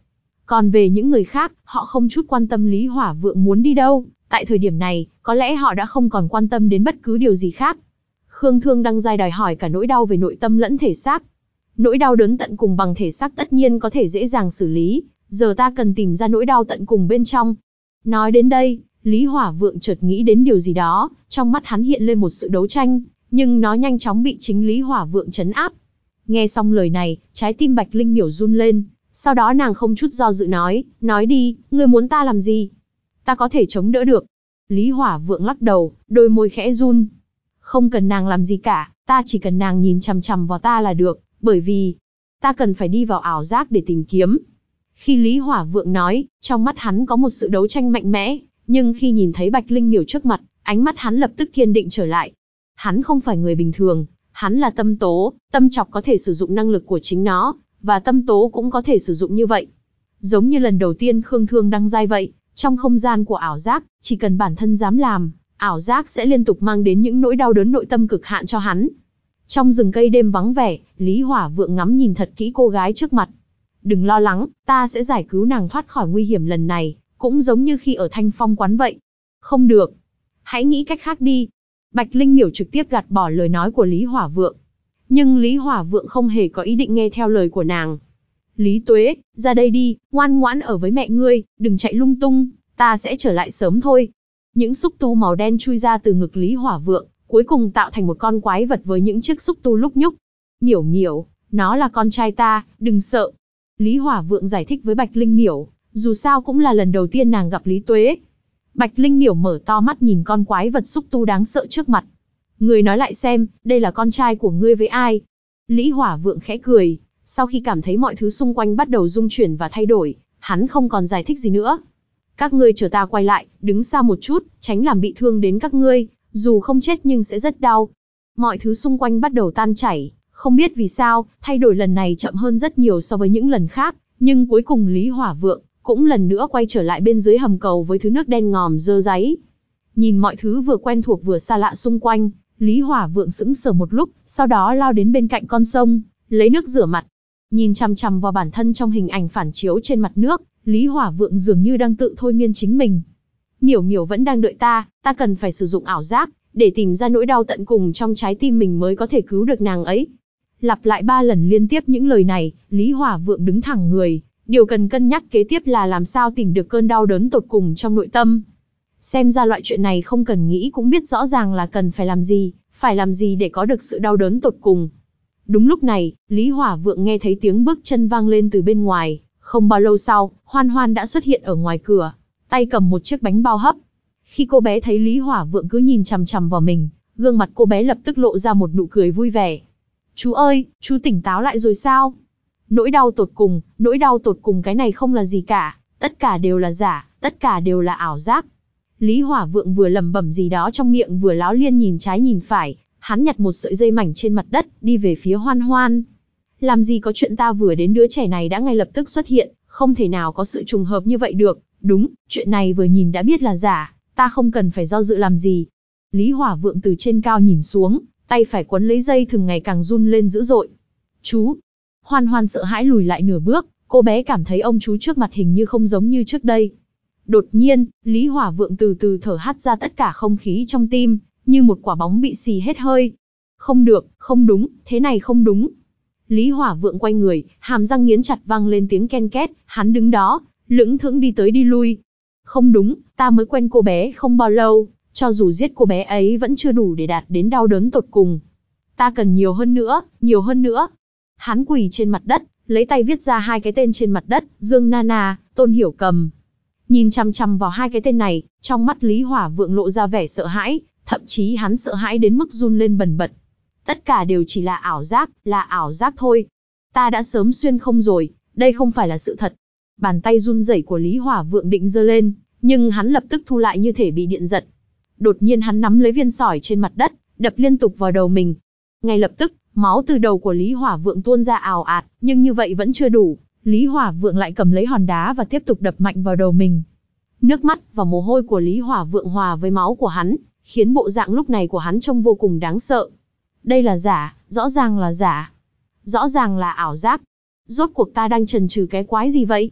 Còn về những người khác, họ không chút quan tâm Lý Hỏa Vượng muốn đi đâu, tại thời điểm này, có lẽ họ đã không còn quan tâm đến bất cứ điều gì khác. Khương Thương Đăng Giai đòi hỏi cả nỗi đau về nội tâm lẫn thể xác. Nỗi đau đớn tận cùng bằng thể xác tất nhiên có thể dễ dàng xử lý, giờ ta cần tìm ra nỗi đau tận cùng bên trong. Nói đến đây, Lý Hỏa Vượng chợt nghĩ đến điều gì đó, trong mắt hắn hiện lên một sự đấu tranh, nhưng nó nhanh chóng bị chính Lý Hỏa Vượng trấn áp. Nghe xong lời này, trái tim Bạch Linh Miểu run lên, sau đó nàng không chút do dự nói, nói đi, ngươi muốn ta làm gì? Ta có thể chống đỡ được. Lý Hỏa Vượng lắc đầu, đôi môi khẽ run. Không cần nàng làm gì cả, ta chỉ cần nàng nhìn chằm chằm vào ta là được, bởi vì ta cần phải đi vào ảo giác để tìm kiếm. Khi Lý Hỏa Vượng nói, trong mắt hắn có một sự đấu tranh mạnh mẽ, nhưng khi nhìn thấy Bạch Linh Miểu trước mặt, ánh mắt hắn lập tức kiên định trở lại. Hắn không phải người bình thường, hắn là tâm tố, tâm trọc có thể sử dụng năng lực của chính nó, và tâm tố cũng có thể sử dụng như vậy. Giống như lần đầu tiên Khương Thương Đăng Giai vậy, trong không gian của ảo giác, chỉ cần bản thân dám làm, ảo giác sẽ liên tục mang đến những nỗi đau đớn nội tâm cực hạn cho hắn. Trong rừng cây đêm vắng vẻ, Lý Hỏa Vượng ngắm nhìn thật kỹ cô gái trước mặt. Đừng lo lắng, ta sẽ giải cứu nàng thoát khỏi nguy hiểm lần này, cũng giống như khi ở Thanh Phong quán vậy. Không được. Hãy nghĩ cách khác đi. Bạch Linh Miểu trực tiếp gạt bỏ lời nói của Lý Hỏa Vượng. Nhưng Lý Hỏa Vượng không hề có ý định nghe theo lời của nàng. Lý Tuế, ra đây đi, ngoan ngoãn ở với mẹ ngươi, đừng chạy lung tung, ta sẽ trở lại sớm thôi. Những xúc tu màu đen chui ra từ ngực Lý Hỏa Vượng, cuối cùng tạo thành một con quái vật với những chiếc xúc tu lúc nhúc. Miểu Miểu, nó là con trai ta, đừng sợ. Lý Hỏa Vượng giải thích với Bạch Linh Miểu, dù sao cũng là lần đầu tiên nàng gặp Lý Tuế. Bạch Linh Miểu mở to mắt nhìn con quái vật xúc tu đáng sợ trước mặt. Người nói lại xem, đây là con trai của ngươi với ai? Lý Hỏa Vượng khẽ cười, sau khi cảm thấy mọi thứ xung quanh bắt đầu rung chuyển và thay đổi, hắn không còn giải thích gì nữa. Các ngươi chờ ta quay lại, đứng xa một chút, tránh làm bị thương đến các ngươi, dù không chết nhưng sẽ rất đau. Mọi thứ xung quanh bắt đầu tan chảy, không biết vì sao, thay đổi lần này chậm hơn rất nhiều so với những lần khác, nhưng cuối cùng Lý Hỏa Vượng cũng lần nữa quay trở lại bên dưới hầm cầu với thứ nước đen ngòm dơ dáy. Nhìn mọi thứ vừa quen thuộc vừa xa lạ xung quanh, Lý Hỏa Vượng sững sờ một lúc, sau đó lao đến bên cạnh con sông, lấy nước rửa mặt. Nhìn chằm chằm vào bản thân trong hình ảnh phản chiếu trên mặt nước, Lý Hỏa Vượng dường như đang tự thôi miên chính mình. Miểu Miểu vẫn đang đợi ta, ta cần phải sử dụng ảo giác, để tìm ra nỗi đau tận cùng trong trái tim mình mới có thể cứu được nàng ấy. Lặp lại ba lần liên tiếp những lời này, Lý Hỏa Vượng đứng thẳng người. Điều cần cân nhắc kế tiếp là làm sao tìm được cơn đau đớn tột cùng trong nội tâm. Xem ra loại chuyện này không cần nghĩ cũng biết rõ ràng là cần phải làm gì, phải làm gì để có được sự đau đớn tột cùng. Đúng lúc này, Lý Hỏa Vượng nghe thấy tiếng bước chân vang lên từ bên ngoài. Không bao lâu sau, Hoan Hoan đã xuất hiện ở ngoài cửa, tay cầm một chiếc bánh bao hấp. Khi cô bé thấy Lý Hỏa Vượng cứ nhìn chằm chằm vào mình, gương mặt cô bé lập tức lộ ra một nụ cười vui vẻ. Chú ơi, chú tỉnh táo lại rồi sao? Nỗi đau tột cùng, nỗi đau tột cùng cái này không là gì cả, tất cả đều là giả, tất cả đều là ảo giác. Lý Hỏa Vượng vừa lẩm bẩm gì đó trong miệng vừa láo liên nhìn trái nhìn phải, hắn nhặt một sợi dây mảnh trên mặt đất, đi về phía Hoan Hoan. Làm gì có chuyện ta vừa đến đứa trẻ này đã ngay lập tức xuất hiện, không thể nào có sự trùng hợp như vậy được, đúng, chuyện này vừa nhìn đã biết là giả, ta không cần phải do dự làm gì. Lý Hỏa Vượng từ trên cao nhìn xuống, tay phải quấn lấy dây thừng ngày càng run lên dữ dội. Chú! Hoan Hoan sợ hãi lùi lại nửa bước, cô bé cảm thấy ông chú trước mặt hình như không giống như trước đây. Đột nhiên, Lý Hỏa Vượng từ từ thở hắt ra tất cả không khí trong tim, như một quả bóng bị xì hết hơi. Không được, không đúng, thế này không đúng. Lý Hỏa Vượng quay người, hàm răng nghiến chặt vang lên tiếng ken két, hắn đứng đó, lững thững đi tới đi lui. Không đúng, ta mới quen cô bé không bao lâu, cho dù giết cô bé ấy vẫn chưa đủ để đạt đến đau đớn tột cùng. Ta cần nhiều hơn nữa, nhiều hơn nữa. Hắn quỳ trên mặt đất, lấy tay viết ra hai cái tên trên mặt đất, Dương Nana, Tôn Hiểu Cầm. Nhìn chằm chằm vào hai cái tên này, trong mắt Lý Hỏa Vượng lộ ra vẻ sợ hãi, thậm chí hắn sợ hãi đến mức run lên bần bật. Tất cả đều chỉ là ảo giác, là ảo giác thôi. Ta đã sớm xuyên không rồi, đây không phải là sự thật. Bàn tay run rẩy của Lý Hỏa Vượng định giơ lên, nhưng hắn lập tức thu lại như thể bị điện giật. Đột nhiên hắn nắm lấy viên sỏi trên mặt đất, đập liên tục vào đầu mình. Ngay lập tức, máu từ đầu của Lý Hỏa Vượng tuôn ra ào ạt, nhưng như vậy vẫn chưa đủ. Lý Hỏa Vượng lại cầm lấy hòn đá và tiếp tục đập mạnh vào đầu mình. Nước mắt và mồ hôi của Lý Hỏa Vượng hòa với máu của hắn, khiến bộ dạng lúc này của hắn trông vô cùng đáng sợ. Đây là giả, rõ ràng là giả. Rõ ràng là ảo giác. Rốt cuộc ta đang chần chừ cái quái gì vậy?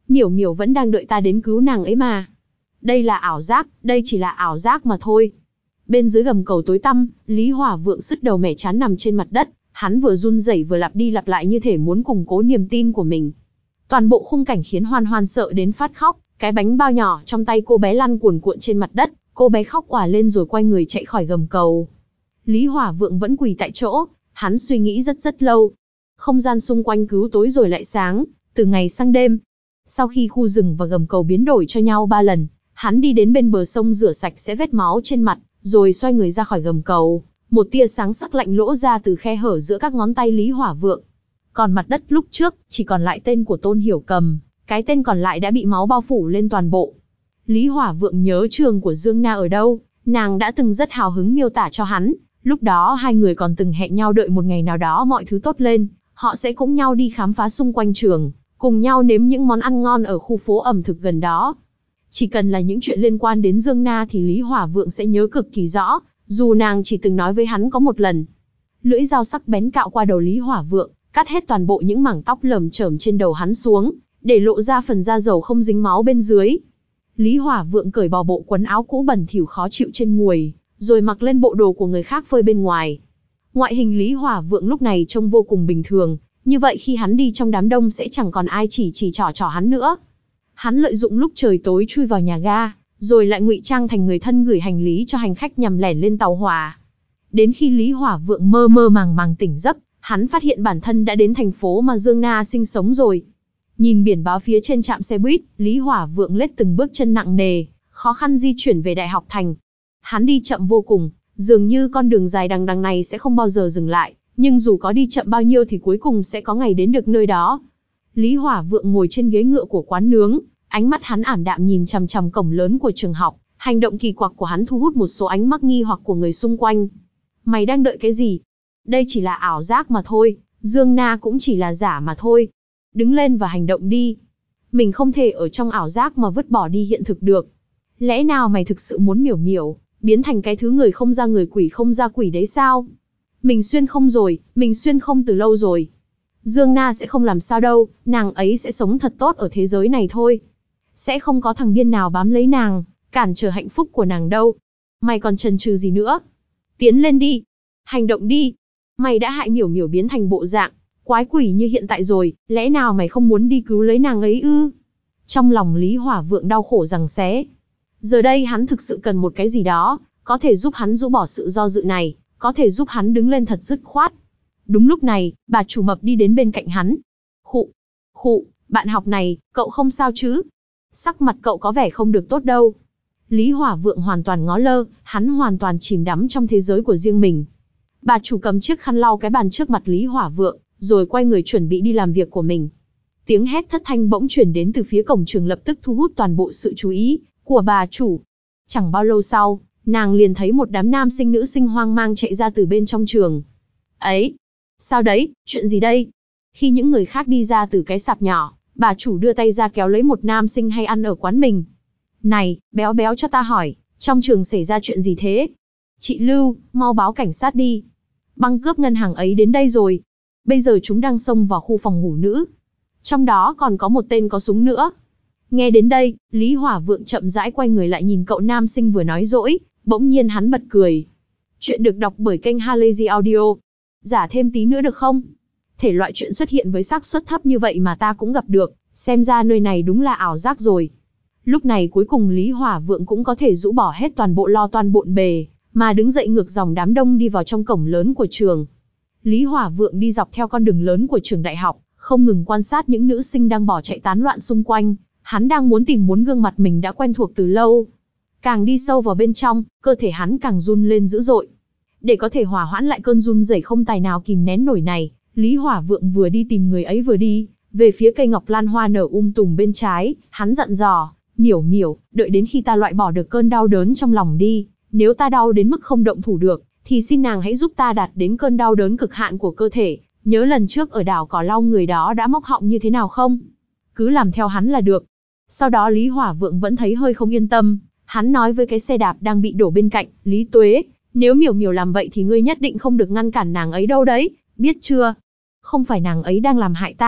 Miểu miểu vẫn đang đợi ta đến cứu nàng ấy mà. Đây là ảo giác, đây chỉ là ảo giác mà thôi. Bên dưới gầm cầu tối tăm, Lý Hỏa Vượng sứt đầu mẻ chán nằm trên mặt đất, hắn vừa run rẩy vừa lặp đi lặp lại như thể muốn củng cố niềm tin của mình. Toàn bộ khung cảnh khiến Hoan Hoan sợ đến phát khóc, cái bánh bao nhỏ trong tay cô bé lăn cuồn cuộn trên mặt đất, cô bé khóc òa lên rồi quay người chạy khỏi gầm cầu. Lý Hỏa Vượng vẫn quỳ tại chỗ, hắn suy nghĩ rất rất lâu. Không gian xung quanh cứ tối rồi lại sáng, từ ngày sang đêm. Sau khi khu rừng và gầm cầu biến đổi cho nhau ba lần, hắn đi đến bên bờ sông rửa sạch sẽ vết máu trên mặt, rồi xoay người ra khỏi gầm cầu. Một tia sáng sắc lạnh lỗ ra từ khe hở giữa các ngón tay Lý Hỏa Vượng. Còn mặt đất lúc trước, chỉ còn lại tên của Tôn Hiểu Cầm, cái tên còn lại đã bị máu bao phủ lên toàn bộ. Lý Hỏa Vượng nhớ trường của Dương Na ở đâu, nàng đã từng rất hào hứng miêu tả cho hắn, lúc đó hai người còn từng hẹn nhau đợi một ngày nào đó mọi thứ tốt lên, họ sẽ cùng nhau đi khám phá xung quanh trường, cùng nhau nếm những món ăn ngon ở khu phố ẩm thực gần đó. Chỉ cần là những chuyện liên quan đến Dương Na thì Lý Hỏa Vượng sẽ nhớ cực kỳ rõ, dù nàng chỉ từng nói với hắn có một lần. Lưỡi dao sắc bén cạo qua đầu Lý Hỏa Vượng, cắt hết toàn bộ những mảng tóc lởm chởm trên đầu hắn xuống, để lộ ra phần da dầu không dính máu bên dưới. Lý Hỏa Vượng cởi bỏ bộ quần áo cũ bẩn thỉu khó chịu trên người, rồi mặc lên bộ đồ của người khác phơi bên ngoài. Ngoại hình Lý Hỏa Vượng lúc này trông vô cùng bình thường, như vậy khi hắn đi trong đám đông sẽ chẳng còn ai chỉ chỉ trỏ trỏ hắn nữa. Hắn lợi dụng lúc trời tối chui vào nhà ga, rồi lại ngụy trang thành người thân gửi hành lý cho hành khách nhằm lẻn lên tàu hỏa. Đến khi Lý Hỏa Vượng mơ mơ màng màng tỉnh giấc, hắn phát hiện bản thân đã đến thành phố mà Dương Na sinh sống rồi. Nhìn biển báo phía trên trạm xe buýt, Lý Hỏa Vượng lết từng bước chân nặng nề, khó khăn di chuyển về Đại học Thành. Hắn đi chậm vô cùng, dường như con đường dài đằng đằng này sẽ không bao giờ dừng lại, nhưng dù có đi chậm bao nhiêu thì cuối cùng sẽ có ngày đến được nơi đó. Lý Hỏa Vượng ngồi trên ghế ngựa của quán nướng, ánh mắt hắn ảm đạm nhìn chằm chằm cổng lớn của trường học, hành động kỳ quặc của hắn thu hút một số ánh mắt nghi hoặc của người xung quanh. Mày đang đợi cái gì? Đây chỉ là ảo giác mà thôi, Dương Na cũng chỉ là giả mà thôi. Đứng lên và hành động đi. Mình không thể ở trong ảo giác mà vứt bỏ đi hiện thực được. Lẽ nào mày thực sự muốn miểu miểu, biến thành cái thứ người không ra người quỷ không ra quỷ đấy sao? Mình xuyên không rồi, mình xuyên không từ lâu rồi. Dương Na sẽ không làm sao đâu, nàng ấy sẽ sống thật tốt ở thế giới này thôi. Sẽ không có thằng điên nào bám lấy nàng, cản trở hạnh phúc của nàng đâu. Mày còn chần chừ gì nữa? Tiến lên đi. Hành động đi. Mày đã hại miểu miểu biến thành bộ dạng quái quỷ như hiện tại rồi, lẽ nào mày không muốn đi cứu lấy nàng ấy ư? Trong lòng Lý Hỏa Vượng đau khổ giằng xé. Giờ đây hắn thực sự cần một cái gì đó, có thể giúp hắn rũ bỏ sự do dự này, có thể giúp hắn đứng lên thật dứt khoát. Đúng lúc này, bà chủ mập đi đến bên cạnh hắn. Khụ, khụ, bạn học này, cậu không sao chứ? Sắc mặt cậu có vẻ không được tốt đâu. Lý Hỏa Vượng hoàn toàn ngó lơ, hắn hoàn toàn chìm đắm trong thế giới của riêng mình. Bà chủ cầm chiếc khăn lau cái bàn trước mặt Lý Hỏa Vượng, rồi quay người chuẩn bị đi làm việc của mình. Tiếng hét thất thanh bỗng chuyển đến từ phía cổng trường lập tức thu hút toàn bộ sự chú ý của bà chủ. Chẳng bao lâu sau, nàng liền thấy một đám nam sinh nữ sinh hoang mang chạy ra từ bên trong trường. Ấy, sao đấy, chuyện gì đây? Khi những người khác đi ra từ cái sạp nhỏ, bà chủ đưa tay ra kéo lấy một nam sinh hay ăn ở quán mình. Này, béo béo cho ta hỏi, trong trường xảy ra chuyện gì thế? Chị Lưu, mau báo cảnh sát đi. Băng cướp ngân hàng ấy đến đây rồi. Bây giờ chúng đang xông vào khu phòng ngủ nữ. Trong đó còn có một tên có súng nữa. Nghe đến đây, Lý Hỏa Vượng chậm rãi quay người lại nhìn cậu nam sinh vừa nói dỗi, bỗng nhiên hắn bật cười. Chuyện được đọc bởi kênh Halazy Audio. Giả thêm tí nữa được không? Thể loại chuyện xuất hiện với xác suất thấp như vậy mà ta cũng gặp được, xem ra nơi này đúng là ảo giác rồi. Lúc này cuối cùng Lý Hỏa Vượng cũng có thể rũ bỏ hết toàn bộ lo toan bộn bề, mà đứng dậy ngược dòng đám đông đi vào trong cổng lớn của trường. Lý Hỏa Vượng đi dọc theo con đường lớn của trường đại học, không ngừng quan sát những nữ sinh đang bỏ chạy tán loạn xung quanh. Hắn đang muốn tìm muốn gương mặt mình đã quen thuộc từ lâu. Càng đi sâu vào bên trong, cơ thể hắn càng run lên dữ dội. Để có thể hòa hoãn lại cơn run rẩy không tài nào kìm nén nổi này, Lý Hỏa Vượng vừa đi tìm người ấy vừa đi về phía cây ngọc lan hoa nở um tùm bên trái. Hắn dặn dò, miểu miểu, đợi đến khi ta loại bỏ được cơn đau đớn trong lòng đi. Nếu ta đau đến mức không động thủ được, thì xin nàng hãy giúp ta đạt đến cơn đau đớn cực hạn của cơ thể. Nhớ lần trước ở đảo Cỏ Lau người đó đã móc họng như thế nào không? Cứ làm theo hắn là được. Sau đó Lý Hỏa Vượng vẫn thấy hơi không yên tâm. Hắn nói với cái xe đạp đang bị đổ bên cạnh, Lý Tuế, nếu miểu miểu làm vậy thì ngươi nhất định không được ngăn cản nàng ấy đâu đấy, biết chưa? Không phải nàng ấy đang làm hại ta,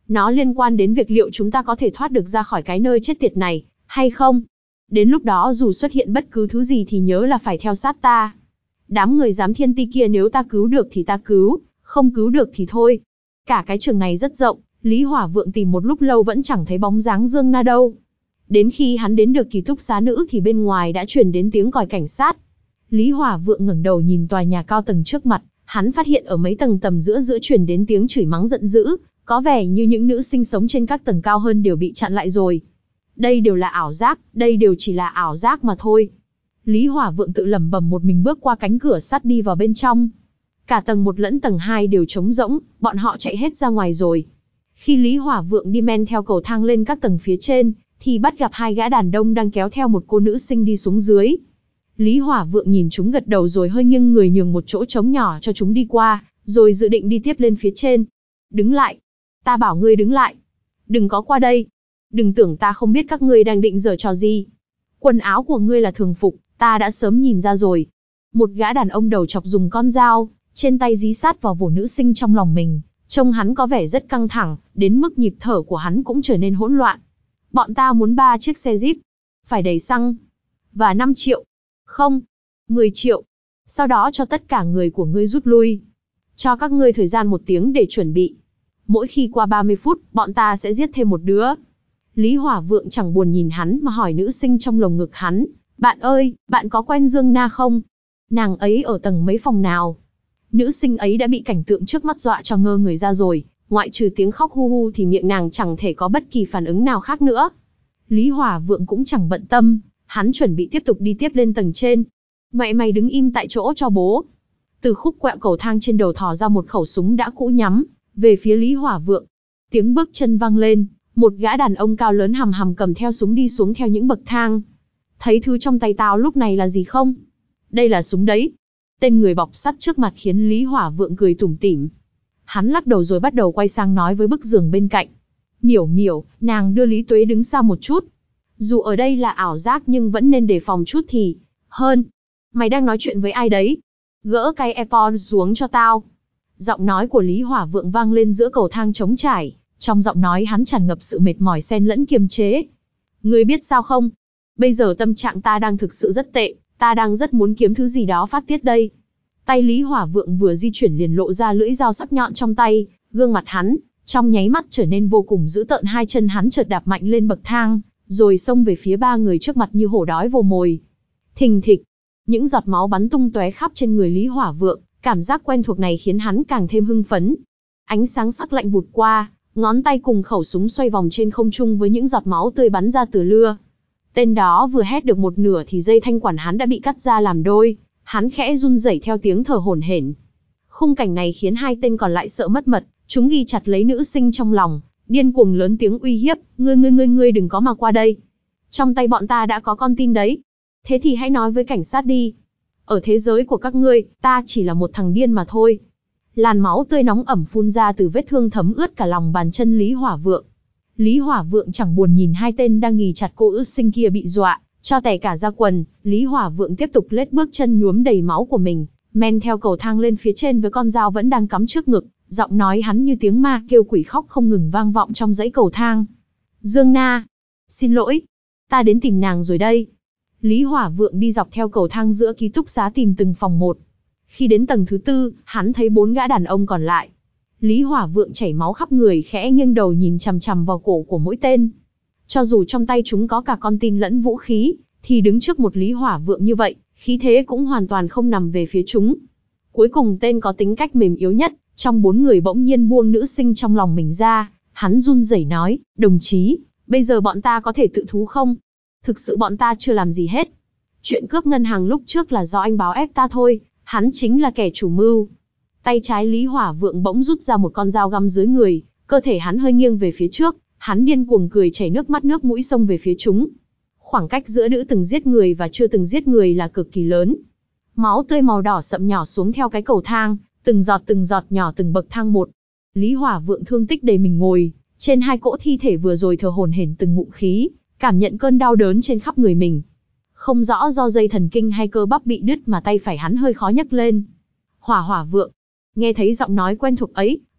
Nó liên quan đến việc liệu chúng ta có thể thoát được ra khỏi cái nơi chết tiệt này, hay không. Đến lúc đó dù xuất hiện bất cứ thứ gì thì nhớ là phải theo sát ta. Đám người giám thiên ti kia nếu ta cứu được thì ta cứu, không cứu được thì thôi. Cả cái trường này rất rộng, Lý Hỏa Vượng tìm một lúc lâu vẫn chẳng thấy bóng dáng Dương Na đâu. Đến khi hắn đến được ký túc xá nữ thì bên ngoài đã truyền đến tiếng còi cảnh sát. Lý Hỏa Vượng ngẩng đầu nhìn tòa nhà cao tầng trước mặt, hắn phát hiện ở mấy tầng tầm giữa giữa truyền đến tiếng chửi mắng giận dữ, có vẻ như những nữ sinh sống trên các tầng cao hơn đều bị chặn lại rồi. Đây đều là ảo giác, đây đều chỉ là ảo giác mà thôi. Lý Hỏa Vượng tự lẩm bẩm một mình bước qua cánh cửa sắt đi vào bên trong. Cả tầng một lẫn tầng hai đều trống rỗng, bọn họ chạy hết ra ngoài rồi. Khi Lý Hỏa Vượng đi men theo cầu thang lên các tầng phía trên, thì bắt gặp hai gã đàn ông đang kéo theo một cô nữ sinh đi xuống dưới. Lý Hỏa Vượng nhìn chúng gật đầu rồi hơi nghiêng người nhường một chỗ trống nhỏ cho chúng đi qua, rồi dự định đi tiếp lên phía trên. Đứng lại! Ta bảo ngươi đứng lại! Đừng có qua đây! Đừng tưởng ta không biết các ngươi đang định giở trò gì. Quần áo của ngươi là thường phục, ta đã sớm nhìn ra rồi. Một gã đàn ông đầu chọc dùng con dao, trên tay dí sát vào vồ nữ sinh trong lòng mình. Trông hắn có vẻ rất căng thẳng, đến mức nhịp thở của hắn cũng trở nên hỗn loạn. Bọn ta muốn ba chiếc xe Jeep. Phải đầy xăng. Và năm triệu. Không. mười triệu. Sau đó cho tất cả người của ngươi rút lui. Cho các ngươi thời gian một tiếng để chuẩn bị. Mỗi khi qua ba mươi phút, bọn ta sẽ giết thêm một đứa. Lý Hỏa Vượng chẳng buồn nhìn hắn mà hỏi nữ sinh trong lồng ngực hắn. Bạn ơi, bạn có quen Dương Na không? Nàng ấy ở tầng mấy phòng nào? Nữ sinh ấy đã bị cảnh tượng trước mắt dọa cho ngơ người ra rồi. Ngoại trừ tiếng khóc hu hu thì miệng nàng chẳng thể có bất kỳ phản ứng nào khác nữa. Lý Hỏa Vượng cũng chẳng bận tâm. Hắn chuẩn bị tiếp tục đi tiếp lên tầng trên. Mẹ mày đứng im tại chỗ cho bố. Từ khúc quẹo cầu thang trên đầu thò ra một khẩu súng đã cũ nhắm về phía Lý Hỏa Vượng. Tiếng bước chân vang lên. Một gã đàn ông cao lớn hầm hầm cầm theo súng đi xuống theo những bậc thang. Thấy thứ trong tay tao lúc này là gì không? Đây là súng đấy. Tên người bọc sắt trước mặt khiến Lý Hỏa Vượng cười tủm tỉm. Hắn lắc đầu rồi bắt đầu quay sang nói với bức giường bên cạnh. Miểu miểu, nàng đưa Lý Tuế đứng xa một chút. Dù ở đây là ảo giác nhưng vẫn nên đề phòng chút thì hơn. Mày đang nói chuyện với ai đấy? Gỡ cái AirPod xuống cho tao. Giọng nói của Lý Hỏa Vượng vang lên giữa cầu thang trống trải. Trong giọng nói hắn tràn ngập sự mệt mỏi xen lẫn kiềm chế. Ngươi biết sao không? Bây giờ tâm trạng ta đang thực sự rất tệ. Ta đang rất muốn kiếm thứ gì đó phát tiết đây. Tay Lý Hỏa Vượng vừa di chuyển liền lộ ra lưỡi dao sắc nhọn trong tay. Gương mặt hắn, trong nháy mắt trở nên vô cùng dữ tợn. Hai chân hắn chợt đạp mạnh lên bậc thang, rồi xông về phía ba người trước mặt như hổ đói vồ mồi. Thình thịch, những giọt máu bắn tung tóe khắp trên người Lý Hỏa Vượng. Cảm giác quen thuộc này khiến hắn càng thêm hưng phấn. Ánh sáng sắc lạnh vụt qua, ngón tay cùng khẩu súng xoay vòng trên không trung với những giọt máu tươi bắn ra từ lưa. Tên đó vừa hét được một nửa thì dây thanh quản hắn đã bị cắt ra làm đôi. Hắn khẽ run rẩy theo tiếng thở hổn hển. Khung cảnh này khiến hai tên còn lại sợ mất mật, chúng ghi chặt lấy nữ sinh trong lòng, điên cuồng lớn tiếng uy hiếp, ngươi ngươi ngươi ngươi đừng có mà qua đây. Trong tay bọn ta đã có con tin đấy. Thế thì hãy nói với cảnh sát đi. Ở thế giới của các ngươi, ta chỉ là một thằng điên mà thôi. Làn máu tươi nóng ẩm phun ra từ vết thương thấm ướt cả lòng bàn chân Lý Hỏa Vượng. Lý Hỏa Vượng chẳng buồn nhìn hai tên đang ghì chặt cô ư sinh kia bị dọa, cho tè cả ra quần. Lý Hỏa Vượng tiếp tục lết bước chân nhuốm đầy máu của mình, men theo cầu thang lên phía trên với con dao vẫn đang cắm trước ngực. Giọng nói hắn như tiếng ma kêu quỷ khóc không ngừng vang vọng trong dãy cầu thang. Dương Na, xin lỗi, ta đến tìm nàng rồi đây. Lý Hỏa Vượng đi dọc theo cầu thang giữa ký túc xá tìm từng phòng một. Khi đến tầng thứ tư, hắn thấy bốn gã đàn ông còn lại. Lý Hỏa Vượng chảy máu khắp người khẽ nghiêng đầu nhìn chằm chằm vào cổ của mỗi tên. Cho dù trong tay chúng có cả con tin lẫn vũ khí, thì đứng trước một Lý Hỏa Vượng như vậy, khí thế cũng hoàn toàn không nằm về phía chúng. Cuối cùng tên có tính cách mềm yếu nhất, trong bốn người bỗng nhiên buông nữ sinh trong lòng mình ra. Hắn run rẩy nói, đồng chí, bây giờ bọn ta có thể tự thú không? Thực sự bọn ta chưa làm gì hết. Chuyện cướp ngân hàng lúc trước là do anh báo ép ta thôi, hắn chính là kẻ chủ mưu. Tay trái Lý Hỏa Vượng bỗng rút ra một con dao găm dưới người, cơ thể hắn hơi nghiêng về phía trước, hắn điên cuồng cười chảy nước mắt nước mũi xông về phía chúng. Khoảng cách giữa nữ từng giết người và chưa từng giết người là cực kỳ lớn. Máu tươi màu đỏ sậm nhỏ xuống theo cái cầu thang, từng giọt từng giọt nhỏ từng bậc thang một. Lý Hỏa Vượng thương tích đầy mình ngồi trên hai cỗ thi thể vừa rồi thở hổn hển từng ngụm khí, cảm nhận cơn đau đớn trên khắp người mình. Không rõ do dây thần kinh hay cơ bắp bị đứt mà tay phải hắn hơi khó nhấc lên. Hỏa Hỏa Vượng. Nghe thấy giọng nói quen thuộc ấy,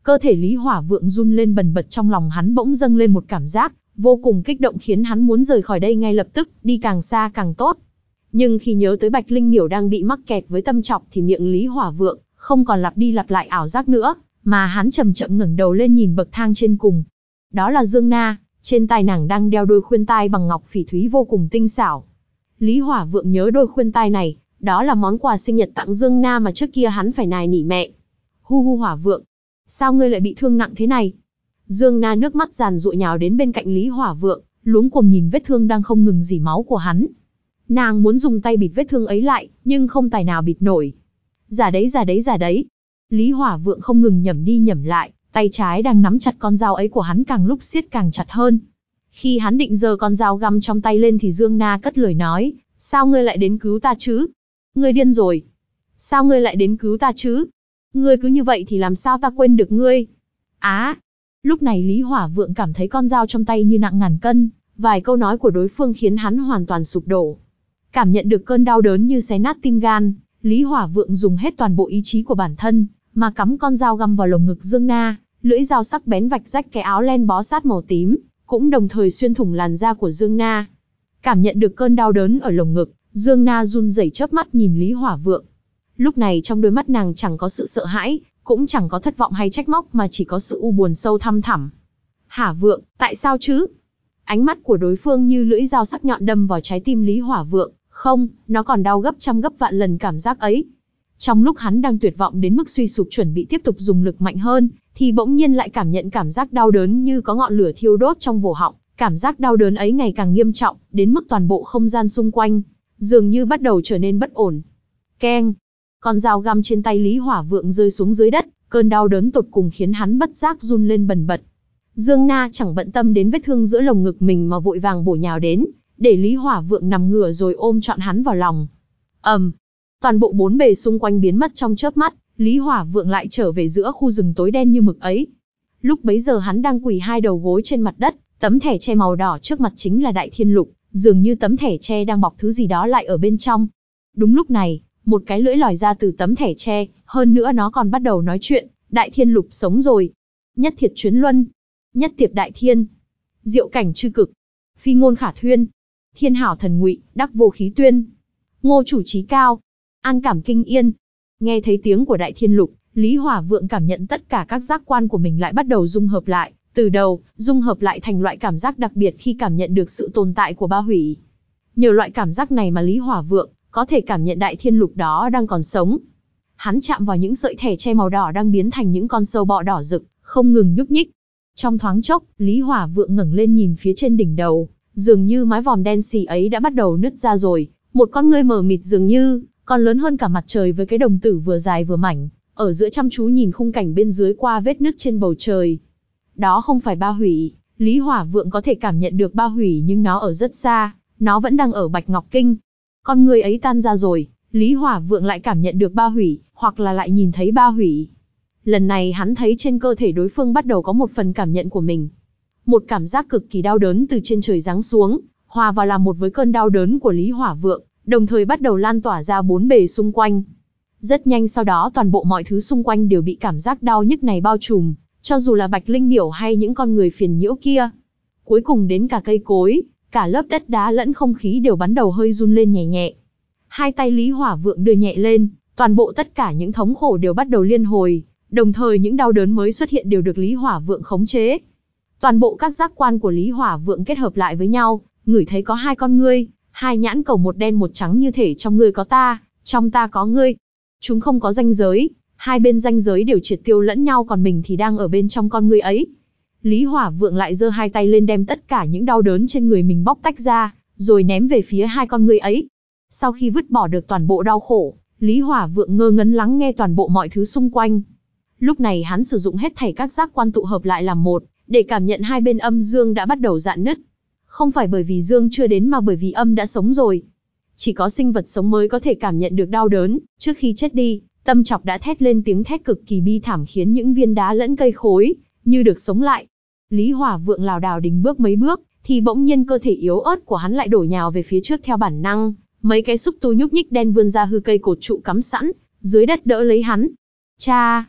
Cơ thể Lý Hỏa Vượng run lên bần bật, trong lòng hắn bỗng dâng lên một cảm giác vô cùng kích động khiến hắn muốn rời khỏi đây ngay lập tức, đi càng xa càng tốt. Nhưng khi nhớ tới Bạch Linh Miểu đang bị mắc kẹt với tâm trọc thì miệng Lý Hỏa Vượng không còn lặp đi lặp lại ảo giác nữa, mà hắn chậm chậm ngẩng đầu lên nhìn bậc thang trên cùng. Đó là Dương Na, trên tai nàng đang đeo đôi khuyên tai bằng ngọc phỉ thúy vô cùng tinh xảo. Lý Hỏa Vượng nhớ đôi khuyên tai này, đó là món quà sinh nhật tặng Dương Na mà trước kia hắn phải nài nỉ mẹ. Hu hu Hỏa Vượng, sao ngươi lại bị thương nặng thế này? Dương Na nước mắt giàn giụa nhào đến bên cạnh Lý Hỏa Vượng, luống cuống nhìn vết thương đang không ngừng rỉ máu của hắn. Nàng muốn dùng tay bịt vết thương ấy lại, nhưng không tài nào bịt nổi. Giả đấy giả đấy giả đấy. Lý Hỏa Vượng không ngừng nhẩm đi nhẩm lại, tay trái đang nắm chặt con dao ấy của hắn càng lúc siết càng chặt hơn. Khi hắn định giơ con dao găm trong tay lên thì Dương Na cất lời nói, sao ngươi lại đến cứu ta chứ? Ngươi điên rồi. Sao ngươi lại đến cứu ta chứ? Ngươi cứ như vậy thì làm sao ta quên được ngươi? Á! À, lúc này Lý Hỏa Vượng cảm thấy con dao trong tay như nặng ngàn cân, vài câu nói của đối phương khiến hắn hoàn toàn sụp đổ. Cảm nhận được cơn đau đớn như xé nát tim gan, Lý Hỏa Vượng dùng hết toàn bộ ý chí của bản thân, mà cắm con dao găm vào lồng ngực Dương Na, lưỡi dao sắc bén vạch rách cái áo len bó sát màu tím, cũng đồng thời xuyên thủng làn da của Dương Na. Cảm nhận được cơn đau đớn ở lồng ngực, Dương Na run rẩy chớp mắt nhìn Lý Hỏa Vượng. Lúc này trong đôi mắt nàng chẳng có sự sợ hãi, cũng chẳng có thất vọng hay trách móc mà chỉ có sự u buồn sâu thăm thẳm. Hả Vượng, tại sao chứ? Ánh mắt của đối phương như lưỡi dao sắc nhọn đâm vào trái tim Lý Hỏa Vượng, không, nó còn đau gấp trăm gấp vạn lần cảm giác ấy. Trong lúc hắn đang tuyệt vọng đến mức suy sụp chuẩn bị tiếp tục dùng lực mạnh hơn, thì bỗng nhiên lại cảm nhận cảm giác đau đớn như có ngọn lửa thiêu đốt trong cổ họng. Cảm giác đau đớn ấy ngày càng nghiêm trọng, đến mức toàn bộ không gian xung quanh dường như bắt đầu trở nên bất ổn. Keng! Con dao găm trên tay Lý Hỏa Vượng rơi xuống dưới đất, cơn đau đớn tột cùng khiến hắn bất giác run lên bần bật. Dương Na chẳng bận tâm đến vết thương giữa lồng ngực mình mà vội vàng bổ nhào đến, để Lý Hỏa Vượng nằm ngửa rồi ôm trọn hắn vào lòng. ầm, um, toàn bộ bốn bề xung quanh biến mất trong chớp mắt, Lý Hỏa Vượng lại trở về giữa khu rừng tối đen như mực ấy. Lúc bấy giờ hắn đang quỳ hai đầu gối trên mặt đất, tấm thẻ tre màu đỏ trước mặt chính là Đại Thiên Lục, dường như tấm thẻ tre đang bọc thứ gì đó lại ở bên trong. Đúng lúc này, một cái lưỡi lòi ra từ tấm thẻ tre, hơn nữa nó còn bắt đầu nói chuyện. Đại Thiên Lục sống rồi. Nhất thiệt chuyến luân. Nhất tiệp đại thiên. Diệu cảnh chư cực. Phi ngôn khả thuyên. Thiên hảo thần ngụy, đắc vô khí tuyên. Ngô chủ trí cao. An cảm kinh yên. Nghe thấy tiếng của Đại Thiên Lục, Lý Hỏa Vượng cảm nhận tất cả các giác quan của mình lại bắt đầu dung hợp lại. Từ đầu, dung hợp lại thành loại cảm giác đặc biệt khi cảm nhận được sự tồn tại của ba hủy. Nhờ loại cảm giác này mà Lý Hỏa Vượng có thể cảm nhận Đại Thiên Lục đó đang còn sống. Hắn chạm vào những sợi thẻ tre màu đỏ đang biến thành những con sâu bọ đỏ rực, không ngừng nhúc nhích. Trong thoáng chốc, Lý Hỏa Vượng ngẩng lên nhìn phía trên đỉnh đầu, dường như mái vòm đen xì ấy đã bắt đầu nứt ra rồi. Một con ngươi mờ mịt dường như còn lớn hơn cả mặt trời với cái đồng tử vừa dài vừa mảnh, ở giữa chăm chú nhìn khung cảnh bên dưới qua vết nứt trên bầu trời. Đó không phải ba hủy, Lý Hỏa Vượng có thể cảm nhận được ba hủy nhưng nó ở rất xa, nó vẫn đang ở Bạch Ngọc Kinh. Con người ấy tan ra rồi, Lý Hỏa Vượng lại cảm nhận được ba hủy, hoặc là lại nhìn thấy ba hủy. Lần này hắn thấy trên cơ thể đối phương bắt đầu có một phần cảm nhận của mình. Một cảm giác cực kỳ đau đớn từ trên trời giáng xuống, hòa vào làm một với cơn đau đớn của Lý Hỏa Vượng, đồng thời bắt đầu lan tỏa ra bốn bề xung quanh. Rất nhanh sau đó toàn bộ mọi thứ xung quanh đều bị cảm giác đau nhức này bao trùm, cho dù là Bạch Linh Miểu hay những con người phiền nhiễu kia. Cuối cùng đến cả cây cối, cả lớp đất đá lẫn không khí đều bắt đầu hơi run lên nhẹ nhẹ. Hai tay Lý Hỏa Vượng đưa nhẹ lên, toàn bộ tất cả những thống khổ đều bắt đầu liên hồi, đồng thời những đau đớn mới xuất hiện đều được Lý Hỏa Vượng khống chế. Toàn bộ các giác quan của Lý Hỏa Vượng kết hợp lại với nhau, ngửi thấy có hai con ngươi, hai nhãn cầu một đen một trắng như thể trong ngươi có ta, trong ta có ngươi. Chúng không có ranh giới, hai bên ranh giới đều triệt tiêu lẫn nhau còn mình thì đang ở bên trong con ngươi ấy. Lý Hỏa Vượng lại giơ hai tay lên đem tất cả những đau đớn trên người mình bóc tách ra, rồi ném về phía hai con ngươi ấy. Sau khi vứt bỏ được toàn bộ đau khổ, Lý Hỏa Vượng ngơ ngẩn lắng nghe toàn bộ mọi thứ xung quanh. Lúc này hắn sử dụng hết thảy các giác quan tụ hợp lại làm một, để cảm nhận hai bên âm dương đã bắt đầu rạn nứt. Không phải bởi vì dương chưa đến mà bởi vì âm đã sống rồi. Chỉ có sinh vật sống mới có thể cảm nhận được đau đớn. Trước khi chết đi, Tâm Trọc đã thét lên tiếng thét cực kỳ bi thảm khiến những viên đá lẫn cây khối như được sống lại. Lý Hỏa Vượng lảo đảo đình bước mấy bước, thì bỗng nhiên cơ thể yếu ớt của hắn lại đổ nhào về phía trước theo bản năng. Mấy cái xúc tu nhúc nhích đen vươn ra hư cây cột trụ cắm sẵn dưới đất đỡ lấy hắn. Cha!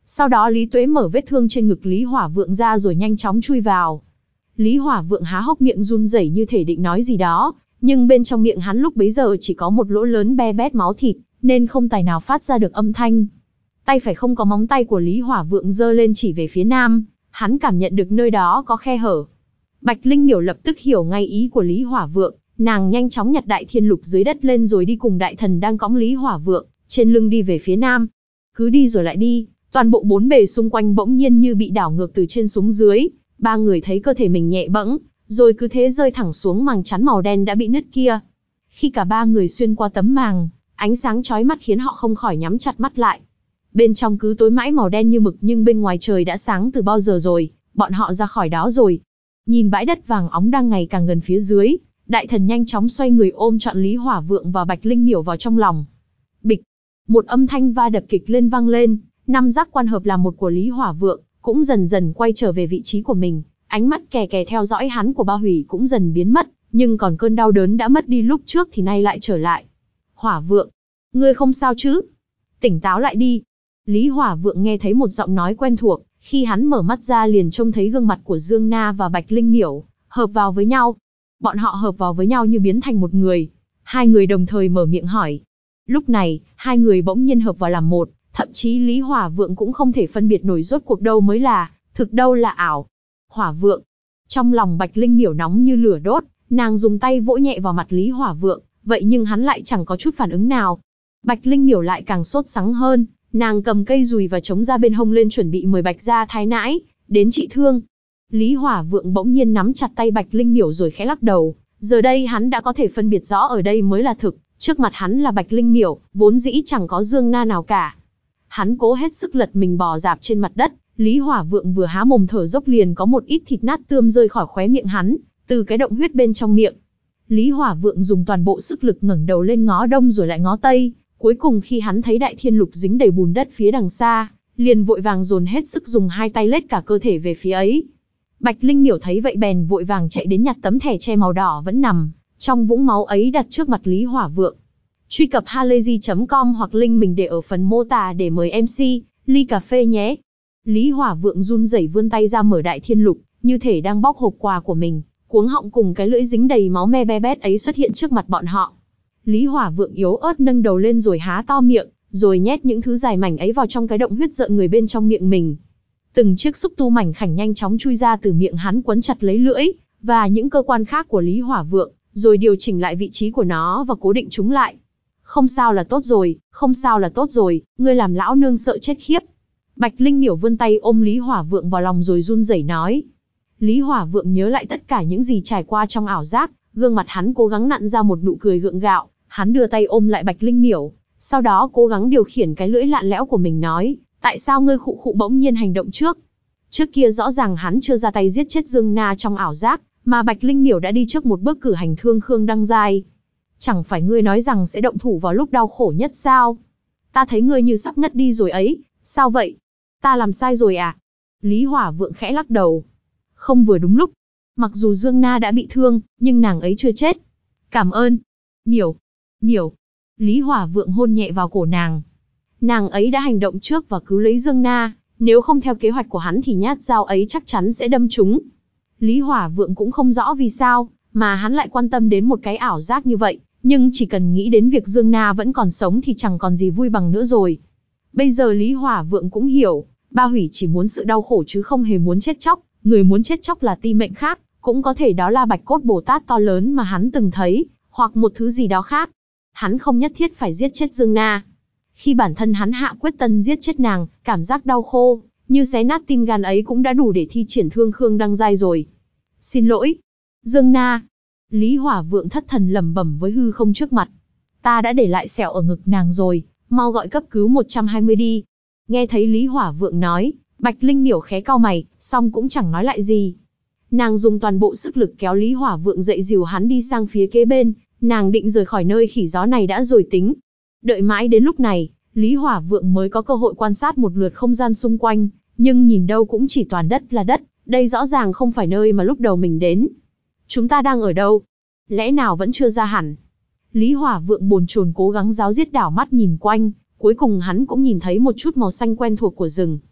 Sau đó Lý Tuế mở vết thương trên ngực Lý Hỏa Vượng ra rồi nhanh chóng chui vào. Lý Hỏa Vượng há hốc miệng run rẩy như thể định nói gì đó, nhưng bên trong miệng hắn lúc bấy giờ chỉ có một lỗ lớn be bét máu thịt, nên không tài nào phát ra được âm thanh. Tay phải không có móng tay của Lý Hỏa Vượng giơ lên chỉ về phía nam, hắn cảm nhận được nơi đó có khe hở. Bạch Linh Miểu lập tức hiểu ngay ý của Lý Hỏa Vượng, nàng nhanh chóng nhặt Đại Thiên Lục dưới đất lên rồi đi cùng đại thần đang cõng Lý Hỏa Vượng, trên lưng đi về phía nam. Cứ đi rồi lại đi, toàn bộ bốn bề xung quanh bỗng nhiên như bị đảo ngược từ trên xuống dưới, ba người thấy cơ thể mình nhẹ bẫng, rồi cứ thế rơi thẳng xuống màng chắn màu đen đã bị nứt kia. Khi cả ba người xuyên qua tấm màng, ánh sáng chói mắt khiến họ không khỏi nhắm chặt mắt lại. Bên trong cứ tối mãi màu đen như mực nhưng bên ngoài trời đã sáng từ bao giờ rồi, bọn họ ra khỏi đó rồi. Nhìn bãi đất vàng óng đang ngày càng gần phía dưới, đại thần nhanh chóng xoay người ôm trọn Lý Hỏa Vượng và Bạch Linh Miểu vào trong lòng. Bịch, một âm thanh va đập kịch lên vang lên, năm giác quan hợp làm một của Lý Hỏa Vượng cũng dần dần quay trở về vị trí của mình, ánh mắt kè kè theo dõi hắn của Ba Hủy cũng dần biến mất, nhưng còn cơn đau đớn đã mất đi lúc trước thì nay lại trở lại. Hỏa Vượng, ngươi không sao chứ? Tỉnh táo lại đi. Lý Hỏa Vượng nghe thấy một giọng nói quen thuộc, khi hắn mở mắt ra liền trông thấy gương mặt của Dương Na và Bạch Linh Miểu hợp vào với nhau. Bọn họ hợp vào với nhau như biến thành một người. Hai người đồng thời mở miệng hỏi. Lúc này, hai người bỗng nhiên hợp vào làm một, thậm chí Lý Hỏa Vượng cũng không thể phân biệt nổi rốt cuộc đâu mới là thực đâu là ảo. Hỏa Vượng. Trong lòng Bạch Linh Miểu nóng như lửa đốt, nàng dùng tay vỗ nhẹ vào mặt Lý Hỏa Vượng, vậy nhưng hắn lại chẳng có chút phản ứng nào. Bạch Linh Miểu lại càng sốt sắng hơn, nàng cầm cây dùi và chống ra bên hông lên chuẩn bị mời Bạch gia thái nãi đến trị thương. Lý Hỏa Vượng bỗng nhiên nắm chặt tay Bạch Linh Miểu rồi khẽ lắc đầu, giờ đây hắn đã có thể phân biệt rõ ở đây mới là thực, trước mặt hắn là Bạch Linh Miểu, vốn dĩ chẳng có Dương Na nào cả. Hắn cố hết sức lật mình bò dạp trên mặt đất, Lý Hỏa Vượng vừa há mồm thở dốc liền có một ít thịt nát tươm rơi khỏi khóe miệng hắn, từ cái động huyết bên trong miệng. Lý Hỏa Vượng dùng toàn bộ sức lực ngẩng đầu lên ngó đông rồi lại ngó tây, cuối cùng khi hắn thấy Đại Thiên Lục dính đầy bùn đất phía đằng xa, liền vội vàng dồn hết sức dùng hai tay lết cả cơ thể về phía ấy. Bạch Linh Miểu thấy vậy bèn vội vàng chạy đến nhặt tấm thẻ che màu đỏ vẫn nằm trong vũng máu ấy đặt trước mặt Lý Hỏa Vượng. Truy cập halayzi chấm com hoặc link mình để ở phần mô tả để mời em xê ly cà phê nhé. Lý Hỏa Vượng run rẩy vươn tay ra mở Đại Thiên Lục, như thể đang bóc hộp quà của mình, cuống họng cùng cái lưỡi dính đầy máu me be bét ấy xuất hiện trước mặt bọn họ. Lý Hỏa Vượng yếu ớt nâng đầu lên rồi há to miệng, rồi nhét những thứ dài mảnh ấy vào trong cái động huyết rợn người bên trong miệng mình. Từng chiếc xúc tu mảnh khảnh nhanh chóng chui ra từ miệng hắn quấn chặt lấy lưỡi và những cơ quan khác của Lý Hỏa Vượng, rồi điều chỉnh lại vị trí của nó và cố định chúng lại. Không sao là tốt rồi, không sao là tốt rồi, ngươi làm lão nương sợ chết khiếp. Bạch Linh Miểu vươn tay ôm Lý Hỏa Vượng vào lòng rồi run rẩy nói. Lý Hỏa Vượng nhớ lại tất cả những gì trải qua trong ảo giác, gương mặt hắn cố gắng nặn ra một nụ cười gượng gạo, hắn đưa tay ôm lại Bạch Linh Miểu, sau đó cố gắng điều khiển cái lưỡi lạn lẽo của mình nói, tại sao ngươi khụ khụ bỗng nhiên hành động trước? Trước kia rõ ràng hắn chưa ra tay giết chết Dương Na trong ảo giác, mà Bạch Linh Miểu đã đi trước một bước cử hành thương Khương Đăng Giai. Chẳng phải ngươi nói rằng sẽ động thủ vào lúc đau khổ nhất sao? Ta thấy ngươi như sắp ngất đi rồi ấy, sao vậy? Ta làm sai rồi à? Lý Hỏa Vượng khẽ lắc đầu. Không vừa đúng lúc. Mặc dù Dương Na đã bị thương, nhưng nàng ấy chưa chết. Cảm ơn. Miểu. Miểu. Lý Hỏa Vượng hôn nhẹ vào cổ nàng. Nàng ấy đã hành động trước và cứu lấy Dương Na, nếu không theo kế hoạch của hắn thì nhát dao ấy chắc chắn sẽ đâm trúng. Lý Hỏa Vượng cũng không rõ vì sao, mà hắn lại quan tâm đến một cái ảo giác như vậy, nhưng chỉ cần nghĩ đến việc Dương Na vẫn còn sống thì chẳng còn gì vui bằng nữa rồi. Bây giờ Lý Hỏa Vượng cũng hiểu, Ba Hủy chỉ muốn sự đau khổ chứ không hề muốn chết chóc, người muốn chết chóc là ti mệnh khác, cũng có thể đó là Bạch Cốt Bồ Tát to lớn mà hắn từng thấy, hoặc một thứ gì đó khác. Hắn không nhất thiết phải giết chết Dương Na. Khi bản thân hắn hạ quyết tâm giết chết nàng, cảm giác đau khô, như xé nát tim gan ấy cũng đã đủ để thi triển thương Khương Đăng Giai rồi. Xin lỗi, Dương Na. Lý Hỏa Vượng thất thần lẩm bẩm với hư không trước mặt. Ta đã để lại sẹo ở ngực nàng rồi, mau gọi cấp cứu một trăm hai mươi đi. Nghe thấy Lý Hỏa Vượng nói, Bạch Linh Miểu khé cau mày, song cũng chẳng nói lại gì. Nàng dùng toàn bộ sức lực kéo Lý Hỏa Vượng dậy dìu hắn đi sang phía kế bên, nàng định rời khỏi nơi khỉ gió này đã rồi tính. Đợi mãi đến lúc này, Lý Hỏa Vượng mới có cơ hội quan sát một lượt không gian xung quanh, nhưng nhìn đâu cũng chỉ toàn đất là đất, đây rõ ràng không phải nơi mà lúc đầu mình đến. Chúng ta đang ở đâu? Lẽ nào vẫn chưa ra hẳn? Lý Hỏa Vượng bồn chồn cố gắng ráo riết đảo mắt nhìn quanh, cuối cùng hắn cũng nhìn thấy một chút màu xanh quen thuộc của rừng.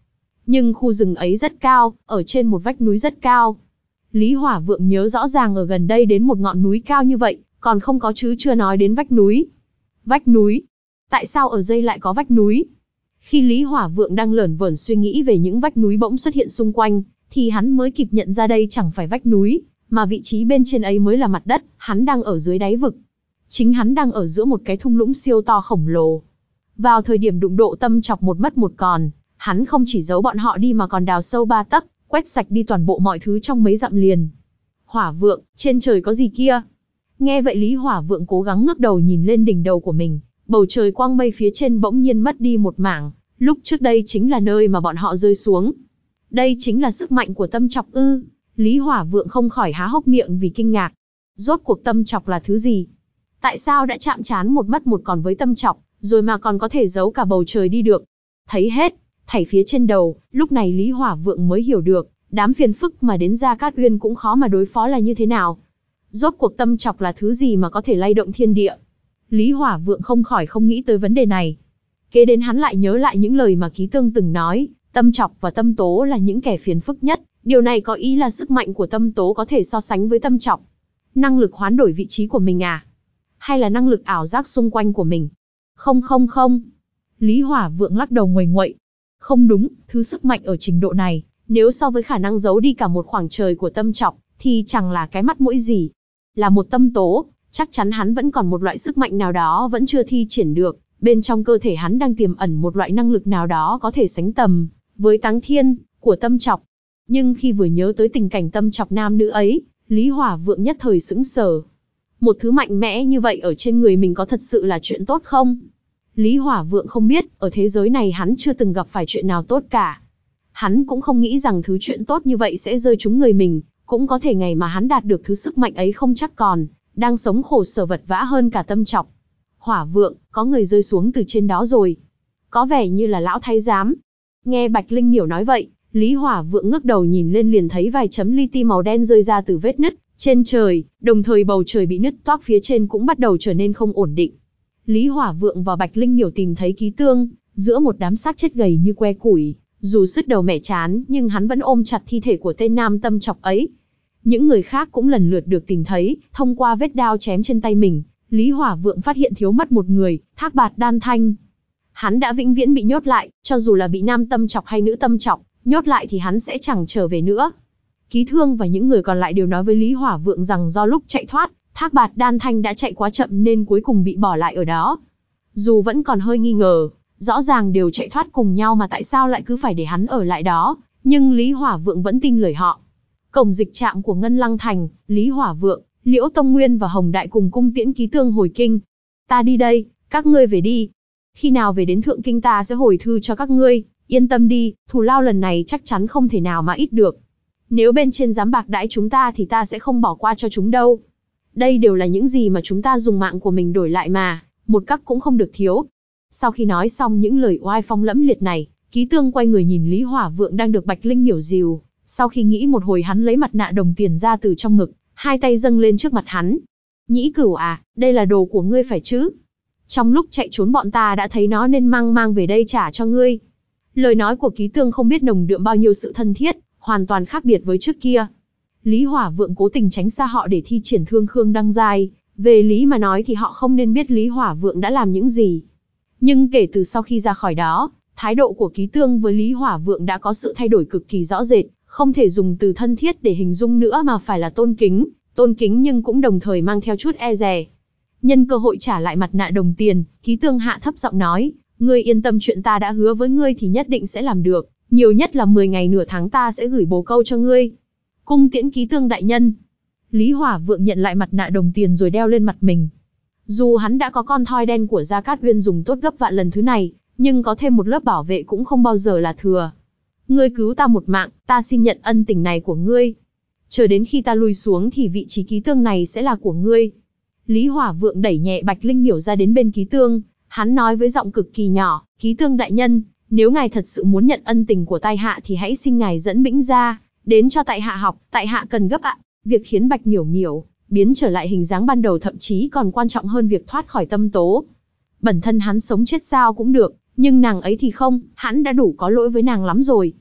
Nhưng khu rừng ấy rất cao, ở trên một vách núi rất cao. Lý Hỏa Vượng nhớ rõ ràng ở gần đây đến một ngọn núi cao như vậy, còn không có chứ chưa nói đến vách núi. Vách núi? Tại sao ở đây lại có vách núi? Khi Lý Hỏa Vượng đang lởn vởn suy nghĩ về những vách núi bỗng xuất hiện xung quanh, thì hắn mới kịp nhận ra đây chẳng phải vách núi, mà vị trí bên trên ấy mới là mặt đất, hắn đang ở dưới đáy vực. Chính hắn đang ở giữa một cái thung lũng siêu to khổng lồ. Vào thời điểm đụng độ Tâm Chọc một mất một còn, hắn không chỉ giấu bọn họ đi mà còn đào sâu ba tấc, quét sạch đi toàn bộ mọi thứ trong mấy dặm liền. Hỏa Vượng, trên trời có gì kia? Nghe vậy Lý Hỏa Vượng cố gắng ngước đầu nhìn lên đỉnh đầu của mình, bầu trời quang mây phía trên bỗng nhiên mất đi một mảng, lúc trước đây chính là nơi mà bọn họ rơi xuống. Đây chính là sức mạnh của Tâm Chọc ư? Lý Hỏa Vượng không khỏi há hốc miệng vì kinh ngạc. Rốt cuộc Tâm Chọc là thứ gì? Tại sao đã chạm trán một mất một còn với Tâm Chọc, rồi mà còn có thể giấu cả bầu trời đi được? Thấy hết thảy phía trên đầu, lúc này Lý Hỏa Vượng mới hiểu được, đám phiền phức mà đến Gia Cát Uyên cũng khó mà đối phó là như thế nào. Rốt cuộc Tâm Chọc là thứ gì mà có thể lay động thiên địa? Lý Hỏa Vượng không khỏi không nghĩ tới vấn đề này. Kế đến hắn lại nhớ lại những lời mà Ký Tương từng nói, Tâm Chọc và Tâm Tố là những kẻ phiền phức nhất, điều này có ý là sức mạnh của Tâm Tố có thể so sánh với Tâm Chọc. Năng lực hoán đổi vị trí của mình à? Hay là năng lực ảo giác xung quanh của mình? Không không không. Lý Hỏa Vượng lắc đầu nguầy nguậy. Không đúng, thứ sức mạnh ở trình độ này, nếu so với khả năng giấu đi cả một khoảng trời của Tâm Chọc, thì chẳng là cái mắt mũi gì. Là một Tâm Tố, chắc chắn hắn vẫn còn một loại sức mạnh nào đó vẫn chưa thi triển được, bên trong cơ thể hắn đang tiềm ẩn một loại năng lực nào đó có thể sánh tầm với Táng Thiên của Tâm Chọc. Nhưng khi vừa nhớ tới tình cảnh Tâm Chọc nam nữ ấy, Lý Hỏa Vượng nhất thời sững sờ. Một thứ mạnh mẽ như vậy ở trên người mình có thật sự là chuyện tốt không? Lý Hỏa Vượng không biết, ở thế giới này hắn chưa từng gặp phải chuyện nào tốt cả. Hắn cũng không nghĩ rằng thứ chuyện tốt như vậy sẽ rơi trúng người mình, cũng có thể ngày mà hắn đạt được thứ sức mạnh ấy không chắc còn đang sống khổ sở vật vã hơn cả Tâm Chọc. Hỏa Vượng, có người rơi xuống từ trên đó rồi. Có vẻ như là lão thái giám. Nghe Bạch Linh Miểu nói vậy, Lý Hỏa Vượng ngước đầu nhìn lên liền thấy vài chấm li ti màu đen rơi ra từ vết nứt trên trời, đồng thời bầu trời bị nứt toác phía trên cũng bắt đầu trở nên không ổn định. Lý Hỏa Vượng và Bạch Linh Miểu tìm thấy Ký Tương, giữa một đám xác chết gầy như que củi, dù sứt đầu mẻ chán, nhưng hắn vẫn ôm chặt thi thể của tên nam Tâm Chọc ấy. Những người khác cũng lần lượt được tìm thấy, thông qua vết đao chém trên tay mình, Lý Hỏa Vượng phát hiện thiếu mất một người, Thác Bạt Đan Thanh. Hắn đã vĩnh viễn bị nhốt lại, cho dù là bị nam Tâm Chọc hay nữ Tâm Chọc, nhốt lại thì hắn sẽ chẳng trở về nữa. Ký Thương và những người còn lại đều nói với Lý Hỏa Vượng rằng do lúc chạy thoát, Thác Bạt Đan Thanh đã chạy quá chậm nên cuối cùng bị bỏ lại ở đó. Dù vẫn còn hơi nghi ngờ, rõ ràng đều chạy thoát cùng nhau mà tại sao lại cứ phải để hắn ở lại đó, nhưng Lý Hỏa Vượng vẫn tin lời họ. Cổng dịch trạm của Ngân Lăng Thành, Lý Hỏa Vượng, Liễu Tông Nguyên và Hồng Đại cùng cung tiễn Ký Tương hồi kinh. Ta đi đây, các ngươi về đi. Khi nào về đến Thượng Kinh ta sẽ hồi thư cho các ngươi, yên tâm đi, thù lao lần này chắc chắn không thể nào mà ít được. Nếu bên trên dám bạc đãi chúng ta thì ta sẽ không bỏ qua cho chúng đâu. Đây đều là những gì mà chúng ta dùng mạng của mình đổi lại mà, một cắc cũng không được thiếu. Sau khi nói xong những lời oai phong lẫm liệt này, Ký Tương quay người nhìn Lý Hỏa Vượng đang được Bạch Linh Miểu dìu. Sau khi nghĩ một hồi hắn lấy mặt nạ đồng tiền ra từ trong ngực, hai tay dâng lên trước mặt hắn. Nhĩ Cửu à, đây là đồ của ngươi phải chứ? Trong lúc chạy trốn bọn ta đã thấy nó nên mang mang về đây trả cho ngươi. Lời nói của Ký Tương không biết nồng đượm bao nhiêu sự thân thiết, hoàn toàn khác biệt với trước kia. Lý Hỏa Vượng cố tình tránh xa họ để thi triển Thương Khương Đăng Giai. Về lý mà nói thì họ không nên biết Lý Hỏa Vượng đã làm những gì. Nhưng kể từ sau khi ra khỏi đó, thái độ của Ký Tương với Lý Hỏa Vượng đã có sự thay đổi cực kỳ rõ rệt, không thể dùng từ thân thiết để hình dung nữa mà phải là tôn kính, tôn kính nhưng cũng đồng thời mang theo chút e dè. Nhân cơ hội trả lại mặt nạ đồng tiền, Ký Tương hạ thấp giọng nói, ngươi yên tâm chuyện ta đã hứa với ngươi thì nhất định sẽ làm được, nhiều nhất là mười ngày nửa tháng ta sẽ gửi bồ câu cho ngươi. Cung tiễn Ký Tương đại nhân. Lý Hỏa Vượng nhận lại mặt nạ đồng tiền rồi đeo lên mặt mình. Dù hắn đã có con thoi đen của Gia Cát Uyên dùng tốt gấp vạn lần thứ này, nhưng có thêm một lớp bảo vệ cũng không bao giờ là thừa. Ngươi cứu ta một mạng, ta xin nhận ân tình này của ngươi. Chờ đến khi ta lui xuống thì vị trí Ký Tương này sẽ là của ngươi. Lý Hỏa Vượng đẩy nhẹ Bạch Linh Miểu ra đến bên Ký Tương, hắn nói với giọng cực kỳ nhỏ, Ký Tương đại nhân, nếu ngài thật sự muốn nhận ân tình của tại hạ thì hãy xin ngài dẫn bĩnh ra, đến cho tại hạ học, tại hạ cần gấp ạ. Việc khiến Bạch Miểu Miểu biến trở lại hình dáng ban đầu thậm chí còn quan trọng hơn việc thoát khỏi Tâm Tố. Bản thân hắn sống chết sao cũng được, nhưng nàng ấy thì không, hắn đã đủ có lỗi với nàng lắm rồi.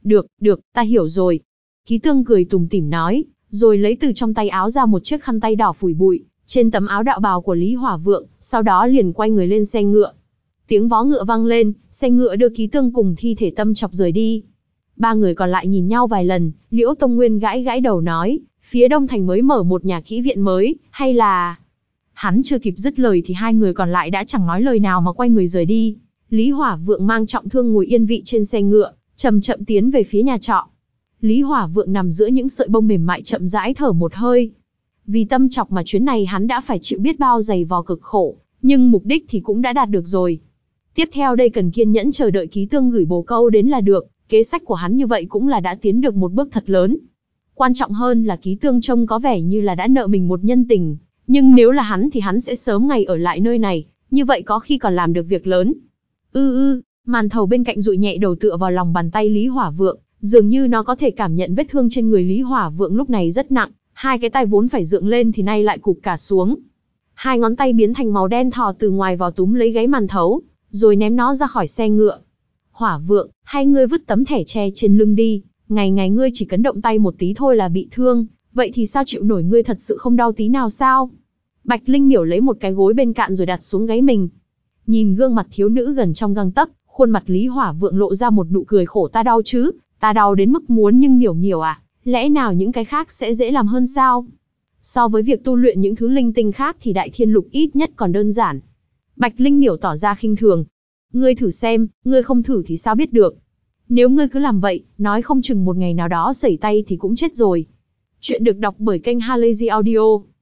Được, được, ta hiểu rồi. Ký Tương cười tủm tỉm nói, rồi lấy từ trong tay áo ra một chiếc khăn tay đỏ phủi bụi, trên tấm áo đạo bào của Lý Hỏa Vượng, sau đó liền quay người lên xe ngựa. Tiếng vó ngựa vang lên, xe ngựa đưa Ký Tương cùng thi thể Tâm Chọc rời đi. Ba người còn lại nhìn nhau vài lần, Liễu Tông Nguyên gãi gãi đầu nói, phía Đông Thành mới mở một nhà kỹ viện mới, hay là... Hắn chưa kịp dứt lời thì hai người còn lại đã chẳng nói lời nào mà quay người rời đi. Lý Hỏa Vượng mang trọng thương ngồi yên vị trên xe ngựa, chậm chậm tiến về phía nhà trọ. Lý Hỏa Vượng nằm giữa những sợi bông mềm mại chậm rãi thở một hơi. Vì Tâm Chọc mà chuyến này hắn đã phải chịu biết bao dày vò cực khổ, nhưng mục đích thì cũng đã đạt được rồi. Tiếp theo đây cần kiên nhẫn chờ đợi Ký Tương gửi bồ câu đến là được, kế sách của hắn như vậy cũng là đã tiến được một bước thật lớn. Quan trọng hơn là Ký Tương trông có vẻ như là đã nợ mình một nhân tình, nhưng nếu là hắn thì hắn sẽ sớm ngày ở lại nơi này, như vậy có khi còn làm được việc lớn. Ư ư, màn thầu bên cạnh dụi nhẹ đầu tựa vào lòng bàn tay Lý Hỏa Vượng, dường như nó có thể cảm nhận vết thương trên người Lý Hỏa Vượng lúc này rất nặng, hai cái tay vốn phải dựng lên thì nay lại cụp cả xuống. Hai ngón tay biến thành màu đen thò từ ngoài vào túm lấy gáy màn thấu, rồi ném nó ra khỏi xe ngựa. Hỏa Vượng, hay ngươi vứt tấm thẻ tre trên lưng đi, ngày ngày ngươi chỉ cần động tay một tí thôi là bị thương, vậy thì sao chịu nổi, ngươi thật sự không đau tí nào sao? Bạch Linh Miểu lấy một cái gối bên cạnh rồi đặt xuống gáy mình. Nhìn gương mặt thiếu nữ gần trong gang tấc, khuôn mặt Lý Hỏa Vượng lộ ra một nụ cười khổ, ta đau chứ, ta đau đến mức muốn nhưng Miểu Miểu à, lẽ nào những cái khác sẽ dễ làm hơn sao? So với việc tu luyện những thứ linh tinh khác thì Đại Thiên Lục ít nhất còn đơn giản. Bạch Linh Miểu tỏ ra khinh thường. Ngươi thử xem, ngươi không thử thì sao biết được. Nếu ngươi cứ làm vậy, nói không chừng một ngày nào đó sẩy tay thì cũng chết rồi. Chuyện được đọc bởi kênh Halazy Audio.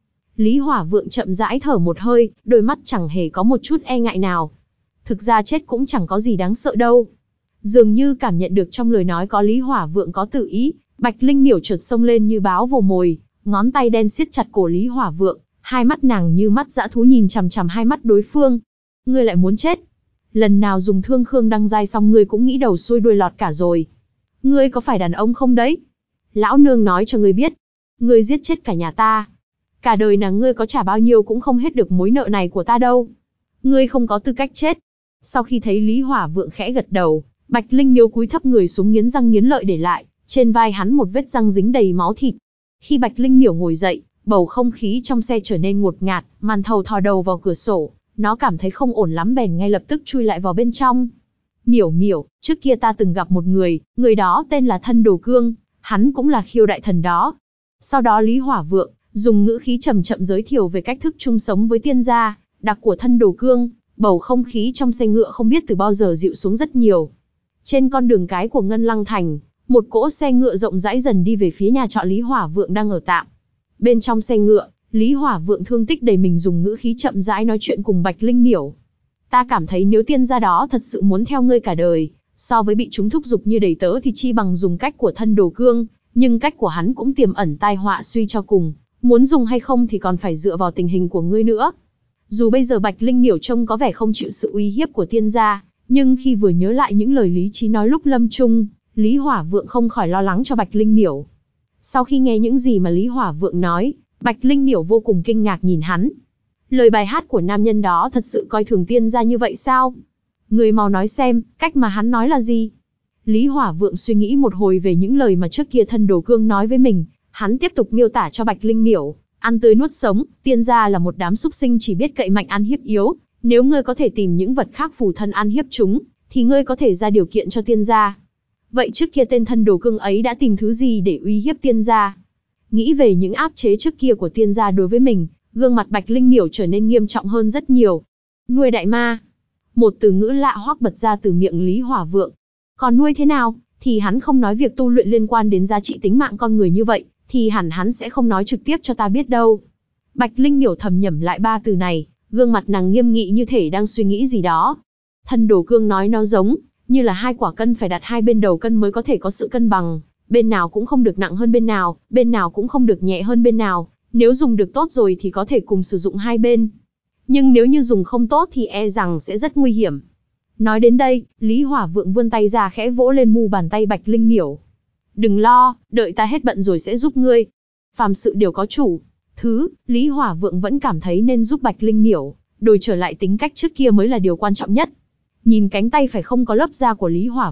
Lý Hỏa Vượng chậm rãi thở một hơi, đôi mắt chẳng hề có một chút e ngại nào. Thực ra chết cũng chẳng có gì đáng sợ đâu. Dường như cảm nhận được trong lời nói có Lý Hỏa Vượng có tự ý, Bạch Linh Miểu chợt xông lên như báo vồ mồi, ngón tay đen siết chặt cổ Lý Hỏa Vượng, hai mắt nàng như mắt dã thú nhìn chằm chằm hai mắt đối phương. Ngươi lại muốn chết? Lần nào dùng thương Khương Đăng Giai xong ngươi cũng nghĩ đầu xuôi đuôi lọt cả rồi. Ngươi có phải đàn ông không đấy? Lão nương nói cho ngươi biết, ngươi giết chết cả nhà ta. Cả đời nàng ngươi có trả bao nhiêu cũng không hết được mối nợ này của ta đâu. Ngươi không có tư cách chết. Sau khi thấy Lý Hỏa Vượng khẽ gật đầu, Bạch Linh Miếu cúi thấp người xuống nghiến răng nghiến lợi để lại, trên vai hắn một vết răng dính đầy máu thịt. Khi Bạch Linh Miểu ngồi dậy, bầu không khí trong xe trở nên ngột ngạt, màn thầu thò đầu vào cửa sổ, nó cảm thấy không ổn lắm bèn ngay lập tức chui lại vào bên trong. Miểu Miểu, trước kia ta từng gặp một người, người đó tên là Thân Đồ Cương, hắn cũng là khiêu đại thần đó. Sau đó Lý Hỏa Vượng dùng ngữ khí chậm chậm giới thiệu về cách thức chung sống với tiên gia, đặc của Thân Đồ Cương, bầu không khí trong xe ngựa không biết từ bao giờ dịu xuống rất nhiều. Trên con đường cái của Ngân Lăng Thành, một cỗ xe ngựa rộng rãi dần đi về phía nhà trọ Lý Hỏa Vượng đang ở tạm. Bên trong xe ngựa, Lý Hỏa Vượng thương tích đầy mình dùng ngữ khí chậm rãi nói chuyện cùng Bạch Linh Miểu. Ta cảm thấy nếu tiên gia đó thật sự muốn theo ngươi cả đời, so với bị chúng thúc giục như đầy tớ thì chi bằng dùng cách của Thân Đồ Cương, nhưng cách của hắn cũng tiềm ẩn tai họa suy cho cùng, muốn dùng hay không thì còn phải dựa vào tình hình của ngươi nữa. Dù bây giờ Bạch Linh Miểu trông có vẻ không chịu sự uy hiếp của tiên gia, nhưng khi vừa nhớ lại những lời Lý Chí nói lúc lâm chung, Lý Hỏa Vượng không khỏi lo lắng cho Bạch Linh Miểu. Sau khi nghe những gì mà Lý Hỏa Vượng nói, Bạch Linh Miểu vô cùng kinh ngạc nhìn hắn. Lời bài hát của nam nhân đó thật sự coi thường tiên gia như vậy sao? Người mau nói xem, cách mà hắn nói là gì? Lý Hỏa Vượng suy nghĩ một hồi về những lời mà trước kia Thân Đồ Cương nói với mình, hắn tiếp tục miêu tả cho Bạch Linh Miểu, ăn tươi nuốt sống, tiên gia là một đám súc sinh chỉ biết cậy mạnh ăn hiếp yếu, nếu ngươi có thể tìm những vật khác phù thân ăn hiếp chúng, thì ngươi có thể ra điều kiện cho tiên gia. Vậy trước kia tên Thân Đồ Cương ấy đã tìm thứ gì để uy hiếp tiên gia? Nghĩ về những áp chế trước kia của tiên gia đối với mình, gương mặt Bạch Linh Miểu trở nên nghiêm trọng hơn rất nhiều. Nuôi đại ma. Một từ ngữ lạ hoắc bật ra từ miệng Lý Hỏa Vượng. Còn nuôi thế nào, thì hắn không nói việc tu luyện liên quan đến giá trị tính mạng con người như vậy, thì hẳn hắn sẽ không nói trực tiếp cho ta biết đâu. Bạch Linh Miểu thầm nhẩm lại ba từ này, gương mặt nàng nghiêm nghị như thể đang suy nghĩ gì đó. Thân Đồ Cương nói nó giống như là hai quả cân phải đặt hai bên đầu cân mới có thể có sự cân bằng, bên nào cũng không được nặng hơn bên nào, bên nào cũng không được nhẹ hơn bên nào, nếu dùng được tốt rồi thì có thể cùng sử dụng hai bên. Nhưng nếu như dùng không tốt thì e rằng sẽ rất nguy hiểm. Nói đến đây, Lý Hỏa Vượng vươn tay ra khẽ vỗ lên mu bàn tay Bạch Linh Miểu. Đừng lo, đợi ta hết bận rồi sẽ giúp ngươi. Phàm sự đều có chủ. Thứ, Lý Hỏa Vượng vẫn cảm thấy nên giúp Bạch Linh Miểu, đổi trở lại tính cách trước kia mới là điều quan trọng nhất. Nhìn cánh tay phải không có lớp da của Lý Hỏa Vượng,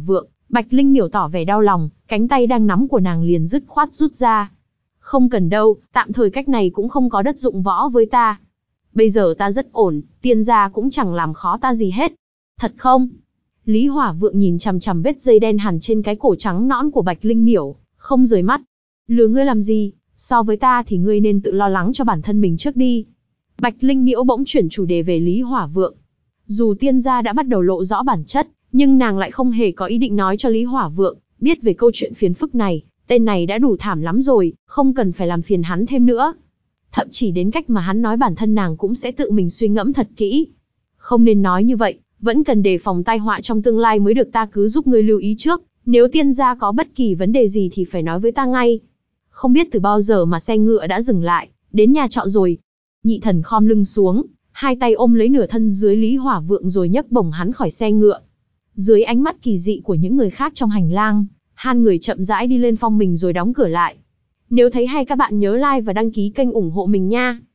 Bạch Linh Miểu tỏ vẻ đau lòng, cánh tay đang nắm của nàng liền dứt khoát rút ra. Không cần đâu, tạm thời cách này cũng không có đất dụng võ với ta. Bây giờ ta rất ổn, tiên gia cũng chẳng làm khó ta gì hết. Thật không? Lý Hỏa Vượng nhìn chằm chằm vết dây đen hằn trên cái cổ trắng nõn của Bạch Linh Miểu, không rời mắt. Lừa ngươi làm gì, so với ta thì ngươi nên tự lo lắng cho bản thân mình trước đi. Bạch Linh Miểu bỗng chuyển chủ đề về Lý Hỏa Vượng. Dù tiên gia đã bắt đầu lộ rõ bản chất, nhưng nàng lại không hề có ý định nói cho Lý Hỏa Vượng biết về câu chuyện phiền phức này. Tên này đã đủ thảm lắm rồi, không cần phải làm phiền hắn thêm nữa. Thậm chí đến cách mà hắn nói bản thân nàng cũng sẽ tự mình suy ngẫm thật kỹ. Không nên nói như vậy, vẫn cần đề phòng tai họa trong tương lai mới được, ta cứ giúp ngươi lưu ý trước. Nếu tiên gia có bất kỳ vấn đề gì thì phải nói với ta ngay. Không biết từ bao giờ mà xe ngựa đã dừng lại, đến nhà trọ rồi. Nhị thần khom lưng xuống, hai tay ôm lấy nửa thân dưới Lý Hỏa Vượng rồi nhấc bổng hắn khỏi xe ngựa. Dưới ánh mắt kỳ dị của những người khác trong hành lang, hai người chậm rãi đi lên phòng mình rồi đóng cửa lại. Nếu thấy hay các bạn nhớ like và đăng ký kênh ủng hộ mình nha.